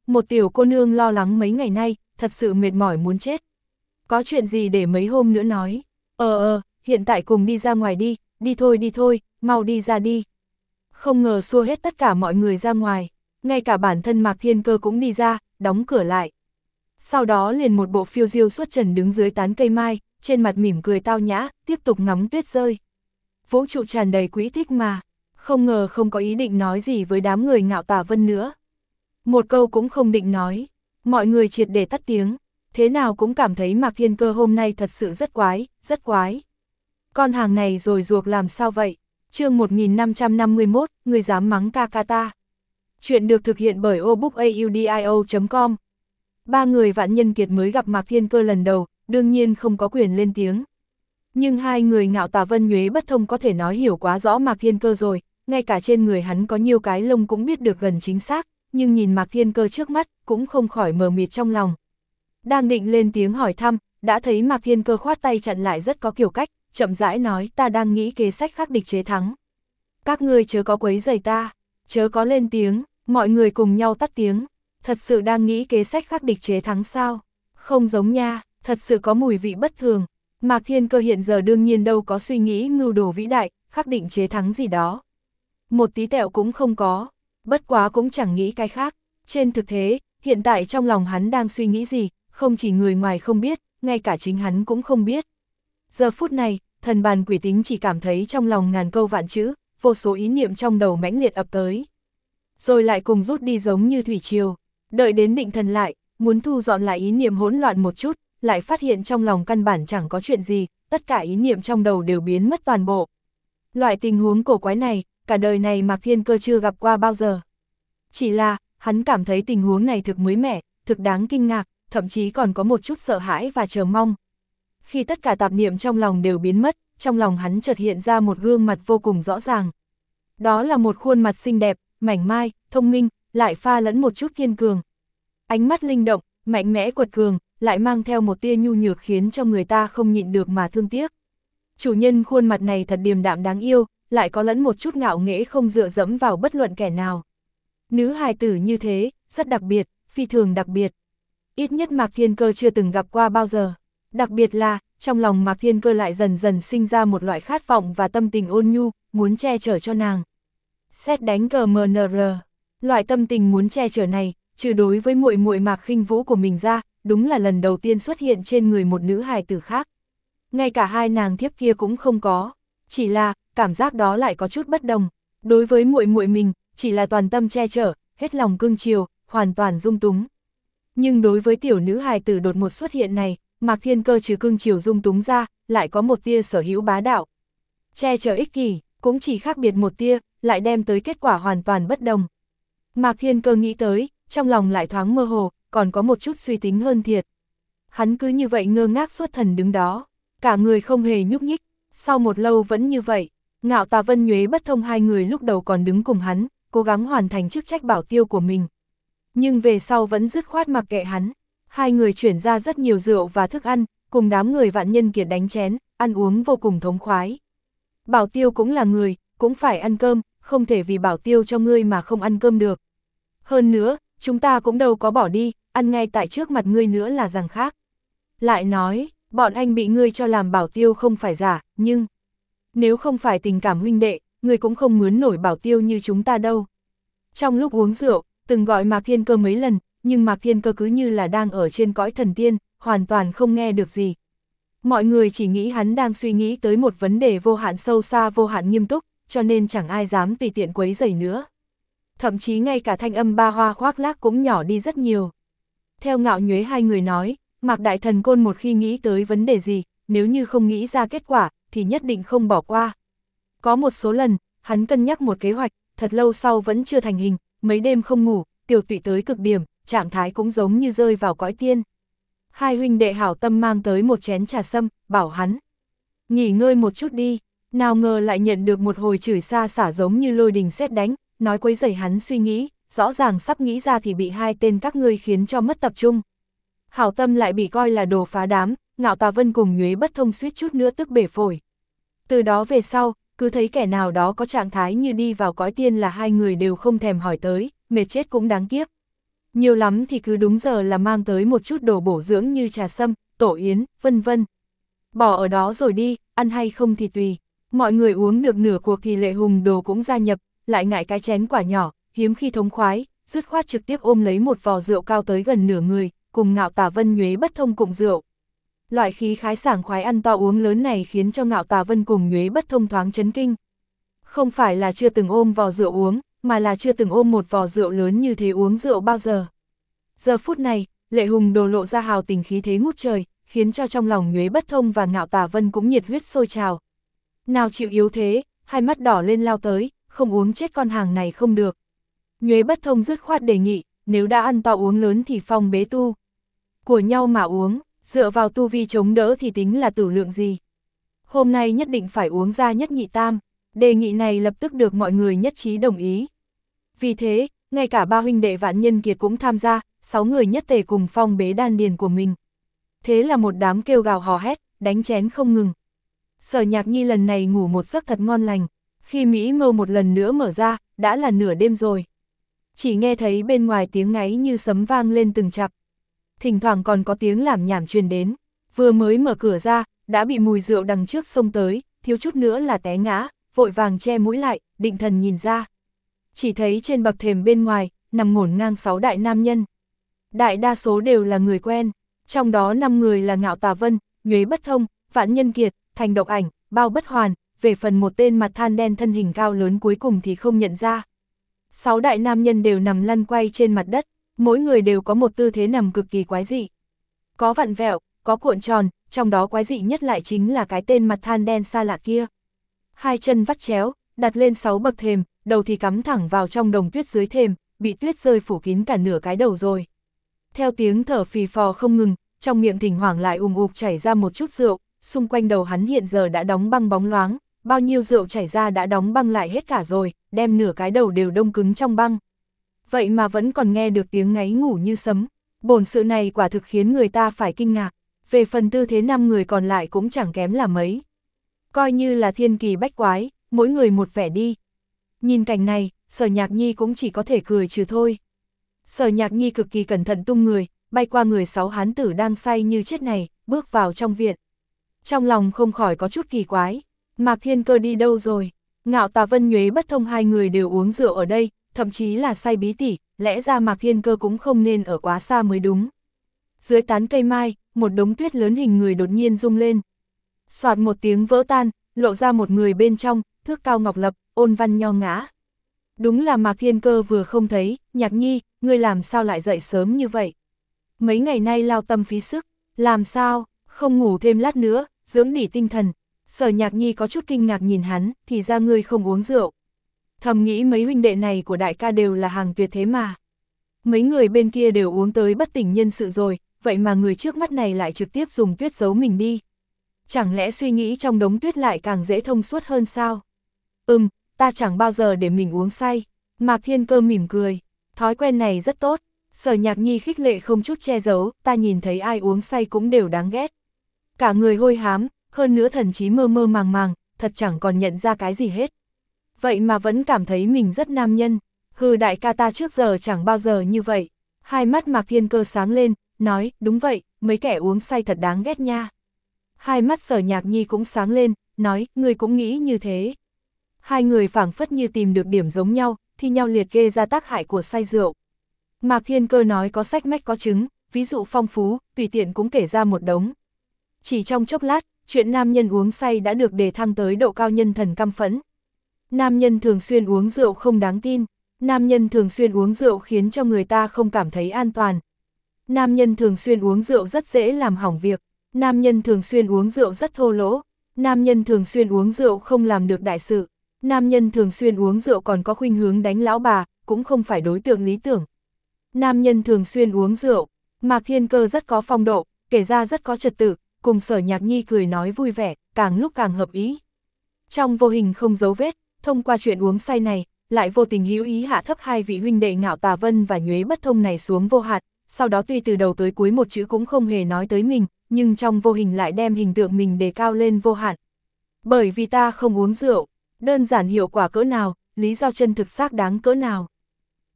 một tiểu cô nương lo lắng mấy ngày nay, thật sự mệt mỏi muốn chết. Có chuyện gì để mấy hôm nữa nói? Ờ ờ, hiện tại cùng đi ra ngoài đi, đi thôi đi thôi, mau đi ra đi. Không ngờ xua hết tất cả mọi người ra ngoài, ngay cả bản thân Mạc Thiên Cơ cũng đi ra, đóng cửa lại. Sau đó liền một bộ phiêu diêu xuất trần đứng dưới tán cây mai, trên mặt mỉm cười tao nhã, tiếp tục ngắm tuyết rơi. Vũ trụ tràn đầy quỹ tích mà, không ngờ không có ý định nói gì với đám người Ngạo Tà Vân nữa. Một câu cũng không định nói, mọi người triệt để tắt tiếng, thế nào cũng cảm thấy Mạc Thiên Cơ hôm nay thật sự rất quái, rất quái. Con hàng này rồi ruột làm sao vậy? Chương một nghìn năm trăm năm mươi mốt, người dám mắng ca ca ta. Chuyện được thực hiện bởi obookaudio chấm com. Ba người Vạn Nhân Kiệt mới gặp Mạc Thiên Cơ lần đầu, đương nhiên không có quyền lên tiếng. Nhưng hai người Ngạo Tà Vân nhuế bất thông có thể nói hiểu quá rõ Mạc Thiên Cơ rồi, ngay cả trên người hắn có nhiều cái lông cũng biết được gần chính xác, nhưng nhìn Mạc Thiên Cơ trước mắt, cũng không khỏi mờ mịt trong lòng. Đang định lên tiếng hỏi thăm, đã thấy Mạc Thiên Cơ khoát tay chặn lại rất có kiểu cách, chậm rãi nói ta đang nghĩ kế sách khắc địch chế thắng. Các ngươi chớ có quấy rầy ta, chớ có lên tiếng, mọi người cùng nhau tắt tiếng. Thật sự đang nghĩ kế sách khắc địch chế thắng sao? Không giống nha, thật sự có mùi vị bất thường. Mạc Thiên Cơ hiện giờ đương nhiên đâu có suy nghĩ mưu đồ vĩ đại, khắc định chế thắng gì đó. Một tí tẹo cũng không có, bất quá cũng chẳng nghĩ cái khác. Trên thực tế, hiện tại trong lòng hắn đang suy nghĩ gì, không chỉ người ngoài không biết, ngay cả chính hắn cũng không biết. Giờ phút này, thần bàn quỷ tính chỉ cảm thấy trong lòng ngàn câu vạn chữ, vô số ý niệm trong đầu mãnh liệt ập tới. Rồi lại cùng rút đi giống như thủy triều, đợi đến định thần lại, muốn thu dọn lại ý niệm hỗn loạn một chút, lại phát hiện trong lòng căn bản chẳng có chuyện gì, tất cả ý niệm trong đầu đều biến mất toàn bộ. Loại tình huống cổ quái này, cả đời này Mạc Thiên Cơ chưa gặp qua bao giờ. Chỉ là, hắn cảm thấy tình huống này thực mới mẻ, thực đáng kinh ngạc, thậm chí còn có một chút sợ hãi và chờ mong. Khi tất cả tạp niệm trong lòng đều biến mất, trong lòng hắn chợt hiện ra một gương mặt vô cùng rõ ràng. Đó là một khuôn mặt xinh đẹp, mảnh mai, thông minh, lại pha lẫn một chút kiên cường. Ánh mắt linh động, mạnh mẽ quật cường, lại mang theo một tia nhu nhược khiến cho người ta không nhịn được mà thương tiếc. Chủ nhân khuôn mặt này thật điềm đạm đáng yêu, lại có lẫn một chút ngạo nghễ không dựa dẫm vào bất luận kẻ nào. Nữ hài tử như thế, rất đặc biệt, phi thường đặc biệt. Ít nhất Mạc Thiên Cơ chưa từng gặp qua bao giờ. Đặc biệt là, trong lòng Mạc Thiên Cơ lại dần dần sinh ra một loại khát vọng và tâm tình ôn nhu, muốn che chở cho nàng. Sét đánh cờ em en rờ. Loại tâm tình muốn che chở này, trừ đối với muội muội Mạc Khinh Vũ của mình ra, đúng là lần đầu tiên xuất hiện trên người một nữ hài tử khác. Ngay cả hai nàng thiếp kia cũng không có, chỉ là cảm giác đó lại có chút bất đồng. Đối với muội muội mình, chỉ là toàn tâm che chở, hết lòng cưng chiều, hoàn toàn dung túng. Nhưng đối với tiểu nữ hài tử đột ngột xuất hiện này, Mạc Thiên Cơ trừ cưng chiều dung túng ra, lại có một tia sở hữu bá đạo. Che chở ích kỷ, cũng chỉ khác biệt một tia, lại đem tới kết quả hoàn toàn bất đồng. Mạc Thiên Cơ nghĩ tới, trong lòng lại thoáng mơ hồ, còn có một chút suy tính hơn thiệt. Hắn cứ như vậy ngơ ngác xuất thần đứng đó, cả người không hề nhúc nhích, sau một lâu vẫn như vậy. Ngạo Tà Vân nhuế bất thông hai người lúc đầu còn đứng cùng hắn, cố gắng hoàn thành chức trách bảo tiêu của mình. Nhưng về sau vẫn dứt khoát mặc kệ hắn, hai người chuyển ra rất nhiều rượu và thức ăn, cùng đám người Vạn Nhân Kiệt đánh chén, ăn uống vô cùng thống khoái. Bảo tiêu cũng là người, cũng phải ăn cơm, không thể vì bảo tiêu cho ngươi mà không ăn cơm được. Hơn nữa, chúng ta cũng đâu có bỏ đi, ăn ngay tại trước mặt ngươi nữa là rằng khác. Lại nói, bọn anh bị ngươi cho làm bảo tiêu không phải giả, nhưng nếu không phải tình cảm huynh đệ, ngươi cũng không mướn nổi bảo tiêu như chúng ta đâu. Trong lúc uống rượu, từng gọi Mạc Thiên Cơ mấy lần, nhưng Mạc Thiên Cơ cứ như là đang ở trên cõi thần tiên, hoàn toàn không nghe được gì. Mọi người chỉ nghĩ hắn đang suy nghĩ tới một vấn đề vô hạn sâu xa vô hạn nghiêm túc, cho nên chẳng ai dám tùy tiện quấy rầy nữa. Thậm chí ngay cả thanh âm ba hoa khoác lác cũng nhỏ đi rất nhiều. Theo Ngạo Nhuế hai người nói, Mạc Đại Thần Côn một khi nghĩ tới vấn đề gì, nếu như không nghĩ ra kết quả, thì nhất định không bỏ qua. Có một số lần, hắn cân nhắc một kế hoạch, thật lâu sau vẫn chưa thành hình, mấy đêm không ngủ, tiểu tụy tới cực điểm, trạng thái cũng giống như rơi vào cõi tiên. Hai huynh đệ hảo tâm mang tới một chén trà sâm, bảo hắn nghỉ ngơi một chút đi, nào ngờ lại nhận được một hồi chửi xa xả giống như lôi đình sét đánh, nói quấy rầy hắn suy nghĩ, rõ ràng sắp nghĩ ra thì bị hai tên các ngươi khiến cho mất tập trung. Hảo tâm lại bị coi là đồ phá đám, Ngạo Tà Vân cùng nhuế bất thông suýt chút nữa tức bể phổi. Từ đó về sau, cứ thấy kẻ nào đó có trạng thái như đi vào cõi tiên là hai người đều không thèm hỏi tới, mệt chết cũng đáng kiếp. nhiều lắm thì cứ đúng giờ là mang tới một chút đồ bổ dưỡng như trà sâm, tổ yến, vân vân. Bỏ ở đó rồi đi, ăn hay không thì tùy. Mọi người uống được nửa cuộc thì Lệ Hùng Đồ cũng gia nhập, lại ngại cái chén quả nhỏ, hiếm khi thống khoái, dứt khoát trực tiếp ôm lấy một vò rượu cao tới gần nửa người, cùng Ngạo Tà Vân Nhuế Bất Thông cùng rượu. Loại khí khái sảng khoái ăn to uống lớn này khiến cho Ngạo Tà Vân cùng Nhuế Bất Thông thoáng chấn kinh. Không phải là chưa từng ôm vò rượu uống, mà là chưa từng ôm một vò rượu lớn như thế uống rượu bao giờ. Giờ phút này, Lệ Hùng Đồ lộ ra hào tình khí thế ngút trời, khiến cho trong lòng Nhuế Bất Thông và Ngạo Tà Vân cũng nhiệt huyết sôi trào. Nào chịu yếu thế, hai mắt đỏ lên lao tới, không uống chết con hàng này không được. Nhuế Bất Thông dứt khoát đề nghị, nếu đã ăn to uống lớn thì phong bế tu. Của nhau mà uống, dựa vào tu vi chống đỡ thì tính là tử lượng gì. Hôm nay nhất định phải uống ra nhất nhị tam, đề nghị này lập tức được mọi người nhất trí đồng ý. Vì thế, ngay cả ba huynh đệ Vạn Nhân Kiệt cũng tham gia, sáu người nhất tề cùng phong bế đan điền của mình. Thế là một đám kêu gào hò hét, đánh chén không ngừng. Sở Nhạc Nhi lần này ngủ một giấc thật ngon lành, khi Mỹ Mâu một lần nữa mở ra, đã là nửa đêm rồi. Chỉ nghe thấy bên ngoài tiếng ngáy như sấm vang lên từng chặp. Thỉnh thoảng còn có tiếng lảm nhảm truyền đến, vừa mới mở cửa ra, đã bị mùi rượu đằng trước xông tới, thiếu chút nữa là té ngã, vội vàng che mũi lại, định thần nhìn ra. Chỉ thấy trên bậc thềm bên ngoài, nằm ngổn ngang sáu đại nam nhân. Đại đa số đều là người quen, trong đó năm người là Ngạo Tà Vân, Nhuế Bất Thông, Vạn Nhân Kiệt, Thành Độc Ảnh, Bao Bất Hoàn, về phần một tên mặt than đen thân hình cao lớn cuối cùng thì không nhận ra. Sáu đại nam nhân đều nằm lăn quay trên mặt đất, mỗi người đều có một tư thế nằm cực kỳ quái dị. Có vặn vẹo, có cuộn tròn, trong đó quái dị nhất lại chính là cái tên mặt than đen xa lạ kia. Hai chân vắt chéo, đặt lên sáu bậc thềm, đầu thì cắm thẳng vào trong đồng tuyết dưới thềm, bị tuyết rơi phủ kín cả nửa cái đầu rồi. Theo tiếng thở phì phò không ngừng, trong miệng thỉnh thoảng lại ùm ục chảy ra một chút rượu, xung quanh đầu hắn hiện giờ đã đóng băng bóng loáng, bao nhiêu rượu chảy ra đã đóng băng lại hết cả rồi, đem nửa cái đầu đều đông cứng trong băng. Vậy mà vẫn còn nghe được tiếng ngáy ngủ như sấm, bổn sự này quả thực khiến người ta phải kinh ngạc, về phần tư thế năm người còn lại cũng chẳng kém là mấy. Coi như là thiên kỳ bách quái, mỗi người một vẻ đi. Nhìn cảnh này, Sở Nhạc Nhi cũng chỉ có thể cười trừ thôi. Sở Nhạc Nhi cực kỳ cẩn thận tung người, bay qua người sáu hán tử đang say như chết này, bước vào trong viện. Trong lòng không khỏi có chút kỳ quái, Mạc Thiên Cơ đi đâu rồi? Ngạo Tà Vân Nhuế Bất Thông hai người đều uống rượu ở đây, thậm chí là say bí tỉ, lẽ ra Mạc Thiên Cơ cũng không nên ở quá xa mới đúng. Dưới tán cây mai, một đống tuyết lớn hình người đột nhiên rung lên. Soạt một tiếng vỡ tan, lộ ra một người bên trong, thước cao ngọc lập, ôn văn nho ngã. Đúng là Mạc Thiên Cơ vừa không thấy, Nhạc Nhi, ngươi làm sao lại dậy sớm như vậy? Mấy ngày nay lao tâm phí sức, làm sao, không ngủ thêm lát nữa, dưỡng đỉ tinh thần. Sở Nhạc Nhi có chút kinh ngạc nhìn hắn, thì ra ngươi không uống rượu. Thầm nghĩ mấy huynh đệ này của đại ca đều là hàng tuyệt thế mà. Mấy người bên kia đều uống tới bất tỉnh nhân sự rồi, vậy mà người trước mắt này lại trực tiếp dùng tuyết giấu mình đi. Chẳng lẽ suy nghĩ trong đống tuyết lại càng dễ thông suốt hơn sao? Ừm, ta chẳng bao giờ để mình uống say. Mạc Thiên Cơ mỉm cười, thói quen này rất tốt. Sở Nhạc Nhi khích lệ không chút che giấu, ta nhìn thấy ai uống say cũng đều đáng ghét. Cả người hôi hám, hơn nữa thần trí mơ mơ màng màng, thật chẳng còn nhận ra cái gì hết. Vậy mà vẫn cảm thấy mình rất nam nhân, hừ đại ca ta trước giờ chẳng bao giờ như vậy. Hai mắt Mạc Thiên Cơ sáng lên, nói, đúng vậy, mấy kẻ uống say thật đáng ghét nha. Hai mắt Sở Nhạc Nhi cũng sáng lên, nói, ngươi cũng nghĩ như thế. Hai người phảng phất như tìm được điểm giống nhau, thi nhau liệt kê ra tác hại của say rượu. Mạc Thiên Cơ nói có sách mách có chứng, ví dụ phong phú, tùy tiện cũng kể ra một đống. Chỉ trong chốc lát, chuyện nam nhân uống say đã được đề thăng tới độ cao nhân thần căm phẫn. Nam nhân thường xuyên uống rượu không đáng tin, nam nhân thường xuyên uống rượu khiến cho người ta không cảm thấy an toàn. Nam nhân thường xuyên uống rượu rất dễ làm hỏng việc, nam nhân thường xuyên uống rượu rất thô lỗ, nam nhân thường xuyên uống rượu không làm được đại sự, nam nhân thường xuyên uống rượu còn có khuynh hướng đánh lão bà, cũng không phải đối tượng lý tưởng. Nam nhân thường xuyên uống rượu, Mạc Thiên Cơ rất có phong độ, kể ra rất có trật tự, cùng Sở Nhạc Nhi cười nói vui vẻ, càng lúc càng hợp ý. Trong vô hình không dấu vết, thông qua chuyện uống say này, lại vô tình hữu ý hạ thấp hai vị huynh đệ Ngạo Tà Vân và Nhuế Bất Thông này xuống vô hạn, sau đó tuy từ đầu tới cuối một chữ cũng không hề nói tới mình, nhưng trong vô hình lại đem hình tượng mình đề cao lên vô hạn. Bởi vì ta không uống rượu, đơn giản hiệu quả cỡ nào, lý do chân thực xác đáng cỡ nào.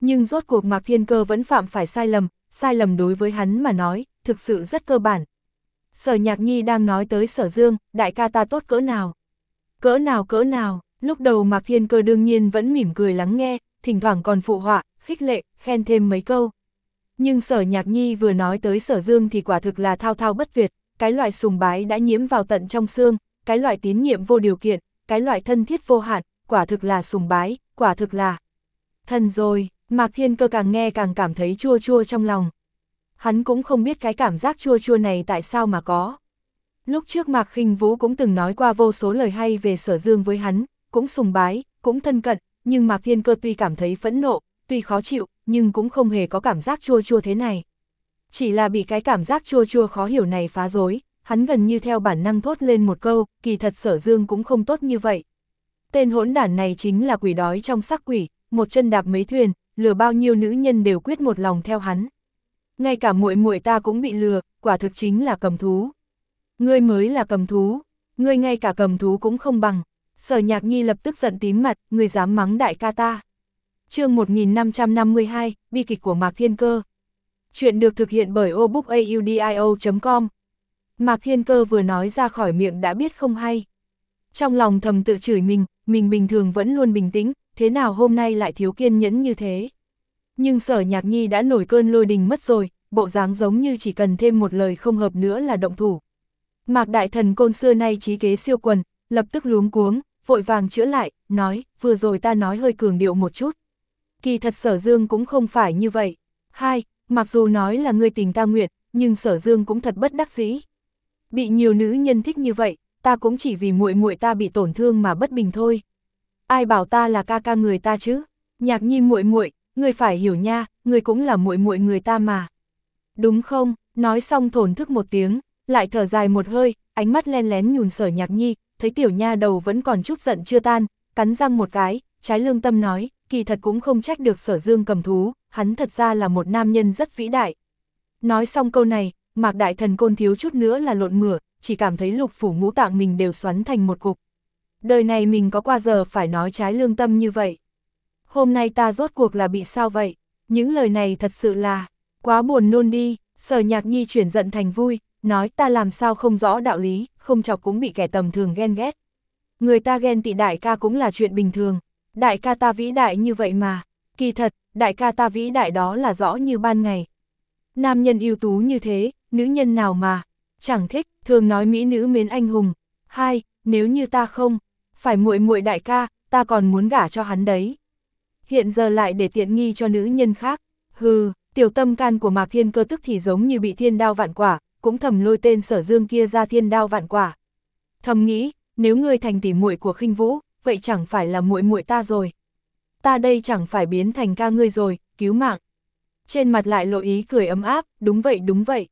Nhưng rốt cuộc Mạc Thiên Cơ vẫn phạm phải sai lầm, sai lầm đối với hắn mà nói, thực sự rất cơ bản. Sở Nhạc Nhi đang nói tới Sở Dương, đại ca ta tốt cỡ nào? Cỡ nào cỡ nào? Lúc đầu Mạc Thiên Cơ đương nhiên vẫn mỉm cười lắng nghe, thỉnh thoảng còn phụ họa, khích lệ, khen thêm mấy câu. Nhưng Sở Nhạc Nhi vừa nói tới Sở Dương thì quả thực là thao thao bất tuyệt, cái loại sùng bái đã nhiễm vào tận trong xương, cái loại tín nhiệm vô điều kiện, cái loại thân thiết vô hạn, quả thực là sùng bái, quả thực là thần rồi. Mạc Thiên Cơ càng nghe càng cảm thấy chua chua trong lòng. Hắn cũng không biết cái cảm giác chua chua này tại sao mà có. Lúc trước Mạc Khinh Vũ cũng từng nói qua vô số lời hay về Sở Dương với hắn, cũng sùng bái, cũng thân cận, nhưng Mạc Thiên Cơ tuy cảm thấy phẫn nộ, tuy khó chịu, nhưng cũng không hề có cảm giác chua chua thế này. Chỉ là bị cái cảm giác chua chua khó hiểu này phá rối, hắn gần như theo bản năng thốt lên một câu, kỳ thật Sở Dương cũng không tốt như vậy. Tên hỗn đản này chính là quỷ đói trong xác quỷ, một chân đạp mấy thuyền, lừa bao nhiêu nữ nhân đều quyết một lòng theo hắn. Ngay cả muội muội ta cũng bị lừa, quả thực chính là cầm thú. Ngươi mới là cầm thú, ngươi ngay cả cầm thú cũng không bằng. Sở Nhạc Nhi lập tức giận tím mặt, ngươi dám mắng đại ca ta. Chương một nghìn năm trăm năm mươi hai, bi kịch của Mạc Thiên Cơ. Chuyện được thực hiện bởi obookaudio chấm com. Mạc Thiên Cơ vừa nói ra khỏi miệng đã biết không hay. Trong lòng thầm tự chửi mình, mình bình thường vẫn luôn bình tĩnh, thế nào hôm nay lại thiếu kiên nhẫn như thế. Nhưng Sở Nhạc Nhi đã nổi cơn lôi đình mất rồi, bộ dáng giống như chỉ cần thêm một lời không hợp nữa là động thủ. Mạc Đại Thần Côn xưa nay trí kế siêu quần, lập tức luống cuống, vội vàng chữa lại, nói, vừa rồi ta nói hơi cường điệu một chút. Kỳ thật Sở Dương cũng không phải như vậy. Hai, mặc dù nói là ngươi tình ta nguyện, nhưng Sở Dương cũng thật bất đắc dĩ. Bị nhiều nữ nhân thích như vậy, ta cũng chỉ vì muội muội ta bị tổn thương mà bất bình thôi. Ai bảo ta là ca ca người ta chứ? Nhạc Nhi muội muội, ngươi phải hiểu nha, ngươi cũng là muội muội người ta mà. Đúng không? Nói xong thổn thức một tiếng, lại thở dài một hơi, ánh mắt len lén nhùn Sở Nhạc Nhi, thấy tiểu nha đầu vẫn còn chút giận chưa tan, cắn răng một cái, trái lương tâm nói, kỳ thật cũng không trách được Sở Dương cầm thú, hắn thật ra là một nam nhân rất vĩ đại. Nói xong câu này, Mạc Đại Thần Côn thiếu chút nữa là lộn mửa, chỉ cảm thấy lục phủ ngũ tạng mình đều xoắn thành một cục. Đời này mình có qua giờ phải nói trái lương tâm như vậy. Hôm nay ta rốt cuộc là bị sao vậy? Những lời này thật sự là quá buồn nôn đi. Sở Nhạc Nhi chuyển giận thành vui, nói ta làm sao không rõ đạo lý, không chọc cũng bị kẻ tầm thường ghen ghét. Người ta ghen tị đại ca cũng là chuyện bình thường. Đại ca ta vĩ đại như vậy mà. Kỳ thật, đại ca ta vĩ đại đó là rõ như ban ngày. Nam nhân ưu tú như thế, nữ nhân nào mà chẳng thích, thường nói mỹ nữ mến anh hùng. Hai, nếu như ta không phải muội muội đại ca, ta còn muốn gả cho hắn đấy. Hiện giờ lại để tiện nghi cho nữ nhân khác. Hừ, tiểu tâm can của Mạc Thiên Cơ tức thì giống như bị thiên đao vạn quả, cũng thầm lôi tên Sở Dương kia ra thiên đao vạn quả. Thầm nghĩ, nếu ngươi thành tỷ muội của Khinh Vũ, vậy chẳng phải là muội muội ta rồi. Ta đây chẳng phải biến thành ca ngươi rồi, cứu mạng. Trên mặt lại lộ ý cười ấm áp, đúng vậy đúng vậy.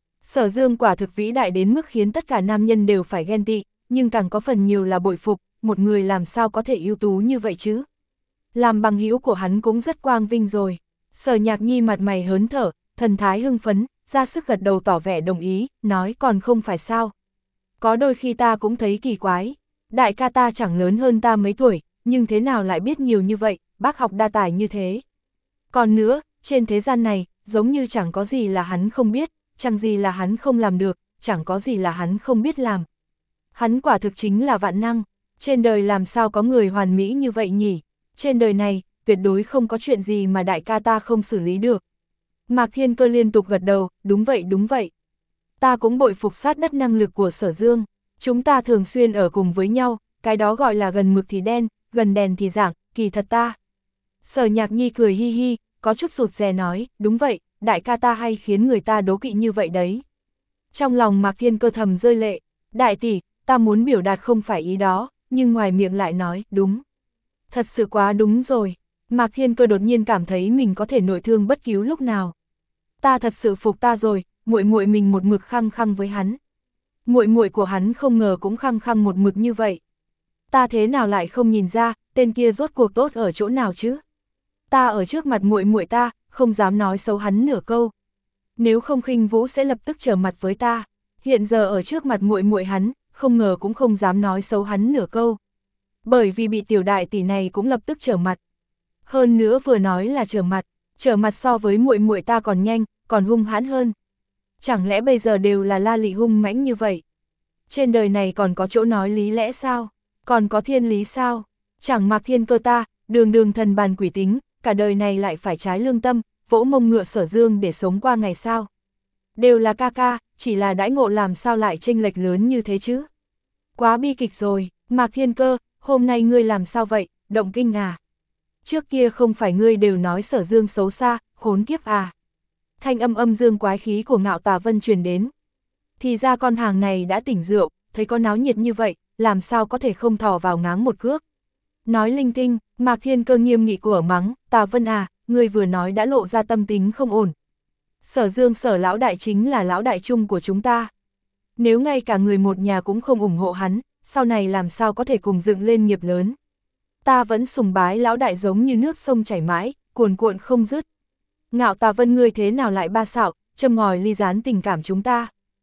Sở Dương quả thực vĩ đại đến mức khiến tất cả nam nhân đều phải ghen tị, nhưng càng có phần nhiều là bội phục, một người làm sao có thể ưu tú như vậy chứ. Làm bằng hữu của hắn cũng rất quang vinh rồi. Sở Nhạc Nhi mặt mày hớn thở, thần thái hưng phấn, ra sức gật đầu tỏ vẻ đồng ý, nói còn không phải sao. Có đôi khi ta cũng thấy kỳ quái, đại ca ta chẳng lớn hơn ta mấy tuổi, nhưng thế nào lại biết nhiều như vậy, bác học đa tài như thế. Còn nữa, trên thế gian này, giống như chẳng có gì là hắn không biết, chẳng gì là hắn không làm được, chẳng có gì là hắn không biết làm. Hắn quả thực chính là vạn năng, trên đời làm sao có người hoàn mỹ như vậy nhỉ? Trên đời này, tuyệt đối không có chuyện gì mà đại ca ta không xử lý được. Mạc Thiên Cơ liên tục gật đầu, đúng vậy đúng vậy. Ta cũng bội phục sát đất năng lực của Sở Dương, chúng ta thường xuyên ở cùng với nhau, cái đó gọi là gần mực thì đen, gần đèn thì rạng, kỳ thật ta. Sở Nhạc Nhi cười hi hi, có chút rụt rè nói, đúng vậy, đại ca ta hay khiến người ta đố kỵ như vậy đấy. Trong lòng Mạc Thiên Cơ thầm rơi lệ, đại tỷ, ta muốn biểu đạt không phải ý đó, nhưng ngoài miệng lại nói, đúng. Thật sự quá đúng rồi. Mạc Thiên Cơ đột nhiên cảm thấy mình có thể nội thương bất cứu lúc nào. Ta thật sự phục ta rồi, muội muội mình một mực khăng khăng với hắn. Muội muội của hắn không ngờ cũng khăng khăng một mực như vậy. Ta thế nào lại không nhìn ra, tên kia rốt cuộc tốt ở chỗ nào chứ? Ta ở trước mặt muội muội ta, không dám nói xấu hắn nửa câu. Nếu không Khinh Vũ sẽ lập tức trở mặt với ta. Hiện giờ ở trước mặt muội muội hắn, không ngờ cũng không dám nói xấu hắn nửa câu. Bởi vì bị tiểu đại tỷ này cũng lập tức trở mặt. Hơn nữa vừa nói là trở mặt, trở mặt so với muội muội ta còn nhanh, còn hung hãn hơn. Chẳng lẽ bây giờ đều là La Lị hung mãnh như vậy? Trên đời này còn có chỗ nói lý lẽ sao? Còn có thiên lý sao? Chẳng Mạc Thiên Cơ ta, đường đường thần bàn quỷ tính, cả đời này lại phải trái lương tâm, vỗ mông ngựa Sở Dương để sống qua ngày sao? Đều là ca ca, chỉ là đãi ngộ làm sao lại chênh lệch lớn như thế chứ? Quá bi kịch rồi, Mạc Thiên Cơ, hôm nay ngươi làm sao vậy, động kinh à? Trước kia không phải ngươi đều nói Sở Dương xấu xa, khốn kiếp à? Thanh âm âm dương quái khí của Ngạo Tà Vân truyền đến. Thì ra con hàng này đã tỉnh rượu, thấy có náo nhiệt như vậy, làm sao có thể không thò vào ngáng một cước. Nói linh tinh, Mạc Thiên Cơ nghiêm nghị của mắng, Tà Vân à, ngươi vừa nói đã lộ ra tâm tính không ổn. Sở Dương Sở lão đại chính là lão đại chung của chúng ta. Nếu ngay cả người một nhà cũng không ủng hộ hắn, sau này làm sao có thể cùng dựng lên nghiệp lớn. Ta vẫn sùng bái lão đại giống như nước sông chảy mãi, cuồn cuộn không dứt. Ngạo Tà Vân ngươi thế nào lại ba xạo, châm ngòi ly gián tình cảm chúng ta.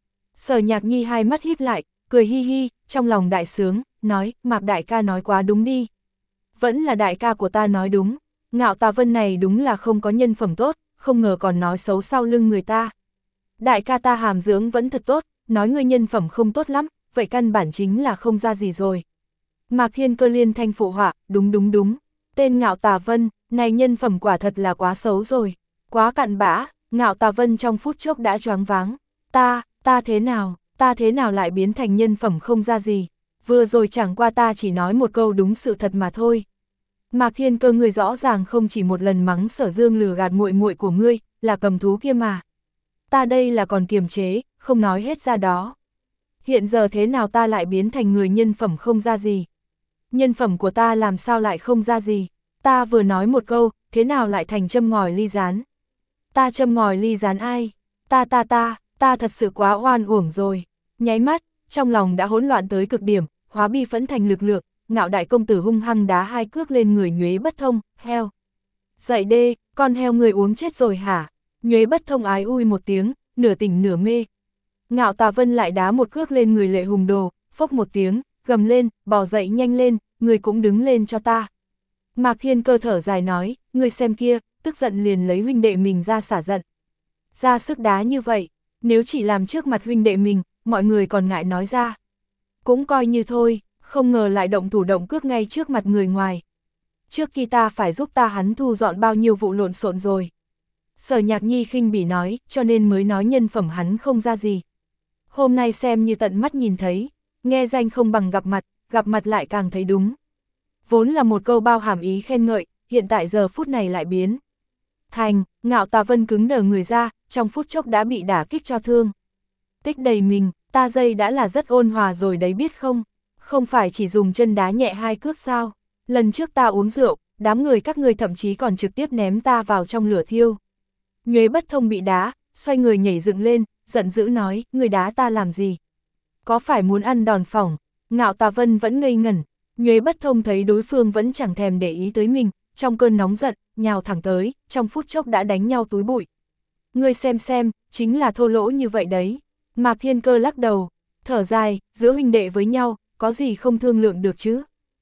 Sở Nhạc Nhi hai mắt híp lại, cười hi hi, trong lòng đại sướng, nói, Mạc đại ca nói quá đúng đi. Vẫn là đại ca của ta nói đúng, Ngạo Tà Vân này đúng là không có nhân phẩm tốt, không ngờ còn nói xấu sau lưng người ta. Đại ca ta hàm dưỡng vẫn thật tốt, nói ngươi nhân phẩm không tốt lắm, vậy căn bản chính là không ra gì rồi. Mạc Thiên Cơ liên thanh phụ họa, đúng đúng đúng, tên Ngạo Tà Vân, này nhân phẩm quả thật là quá xấu rồi, quá cặn bã. Ngạo Tà Vân trong phút chốc đã choáng váng, ta, ta thế nào, ta thế nào lại biến thành nhân phẩm không ra gì, vừa rồi chẳng qua ta chỉ nói một câu đúng sự thật mà thôi. Mạc Thiên Cơ người rõ ràng không chỉ một lần mắng Sở Dương lừa gạt muội muội của ngươi, là cầm thú kia mà. Ta đây là còn kiềm chế, không nói hết ra đó. Hiện giờ thế nào ta lại biến thành người nhân phẩm không ra gì? Nhân phẩm của ta làm sao lại không ra gì? Ta vừa nói một câu, thế nào lại thành châm ngòi ly gián? Ta châm ngòi ly gián ai? Ta ta ta, ta thật sự quá oan uổng rồi. Nháy mắt, trong lòng đã hỗn loạn tới cực điểm, hóa bi phẫn thành lực lượng, Ngạo đại công tử hung hăng đá hai cước lên người Nhuế Bất Thông, heo. Dậy đê, con heo người uống chết rồi hả? Nhuế Bất Thông ái ui một tiếng, nửa tỉnh nửa mê. Ngạo Tà Vân lại đá một cước lên người Lệ Hùng Đồ, phốc một tiếng, gầm lên, bò dậy nhanh lên, người cũng đứng lên cho ta. Mạc Thiên Cơ thở dài nói, người xem kia, tức giận liền lấy huynh đệ mình ra xả giận. Ra sức đá như vậy, nếu chỉ làm trước mặt huynh đệ mình, mọi người còn ngại nói ra. Cũng coi như thôi, không ngờ lại động thủ động cước ngay trước mặt người ngoài. Trước khi ta phải giúp ta hắn thu dọn bao nhiêu vụ lộn xộn rồi. Sở Nhạc Nhi khinh bỉ nói, cho nên mới nói nhân phẩm hắn không ra gì. Hôm nay xem như tận mắt nhìn thấy, nghe danh không bằng gặp mặt, gặp mặt lại càng thấy đúng. Vốn là một câu bao hàm ý khen ngợi, hiện tại giờ phút này lại biến thành, Ngạo Tà Vân cứng đờ người ra, trong phút chốc đã bị đả kích cho thương. Tích đầy mình, ta dây đã là rất ôn hòa rồi đấy biết không? Không phải chỉ dùng chân đá nhẹ hai cước sao? Lần trước ta uống rượu, đám người các ngươi thậm chí còn trực tiếp ném ta vào trong lửa thiêu. Nhuế Bất Thông bị đá, xoay người nhảy dựng lên, giận dữ nói, người đá ta làm gì? Có phải muốn ăn đòn phỏng? Ngạo Tà Vân vẫn ngây ngẩn, Nhuế Bất Thông thấy đối phương vẫn chẳng thèm để ý tới mình, trong cơn nóng giận, nhào thẳng tới, trong phút chốc đã đánh nhau túi bụi. Ngươi xem xem, chính là thô lỗ như vậy đấy. Mạc Thiên Cơ lắc đầu, thở dài, giữa huynh đệ với nhau, có gì không thương lượng được chứ?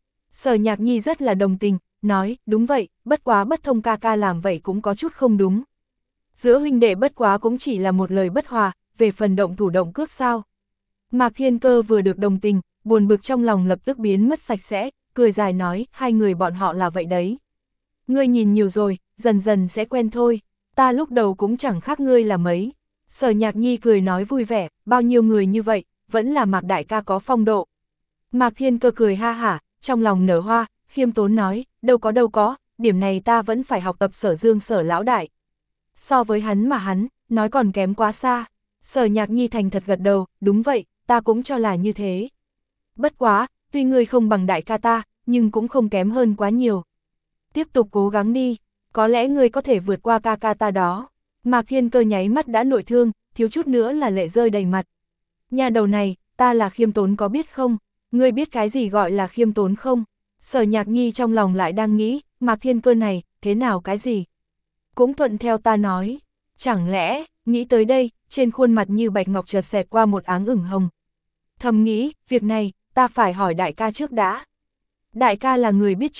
Sở Nhạc Nhi rất là đồng tình, nói, đúng vậy, bất quá Bất Thông ca ca làm vậy cũng có chút không đúng. Giữa huynh đệ bất quá cũng chỉ là một lời bất hòa, về phần động thủ động cước sao. Mạc Thiên Cơ vừa được đồng tình, buồn bực trong lòng lập tức biến mất sạch sẽ, cười dài nói, hai người bọn họ là vậy đấy. Ngươi nhìn nhiều rồi, dần dần sẽ quen thôi, ta lúc đầu cũng chẳng khác ngươi là mấy. Sở Nhạc Nhi cười nói vui vẻ, bao nhiêu người như vậy, vẫn là Mạc đại ca có phong độ. Mạc Thiên Cơ cười ha hả, trong lòng nở hoa, khiêm tốn nói, đâu có đâu có, điểm này ta vẫn phải học tập Sở Dương Sở lão đại. So với hắn mà hắn, nói còn kém quá xa. Sở Nhạc Nhi thành thật gật đầu, đúng vậy, ta cũng cho là như thế. Bất quá, tuy ngươi không bằng đại ca ta, nhưng cũng không kém hơn quá nhiều. Tiếp tục cố gắng đi, có lẽ ngươi có thể vượt qua ca ca ta đó. Mạc Thiên Cơ nháy mắt đã nội thương, thiếu chút nữa là lệ rơi đầy mặt. Nhà đầu này, ta là khiêm tốn có biết không? Ngươi biết cái gì gọi là khiêm tốn không? Sở Nhạc Nhi trong lòng lại đang nghĩ, Mạc Thiên Cơ này, thế nào cái gì? Cũng thuận theo ta nói, chẳng lẽ, nghĩ tới đây, trên khuôn mặt như bạch ngọc chợt xẹt qua một áng ửng hồng. Thầm nghĩ, việc này, ta phải hỏi đại ca trước đã. Đại ca là người biết chuyện,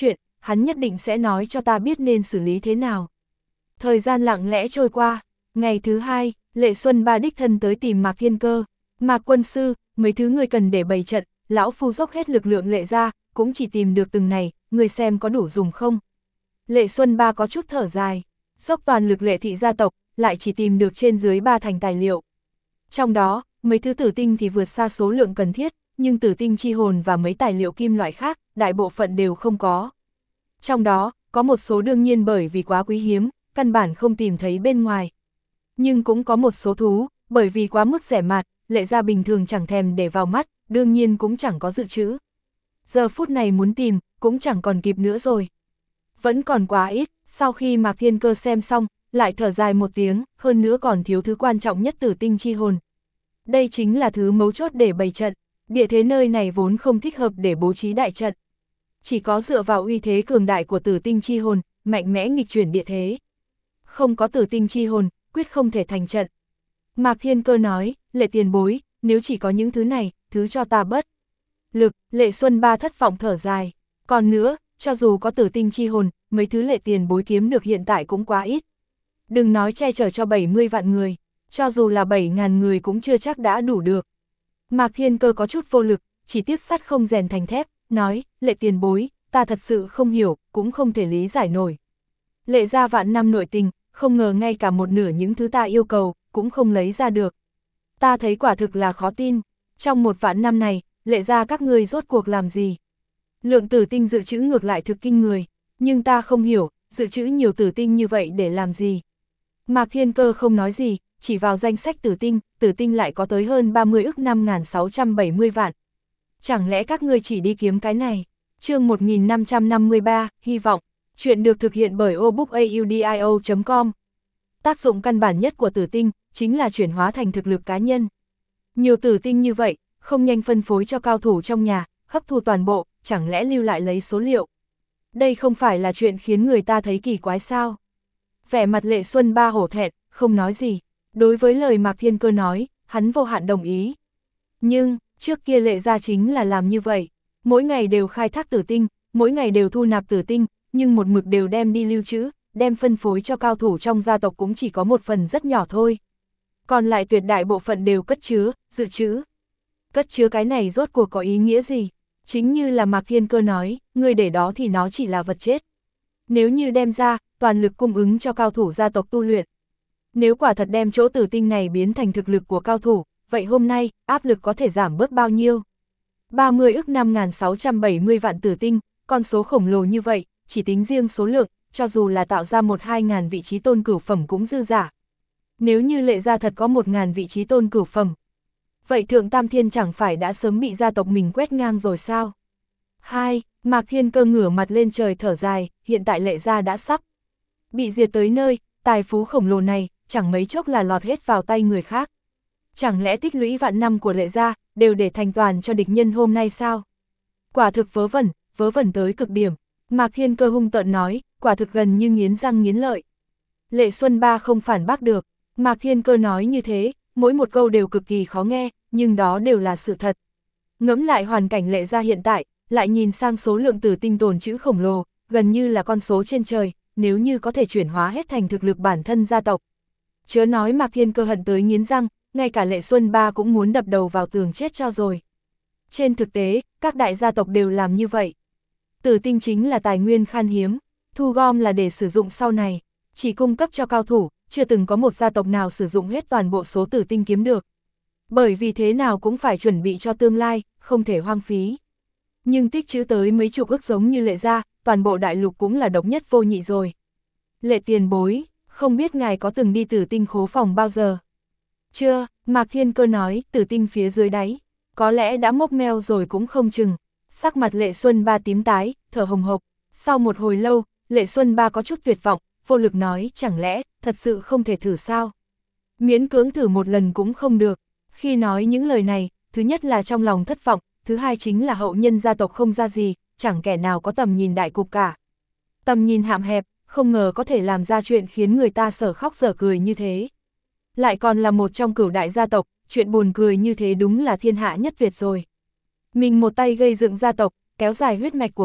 hắn nhất định sẽ nói cho ta biết nên xử lý thế nào. Thời gian lặng lẽ trôi qua, ngày thứ hai, Lệ Xuân Ba đích thân tới tìm Mạc Thiên Cơ. Mạc quân sư, mấy thứ người cần để bày trận, lão phu dốc hết lực lượng Lệ ra, cũng chỉ tìm được từng này, người xem có đủ dùng không? Lệ Xuân Ba có chút thở dài, dốc toàn lực Lệ thị gia tộc, lại chỉ tìm được trên dưới ba thành tài liệu. Trong đó, mấy thứ tử tinh thì vượt xa số lượng cần thiết, nhưng tử tinh chi hồn và mấy tài liệu kim loại khác, đại bộ phận đều không có. Trong đó, có một số đương nhiên bởi vì quá quý hiếm, căn bản không tìm thấy bên ngoài. Nhưng cũng có một số thú, bởi vì quá mức rẻ mạt, Lệ gia bình thường chẳng thèm để vào mắt, đương nhiên cũng chẳng có dự trữ. Giờ phút này muốn tìm, cũng chẳng còn kịp nữa rồi. Vẫn còn quá ít, sau khi Mạc Thiên Cơ xem xong, lại thở dài một tiếng, hơn nữa còn thiếu thứ quan trọng nhất tử tinh chi hồn. Đây chính là thứ mấu chốt để bày trận, địa thế nơi này vốn không thích hợp để bố trí đại trận. Chỉ có dựa vào uy thế cường đại của tử tinh chi hồn, mạnh mẽ nghịch chuyển địa thế. Không có tử tinh chi hồn, quyết không thể thành trận. Mạc Thiên Cơ nói, Lệ tiền bối, nếu chỉ có những thứ này, thứ cho ta bất lực. Lệ Xuân Ba thất vọng thở dài. Còn nữa, cho dù có tử tinh chi hồn, mấy thứ Lệ tiền bối kiếm được hiện tại cũng quá ít. Đừng nói che chở cho bảy mươi vạn người, cho dù là bảy ngàn người cũng chưa chắc đã đủ được. Mạc Thiên Cơ có chút vô lực, chỉ tiếc sắt không rèn thành thép, nói, Lệ tiền bối, ta thật sự không hiểu, cũng không thể lý giải nổi. Lệ gia vạn năm nội tình, không ngờ ngay cả một nửa những thứ ta yêu cầu, cũng không lấy ra được. Ta thấy quả thực là khó tin, trong một vạn năm này, Lệ gia các ngươi rốt cuộc làm gì? Lượng tử tinh dự trữ ngược lại thực kinh người, nhưng ta không hiểu, dự trữ nhiều tử tinh như vậy để làm gì? Mạc Thiên Cơ không nói gì, chỉ vào danh sách tử tinh, tử tinh lại có tới hơn ba mươi ức năm nghìn sáu trăm bảy mươi vạn. Chẳng lẽ các ngươi chỉ đi kiếm cái này? Chương một nghìn năm trăm năm mươi ba, hy vọng. Chuyện được thực hiện bởi obookaudio chấm com. Tác dụng căn bản nhất của tử tinh, chính là chuyển hóa thành thực lực cá nhân. Nhiều tử tinh như vậy, không nhanh phân phối cho cao thủ trong nhà, hấp thu toàn bộ, chẳng lẽ lưu lại lấy số liệu. Đây không phải là chuyện khiến người ta thấy kỳ quái sao? Vẻ mặt Lệ Xuân Ba hổ thẹn, không nói gì. Đối với lời Mạc Thiên Cơ nói, hắn vô hạn đồng ý. Nhưng, trước kia Lệ gia chính là làm như vậy. Mỗi ngày đều khai thác tử tinh, mỗi ngày đều thu nạp tử tinh, nhưng một mực đều đem đi lưu trữ, đem phân phối cho cao thủ trong gia tộc cũng chỉ có một phần rất nhỏ thôi. Còn lại tuyệt đại bộ phận đều cất chứa, dự trữ. Cất chứa cái này rốt cuộc có ý nghĩa gì? Chính như là Mạc Thiên Cơ nói, người để đó thì nó chỉ là vật chết. Nếu như đem ra, toàn lực cung ứng cho cao thủ gia tộc tu luyện. Nếu quả thật đem chỗ tử tinh này biến thành thực lực của cao thủ, vậy hôm nay, áp lực có thể giảm bớt bao nhiêu? ba mươi ức năm nghìn sáu trăm bảy mươi vạn tử tinh, con số khổng lồ như vậy, chỉ tính riêng số lượng, cho dù là tạo ra một hai ngàn vị trí tôn cửu phẩm cũng dư giả. Nếu như Lệ gia thật có một ngàn vị trí tôn cửu phẩm, vậy Thượng Tam Thiên chẳng phải đã sớm bị gia tộc mình quét ngang rồi sao? Hai, Mạc Thiên Cơ ngửa mặt lên trời thở dài, hiện tại Lệ gia đã sắp bị diệt tới nơi, tài phú khổng lồ này, chẳng mấy chốc là lọt hết vào tay người khác. Chẳng lẽ tích lũy vạn năm của Lệ gia, đều để thành toàn cho địch nhân hôm nay sao? Quả thực vớ vẩn, vớ vẩn tới cực điểm. Mạc Thiên Cơ hung tợn nói, quả thực gần như nghiến răng nghiến lợi. Lệ Xuân Ba không phản bác được, Mạc Thiên Cơ nói như thế, mỗi một câu đều cực kỳ khó nghe, nhưng đó đều là sự thật. Ngẫm lại hoàn cảnh Lệ gia hiện tại, lại nhìn sang số lượng tử tinh tồn trữ khổng lồ, gần như là con số trên trời, nếu như có thể chuyển hóa hết thành thực lực bản thân gia tộc. Chớ nói Mạc Thiên Cơ hận tới nghiến răng, ngay cả Lệ Xuân Ba cũng muốn đập đầu vào tường chết cho rồi. Trên thực tế, các đại gia tộc đều làm như vậy. Tử tinh chính là tài nguyên khan hiếm, thu gom là để sử dụng sau này, chỉ cung cấp cho cao thủ, chưa từng có một gia tộc nào sử dụng hết toàn bộ số tử tinh kiếm được. Bởi vì thế nào cũng phải chuẩn bị cho tương lai, không thể hoang phí. Nhưng tích trữ tới mấy chục ức giống như Lệ gia, toàn bộ đại lục cũng là độc nhất vô nhị rồi. Lệ tiền bối, không biết ngài có từng đi tử tinh khố phòng bao giờ? Chưa, Mạc Thiên Cơ nói, tử tinh phía dưới đáy, có lẽ đã mốc meo rồi cũng không chừng. Sắc mặt Lệ Xuân Ba tím tái, thở hồng hộc. Sau một hồi lâu, Lệ Xuân Ba có chút tuyệt vọng, vô lực nói, chẳng lẽ, thật sự không thể thử sao? Miễn cưỡng thử một lần cũng không được. Khi nói những lời này, thứ nhất là trong lòng thất vọng, thứ hai chính là hậu nhân gia tộc không ra gì, chẳng kẻ nào có tầm nhìn đại cục cả. Tầm nhìn hạn hẹp, không ngờ có thể làm ra chuyện khiến người ta sở khóc sở cười như thế. Lại còn là một trong cửu đại gia tộc, chuyện buồn cười như thế đúng là thiên hạ nhất Việt rồi. Mình một tay gây dựng gia tộc, kéo dài huyết mạch của mình,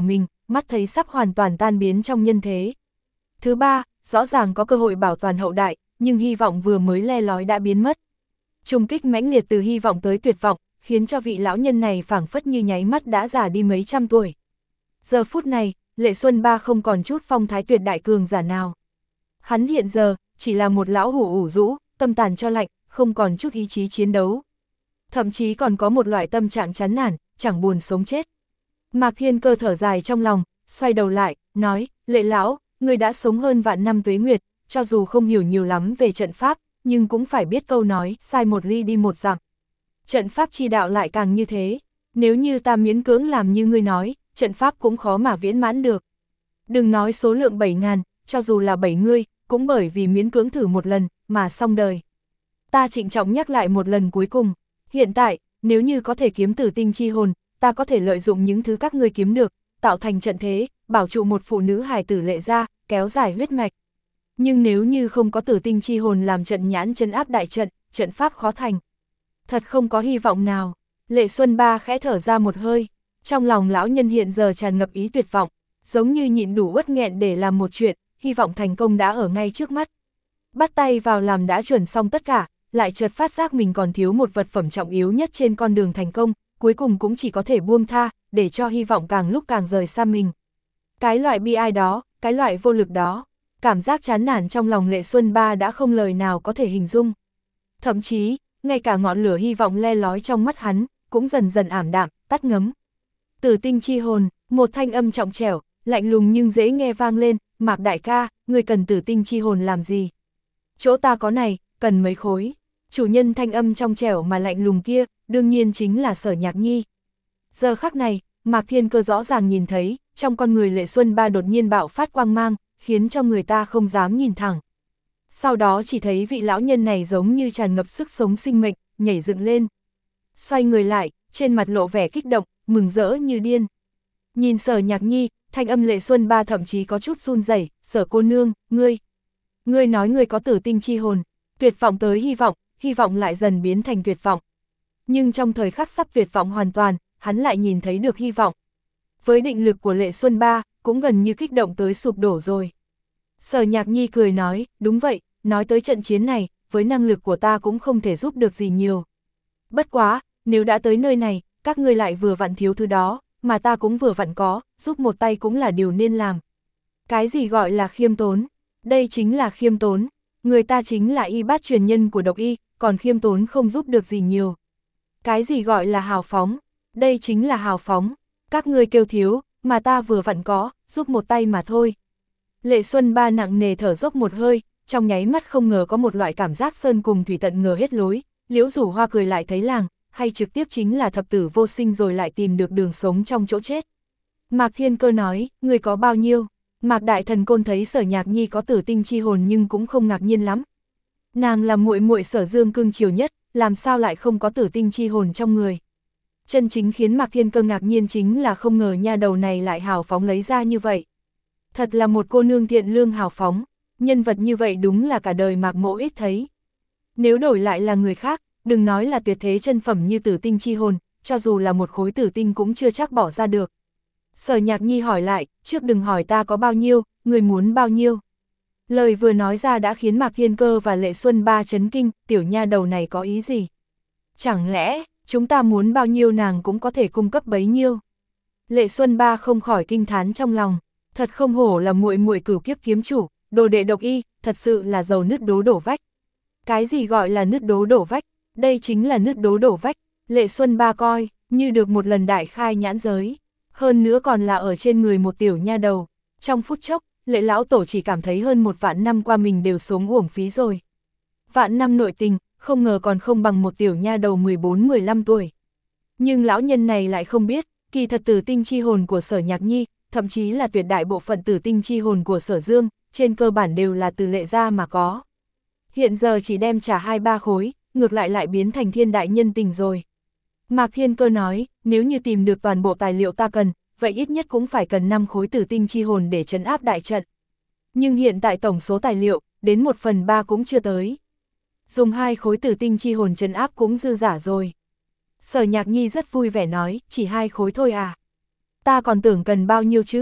mắt thấy sắp hoàn toàn tan biến trong nhân thế. Thứ ba, rõ ràng có cơ hội bảo toàn hậu đại, nhưng hy vọng vừa mới le lói đã biến mất. Trùng kích mãnh liệt từ hy vọng tới tuyệt vọng, khiến cho vị lão nhân này phảng phất như nháy mắt đã già đi mấy trăm tuổi. Giờ phút này, Lệ Xuân Ba không còn chút phong thái tuyệt đại cường giả nào. Hắn hiện giờ, chỉ là một lão hủ ủ rũ, tâm tàn cho lạnh, không còn chút ý chí chiến đấu. Thậm chí còn có một loại tâm trạng chán nản, chẳng buồn sống chết. Mạc Thiên Cơ thở dài trong lòng, xoay đầu lại, nói, Lệ lão, người đã sống hơn vạn năm tuế nguyệt, cho dù không hiểu nhiều lắm về trận pháp, nhưng cũng phải biết câu nói, sai một ly đi một dặm. Trận pháp chi đạo lại càng như thế, nếu như ta miễn cưỡng làm như ngươi nói, trận pháp cũng khó mà viễn mãn được. Đừng nói số lượng bảy ngàn, cho dù là bảy ngươi, cũng bởi vì miễn cưỡng thử một lần, mà xong đời. Ta trịnh trọng nhắc lại một lần cuối cùng, hiện tại, nếu như có thể kiếm tử tinh chi hồn, ta có thể lợi dụng những thứ các ngươi kiếm được, tạo thành trận thế, bảo trụ một phụ nữ hài tử Lệ gia, kéo dài huyết mạch. Nhưng nếu như không có tử tinh chi hồn làm trận nhãn trấn áp đại trận, trận pháp khó thành. Thật không có hy vọng nào. Lệ Xuân Ba khẽ thở ra một hơi, trong lòng lão nhân hiện giờ tràn ngập ý tuyệt vọng, giống như nhịn đủ uất nghẹn để làm một chuyện, hy vọng thành công đã ở ngay trước mắt. Bắt tay vào làm đã chuẩn xong tất cả, lại chợt phát giác mình còn thiếu một vật phẩm trọng yếu nhất trên con đường thành công, cuối cùng cũng chỉ có thể buông tha, để cho hy vọng càng lúc càng rời xa mình. Cái loại bi ai đó, cái loại vô lực đó, cảm giác chán nản trong lòng Lệ Xuân Ba đã không lời nào có thể hình dung. Thậm chí, ngay cả ngọn lửa hy vọng le lói trong mắt hắn, cũng dần dần ảm đạm, tắt ngấm. Tử tinh chi hồn, một thanh âm trọng trẻo, lạnh lùng nhưng dễ nghe vang lên, Mạc đại ca, người cần tử tinh chi hồn làm gì? Chỗ ta có này, cần mấy khối. Chủ nhân thanh âm trong trẻo mà lạnh lùng kia, đương nhiên chính là Sở Nhạc Nhi. Giờ khắc này, Mạc Thiên Cơ rõ ràng nhìn thấy, trong con người Lệ Xuân Ba đột nhiên bạo phát quang mang, khiến cho người ta không dám nhìn thẳng. Sau đó chỉ thấy vị lão nhân này giống như tràn ngập sức sống sinh mệnh, nhảy dựng lên. Xoay người lại, trên mặt lộ vẻ kích động, mừng rỡ như điên. Nhìn Sở Nhạc Nhi, thanh âm Lệ Xuân Ba thậm chí có chút run rẩy, Sở cô nương, ngươi. Ngươi nói ngươi có tử tinh chi hồn, tuyệt vọng tới hy vọng, hy vọng lại dần biến thành tuyệt vọng. Nhưng trong thời khắc sắp tuyệt vọng hoàn toàn, hắn lại nhìn thấy được hy vọng. Với định lực của Lệ Xuân Ba, cũng gần như kích động tới sụp đổ rồi. Sở Nhạc Nhi cười nói, đúng vậy, nói tới trận chiến này, với năng lực của ta cũng không thể giúp được gì nhiều. Bất quá, nếu đã tới nơi này, các ngươi lại vừa vặn thiếu thứ đó, mà ta cũng vừa vặn có, giúp một tay cũng là điều nên làm. Cái gì gọi là khiêm tốn? Đây chính là khiêm tốn. Người ta chính là y bát truyền nhân của độc y, còn khiêm tốn không giúp được gì nhiều. Cái gì gọi là hào phóng? Đây chính là hào phóng. Các ngươi kêu thiếu, mà ta vừa vặn có, giúp một tay mà thôi. Lệ Xuân Ba nặng nề thở dốc một hơi, trong nháy mắt không ngờ có một loại cảm giác sơn cùng thủy tận ngờ hết lối, Liễu Rủ Hoa cười lại thấy làng, hay trực tiếp chính là thập tử vô sinh rồi lại tìm được đường sống trong chỗ chết. Mạc Thiên Cơ nói, người có bao nhiêu? Mạc Đại Thần Côn thấy Sở Nhạc Nhi có tử tinh chi hồn nhưng cũng không ngạc nhiên lắm. Nàng là muội muội Sở Dương cưng chiều nhất, làm sao lại không có tử tinh chi hồn trong người? Chân chính khiến Mạc Thiên Cơ ngạc nhiên chính là không ngờ nha đầu này lại hào phóng lấy ra như vậy. Thật là một cô nương thiện lương hào phóng, nhân vật như vậy đúng là cả đời Mạc Mỗ ít thấy. Nếu đổi lại là người khác, đừng nói là tuyệt thế chân phẩm như tử tinh chi hồn, cho dù là một khối tử tinh cũng chưa chắc bỏ ra được. Sở Nhạc Nhi hỏi lại, trước đừng hỏi ta có bao nhiêu, người muốn bao nhiêu. Lời vừa nói ra đã khiến Mạc Thiên Cơ và Lệ Xuân Ba chấn kinh, tiểu nha đầu này có ý gì? Chẳng lẽ, chúng ta muốn bao nhiêu nàng cũng có thể cung cấp bấy nhiêu? Lệ Xuân Ba không khỏi kinh thán trong lòng, thật không hổ là muội muội cửu kiếp kiếm chủ, đồ đệ độc y, thật sự là giàu nứt đố đổ vách. Cái gì gọi là nứt đố đổ vách? Đây chính là nứt đố đổ vách. Lệ Xuân Ba coi, như được một lần đại khai nhãn giới. Hơn nữa còn là ở trên người một tiểu nha đầu. Trong phút chốc, Lệ lão tổ chỉ cảm thấy hơn một vạn năm qua mình đều sống uổng phí rồi. Vạn năm nội tình, không ngờ còn không bằng một tiểu nha đầu mười bốn mười lăm tuổi. Nhưng lão nhân này lại không biết, kỳ thật tử tinh chi hồn của Sở Nhạc Nhi, thậm chí là tuyệt đại bộ phận tử tinh chi hồn của Sở Dương, trên cơ bản đều là từ Lệ gia mà có. Hiện giờ chỉ đem trả hai ba khối, ngược lại lại biến thành thiên đại nhân tình rồi. Mạc Thiên Cơ nói, nếu như tìm được toàn bộ tài liệu ta cần, vậy ít nhất cũng phải cần năm khối tử tinh chi hồn để trấn áp đại trận. Nhưng hiện tại tổng số tài liệu, đến một phần ba cũng chưa tới. Dùng hai khối tử tinh chi hồn trấn áp cũng dư giả rồi. Sở Nhạc Nhi rất vui vẻ nói, chỉ hai khối thôi à. Ta còn tưởng cần bao nhiêu chứ,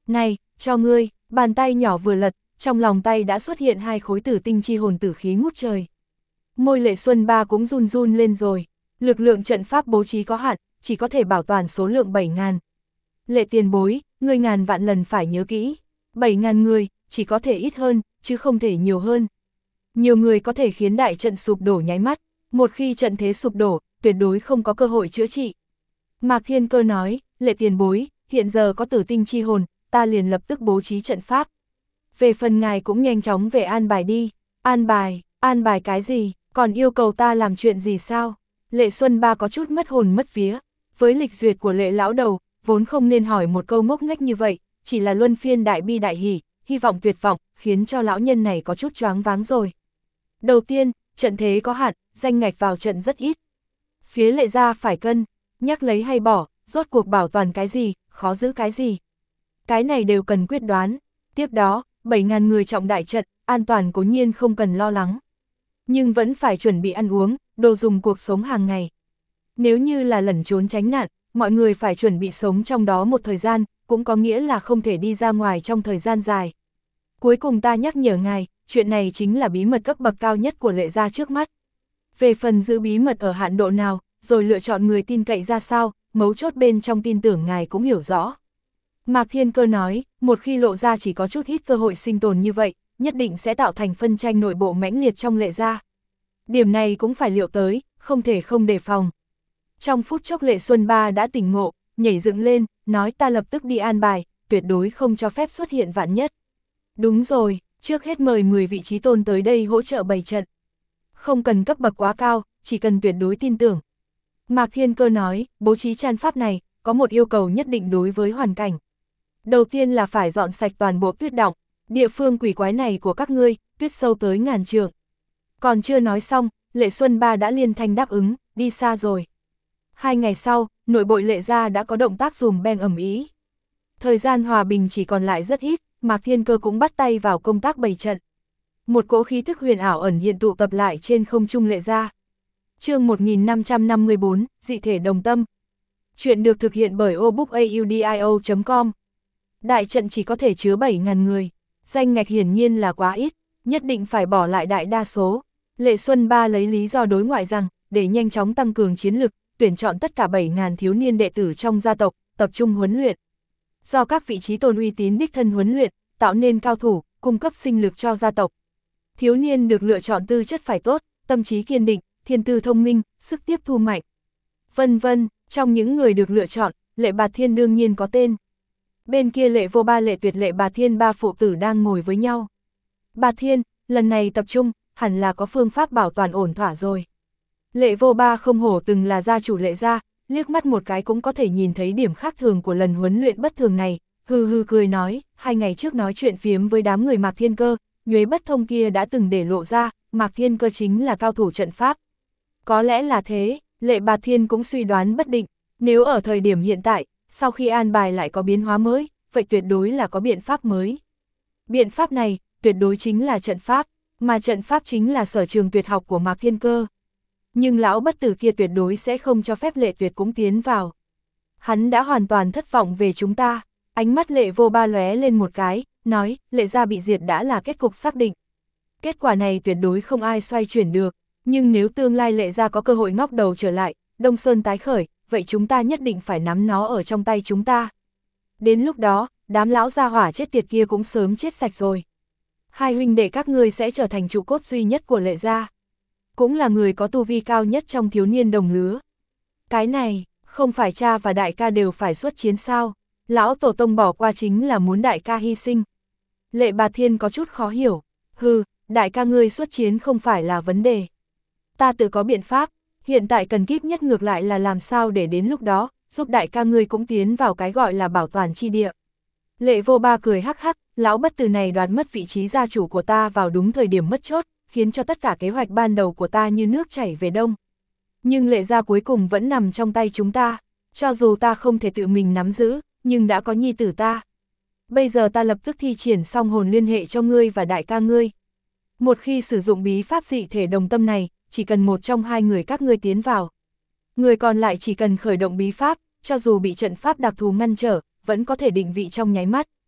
Này, cho ngươi, bàn tay nhỏ vừa lật, trong lòng tay đã xuất hiện hai khối tử tinh chi hồn tử khí ngút trời. Môi Lệ Xuân Ba cũng run run lên rồi, lực lượng trận pháp bố trí có hạn, chỉ có thể bảo toàn số lượng bảy ngàn. Lệ tiền bối, ngươi ngàn vạn lần phải nhớ kỹ, bảy ngàn người, chỉ có thể ít hơn, chứ không thể nhiều hơn. Nhiều người có thể khiến đại trận sụp đổ nháy mắt, một khi trận thế sụp đổ, tuyệt đối không có cơ hội chữa trị. Mạc Thiên Cơ nói, Lệ tiền bối, hiện giờ có tử tinh chi hồn, ta liền lập tức bố trí trận pháp. Về phần ngài cũng nhanh chóng về an bài đi. An bài, an bài cái gì, còn yêu cầu ta làm chuyện gì sao? Lệ Xuân Ba có chút mất hồn mất vía. Với lịch duyệt của Lệ lão đầu, vốn không nên hỏi một câu ngốc nghếch như vậy, chỉ là luân phiên đại bi đại hỉ, hy vọng tuyệt vọng, khiến cho lão nhân này có chút choáng váng rồi. Đầu tiên, trận thế có hạn, danh ngạch vào trận rất ít. Phía Lệ gia phải cân, nhắc lấy hay bỏ, rốt cuộc bảo toàn cái gì, khó giữ cái gì. Cái này đều cần quyết đoán. Tiếp đó, bảy ngàn người trọng đại trận, an toàn cố nhiên không cần lo lắng. Nhưng vẫn phải chuẩn bị ăn uống, đồ dùng cuộc sống hàng ngày. Nếu như là lẩn trốn tránh nạn, mọi người phải chuẩn bị sống trong đó một thời gian, cũng có nghĩa là không thể đi ra ngoài trong thời gian dài. Cuối cùng ta nhắc nhở ngài, chuyện này chính là bí mật cấp bậc cao nhất của Lệ gia trước mắt. Về phần giữ bí mật ở hạn độ nào, rồi lựa chọn người tin cậy ra sao, mấu chốt bên trong tin tưởng ngài cũng hiểu rõ. Mạc Thiên Cơ nói, một khi lộ ra chỉ có chút ít cơ hội sinh tồn như vậy, nhất định sẽ tạo thành phân tranh nội bộ mãnh liệt trong Lệ gia. Điểm này cũng phải liệu tới, không thể không đề phòng. Trong phút chốc Lệ Xuân Ba đã tỉnh ngộ, nhảy dựng lên, nói ta lập tức đi an bài, tuyệt đối không cho phép xuất hiện vạn nhất. Đúng rồi, trước hết mời mười vị trí tôn tới đây hỗ trợ bày trận. Không cần cấp bậc quá cao, chỉ cần tuyệt đối tin tưởng. Mạc Thiên Cơ nói, bố trí trận pháp này, có một yêu cầu nhất định đối với hoàn cảnh. Đầu tiên là phải dọn sạch toàn bộ tuyết động, địa phương quỷ quái này của các ngươi, tuyết sâu tới ngàn trượng. Còn chưa nói xong, Lệ Xuân Ba đã liên thanh đáp ứng, đi xa rồi. Hai ngày sau, nội bộ Lệ gia đã có động tác dùm beng ầm ĩ. Thời gian hòa bình chỉ còn lại rất ít, Mạc Thiên Cơ cũng bắt tay vào công tác bày trận. Một cỗ khí thức huyền ảo ẩn hiện tụ tập lại trên không trung Lệ gia. Chương một nghìn năm trăm năm mươi tư, dị thể đồng tâm. Chuyện được thực hiện bởi obookaudio chấm com. Đại trận chỉ có thể chứa bảy ngàn người, danh ngạch hiển nhiên là quá ít, nhất định phải bỏ lại đại đa số. Lệ Xuân Ba lấy lý do đối ngoại rằng, để nhanh chóng tăng cường chiến lực, tuyển chọn tất cả bảy ngàn thiếu niên đệ tử trong gia tộc, tập trung huấn luyện. Do các vị trí tôn uy tín đích thân huấn luyện, tạo nên cao thủ, cung cấp sinh lực cho gia tộc. Thiếu niên được lựa chọn tư chất phải tốt, tâm trí kiên định, thiên tư thông minh, sức tiếp thu mạnh. Vân vân, trong những người được lựa chọn, Lệ Bạt Thiên đương nhiên có tên. Bên kia Lệ Vô Ba Lệ Tuyệt Lệ Bạt Thiên ba phụ tử đang ngồi với nhau. Bạt Thiên, lần này tập trung, hẳn là có phương pháp bảo toàn ổn thỏa rồi. Lệ Vô Ba không hổ từng là gia chủ Lệ gia, liếc mắt một cái cũng có thể nhìn thấy điểm khác thường của lần huấn luyện bất thường này, hư hư cười nói, hai ngày trước nói chuyện phiếm với đám người Mạc Thiên Cơ, nhuế bất thông kia đã từng để lộ ra, Mạc Thiên Cơ chính là cao thủ trận pháp. Có lẽ là thế, Lệ Bạt Thiên cũng suy đoán bất định, nếu ở thời điểm hiện tại, sau khi an bài lại có biến hóa mới, vậy tuyệt đối là có biện pháp mới. Biện pháp này, tuyệt đối chính là trận pháp, mà trận pháp chính là sở trường tuyệt học của Mạc Thiên Cơ. Nhưng lão bất tử kia tuyệt đối sẽ không cho phép Lệ Tuyệt cũng tiến vào. Hắn đã hoàn toàn thất vọng về chúng ta, ánh mắt Lệ Vô Ba lóe lên một cái, nói, Lệ gia bị diệt đã là kết cục xác định. Kết quả này tuyệt đối không ai xoay chuyển được, nhưng nếu tương lai Lệ gia có cơ hội ngóc đầu trở lại, Đông Sơn tái khởi, vậy chúng ta nhất định phải nắm nó ở trong tay chúng ta. Đến lúc đó, đám lão gia hỏa chết tiệt kia cũng sớm chết sạch rồi. Hai huynh đệ các ngươi sẽ trở thành trụ cốt duy nhất của Lệ gia. Cũng là người có tu vi cao nhất trong thiếu niên đồng lứa. Cái này, không phải cha và đại ca đều phải xuất chiến sao, lão tổ tông bỏ qua chính là muốn đại ca hy sinh. Lệ Bạt Thiên có chút khó hiểu, hừ, đại ca ngươi xuất chiến không phải là vấn đề. Ta tự có biện pháp, hiện tại cần kíp nhất ngược lại là làm sao để đến lúc đó, giúp đại ca ngươi cũng tiến vào cái gọi là bảo toàn chi địa. Lệ Vô Ba cười hắc hắc, lão bất tử này đoán mất vị trí gia chủ của ta vào đúng thời điểm mất chốt, khiến cho tất cả kế hoạch ban đầu của ta như nước chảy về đông. Nhưng Lệ gia cuối cùng vẫn nằm trong tay chúng ta, cho dù ta không thể tự mình nắm giữ, nhưng đã có nhi tử ta. Bây giờ ta lập tức thi triển song hồn liên hệ cho ngươi và đại ca ngươi. Một khi sử dụng bí pháp dị thể đồng tâm này, chỉ cần một trong hai người các ngươi tiến vào. Người còn lại chỉ cần khởi động bí pháp, cho dù bị trận pháp đặc thù ngăn trở, vẫn có thể định vị trong nháy mắt.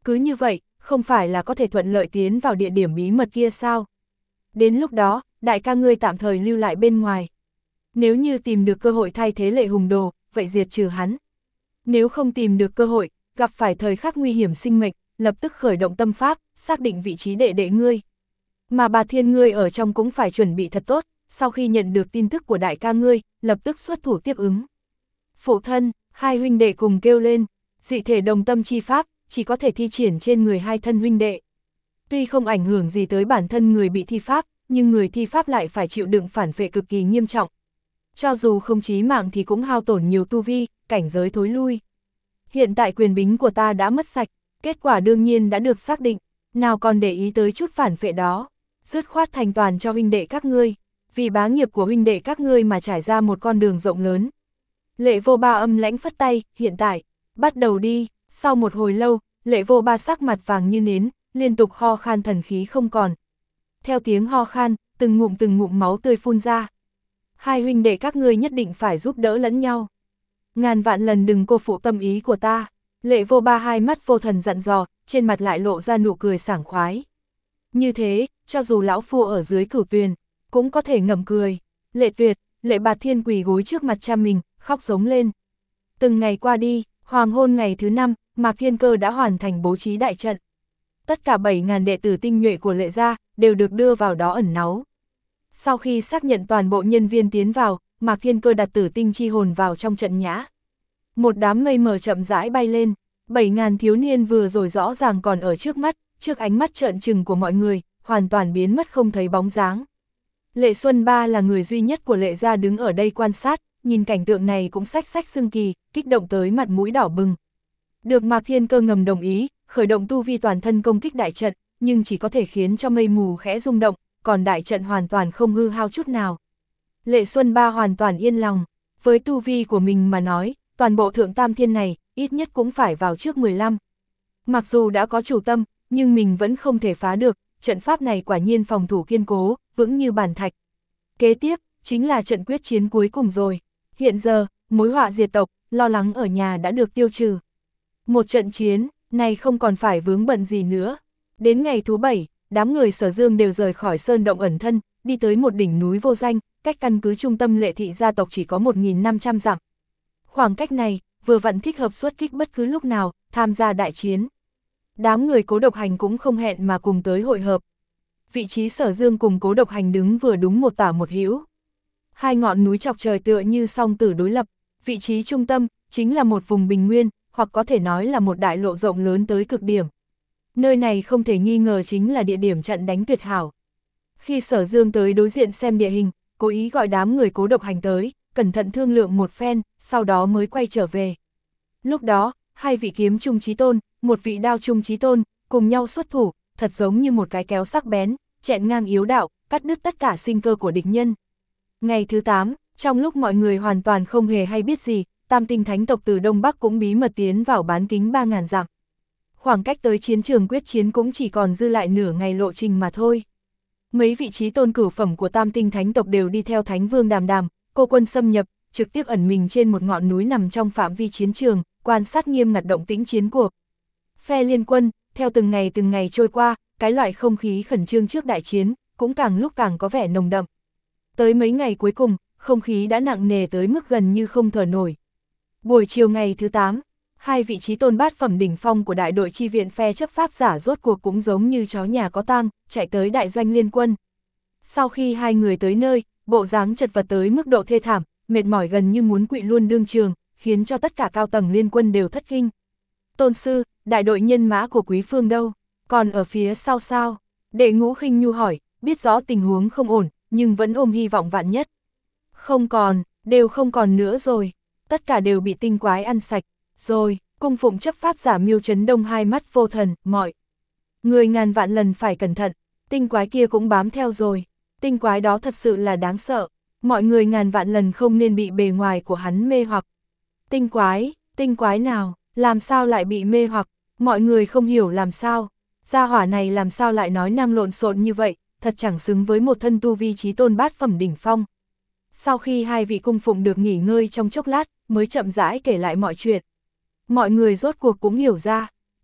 cứ như vậy, không phải là có thể thuận lợi tiến vào địa điểm bí mật kia sao? Đến lúc đó, đại ca ngươi tạm thời lưu lại bên ngoài. Nếu như tìm được cơ hội thay thế Lệ Hùng Đồ, vậy diệt trừ hắn. Nếu không tìm được cơ hội, gặp phải thời khắc nguy hiểm sinh mệnh, lập tức khởi động tâm pháp, xác định vị trí đệ đệ ngươi. Mà bà Thiên ngươi ở trong cũng phải chuẩn bị thật tốt, sau khi nhận được tin tức của đại ca ngươi, lập tức xuất thủ tiếp ứng. Phụ thân, hai huynh đệ cùng kêu lên, dị thể đồng tâm chi pháp, chỉ có thể thi triển trên người hai thân huynh đệ. Tuy không ảnh hưởng gì tới bản thân người bị thi pháp, nhưng người thi pháp lại phải chịu đựng phản phệ cực kỳ nghiêm trọng. Cho dù không chí mạng thì cũng hao tổn nhiều tu vi, cảnh giới thối lui. Hiện tại quyền bính của ta đã mất sạch, kết quả đương nhiên đã được xác định, nào còn để ý tới chút phản phệ đó. Dứt khoát thành toàn cho huynh đệ các ngươi, vì bá nghiệp của huynh đệ các ngươi mà trải ra một con đường rộng lớn. Lệ Vô Ba âm lãnh phất tay, hiện tại, bắt đầu đi. Sau một hồi lâu, Lệ Vô Ba sắc mặt vàng như nến, liên tục ho khan thần khí không còn. Theo tiếng ho khan, từng ngụm từng ngụm máu tươi phun ra. Hai huynh đệ các ngươi nhất định phải giúp đỡ lẫn nhau. Ngàn vạn lần đừng cô phụ tâm ý của ta. Lệ Vô Ba hai mắt vô thần dặn dò, trên mặt lại lộ ra nụ cười sảng khoái. Như thế, cho dù lão phu ở dưới cửu tuyền, cũng có thể ngậm cười. Lệ Tuyệt, Lệ Bạt Thiên quỳ gối trước mặt cha mình, khóc giống lên. Từng ngày qua đi, hoàng hôn ngày thứ năm, Mạc Thiên Cơ đã hoàn thành bố trí đại trận. Tất cả bảy nghìn đệ tử tinh nhuệ của Lệ gia đều được đưa vào đó ẩn náu. Sau khi xác nhận toàn bộ nhân viên tiến vào, Mạc Thiên Cơ đặt tử tinh chi hồn vào trong trận nhã. Một đám mây mờ chậm rãi bay lên, bảy nghìn thiếu niên vừa rồi rõ ràng còn ở trước mắt, trước ánh mắt trợn trừng của mọi người, hoàn toàn biến mất không thấy bóng dáng. Lệ Xuân Ba là người duy nhất của Lệ gia đứng ở đây quan sát, nhìn cảnh tượng này cũng xách xách xưng kỳ, kích động tới mặt mũi đỏ bừng. Được Mạc Thiên Cơ ngầm đồng ý, khởi động tu vi toàn thân công kích đại trận, nhưng chỉ có thể khiến cho mây mù khẽ rung động, còn đại trận hoàn toàn không hư hao chút nào. Lệ Xuân Ba hoàn toàn yên lòng, với tu vi của mình mà nói, toàn bộ thượng tam thiên này, ít nhất cũng phải vào trước mười lăm. Mặc dù đã có chủ tâm, nhưng mình vẫn không thể phá được, trận pháp này quả nhiên phòng thủ kiên cố, vững như bàn thạch. Kế tiếp, chính là trận quyết chiến cuối cùng rồi. Hiện giờ, mối họa diệt tộc, lo lắng ở nhà đã được tiêu trừ. Một trận chiến, này không còn phải vướng bận gì nữa. Đến ngày thứ bảy, đám người Sở Dương đều rời khỏi sơn động ẩn thân, đi tới một đỉnh núi vô danh, cách căn cứ trung tâm Lệ thị gia tộc chỉ có một nghìn năm trăm dặm. Khoảng cách này, vừa vặn thích hợp xuất kích bất cứ lúc nào, tham gia đại chiến. Đám người Cố Độc Hành cũng không hẹn mà cùng tới hội hợp. Vị trí Sở Dương cùng Cố Độc Hành đứng vừa đúng một tả một hữu. Hai ngọn núi chọc trời tựa như song tử đối lập, vị trí trung tâm chính là một vùng bình nguyên, hoặc có thể nói là một đại lộ rộng lớn tới cực điểm. Nơi này không thể nghi ngờ chính là địa điểm trận đánh tuyệt hảo. Khi Sở Dương tới đối diện xem địa hình, cố ý gọi đám người Cố Độc Hành tới, cẩn thận thương lượng một phen, sau đó mới quay trở về. Lúc đó, hai vị kiếm trung chí tôn, một vị đao trung chí tôn, cùng nhau xuất thủ, thật giống như một cái kéo sắc bén, chẹn ngang yếu đạo, cắt đứt tất cả sinh cơ của địch nhân. Ngày thứ tám, trong lúc mọi người hoàn toàn không hề hay biết gì, Tam Tinh Thánh tộc từ Đông Bắc cũng bí mật tiến vào bán kính ba nghìn dặm. Khoảng cách tới chiến trường quyết chiến cũng chỉ còn dư lại nửa ngày lộ trình mà thôi. Mấy vị trí tôn cửu phẩm của Tam Tinh Thánh tộc đều đi theo Thánh Vương Đàm Đàm, cô quân xâm nhập, trực tiếp ẩn mình trên một ngọn núi nằm trong phạm vi chiến trường, quan sát nghiêm ngặt động tĩnh chiến cuộc. Phe liên quân, theo từng ngày từng ngày trôi qua, cái loại không khí khẩn trương trước đại chiến, cũng càng lúc càng có vẻ nồng đậm. Tới mấy ngày cuối cùng, không khí đã nặng nề tới mức gần như không thở nổi. Buổi chiều ngày thứ tám, hai vị trí tôn bát phẩm đỉnh phong của đại đội chi viện phe chấp pháp giả rốt cuộc cũng giống như chó nhà có tang, chạy tới đại doanh liên quân. Sau khi hai người tới nơi, bộ dáng chật vật tới mức độ thê thảm, mệt mỏi gần như muốn quỵ luôn đương trường, khiến cho tất cả cao tầng liên quân đều thất kinh. Tôn sư, đại đội nhân mã của Quý Phương đâu? Còn ở phía sau sao? Đệ Ngũ Khinh Nhu hỏi, biết rõ tình huống không ổn, nhưng vẫn ôm hy vọng vạn nhất. Không còn, đều không còn nữa rồi. Tất cả đều bị tinh quái ăn sạch. Rồi, cung phụng chấp pháp giả Miêu Trấn Đông hai mắt vô thần, mọi người ngàn vạn lần phải cẩn thận. Tinh quái kia cũng bám theo rồi. Tinh quái đó thật sự là đáng sợ. Mọi người ngàn vạn lần không nên bị bề ngoài của hắn mê hoặc. Tinh quái, tinh quái nào, làm sao lại bị mê hoặc, mọi người không hiểu làm sao. Gia hỏa này làm sao lại nói năng lộn xộn như vậy, thật chẳng xứng với một thân tu vi chí tôn bát phẩm đỉnh phong. Sau khi hai vị cung phụng được nghỉ ngơi trong chốc lát, mới chậm rãi kể lại mọi chuyện. Mọi người rốt cuộc cũng hiểu ra,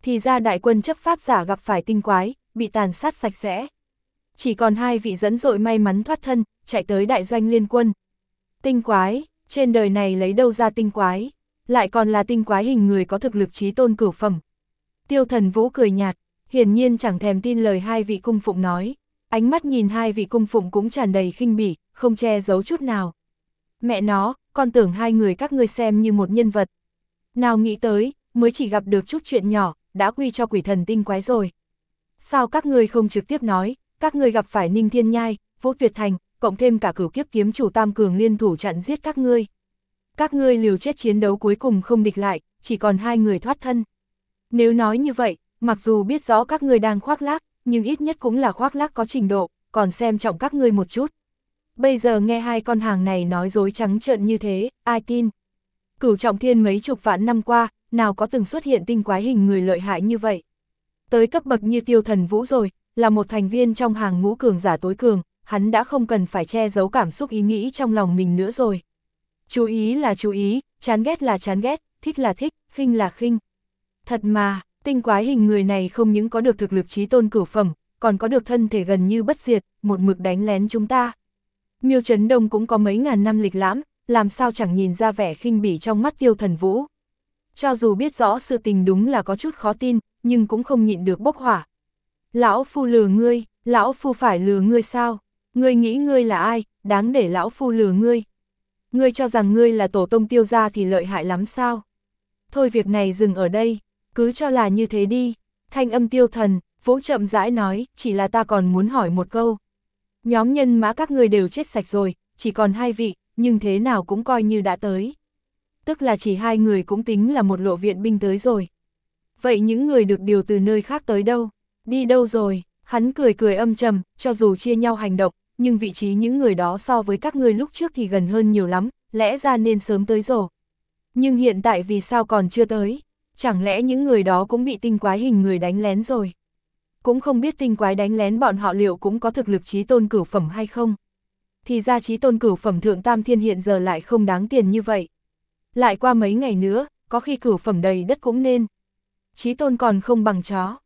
Thì ra đại quân chấp pháp giả gặp phải tinh quái, bị tàn sát sạch sẽ. Chỉ còn hai vị dẫn dội may mắn thoát thân, chạy tới đại doanh liên quân. Tinh quái, trên đời này lấy đâu ra tinh quái, lại còn là tinh quái hình người có thực lực chí tôn cửu phẩm. Tiêu Thần Vũ cười nhạt, hiển nhiên chẳng thèm tin lời hai vị cung phụng nói. Ánh mắt nhìn hai vị cung phụng cũng tràn đầy khinh bỉ, không che giấu chút nào. Mẹ nó, con tưởng hai người các ngươi xem như một nhân vật. Nào nghĩ tới, mới chỉ gặp được chút chuyện nhỏ, đã quy cho quỷ thần tinh quái rồi. Sao các ngươi không trực tiếp nói, các ngươi gặp phải Ninh Thiên Nhai, Vũ Tuyệt Thành, cộng thêm cả cửu kiếp kiếm chủ tam cường liên thủ chặn giết các ngươi. Các ngươi liều chết chiến đấu cuối cùng không địch lại, chỉ còn hai người thoát thân. Nếu nói như vậy, mặc dù biết rõ các ngươi đang khoác lác, nhưng ít nhất cũng là khoác lác có trình độ, còn xem trọng các ngươi một chút. Bây giờ nghe hai con hàng này nói dối trắng trợn như thế, ai tin? Cửu Trọng Thiên mấy chục vạn năm qua, nào có từng xuất hiện tinh quái hình người lợi hại như vậy. Tới cấp bậc như Tiêu Thần Vũ rồi, là một thành viên trong hàng ngũ cường giả tối cường, hắn đã không cần phải che giấu cảm xúc ý nghĩ trong lòng mình nữa rồi. Chú ý là chú ý, chán ghét là chán ghét, thích là thích, khinh là khinh. Thật mà, tinh quái hình người này không những có được thực lực chí tôn cửu phẩm, còn có được thân thể gần như bất diệt, một mực đánh lén chúng ta. Miêu Trấn Đông cũng có mấy ngàn năm lịch lãm, làm sao chẳng nhìn ra vẻ khinh bỉ trong mắt Tiêu Thần Vũ. Cho dù biết rõ sự tình đúng là có chút khó tin, nhưng cũng không nhịn được bốc hỏa. Lão Phu lừa ngươi, Lão Phu phải lừa ngươi sao? Ngươi nghĩ ngươi là ai, đáng để Lão Phu lừa ngươi? Ngươi cho rằng ngươi là tổ tông Tiêu gia thì lợi hại lắm sao? Thôi việc này dừng ở đây, cứ cho là như thế đi. Thanh âm Tiêu Thần Vũ chậm rãi nói, chỉ là ta còn muốn hỏi một câu. Nhóm nhân mã các ngươi đều chết sạch rồi, chỉ còn hai vị, nhưng thế nào cũng coi như đã tới. Tức là chỉ hai người cũng tính là một lộ viện binh tới rồi. Vậy những người được điều từ nơi khác tới đâu? Đi đâu rồi? Hắn cười cười âm trầm, cho dù chia nhau hành động, nhưng vị trí những người đó so với các ngươi lúc trước thì gần hơn nhiều lắm, lẽ ra nên sớm tới rồi. Nhưng hiện tại vì sao còn chưa tới? Chẳng lẽ những người đó cũng bị tinh quái hình người đánh lén rồi? Cũng không biết tinh quái đánh lén bọn họ liệu cũng có thực lực chí tôn cửu phẩm hay không? Thì ra chí tôn cửu phẩm thượng tam thiên hiện giờ lại không đáng tiền như vậy. Lại qua mấy ngày nữa, có khi cửu phẩm đầy đất cũng nên. Chí tôn còn không bằng chó.